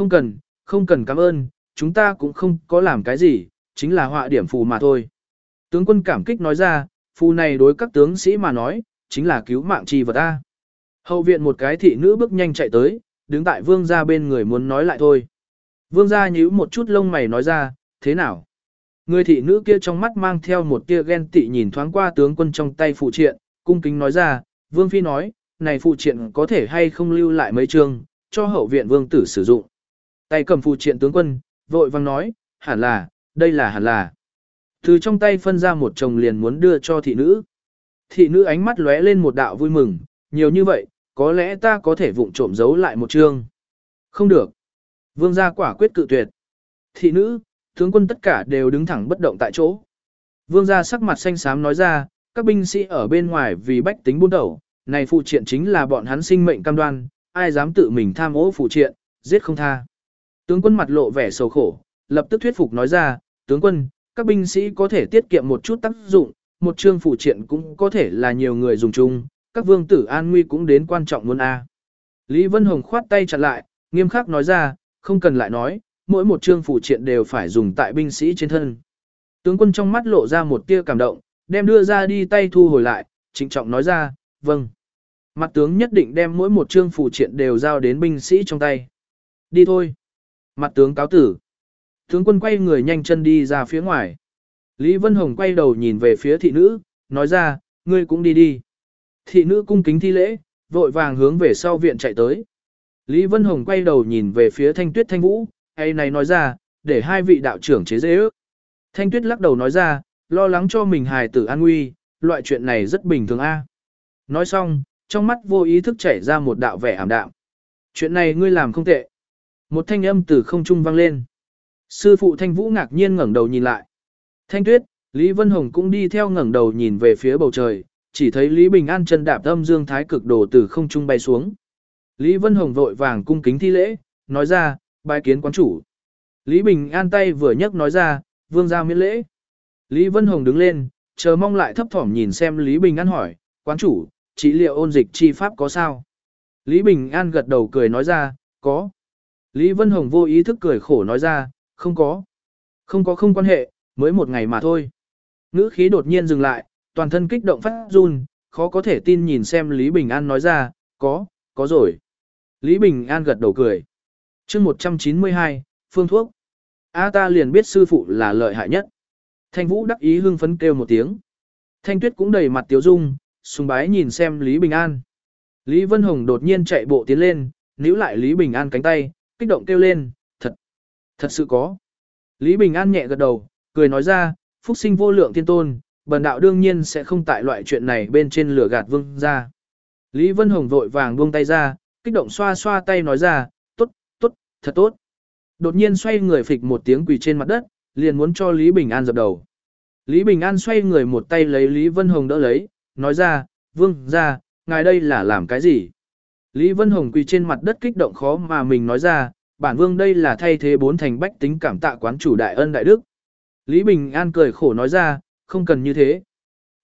không cần cảm ơn, chúng ta cũng không có làm cái gì, chính là họa điểm phù mà thôi. Tướng quân cảm kích nói ra, phù này đối các tướng sĩ mà nói, chính là cứu mạng chi vật ta. Hậu viện một cái thị nữ bước nhanh chạy tới, đứng tại vương gia bên người muốn nói lại thôi. Vương gia nhíu một chút lông mày nói ra, thế nào? Người thị nữ kia trong mắt mang theo một tia ghen tị nhìn thoáng qua tướng quân trong tay phụ triện, cung kính nói ra, vương phi nói, này phụ triện có thể hay không lưu lại mấy chương, cho hậu viện vương tử sử dụng. Tay cầm phụ triện tướng quân, vội vang nói, hẳn là, đây là hẳn là. Từ trong tay phân ra một chồng liền muốn đưa cho thị nữ. Thị nữ ánh mắt lóe lên một đạo vui mừng, nhiều như vậy, có lẽ ta có thể vụng trộm giấu lại một chương. Không được. Vương gia quả quyết cự tuyệt. Thị nữ, tướng quân tất cả đều đứng thẳng bất động tại chỗ. Vương gia sắc mặt xanh xám nói ra, các binh sĩ ở bên ngoài vì bách tính buôn đầu, này phụ triện chính là bọn hắn sinh mệnh cam đoan, ai dám tự mình tham ô phụ triện, giết không tha. Tướng quân mặt lộ vẻ sầu khổ, lập tức thuyết phục nói ra, tướng quân, các binh sĩ có thể tiết kiệm một chút tác dụng, một chương phụ triện cũng có thể là nhiều người dùng chung, các vương tử an nguy cũng đến quan trọng muốn a. Lý Vân Hồng khoát tay chặn lại, nghiêm khắc nói ra, không cần lại nói, mỗi một chương phụ triện đều phải dùng tại binh sĩ trên thân. Tướng quân trong mắt lộ ra một tia cảm động, đem đưa ra đi tay thu hồi lại, trịnh trọng nói ra, vâng. Mặt tướng nhất định đem mỗi một chương phụ triện đều giao đến binh sĩ trong tay. Đi thôi. Mặt tướng cáo tử. Tướng quân quay người nhanh chân đi ra phía ngoài. Lý Vân Hồng quay đầu nhìn về phía thị nữ, nói ra, ngươi cũng đi đi. Thị nữ cung kính thi lễ, vội vàng hướng về sau viện chạy tới. Lý Vân Hồng quay đầu nhìn về phía Thanh Tuyết Thanh Vũ, hay này nói ra, để hai vị đạo trưởng chế dễ ước. Thanh Tuyết lắc đầu nói ra, lo lắng cho mình hài tử an nguy, loại chuyện này rất bình thường a. Nói xong, trong mắt vô ý thức chảy ra một đạo vẻ ảm đạm. Chuyện này ngươi làm không tệ. Một thanh âm từ không trung vang lên. Sư phụ Thanh Vũ ngạc nhiên ngẩng đầu nhìn lại. Thanh Tuyết, Lý Vân Hồng cũng đi theo ngẩng đầu nhìn về phía bầu trời, chỉ thấy Lý Bình An chân đạp âm dương thái cực đồ từ không trung bay xuống. Lý Vân Hồng vội vàng cung kính thi lễ, nói ra, bái kiến quán chủ. Lý Bình An tay vừa nhấc nói ra, vương gia miễn lễ. Lý Vân Hồng đứng lên, chờ mong lại thấp thỏm nhìn xem Lý Bình An hỏi, quán chủ, trị liệu ôn dịch chi pháp có sao? Lý Bình An gật đầu cười nói ra, có. Lý Vân Hồng vô ý thức cười khổ nói ra, không có. Không quan hệ, mới một ngày mà thôi. Ngữ khí đột nhiên dừng lại, toàn thân kích động phát run, khó có thể tin nhìn xem Lý Bình An nói ra, có rồi. Lý Bình An gật đầu cười. chương 192, phương thuốc. Ta liền biết sư phụ là lợi hại nhất. Thanh Vũ đắc ý hưng phấn kêu một tiếng. Thanh Tuyết cũng đầy mặt tiếu dung, sùng bái nhìn xem Lý Bình An. Lý Vân Hồng đột nhiên chạy bộ tiến lên, níu lại Lý Bình An cánh tay, kích động kêu lên, thật sự có. Lý Bình An nhẹ gật đầu, cười nói ra, phúc sinh vô lượng thiên tôn, bần đạo đương nhiên sẽ không tại loại chuyện này bên trên lửa gạt vương ra. Lý Vân Hồng vội vàng buông tay ra, kích động xoa xoa tay nói ra, tốt, thật tốt. Đột nhiên xoay người phịch một tiếng quỳ trên mặt đất, liền muốn cho Lý Bình An dập đầu. Lý Bình An xoay người một tay lấy Lý Vân Hồng đỡ lấy, nói ra, vương ra, ngài đây là làm cái gì? Lý Vân Hồng quỳ trên mặt đất kích động khó mà mình nói ra, bản vương đây là thay thế bốn thành bách tính cảm tạ quán chủ đại ân đại đức. Lý Bình An cười khổ nói ra, không cần như thế.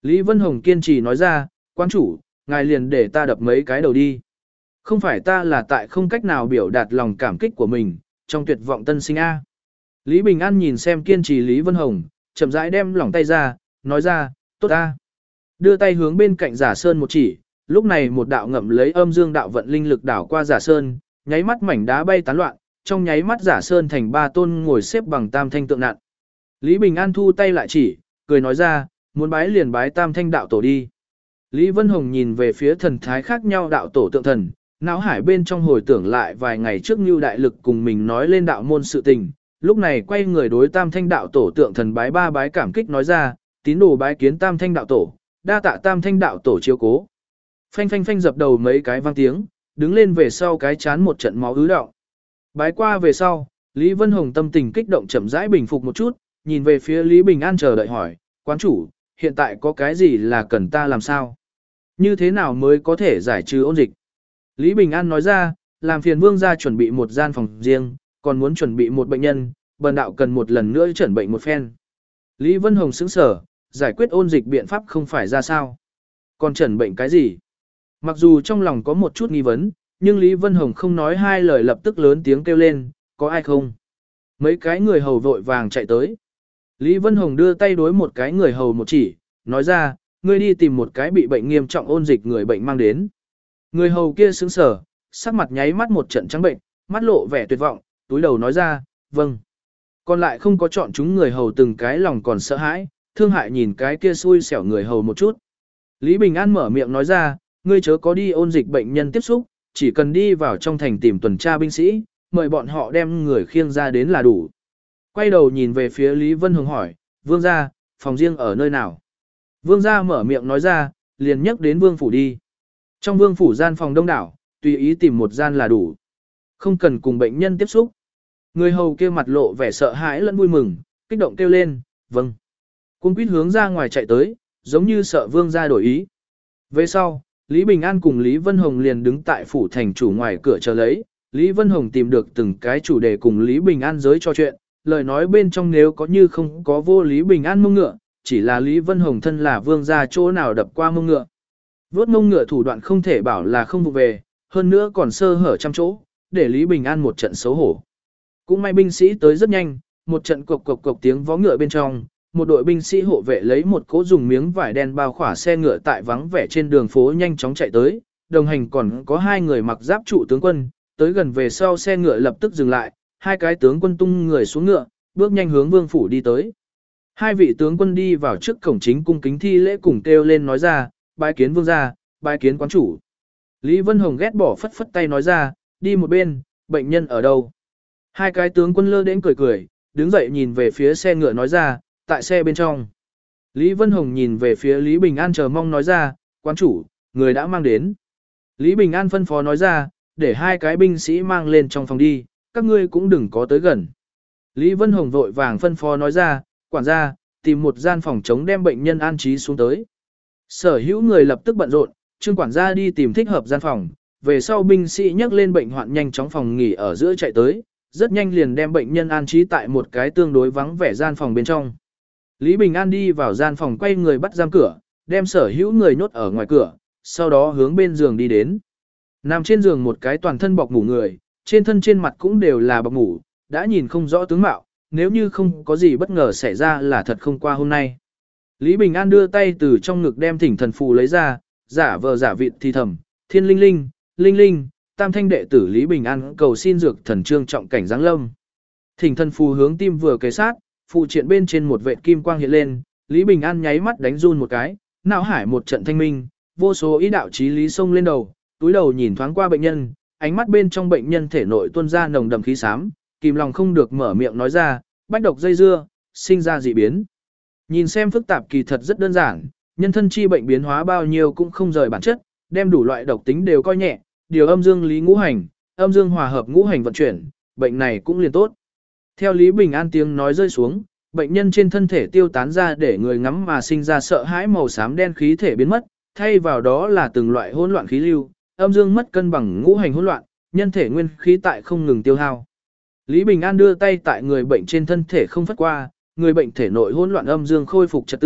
Lý Vân Hồng kiên trì nói ra, quan chủ, ngài liền để ta đập mấy cái đầu đi. Không phải ta là tại không cách nào biểu đạt lòng cảm kích của mình, trong tuyệt vọng tân sinh A. Lý Bình An nhìn xem kiên trì Lý Vân Hồng, chậm rãi đem lỏng tay ra, nói ra, tốt ta. Đưa tay hướng bên cạnh Giả Sơn một chỉ, lúc này một đạo ngậm lấy âm dương đạo vận linh lực đảo qua Giả Sơn, nháy mắt mảnh đá bay tán loạn, trong nháy mắt Giả Sơn thành 3 tôn ngồi xếp bằng tam thanh tượng nặn. Lý Bình An thu tay lại chỉ, cười nói ra, muốn bái liền bái tam thanh đạo tổ đi. Lý Vân Hồng nhìn về phía thần thái khác nhau đạo tổ tượng thần, não hải bên trong hồi tưởng lại vài ngày trước Nưu Đại Lực cùng mình nói lên đạo môn sự tình, lúc này quay người đối tam thanh đạo tổ tượng thần bái 3 bái cảm kích nói ra, tín đồ bái kiến tam thanh đạo tổ, đa tạ tam thanh đạo tổ chiếu cố. Phanh phanh phanh dập đầu mấy cái vang tiếng, đứng lên về sau cái chán một trận máu ứ đọng. Bái qua về sau, Lý Vân Hồng tâm tình kích động chậm rãi bình phục một chút, nhìn về phía Lý Bình An chờ đợi hỏi, quán chủ, hiện tại có cái gì là cần ta làm sao? Như thế nào mới có thể giải trừ ôn dịch? Lý Bình An nói ra, làm phiền vương gia chuẩn bị một gian phòng riêng, còn muốn chuẩn bị một bệnh nhân, bần đạo cần một lần nữa chẩn bệnh một phen. Lý Vân Hồng sững sở, giải quyết ôn dịch biện pháp không phải ra sao? Còn chẩn bệnh cái gì? Mặc dù trong lòng có một chút nghi vấn, nhưng Lý Vân Hồng không nói hai lời lập tức lớn tiếng kêu lên, có ai không? Mấy cái người hầu vội vàng chạy tới. Lý Vân Hồng đưa tay đối một cái người hầu một chỉ, nói ra, ngươi đi tìm một cái bị bệnh nghiêm trọng ôn dịch người bệnh mang đến. Người hầu kia sững sờ, sắc mặt nháy mắt một trận trắng bệnh, mắt lộ vẻ tuyệt vọng, túi đầu nói ra, vâng. Còn lại không có chọn chúng người hầu từng cái lòng còn sợ hãi, thương hại nhìn cái kia xui xẻo người hầu một chút. Lý Bình An mở miệng nói ra, ngươi chớ có đi ôn dịch bệnh nhân tiếp xúc, chỉ cần đi vào trong thành tìm tuần tra binh sĩ, mời bọn họ đem người khiêng ra đến là đủ. Quay đầu nhìn về phía Lý Vân Hồng hỏi, vương gia, phòng riêng ở nơi nào? Vương gia mở miệng nói ra, liền nhắc đến vương phủ đi. Trong vương phủ gian phòng đông đảo, tùy ý tìm một gian là đủ. Không cần cùng bệnh nhân tiếp xúc. Người hầu kia mặt lộ vẻ sợ hãi lẫn vui mừng, kích động kêu lên, vâng. Cung quýt hướng ra ngoài chạy tới, giống như sợ vương gia đổi ý. Về sau, Lý Bình An cùng Lý Vân Hồng liền đứng tại phủ thành chủ ngoài cửa chờ lấy. Lý Vân Hồng tìm được từng cái chủ đề cùng Lý Bình An giới cho chuyện, lời nói bên trong nếu có như không có vô Lý Bình An mông ngựa, chỉ là Lý Vân Hồng thân là vương gia chỗ nào đập qua mông ngựa. Vốt mông ngựa thủ đoạn không thể bảo là không vụ về, hơn nữa còn sơ hở trăm chỗ, để Lý Bình An một trận xấu hổ. Cũng may binh sĩ tới rất nhanh, một trận cộc cộc cộc tiếng vó ngựa bên trong, một đội binh sĩ hộ vệ lấy một cỗ dùng miếng vải đen bao khỏa xe ngựa tại vắng vẻ trên đường phố nhanh chóng chạy tới, đồng hành còn có 2 người mặc giáp trụ tướng quân, tới gần về sau xe ngựa lập tức dừng lại, 2 cái tướng quân tung người xuống ngựa, bước nhanh hướng vương phủ đi tới. 2 vị tướng quân đi vào trước cổng chính cung kính thi lễ cùng kêu lên nói ra, bái kiến vương gia, bái kiến quán chủ. Lý Vân Hồng ghét bỏ phất phất tay nói ra, đi một bên, bệnh nhân ở đâu? 2 cái tướng quân lơ đến cười cười, đứng dậy nhìn về phía xe ngựa nói ra, tại xe bên trong. Lý Vân Hồng nhìn về phía Lý Bình An chờ mong nói ra, quán chủ, người đã mang đến. Lý Bình An phân phó nói ra, để 2 cái binh sĩ mang lên trong phòng đi, các ngươi cũng đừng có tới gần. Lý Vân Hồng vội vàng phân phó nói ra, quản gia, tìm một gian phòng chống đem bệnh nhân an trí xuống tới. Sở hữu người lập tức bận rộn, Trương quản gia đi tìm thích hợp gian phòng, về sau binh sĩ nhấc lên bệnh hoạn nhanh chóng phòng nghỉ ở giữa chạy tới, rất nhanh liền đem bệnh nhân an trí tại một cái tương đối vắng vẻ gian phòng bên trong. Lý Bình An đi vào gian phòng quay người bắt giam cửa, đem sở hữu người nhốt ở ngoài cửa, sau đó hướng bên giường đi đến. Nằm trên giường một cái toàn thân bọc ngủ người, trên thân trên mặt cũng đều là bọc ngủ, đã nhìn không rõ tướng mạo, nếu như không có gì bất ngờ xảy ra là thật không qua hôm nay. Lý Bình An đưa tay từ trong ngực đem thỉnh thần phù lấy ra, giả vờ giả vịt thì thầm, thiên linh linh, linh linh, tam thanh đệ tử Lý Bình An cầu xin dược thần trương trọng cảnh giáng lâm. Thỉnh thần phù hướng tim vừa kế sát, phụ triện bên trên một vệt kim quang hiện lên, Lý Bình An nháy mắt đánh run một cái, não hải một trận thanh minh, vô số ý đạo chí lý xông lên đầu, túi đầu nhìn thoáng qua bệnh nhân, ánh mắt bên trong bệnh nhân thể nội tuôn ra nồng đậm khí xám, kìm lòng không được mở miệng nói ra, bách độc dây dưa, sinh ra dị biến. Nhìn xem phức tạp kỳ thật rất đơn giản, nhân thân chi bệnh biến hóa bao nhiêu cũng không rời bản chất, đem đủ loại độc tính đều coi nhẹ, điều âm dương lý ngũ hành, âm dương hòa hợp ngũ hành vận chuyển, bệnh này cũng liền tốt. Theo Lý Bình An tiếng nói rơi xuống, bệnh nhân trên thân thể tiêu tán ra để người ngắm mà sinh ra sợ hãi màu xám đen khí thể biến mất, thay vào đó là từng loại hỗn loạn khí lưu, âm dương mất cân bằng ngũ hành hỗn loạn, nhân thể nguyên khí tại không ngừng tiêu hao. Lý Bình An đưa tay tại người bệnh trên thân thể không phất qua, người bệnh thể nội hỗn loạn âm dương khôi phục trật tự,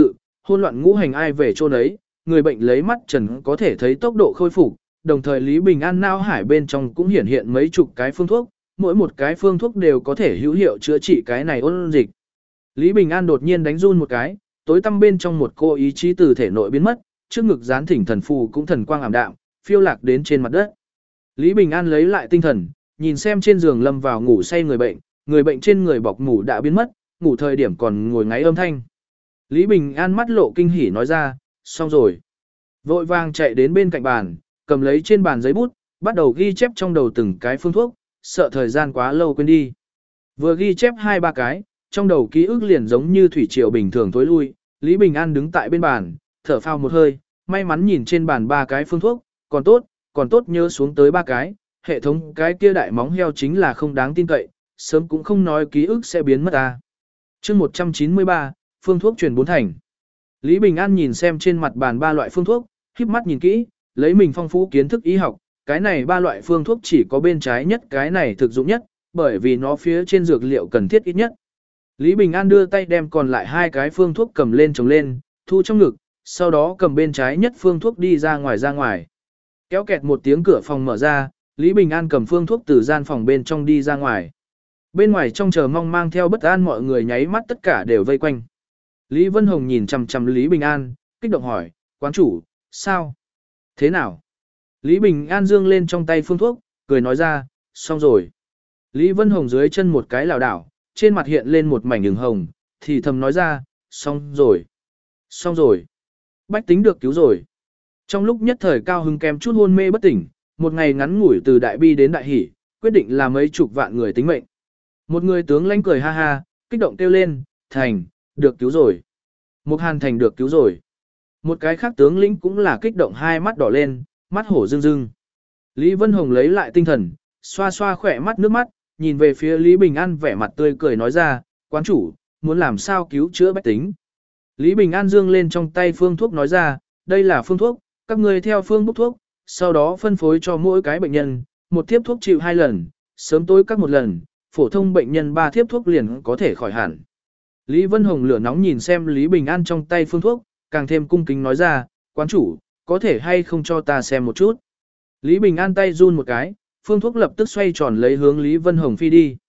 hôn loạn ngũ hành ai về chôn ấy, người bệnh lấy mắt trần có thể thấy tốc độ khôi phục, đồng thời Lý Bình An não hải bên trong cũng hiển hiện mấy chục cái phương thuốc, mỗi một cái phương thuốc đều có thể hữu hiệu chữa trị cái này ôn dịch. Lý Bình An đột nhiên đánh run một cái, tối tăm bên trong một cô ý chí từ thể nội biến mất, trước ngực dán thỉnh thần phù cũng thần quang ảm đạm, phiêu lạc đến trên mặt đất. Lý Bình An lấy lại tinh thần, nhìn xem trên giường lâm vào ngủ say người bệnh trên người bọc mủ đã biến mất, ngủ thời điểm còn ngồi ngáy âm thanh. Lý Bình An mắt lộ kinh hỉ nói ra, xong rồi. Vội vàng chạy đến bên cạnh bàn, cầm lấy trên bàn giấy bút, bắt đầu ghi chép trong đầu từng cái phương thuốc, sợ thời gian quá lâu quên đi. Vừa ghi chép 2-3 cái, trong đầu ký ức liền giống như thủy triều bình thường tối lui, Lý Bình An đứng tại bên bàn, thở phào một hơi, may mắn nhìn trên bàn 3 cái phương thuốc, còn tốt nhớ xuống tới 3 cái, hệ thống cái kia đại móng heo chính là không đáng tin cậy, sớm cũng không nói ký ức sẽ biến mất ta. Chương 193, phương thuốc truyền 4 thành. Lý Bình An nhìn xem trên mặt bàn 3 loại phương thuốc, híp mắt nhìn kỹ, lấy mình phong phú kiến thức y học, cái này 3 loại phương thuốc chỉ có bên trái nhất cái này thực dụng nhất, bởi vì nó phía trên dược liệu cần thiết ít nhất. Lý Bình An đưa tay đem còn lại 2 cái phương thuốc cầm lên trồng lên, thu trong ngực, sau đó cầm bên trái nhất phương thuốc đi ra ngoài. Kéo kẹt một tiếng cửa phòng mở ra, Lý Bình An cầm phương thuốc từ gian phòng bên trong đi ra ngoài. Bên ngoài trong chờ mong mang theo bất an mọi người nháy mắt tất cả đều vây quanh. Lý Vân Hồng nhìn chằm chằm Lý Bình An, kích động hỏi, quán chủ, sao? Thế nào? Lý Bình An dương lên trong tay phương thuốc, cười nói ra, xong rồi. Lý Vân Hồng dưới chân một cái lảo đảo, trên mặt hiện lên một mảnh đường hồng, thì thầm nói ra, xong rồi. Xong rồi. Bách tính được cứu rồi. Trong lúc nhất thời cao hứng kém chút hôn mê bất tỉnh, một ngày ngắn ngủi từ đại bi đến đại hỷ, quyết định là mấy chục vạn người tính mệnh. Một người tướng lãnh cười ha ha, kích động kêu lên, Thành, được cứu rồi. Mục Hàn Thành được cứu rồi. Một cái khác tướng lĩnh cũng là kích động hai mắt đỏ lên, mắt hổ rưng rưng. Lý Vân Hồng lấy lại tinh thần, xoa xoa khỏe mắt nước mắt, nhìn về phía Lý Bình An vẻ mặt tươi cười nói ra, quán chủ, muốn làm sao cứu chữa bách tính. Lý Bình An dương lên trong tay phương thuốc nói ra, đây là phương thuốc, các ngươi theo phương bốc thuốc, sau đó phân phối cho mỗi cái bệnh nhân, một thiếp thuốc chịu 2 lần, sớm tối các một lần, phổ thông bệnh nhân 3 thiếp thuốc liền có thể khỏi hẳn. Lý Vân Hồng lửa nóng nhìn xem Lý Bình An trong tay phương thuốc, càng thêm cung kính nói ra, quán chủ, có thể hay không cho ta xem một chút. Lý Bình An tay run một cái, phương thuốc lập tức xoay tròn lấy hướng Lý Vân Hồng phi đi.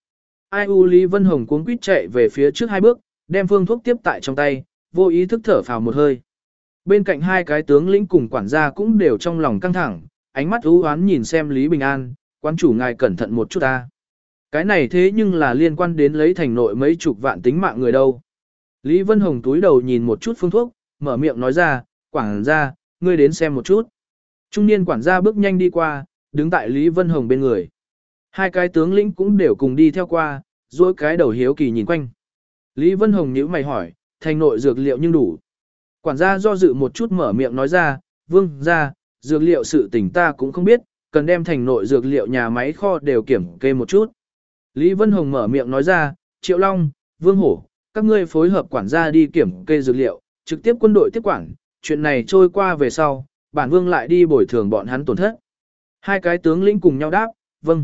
Lý Vân Hồng cuống quýt chạy về phía trước 2 bước, đem phương thuốc tiếp tại trong tay, vô ý thức thở phào một hơi. Bên cạnh 2 cái tướng lĩnh cùng quản gia cũng đều trong lòng căng thẳng, ánh mắt u hoán nhìn xem Lý Bình An, quán chủ ngài cẩn thận một chút ta. Cái này thế nhưng là liên quan đến lấy thành nội mấy chục vạn tính mạng người đâu. Lý Vân Hồng túi đầu nhìn một chút phương thuốc, mở miệng nói ra, quản gia, ngươi đến xem một chút. Trung niên quản gia bước nhanh đi qua, đứng tại Lý Vân Hồng bên người. 2 cái tướng lĩnh cũng đều cùng đi theo qua, duỗi cái đầu hiếu kỳ nhìn quanh. Lý Vân Hồng nhíu mày hỏi, thành nội dược liệu nhưng đủ. Quản gia do dự một chút mở miệng nói ra, vương gia, dược liệu sự tình ta cũng không biết, cần đem thành nội dược liệu nhà máy kho đều kiểm kê một chút. Lý Vân Hồng mở miệng nói ra, Triệu Long, Vương Hổ, các ngươi phối hợp quản gia đi kiểm kê dược liệu, trực tiếp quân đội tiếp quản, chuyện này trôi qua về sau, bản vương lại đi bồi thường bọn hắn tổn thất. 2 cái tướng lĩnh cùng nhau đáp, vâng.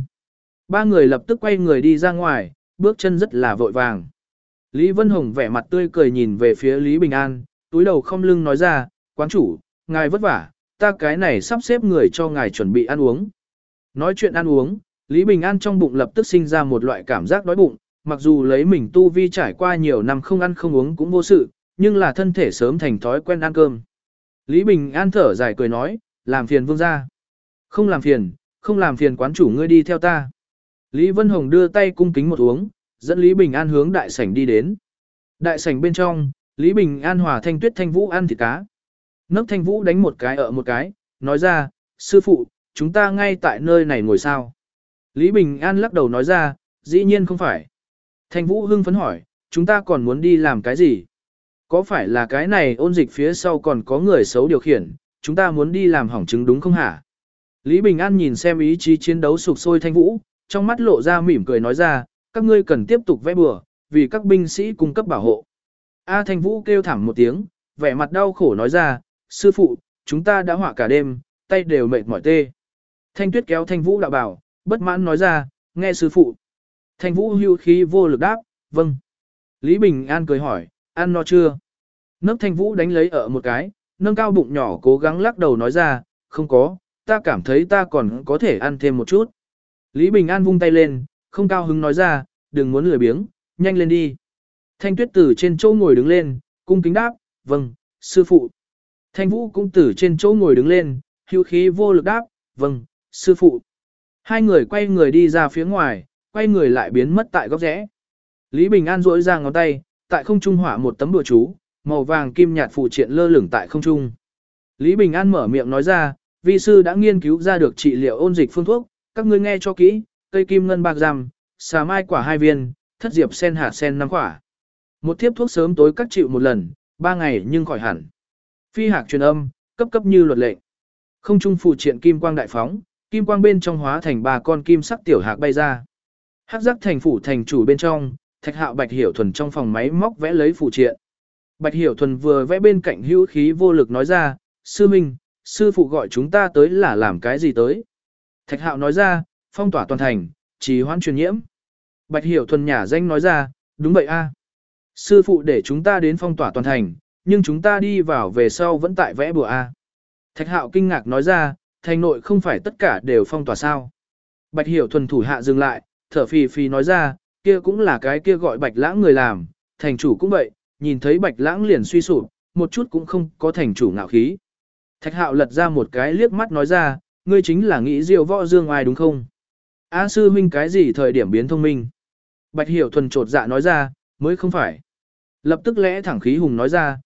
3 người lập tức quay người đi ra ngoài, bước chân rất là vội vàng. Lý Vân Hồng vẻ mặt tươi cười nhìn về phía Lý Bình An, túi đầu không lưng nói ra, quán chủ, ngài vất vả, ta cái này sắp xếp người cho ngài chuẩn bị ăn uống. Nói chuyện ăn uống, Lý Bình An trong bụng lập tức sinh ra một loại cảm giác đói bụng, mặc dù lấy mình tu vi trải qua nhiều năm không ăn không uống cũng vô sự, nhưng là thân thể sớm thành thói quen ăn cơm. Lý Bình An thở dài cười nói, làm phiền vương gia. Không làm phiền quán chủ ngươi đi theo ta. Lý Vân Hồng đưa tay cung kính một uống, dẫn Lý Bình An hướng đại sảnh đi đến. Đại sảnh bên trong, Lý Bình An hòa Thanh Tuyết Thanh Vũ ăn thịt cá. Nấc Thanh Vũ đánh một cái ở một cái, nói ra, sư phụ, chúng ta ngay tại nơi này ngồi sao. Lý Bình An lắc đầu nói ra, dĩ nhiên không phải. Thanh Vũ hưng phấn hỏi, chúng ta còn muốn đi làm cái gì? Có phải là cái này ôn dịch phía sau còn có người xấu điều khiển, chúng ta muốn đi làm hỏng chứng đúng không hả? Lý Bình An nhìn xem ý chí chiến đấu sục sôi Thanh Vũ, trong mắt lộ ra mỉm cười nói ra, các ngươi cần tiếp tục vẽ bừa, vì các binh sĩ cung cấp bảo hộ. Thanh Vũ kêu thảm một tiếng, vẻ mặt đau khổ nói ra, sư phụ, chúng ta đã họa cả đêm, tay đều mệt mỏi tê. Thanh Tuyết kéo Thanh Vũ đạo bảo, bất mãn nói ra, nghe sư phụ. Thanh Vũ hưu khí vô lực đáp, vâng. Lý Bình An cười hỏi, ăn no chưa? Nấc Thanh Vũ đánh lấy ở một cái, nâng cao bụng nhỏ cố gắng lắc đầu nói ra, không có, ta cảm thấy ta còn có thể ăn thêm một chút. Lý Bình An vung tay lên, không cao hứng nói ra, đừng muốn lười biếng, nhanh lên đi. Thanh Tuyết từ trên chỗ ngồi đứng lên, cung kính đáp, vâng, sư phụ. Thanh Vũ cũng từ trên chỗ ngồi đứng lên, hữu khí vô lực đáp, vâng, sư phụ. Hai người quay người đi ra phía ngoài, quay người lại biến mất tại góc rẽ. Lý Bình An duỗi ra ngón tay, tại không trung hỏa một tấm bùa chú, màu vàng kim nhạt phụ triện lơ lửng tại không trung. Lý Bình An mở miệng nói ra, vi sư đã nghiên cứu ra được trị liệu ôn dịch phương thuốc, các ngươi nghe cho kỹ, cây kim ngân bạc rằm, xà mai quả 2 viên, thất diệp sen hạt sen 5 quả. Một thiếp thuốc sớm tối các chịu một lần, 3 ngày nhưng khỏi hẳn. Phi hạc truyền âm, cấp cấp như luật lệ. Không trung phụ triện kim quang đại phóng, kim quang bên trong hóa thành 3 con kim sắc tiểu hạc bay ra. Hắc giác thành phủ thành chủ bên trong, Thạch Hạo Bạch Hiểu Thuần trong phòng máy móc vẽ lấy phụ triện. Bạch Hiểu Thuần vừa vẽ bên cạnh hữu khí vô lực nói ra, sư minh, sư phụ gọi chúng ta tới là làm cái gì tới. Thạch Hạo nói ra, phong tỏa toàn thành, trì hoãn truyền nhiễm. Bạch Hiểu Thuần nhả danh nói ra, đúng vậy a. Sư phụ để chúng ta đến phong tỏa toàn thành, nhưng chúng ta đi vào về sau vẫn tại vẽ bùa a. Thạch Hạo kinh ngạc nói ra, thành nội không phải tất cả đều phong tỏa sao. Bạch Hiểu Thuần thủ hạ dừng lại, thở phì phì nói ra, kia cũng là cái kia gọi Bạch Lãng người làm, thành chủ cũng vậy, nhìn thấy Bạch Lãng liền suy sụp, một chút cũng không có thành chủ ngạo khí. Thạch Hạo lật ra một cái liếc mắt nói ra, ngươi chính là nghĩ diệu võ dương ai đúng không? A sư huynh cái gì thời điểm biến thông minh? Bạch Hiểu Thuần trột dạ nói ra, mới không phải. Lập tức lẽ thẳng khí hùng nói ra,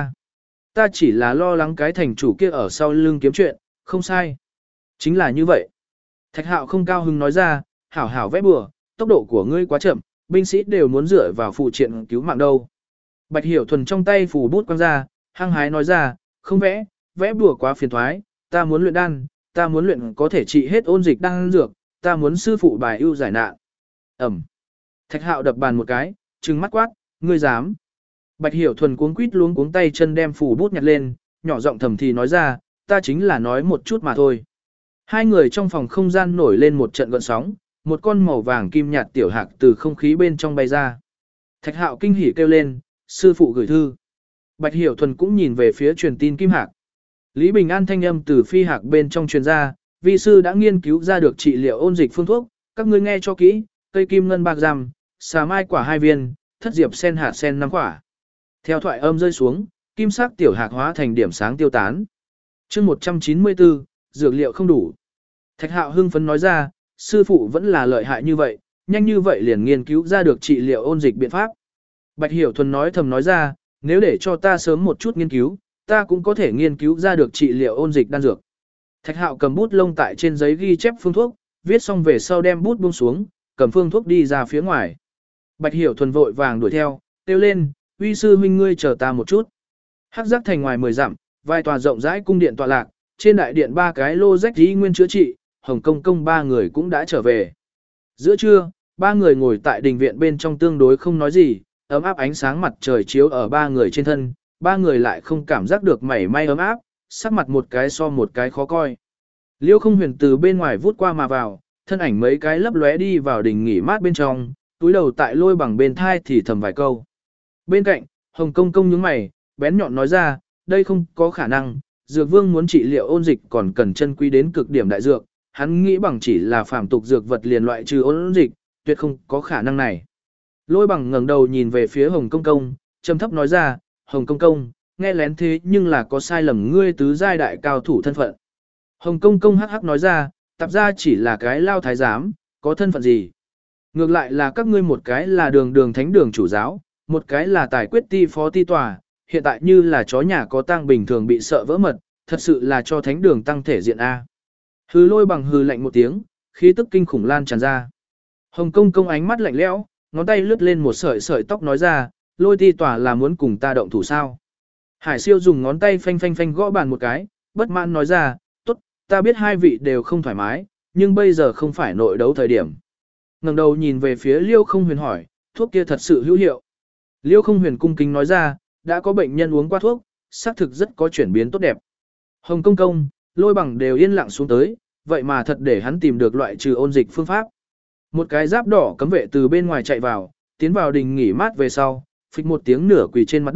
ta chỉ là lo lắng cái thành chủ kia ở sau lưng kiếm chuyện, không sai. Chính là như vậy. Thạch Hạo không cao hứng nói ra, hảo hảo vẽ bừa, tốc độ của ngươi quá chậm, binh sĩ đều muốn dựa vào phụ triện cứu mạng đâu. Bạch Hiểu Thuần trong tay phủ bút quăng ra, hăng hái nói ra, không vẽ, vẽ bừa quá phiền thoái, ta muốn luyện đan, ta muốn luyện có thể trị hết ôn dịch đan dược, ta muốn sư phụ bài ưu giải nạn. Ẩm. Thạch Hạo đập bàn một cái, trừng mắt quát, ngươi dám. Bạch Hiểu Thuần cuống quýt luống cuống tay chân đem phủ bút nhặt lên, nhỏ giọng thầm thì nói ra, ta chính là nói một chút mà thôi. Hai người trong phòng không gian nổi lên một trận gợn sóng, một con màu vàng kim nhạt tiểu hạc từ không khí bên trong bay ra. Thạch Hạo kinh hỉ kêu lên, sư phụ gửi thư. Bạch Hiểu Thuần cũng nhìn về phía truyền tin kim hạc. Lý Bình An thanh âm từ phi hạc bên trong truyền ra, vi sư đã nghiên cứu ra được trị liệu ôn dịch phương thuốc, các ngươi nghe cho kỹ, cây kim ngân bạc rằm, xà mai quả 2 viên, thất diệp sen hạt sen 5 quả. Theo thoại âm rơi xuống, kim sắc tiểu hạc hóa thành điểm sáng tiêu tán. Chương 194, dược liệu không đủ. Thạch Hạo hưng phấn nói ra, sư phụ vẫn là lợi hại như vậy, nhanh như vậy liền nghiên cứu ra được trị liệu ôn dịch biện pháp. Bạch Hiểu Thuần nói thầm nói ra, nếu để cho ta sớm một chút nghiên cứu, ta cũng có thể nghiên cứu ra được trị liệu ôn dịch đan dược. Thạch Hạo cầm bút lông tại trên giấy ghi chép phương thuốc, viết xong về sau đem bút buông xuống, cầm phương thuốc đi ra phía ngoài. Bạch Hiểu Thuần vội vàng đuổi theo, kêu lên, uy sư huynh ngươi chờ ta một chút. Hắc giác thành ngoài 10 dặm, vài tòa rộng rãi cung điện tọa lạc, trên đại điện 3 cái lô rách ý nguyên chữa trị, Hồng Công Công 3 người cũng đã trở về. Giữa trưa, 3 người ngồi tại đình viện bên trong tương đối không nói gì, ấm áp ánh sáng mặt trời chiếu ở 3 người trên thân, 3 người lại không cảm giác được mảy may ấm áp, sắc mặt một cái so một cái khó coi. Liêu Không Huyền từ bên ngoài vút qua mà vào, thân ảnh mấy cái lấp lóe đi vào đình nghỉ mát bên trong, túi đầu tại Lôi Bằng bên thai thì thầm vài câu. Bên cạnh, Hồng Công Công nhướng mày, bén nhọn nói ra, đây không có khả năng, Dược Vương muốn trị liệu ôn dịch còn cần chân quý đến cực điểm đại dược, hắn nghĩ bằng chỉ là phàm tục dược vật liền loại trừ ôn dịch, tuyệt không có khả năng này. Lôi Bằng ngẩng đầu nhìn về phía Hồng Công Công, trầm thấp nói ra, Hồng Công Công, nghe lén thế nhưng là có sai lầm ngươi tứ giai đại cao thủ thân phận. Hồng Công Công hắc hắc nói ra, tạp ra chỉ là cái lao thái giám, có thân phận gì. Ngược lại là các ngươi một cái là đường đường thánh đường chủ giáo, một cái là tài quyết ti phó ti tòa, hiện tại như là chó nhà có tang bình thường bị sợ vỡ mật, thật sự là cho thánh đường tăng thể diện A. Hừ Lôi Bằng hừ lạnh một tiếng, khí tức kinh khủng lan tràn ra. Hồng Công Công ánh mắt lạnh lẽo, ngón tay lướt lên một sợi sợi tóc nói ra, Lôi ti tòa là muốn cùng ta động thủ sao. Hải Siêu dùng ngón tay phanh phanh phanh gõ bàn một cái, bất mãn nói ra, tốt, ta biết hai vị đều không thoải mái, nhưng bây giờ không phải nội đấu thời điểm. Ngẩng đầu nhìn về phía Liêu Không Huyền hỏi, thuốc kia thật sự hữu hiệu. Liêu Không Huyền cung kính nói ra, đã có bệnh nhân uống qua thuốc, xác thực rất có chuyển biến tốt đẹp. Hồng Công Công, Lôi Bằng đều yên lặng xuống tới, vậy mà thật để hắn tìm được loại trừ ôn dịch phương pháp. Một cái giáp đỏ cấm vệ từ bên ngoài chạy vào, tiến vào đình nghỉ mát về sau, phịch một tiếng nửa quỳ trên mặt đất,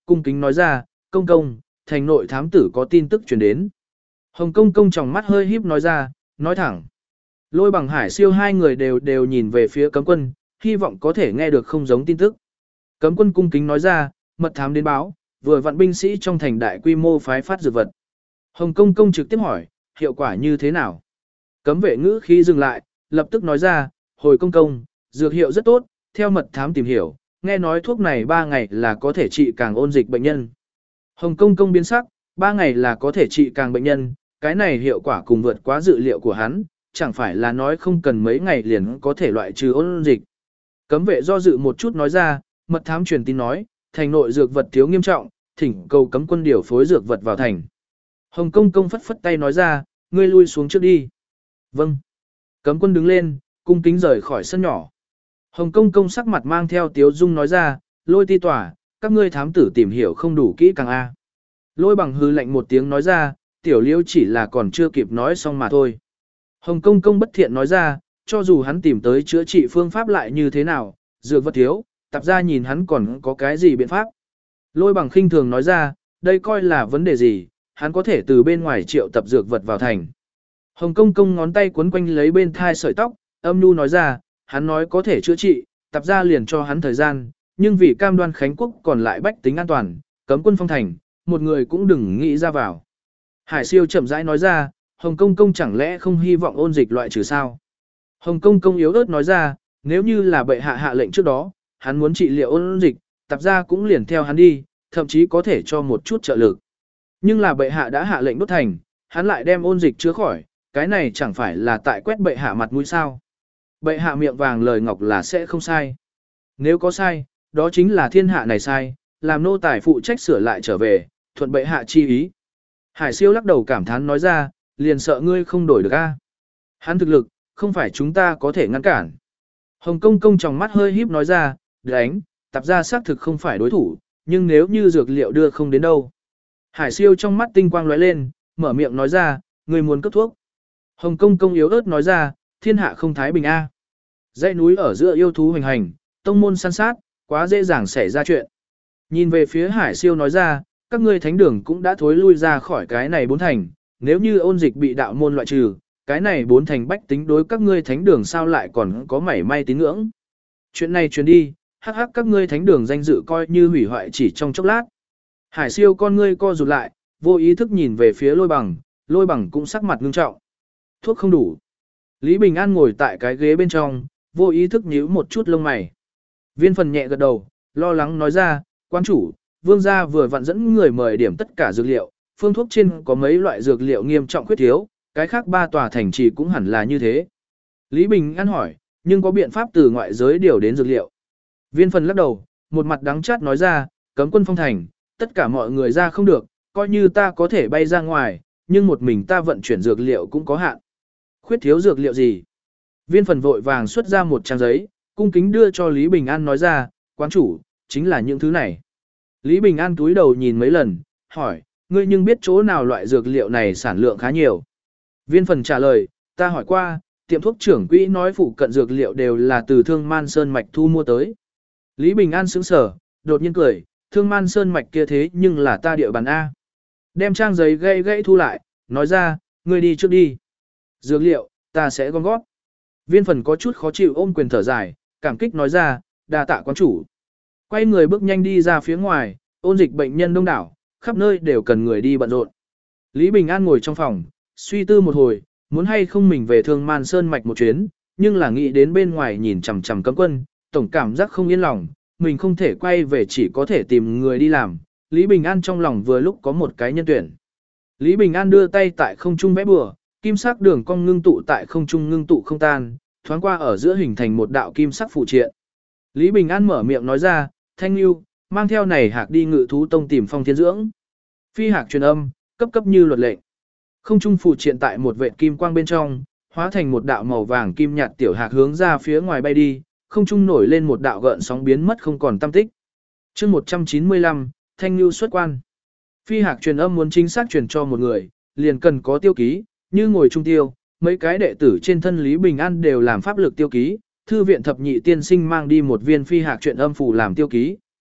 cung kính nói ra, công công, thành nội thám tử có tin tức truyền đến. Hồng công công trong mắt hơi híp nói ra, nói thẳng. Lôi Bằng Hải Siêu hai người đều nhìn về phía cấm quân, hy vọng có thể nghe được không giống tin tức. Cấm quân cung kính nói ra, mật thám đến báo, vừa vặn binh sĩ trong thành đại quy mô phái phát dược vật. Hồng công công trực tiếp hỏi, hiệu quả như thế nào? Cấm vệ ngữ khi dừng lại, lập tức nói ra, hồi công công, dược hiệu rất tốt, theo mật thám tìm hiểu, nghe nói thuốc này 3 ngày là có thể trị càng ôn dịch bệnh nhân. Hồng công công biến sắc, 3 ngày là có thể trị càng bệnh nhân, cái này hiệu quả cùng vượt quá dự liệu của hắn, chẳng phải là nói không cần mấy ngày liền có thể loại trừ ôn dịch. Cấm vệ do dự một chút nói ra, mật thám truyền tin nói, thành nội dược vật thiếu nghiêm trọng, thỉnh cầu cấm quân điều phối dược vật vào thành. Hồng công công phất phất tay nói ra, ngươi lui xuống trước đi. Vâng. Cấm quân đứng lên, cung kính rời khỏi sân nhỏ. Hồng công công sắc mặt mang theo tiếu dung nói ra, Lôi ti tỏa, các ngươi thám tử tìm hiểu không đủ kỹ càng a. Lôi Bằng hư lạnh một tiếng nói ra, tiểu liêu chỉ là còn chưa kịp nói xong mà thôi. Hồng công công bất thiện nói ra, cho dù hắn tìm tới chữa trị phương pháp lại như thế nào, dược vật thiếu, tạp ra nhìn hắn còn có cái gì biện pháp. Lôi Bằng khinh thường nói ra, đây coi là vấn đề gì, hắn có thể từ bên ngoài triệu tập dược vật vào thành. Hồng công công ngón tay quấn quanh lấy bên thai sợi tóc, âm nhu nói ra, hắn nói có thể chữa trị, tạp ra liền cho hắn thời gian, nhưng vì cam đoan Khánh Quốc còn lại bách tính an toàn, cấm quân phong thành, một người cũng đừng nghĩ ra vào. Hải Siêu chậm rãi nói ra, Hồng công công chẳng lẽ không hy vọng ôn dịch loại trừ sao? Hồng công công yếu ớt nói ra, nếu như là bệ hạ hạ lệnh trước đó, hắn muốn trị liệu ôn dịch, tạp ra cũng liền theo hắn đi, thậm chí có thể cho một chút trợ lực. Nhưng là bệ hạ đã hạ lệnh đốt thành, hắn lại đem ôn dịch chữa khỏi, cái này chẳng phải là tại quét bệ hạ mặt mũi sao? Bệ hạ miệng vàng lời ngọc là sẽ không sai. Nếu có sai, đó chính là thiên hạ này sai, làm nô tài phụ trách sửa lại trở về, thuận bệ hạ chi ý. Hải Siêu lắc đầu cảm thán nói ra, liền sợ ngươi không đổi được a. Hắn thực lực, không phải chúng ta có thể ngăn cản. Hồng công công trong mắt hơi híp nói ra, đánh, tạp ra xác thực không phải đối thủ, nhưng nếu như dược liệu đưa không đến đâu. Hải Siêu trong mắt tinh quang lóe lên, mở miệng nói ra, ngươi muốn cấp thuốc. Hồng công công yếu ớt nói ra, thiên hạ không thái bình a. Dãy núi ở giữa yêu thú hoành hành, tông môn săn sát, quá dễ dàng xảy ra chuyện. Nhìn về phía Hải Siêu nói ra, các ngươi thánh đường cũng đã thối lui ra khỏi cái này 4 thành, nếu như ôn dịch bị đạo môn loại trừ, cái này 4 thành bách tính đối các ngươi thánh đường sao lại còn có mảy may tín ngưỡng. Chuyện này truyền đi, hắc hắc các ngươi thánh đường danh dự coi như hủy hoại chỉ trong chốc lát. Hải Siêu con ngươi co rụt lại, vô ý thức nhìn về phía Lôi Bằng cũng sắc mặt ngưng trọng. Thuốc không đủ. Lý Bình An ngồi tại cái ghế bên trong, vô ý thức nhíu một chút lông mày. Viên Phần nhẹ gật đầu, lo lắng nói ra, quan chủ, vương gia vừa vặn dẫn người mời điểm tất cả dược liệu, phương thuốc trên có mấy loại dược liệu nghiêm trọng khuyết thiếu, cái khác 3 tòa thành trì cũng hẳn là như thế. Lý Bình An hỏi, nhưng có biện pháp từ ngoại giới điều đến dược liệu. Viên Phần lắc đầu, một mặt đắng chát nói ra, cấm quân phong thành, tất cả mọi người ra không được, coi như ta có thể bay ra ngoài, nhưng một mình ta vận chuyển dược liệu cũng có hạn. Khuyết thiếu dược liệu gì? Viên Phần vội vàng xuất ra một trang giấy, cung kính đưa cho Lý Bình An nói ra, quán chủ, chính là những thứ này. Lý Bình An túi đầu nhìn mấy lần, hỏi, ngươi nhưng biết chỗ nào loại dược liệu này sản lượng khá nhiều. Viên Phần trả lời, ta hỏi qua, tiệm thuốc trưởng quỹ nói phụ cận dược liệu đều là từ Thương Man Sơn Mạch thu mua tới. Lý Bình An sững sờ, đột nhiên cười, Thương Man Sơn Mạch kia thế nhưng là ta địa bàn A. Đem trang giấy gãy thu lại, nói ra, ngươi đi trước đi. Dược liệu, ta sẽ gom góp. Viên Phần có chút khó chịu ôm quyền thở dài, cảm kích nói ra, đa tạ quán chủ. Quay người bước nhanh đi ra phía ngoài, ôn dịch bệnh nhân đông đảo, khắp nơi đều cần người đi bận rộn. Lý Bình An ngồi trong phòng, suy tư một hồi, muốn hay không mình về Thương Man Sơn Mạch một chuyến, nhưng là nghĩ đến bên ngoài nhìn chằm chằm cấm quân, tổng cảm giác không yên lòng, mình không thể quay về chỉ có thể tìm người đi làm. Lý Bình An trong lòng vừa lúc có một cái nhân tuyển. Lý Bình An đưa tay tại không trung vẽ bừa, kim sắc đường cong ngưng tụ tại không trung ngưng tụ không tan, thoáng qua ở giữa hình thành một đạo kim sắc phụ triện. Lý Bình An mở miệng nói ra, Thanh Lưu, mang theo này hạc đi Ngự Thú Tông tìm Phong Thiên Dưỡng. Phi hạc truyền âm, cấp cấp như luật lệnh. Không trung phụ triện tại một vệt kim quang bên trong, hóa thành một đạo màu vàng kim nhạt tiểu hạc hướng ra phía ngoài bay đi, không trung nổi lên một đạo gợn sóng biến mất không còn tăm tích. Chương 195, Thanh Lưu xuất quan. Phi hạc truyền âm muốn chính xác truyền cho một người, liền cần có tiêu ký, như ngồi trung tiêu, mấy cái đệ tử trên thân Lý Bình An đều làm pháp lực tiêu ký, thư viện thập nhị tiên sinh mang đi một viên phi hạc truyền âm phù làm tiêu ký,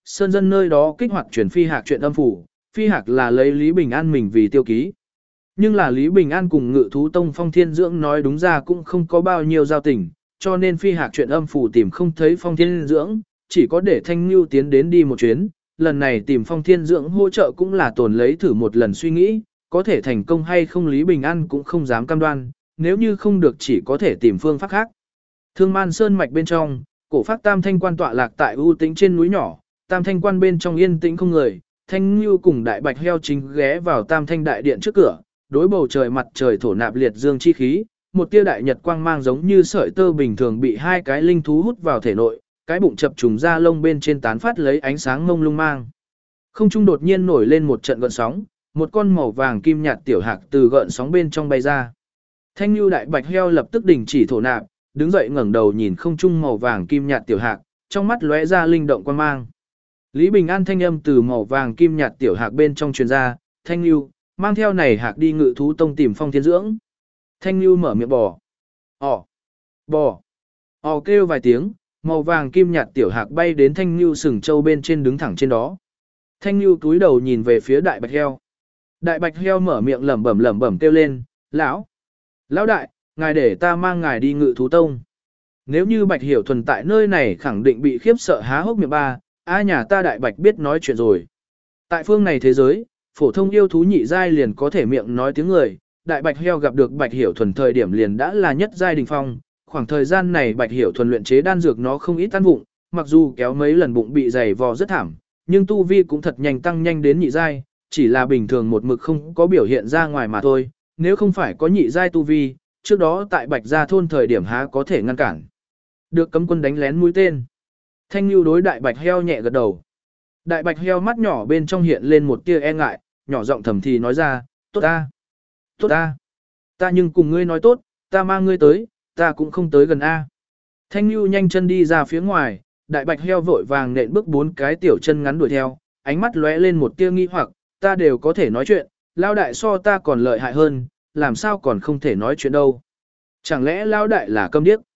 sơn dân nơi đó kích hoạt chuyển phi hạc chuyện âm phủ, phi hạc là lấy Lý Bình An mình vì tiêu ký. Nhưng là Lý Bình An cùng Ngự Thú Tông Phong Thiên Dưỡng nói đúng ra cũng không có bao nhiêu giao tình, cho nên phi hạc chuyện âm phủ tìm không thấy Phong Thiên Dưỡng, chỉ có để Thanh Nhu tiến đến đi một chuyến, lần này tìm Phong Thiên Dưỡng hỗ trợ cũng là tồn lấy thử một lần suy nghĩ, có thể thành công hay không Lý Bình An cũng không dám cam đoan, nếu như không được chỉ có thể tìm phương pháp khác. Thương Man Sơn mạch bên trong, cổ phát Tam Thanh Quan tọa lạc tại ưu tĩnh trên núi nhỏ, Tam Thanh Quan bên trong yên tĩnh không người, Thanh Nhu cùng Đại Bạch Heo chính ghé vào Tam Thanh đại điện trước cửa, đối bầu trời mặt trời thổ nạp liệt dương chi khí, một tia đại nhật quang mang giống như sợi tơ bình thường bị hai cái linh thú hút vào thể nội, cái bụng chập trùng ra lông bên trên tán phát lấy ánh sáng mông lung mang. Không trung đột nhiên nổi lên một trận gợn sóng, một con màu vàng kim nhạt tiểu hạc từ gợn sóng bên trong bay ra. Thanh Nhu Đại Bạch Heo lập tức đình chỉ thổ nạp, đứng dậy ngẩng đầu nhìn không trung màu vàng kim nhạt tiểu hạc, trong mắt lóe ra linh động quang mang. Lý Bình An thanh âm từ màu vàng kim nhạt tiểu hạc bên trong truyền ra, Thanh Nhu, mang theo này hạc đi Ngự Thú Tông tìm Phong Thiên Dưỡng. Thanh Nhu mở miệng bò. Bò. Kêu vài tiếng, màu vàng kim nhạt tiểu hạc bay đến Thanh Nhu sừng châu bên trên đứng thẳng trên đó. Thanh Nhu túi đầu nhìn về phía Đại Bạch Heo. Đại Bạch Heo mở miệng lẩm bẩm kêu lên, lão đại, ngài để ta mang ngài đi Ngự Thú Tông. Nếu như Bạch Hiểu Thuần tại nơi này khẳng định bị khiếp sợ há hốc miệng ba, nhà ta Đại Bạch biết nói chuyện rồi. Tại phương này thế giới, phổ thông yêu thú nhị giai liền có thể miệng nói tiếng người, Đại Bạch Heo gặp được Bạch Hiểu Thuần thời điểm liền đã là nhất giai đỉnh phong, khoảng thời gian này Bạch Hiểu Thuần luyện chế đan dược nó không ít tan vụng, mặc dù kéo mấy lần bụng bị dày vò rất thảm, nhưng tu vi cũng thật nhanh tăng nhanh đến nhị giai, chỉ là bình thường một mực không có biểu hiện ra ngoài mà thôi, nếu không phải có nhị giai tu vi, trước đó tại Bạch Gia thôn thời điểm há có thể ngăn cản. Được cấm quân đánh lén mũi tên. Thanh Nhu đối Đại Bạch Heo nhẹ gật đầu. Đại Bạch Heo mắt nhỏ bên trong hiện lên một tia e ngại, nhỏ giọng thầm thì nói ra, tốt ta. Ta nhưng cùng ngươi nói tốt, ta mang ngươi tới, ta cũng không tới gần A. Thanh Nhu nhanh chân đi ra phía ngoài, Đại Bạch Heo vội vàng nện bước 4 cái tiểu chân ngắn đuổi theo, ánh mắt lóe lên một tia nghi hoặc, ta đều có thể nói chuyện, lao đại so ta còn lợi hại hơn, làm sao còn không thể nói chuyện đâu. Chẳng lẽ lao đại là câm điếc?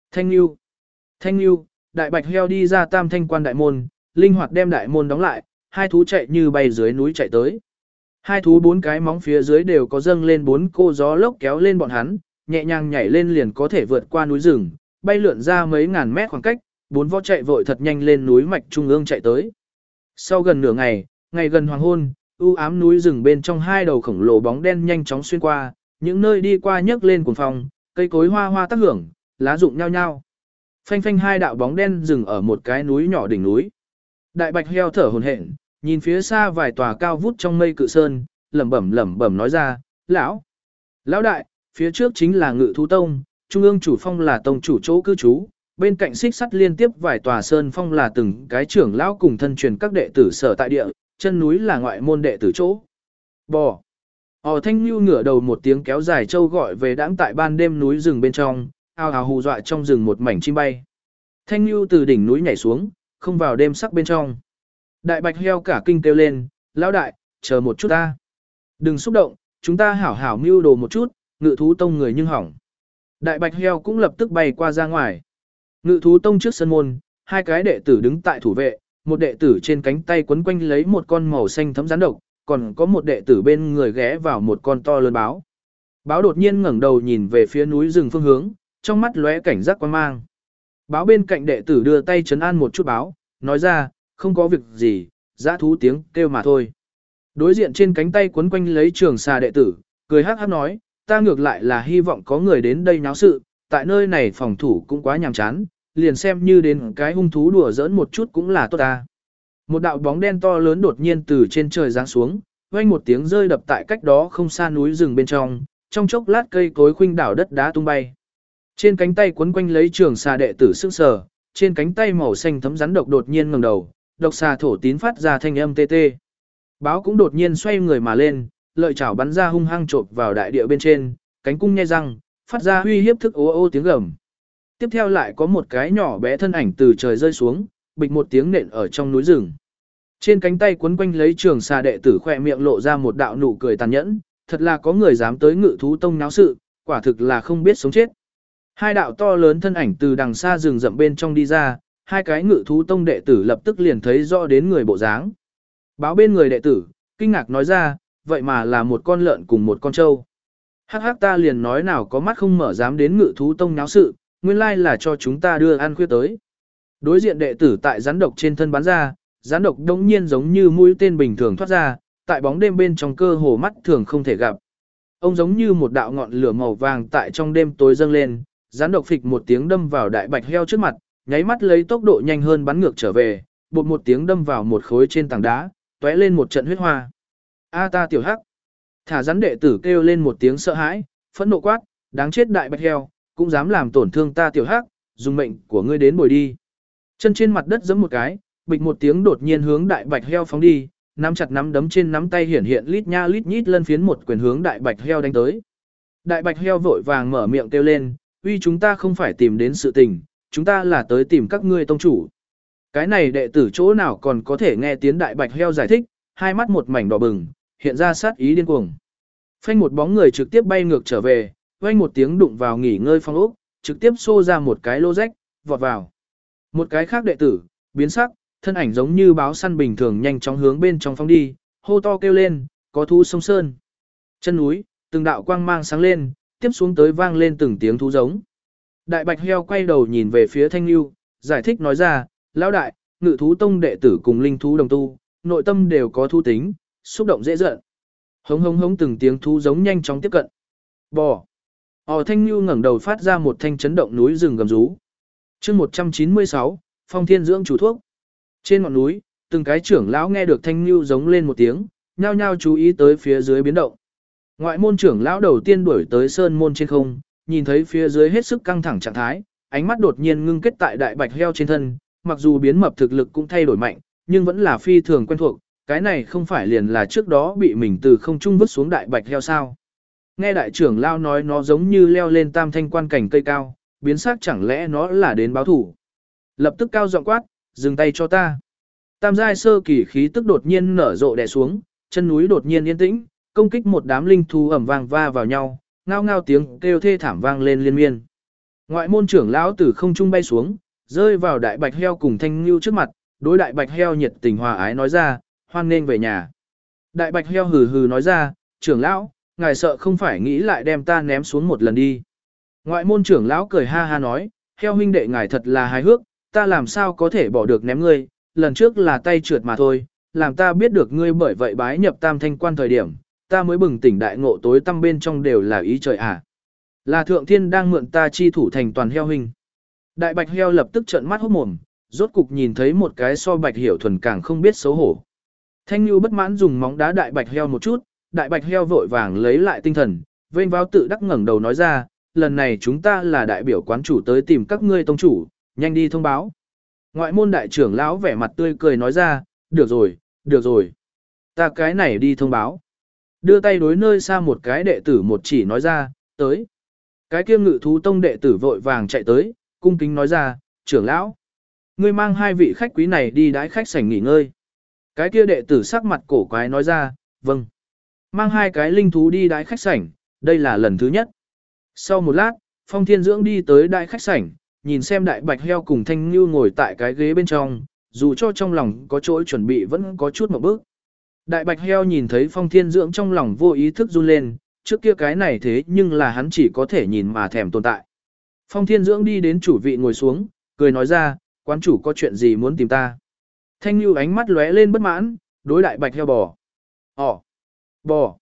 Thanh Nhu, Đại Bạch Heo đi ra Tam Thanh Quan đại môn, linh hoạt đem đại môn đóng lại, hai thú chạy như bay dưới núi chạy tới. Hai thú 4 cái móng phía dưới đều có dâng lên 4 cô gió lốc kéo lên bọn hắn, nhẹ nhàng nhảy lên liền có thể vượt qua núi rừng, bay lượn ra mấy ngàn mét khoảng cách, 4 vó chạy vội thật nhanh lên núi mạch trung ương chạy tới. Sau gần nửa ngày, ngày gần hoàng hôn, u ám núi rừng bên trong hai đầu khổng lồ bóng đen nhanh chóng xuyên qua, những nơi đi qua nhấc lên cuồng phong, cây cối hoa hoa tác hưởng, lá rụng nhao nhao. Phanh phanh hai đạo bóng đen dừng ở một cái núi nhỏ đỉnh núi. Đại Bạch Heo thở hổn hển, nhìn phía xa vài tòa cao vút trong mây cự sơn, lẩm bẩm nói ra, lão đại, phía trước chính là Ngự Thú Tông, trung ương chủ phong là tông chủ chỗ cư trú, bên cạnh xích sắt liên tiếp vài tòa sơn phong là từng cái trưởng lão cùng thân truyền các đệ tử sở tại địa, chân núi là ngoại môn đệ tử chỗ. Bò. Thanh Nhu ngửa đầu một tiếng kéo dài trâu gọi về đãng tại ban đêm núi rừng bên trong, ào ào hù dọa trong rừng một mảnh chim bay. Thanh Nhu từ đỉnh núi nhảy xuống, không vào đêm sắc bên trong. Đại Bạch Heo cả kinh kêu lên, lão đại, chờ một chút ta. Đừng xúc động, chúng ta hảo hảo mưu đồ một chút, Ngự Thú Tông người nhưng hỏng. Đại Bạch Heo cũng lập tức bay qua ra ngoài. Ngự Thú Tông trước sân môn, hai cái đệ tử đứng tại thủ vệ, một đệ tử trên cánh tay quấn quanh lấy một con màu xanh thấm rắn độc, còn có một đệ tử bên người ghé vào một con to lớn báo. Báo đột nhiên ngẩng đầu nhìn về phía núi rừng phương hướng, trong mắt lóe cảnh giác quan mang. Báo bên cạnh đệ tử đưa tay trấn an một chút báo, nói ra, không có việc gì, dã thú tiếng kêu mà thôi. Đối diện trên cánh tay quấn quanh lấy trường xà đệ tử, cười hắc hắc nói, ta ngược lại là hy vọng có người đến đây náo sự, tại nơi này phòng thủ cũng quá nhàm chán, liền xem như đến cái hung thú đùa giỡn một chút cũng là tốt ta. Một đạo bóng đen to lớn đột nhiên từ trên trời giáng xuống, vang một tiếng rơi đập tại cách đó không xa núi rừng bên trong chốc lát cây cối khuynh đảo đất đá tung bay. Trên cánh tay quấn quanh lấy trường xà đệ tử sững sờ, trên cánh tay màu xanh thấm rắn độc đột nhiên ngẩng đầu, độc xà thổ tín phát ra thanh âm tê tê. Báo cũng đột nhiên xoay người mà lên, lợi chảo bắn ra hung hăng chộp vào đại địa bên trên, cánh cung nhe răng, phát ra uy hiếp thức ô ô tiếng gầm. Tiếp theo lại có một cái nhỏ bé thân ảnh từ trời rơi xuống, bịch một tiếng nện ở trong núi rừng. Trên cánh tay quấn quanh lấy trường xà đệ tử khỏe miệng lộ ra một đạo nụ cười tàn nhẫn, thật là có người dám tới Ngự Thú Tông náo sự, quả thực là không biết sống chết. Hai đạo to lớn thân ảnh từ đằng xa rừng rậm bên trong đi ra, hai cái Ngự thú tông đệ tử lập tức liền thấy rõ đến người bộ dáng. Báo bên người đệ tử, kinh ngạc nói ra, vậy mà là một con lợn cùng một con trâu. Hắc hắc, ta liền nói nào có mắt không mở dám đến Ngự thú tông náo sự, nguyên lai là cho chúng ta đưa ăn khuya tới. Đối diện đệ tử tại rắn độc trên thân bắn ra, rắn độc đống nhiên giống như mũi tên bình thường thoát ra, tại bóng đêm bên trong cơ hồ mắt thường không thể gặp. Ông giống như một đạo ngọn lửa màu vàng tại trong đêm tối dâng lên, rắn độc phịch một tiếng đâm vào đại bạch heo trước mặt, nháy mắt lấy tốc độ nhanh hơn bắn ngược trở về, bột một tiếng đâm vào một khối trên tảng đá, tóe lên một trận huyết hoa. A ta tiểu hắc. Thả rắn đệ tử kêu lên một tiếng sợ hãi, phẫn nộ quát, đáng chết đại bạch heo, cũng dám làm tổn thương ta tiểu hắc, dùng mệnh của ngươi đến bồi đi. Chân trên mặt đất giẫm một cái, bịch một tiếng đột nhiên hướng đại bạch heo phóng đi, nắm chặt nắm đấm trên nắm tay hiển hiện lít nha lít nhít lân phiến một quyền hướng đại bạch heo đánh tới. Đại bạch heo vội vàng mở miệng kêu lên, uy, chúng ta không phải tìm đến sự tình, chúng ta là tới tìm các ngươi tông chủ. Cái này đệ tử chỗ nào còn có thể nghe tiếng đại bạch heo giải thích, hai mắt một mảnh đỏ bừng, hiện ra sát ý điên cuồng. Phanh một bóng người trực tiếp bay ngược trở về, vang một tiếng đụng vào nghỉ ngơi phong ốc, trực tiếp xô ra một cái lô rách, vọt vào. Một cái khác đệ tử, biến sắc, thân ảnh giống như báo săn bình thường nhanh chóng hướng bên trong phóng đi, hô to kêu lên, có thú sông sơn. Chân núi, từng đạo quang mang sáng lên, tiếp xuống tới vang lên từng tiếng thú giống. Đại bạch heo quay đầu nhìn về phía Thanh Nưu, giải thích nói ra, lão đại, Ngự thú tông đệ tử cùng linh thú đồng tu, nội tâm đều có thú tính, xúc động dễ giận. Hống hống hống từng tiếng thú giống nhanh chóng tiếp cận. Bò. Thanh Nưu ngẩng đầu phát ra một thanh chấn động núi rừng gầm rú. Chương 196, Phong Thiên dưỡng chủ thuốc. Trên ngọn núi, từng cái trưởng lão nghe được Thanh Nưu giống lên một tiếng, nhao nhao chú ý tới phía dưới biến động. Ngoại môn trưởng lão đầu tiên đuổi tới sơn môn trên không, nhìn thấy phía dưới hết sức căng thẳng trạng thái, ánh mắt đột nhiên ngưng kết tại đại bạch heo trên thân, mặc dù biến mập thực lực cũng thay đổi mạnh, nhưng vẫn là phi thường quen thuộc, cái này không phải liền là trước đó bị mình từ không trung vứt xuống đại bạch heo sao? Nghe đại trưởng lão nói nó giống như leo lên tam thanh quan cảnh cây cao, biến sắc chẳng lẽ nó là đến báo thủ. Lập tức cao giọng quát, dừng tay cho ta. Tam giai sơ kỳ khí tức đột nhiên nở rộ đè xuống, chân núi đột nhiên yên tĩnh, công kích một đám linh thú ầm vang va vào nhau, ngao ngao tiếng kêu thê thảm vang lên liên miên. Ngoại môn trưởng lão từ không trung bay xuống, rơi vào đại bạch heo cùng Thanh Nưu trước mặt, đối đại bạch heo nhiệt tình hòa ái nói ra, hoan nghênh về nhà. Đại bạch heo hừ hừ nói ra, trưởng lão, ngài sợ không phải nghĩ lại đem ta ném xuống một lần đi. Ngoại môn trưởng lão cười ha ha nói, heo huynh đệ ngài thật là hài hước, ta làm sao có thể bỏ được ném ngươi, lần trước là tay trượt mà thôi, làm ta biết được ngươi bởi vậy bái nhập tam thanh quan thời điểm, ta mới bừng tỉnh đại ngộ tối tăm bên trong đều là ý trời à. Là thượng thiên đang mượn ta chi thủ thành toàn heo huynh. Đại bạch heo lập tức trợn mắt hốt mồm, rốt cục nhìn thấy một cái so bạch hiểu thuần càng không biết xấu hổ. Thanh Nưu bất mãn dùng móng đá đại bạch heo một chút, đại bạch heo vội vàng lấy lại tinh thần, vênh váo tự đắc ngẩng đầu nói ra, lần này chúng ta là đại biểu quán chủ tới tìm các ngươi tông chủ, nhanh đi thông báo. Ngoại môn đại trưởng lão vẻ mặt tươi cười nói ra, được rồi, ta cái này đi thông báo. Đưa tay đối nơi xa một cái đệ tử một chỉ nói ra, tới. Cái kia Ngự thú tông đệ tử vội vàng chạy tới, cung kính nói ra, trưởng lão, ngươi mang hai vị khách quý này đi đãi khách sảnh nghỉ ngơi. Cái kia đệ tử sắc mặt cổ quái nói ra, vâng. Mang hai cái linh thú đi đãi khách sảnh, đây là lần thứ nhất. Sau một lát, Phong Thiên Dưỡng đi tới đại khách sảnh, nhìn xem đại bạch heo cùng Thanh Nưu ngồi tại cái ghế bên trong, dù cho trong lòng có chỗ chuẩn bị vẫn có chút một bước. Đại bạch heo nhìn thấy Phong Thiên Dưỡng trong lòng vô ý thức run lên, trước kia cái này thế nhưng là hắn chỉ có thể nhìn mà thèm tồn tại. Phong Thiên Dưỡng đi đến chủ vị ngồi xuống, cười nói ra, quán chủ có chuyện gì muốn tìm ta. Thanh Nưu ánh mắt lóe lên bất mãn, đối đại bạch heo bò. Bò.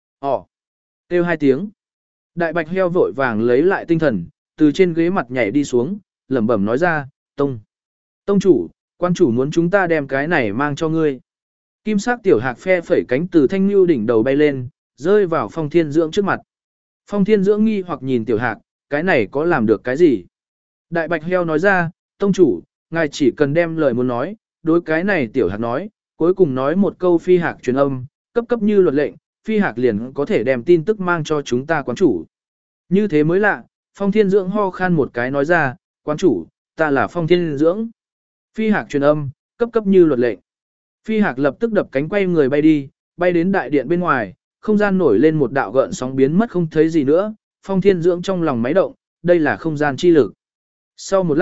Kêu hai tiếng. Đại bạch heo vội vàng lấy lại tinh thần, từ trên ghế mặt nhảy đi xuống, lẩm bẩm nói ra, Tông chủ, quan chủ muốn chúng ta đem cái này mang cho ngươi. Kim sắc tiểu hạc phe phẩy cánh từ Thanh Nưu đỉnh đầu bay lên, rơi vào Phong Thiên Dưỡng trước mặt. Phong Thiên Dưỡng nghi hoặc nhìn tiểu hạc, cái này có làm được cái gì? Đại bạch heo nói ra, tông chủ, ngài chỉ cần đem lời muốn nói, đối cái này tiểu hạc nói, cuối cùng nói một câu phi hạc truyền âm, cấp như luật lệnh, phi hạc liền có thể đem tin tức mang cho chúng ta quán chủ. Như thế mới lạ, Phong Thiên Dưỡng ho khan một cái nói ra, quán chủ, ta là Phong Thiên Dưỡng. Phi hạc truyền âm, cấp như luật lệnh. Phi hạc lập tức đập cánh quay người bay đi, bay đến đại điện bên ngoài, không gian nổi lên một đạo gợn sóng biến mất không thấy gì nữa, Phong Thiên Dưỡng trong lòng máy động, đây là không gian chi lực. Sau một lát,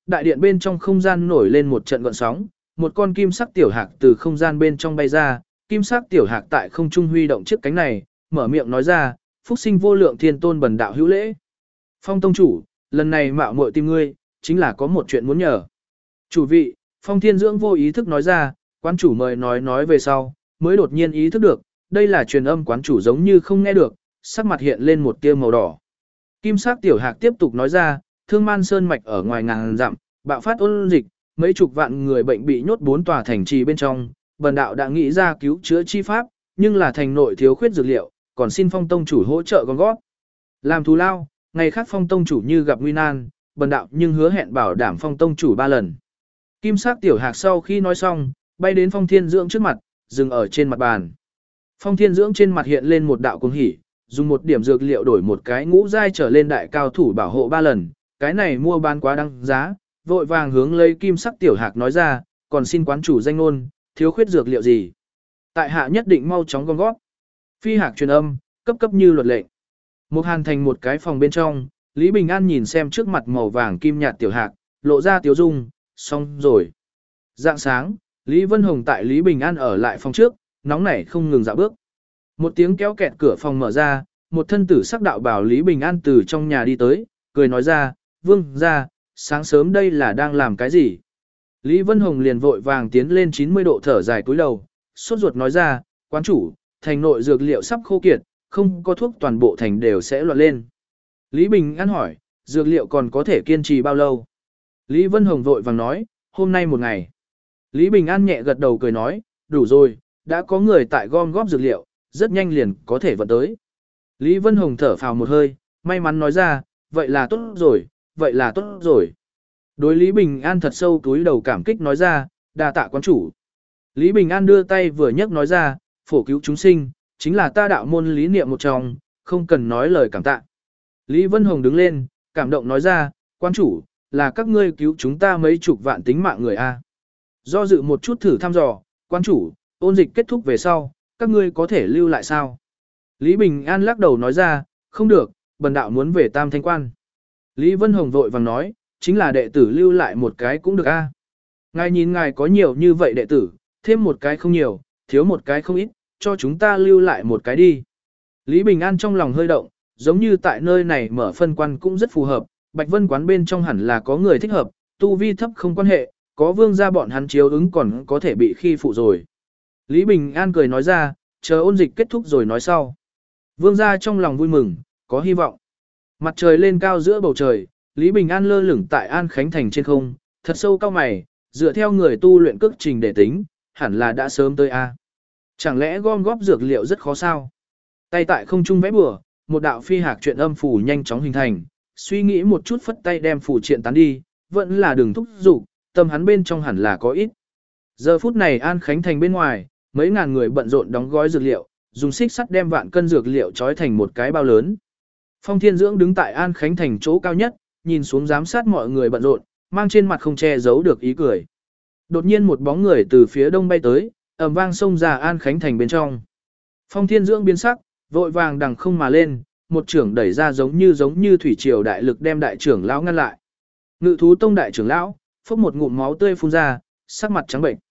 đại điện bên trong không gian nổi lên một trận gợn sóng, một con kim sắc tiểu hạc từ không gian bên trong bay ra, kim sắc tiểu hạc tại không trung huy động chiếc cánh này, mở miệng nói ra, phúc sinh vô lượng thiên tôn bần đạo hữu lễ. Phong tông chủ, lần này mạo muội tìm ngươi, chính là có một chuyện muốn nhờ. Chủ vị, Phong Thiên Dưỡng vô ý thức nói ra, quán chủ mời nói về sau, mới đột nhiên ý thức được, đây là truyền âm quán chủ giống như không nghe được, sắc mặt hiện lên một tia màu đỏ. Kim sắc tiểu hạc tiếp tục nói ra, Thương Man Sơn mạch ở ngoài ngàn dặm, bạo phát ôn dịch, mấy chục vạn người bệnh bị nhốt 4 tòa thành trì bên trong, bần đạo đã nghĩ ra cứu chữa chi pháp, nhưng là thành nội thiếu khuyết dược liệu, còn xin Phong tông chủ hỗ trợ gom góp. Làm thù lao, ngày khác Phong tông chủ như gặp nguy nan, bần đạo nhưng hứa hẹn bảo đảm Phong tông chủ 3 lần. Kim sắc tiểu hạc sau khi nói xong, bay đến Phong Thiên Dưỡng trước mặt, dừng ở trên mặt bàn. Phong Thiên Dưỡng trên mặt hiện lên một đạo cuồng hỉ, dùng một điểm dược liệu đổi một cái ngũ giai trở lên đại cao thủ bảo hộ 3 lần, cái này mua bán quá đăng giá, vội vàng hướng lấy kim sắc tiểu hạc nói ra, còn xin quán chủ danh ngôn, thiếu khuyết dược liệu gì. Tại hạ nhất định mau chóng gom góp. Phi hạc truyền âm, cấp cấp như luật lệ. Một hàn thành một cái phòng bên trong, Lý Bình An nhìn xem trước mặt màu vàng kim nhạt tiểu hạc, lộ ra tiếu dung, xong rồi. Dạng sáng, Lý Vân Hồng tại Lý Bình An ở lại phòng trước, nóng nảy không ngừng dạo bước. Một tiếng kéo kẹt cửa phòng mở ra, một thân tử sắc đạo bảo Lý Bình An từ trong nhà đi tới, cười nói ra, vương ra, sáng sớm đây là đang làm cái gì? Lý Vân Hồng liền vội vàng tiến lên 90 độ thở dài cúi đầu, sốt ruột nói ra, quán chủ, thành nội dược liệu sắp khô kiệt, không có thuốc toàn bộ thành đều sẽ loạn lên. Lý Bình An hỏi, dược liệu còn có thể kiên trì bao lâu? Lý Vân Hồng vội vàng nói, hôm nay một ngày. Lý Bình An nhẹ gật đầu cười nói, đủ rồi, đã có người tại gom góp dược liệu, rất nhanh liền có thể vận tới. Lý Vân Hồng thở phào một hơi, may mắn nói ra, vậy là tốt rồi, vậy là tốt rồi. Đối Lý Bình An thật sâu túi đầu cảm kích nói ra, đa tạ quán chủ. Lý Bình An đưa tay vừa nhấc nói ra, phổ cứu chúng sinh, chính là ta đạo môn lý niệm một trong, không cần nói lời cảm tạ. Lý Vân Hồng đứng lên, cảm động nói ra, quán chủ, là các ngươi cứu chúng ta mấy chục vạn tính mạng người a. Do dự một chút thử thăm dò, quán chủ, ôn dịch kết thúc về sau, các ngươi có thể lưu lại sao? Lý Bình An lắc đầu nói ra, không được, bần đạo muốn về Tam Thanh Quan. Lý Vân Hồng vội vàng nói, chính là đệ tử lưu lại một cái cũng được a. Ngài nhìn ngài có nhiều như vậy đệ tử, thêm một cái không nhiều, thiếu một cái không ít, cho chúng ta lưu lại một cái đi. Lý Bình An trong lòng hơi động, giống như tại nơi này mở phân quan cũng rất phù hợp, Bạch Vân quán bên trong hẳn là có người thích hợp, tu vi thấp không quan hệ, có vương gia bọn hắn chiếu ứng còn có thể bị khi phụ rồi. Lý Bình An cười nói ra, chờ ôn dịch kết thúc rồi nói sau. Vương gia trong lòng vui mừng, có hy vọng. Mặt trời lên cao giữa bầu trời, Lý Bình An lơ lửng tại An Khánh Thành trên không, thật sâu cao mày, dựa theo người tu luyện cước trình để tính, hẳn là đã sớm tới A. Chẳng lẽ gom góp dược liệu rất khó sao? Tay tại không trung vẽ bừa, một đạo phi hạc truyện âm phủ nhanh chóng hình thành, suy nghĩ một chút phất tay đem phủ triện tán đi, vẫn là đường thúc dục, tâm hắn bên trong hẳn là có ít. Giờ phút này An Khánh Thành bên ngoài, mấy ngàn người bận rộn đóng gói dược liệu, dùng xích sắt đem vạn cân dược liệu trói thành một cái bao lớn. Phong Thiên Dưỡng đứng tại An Khánh Thành chỗ cao nhất, nhìn xuống giám sát mọi người bận rộn, mang trên mặt không che giấu được ý cười. Đột nhiên một bóng người từ phía đông bay tới, ầm vang xông ra An Khánh Thành bên trong. Phong Thiên Dưỡng biến sắc, vội vàng đằng không mà lên, một trưởng đẩy ra giống như thủy triều đại lực đem đại trưởng lão ngăn lại. Ngự thú tông đại trưởng lão, phốc một ngụm máu tươi phun ra, sắc mặt trắng bệnh.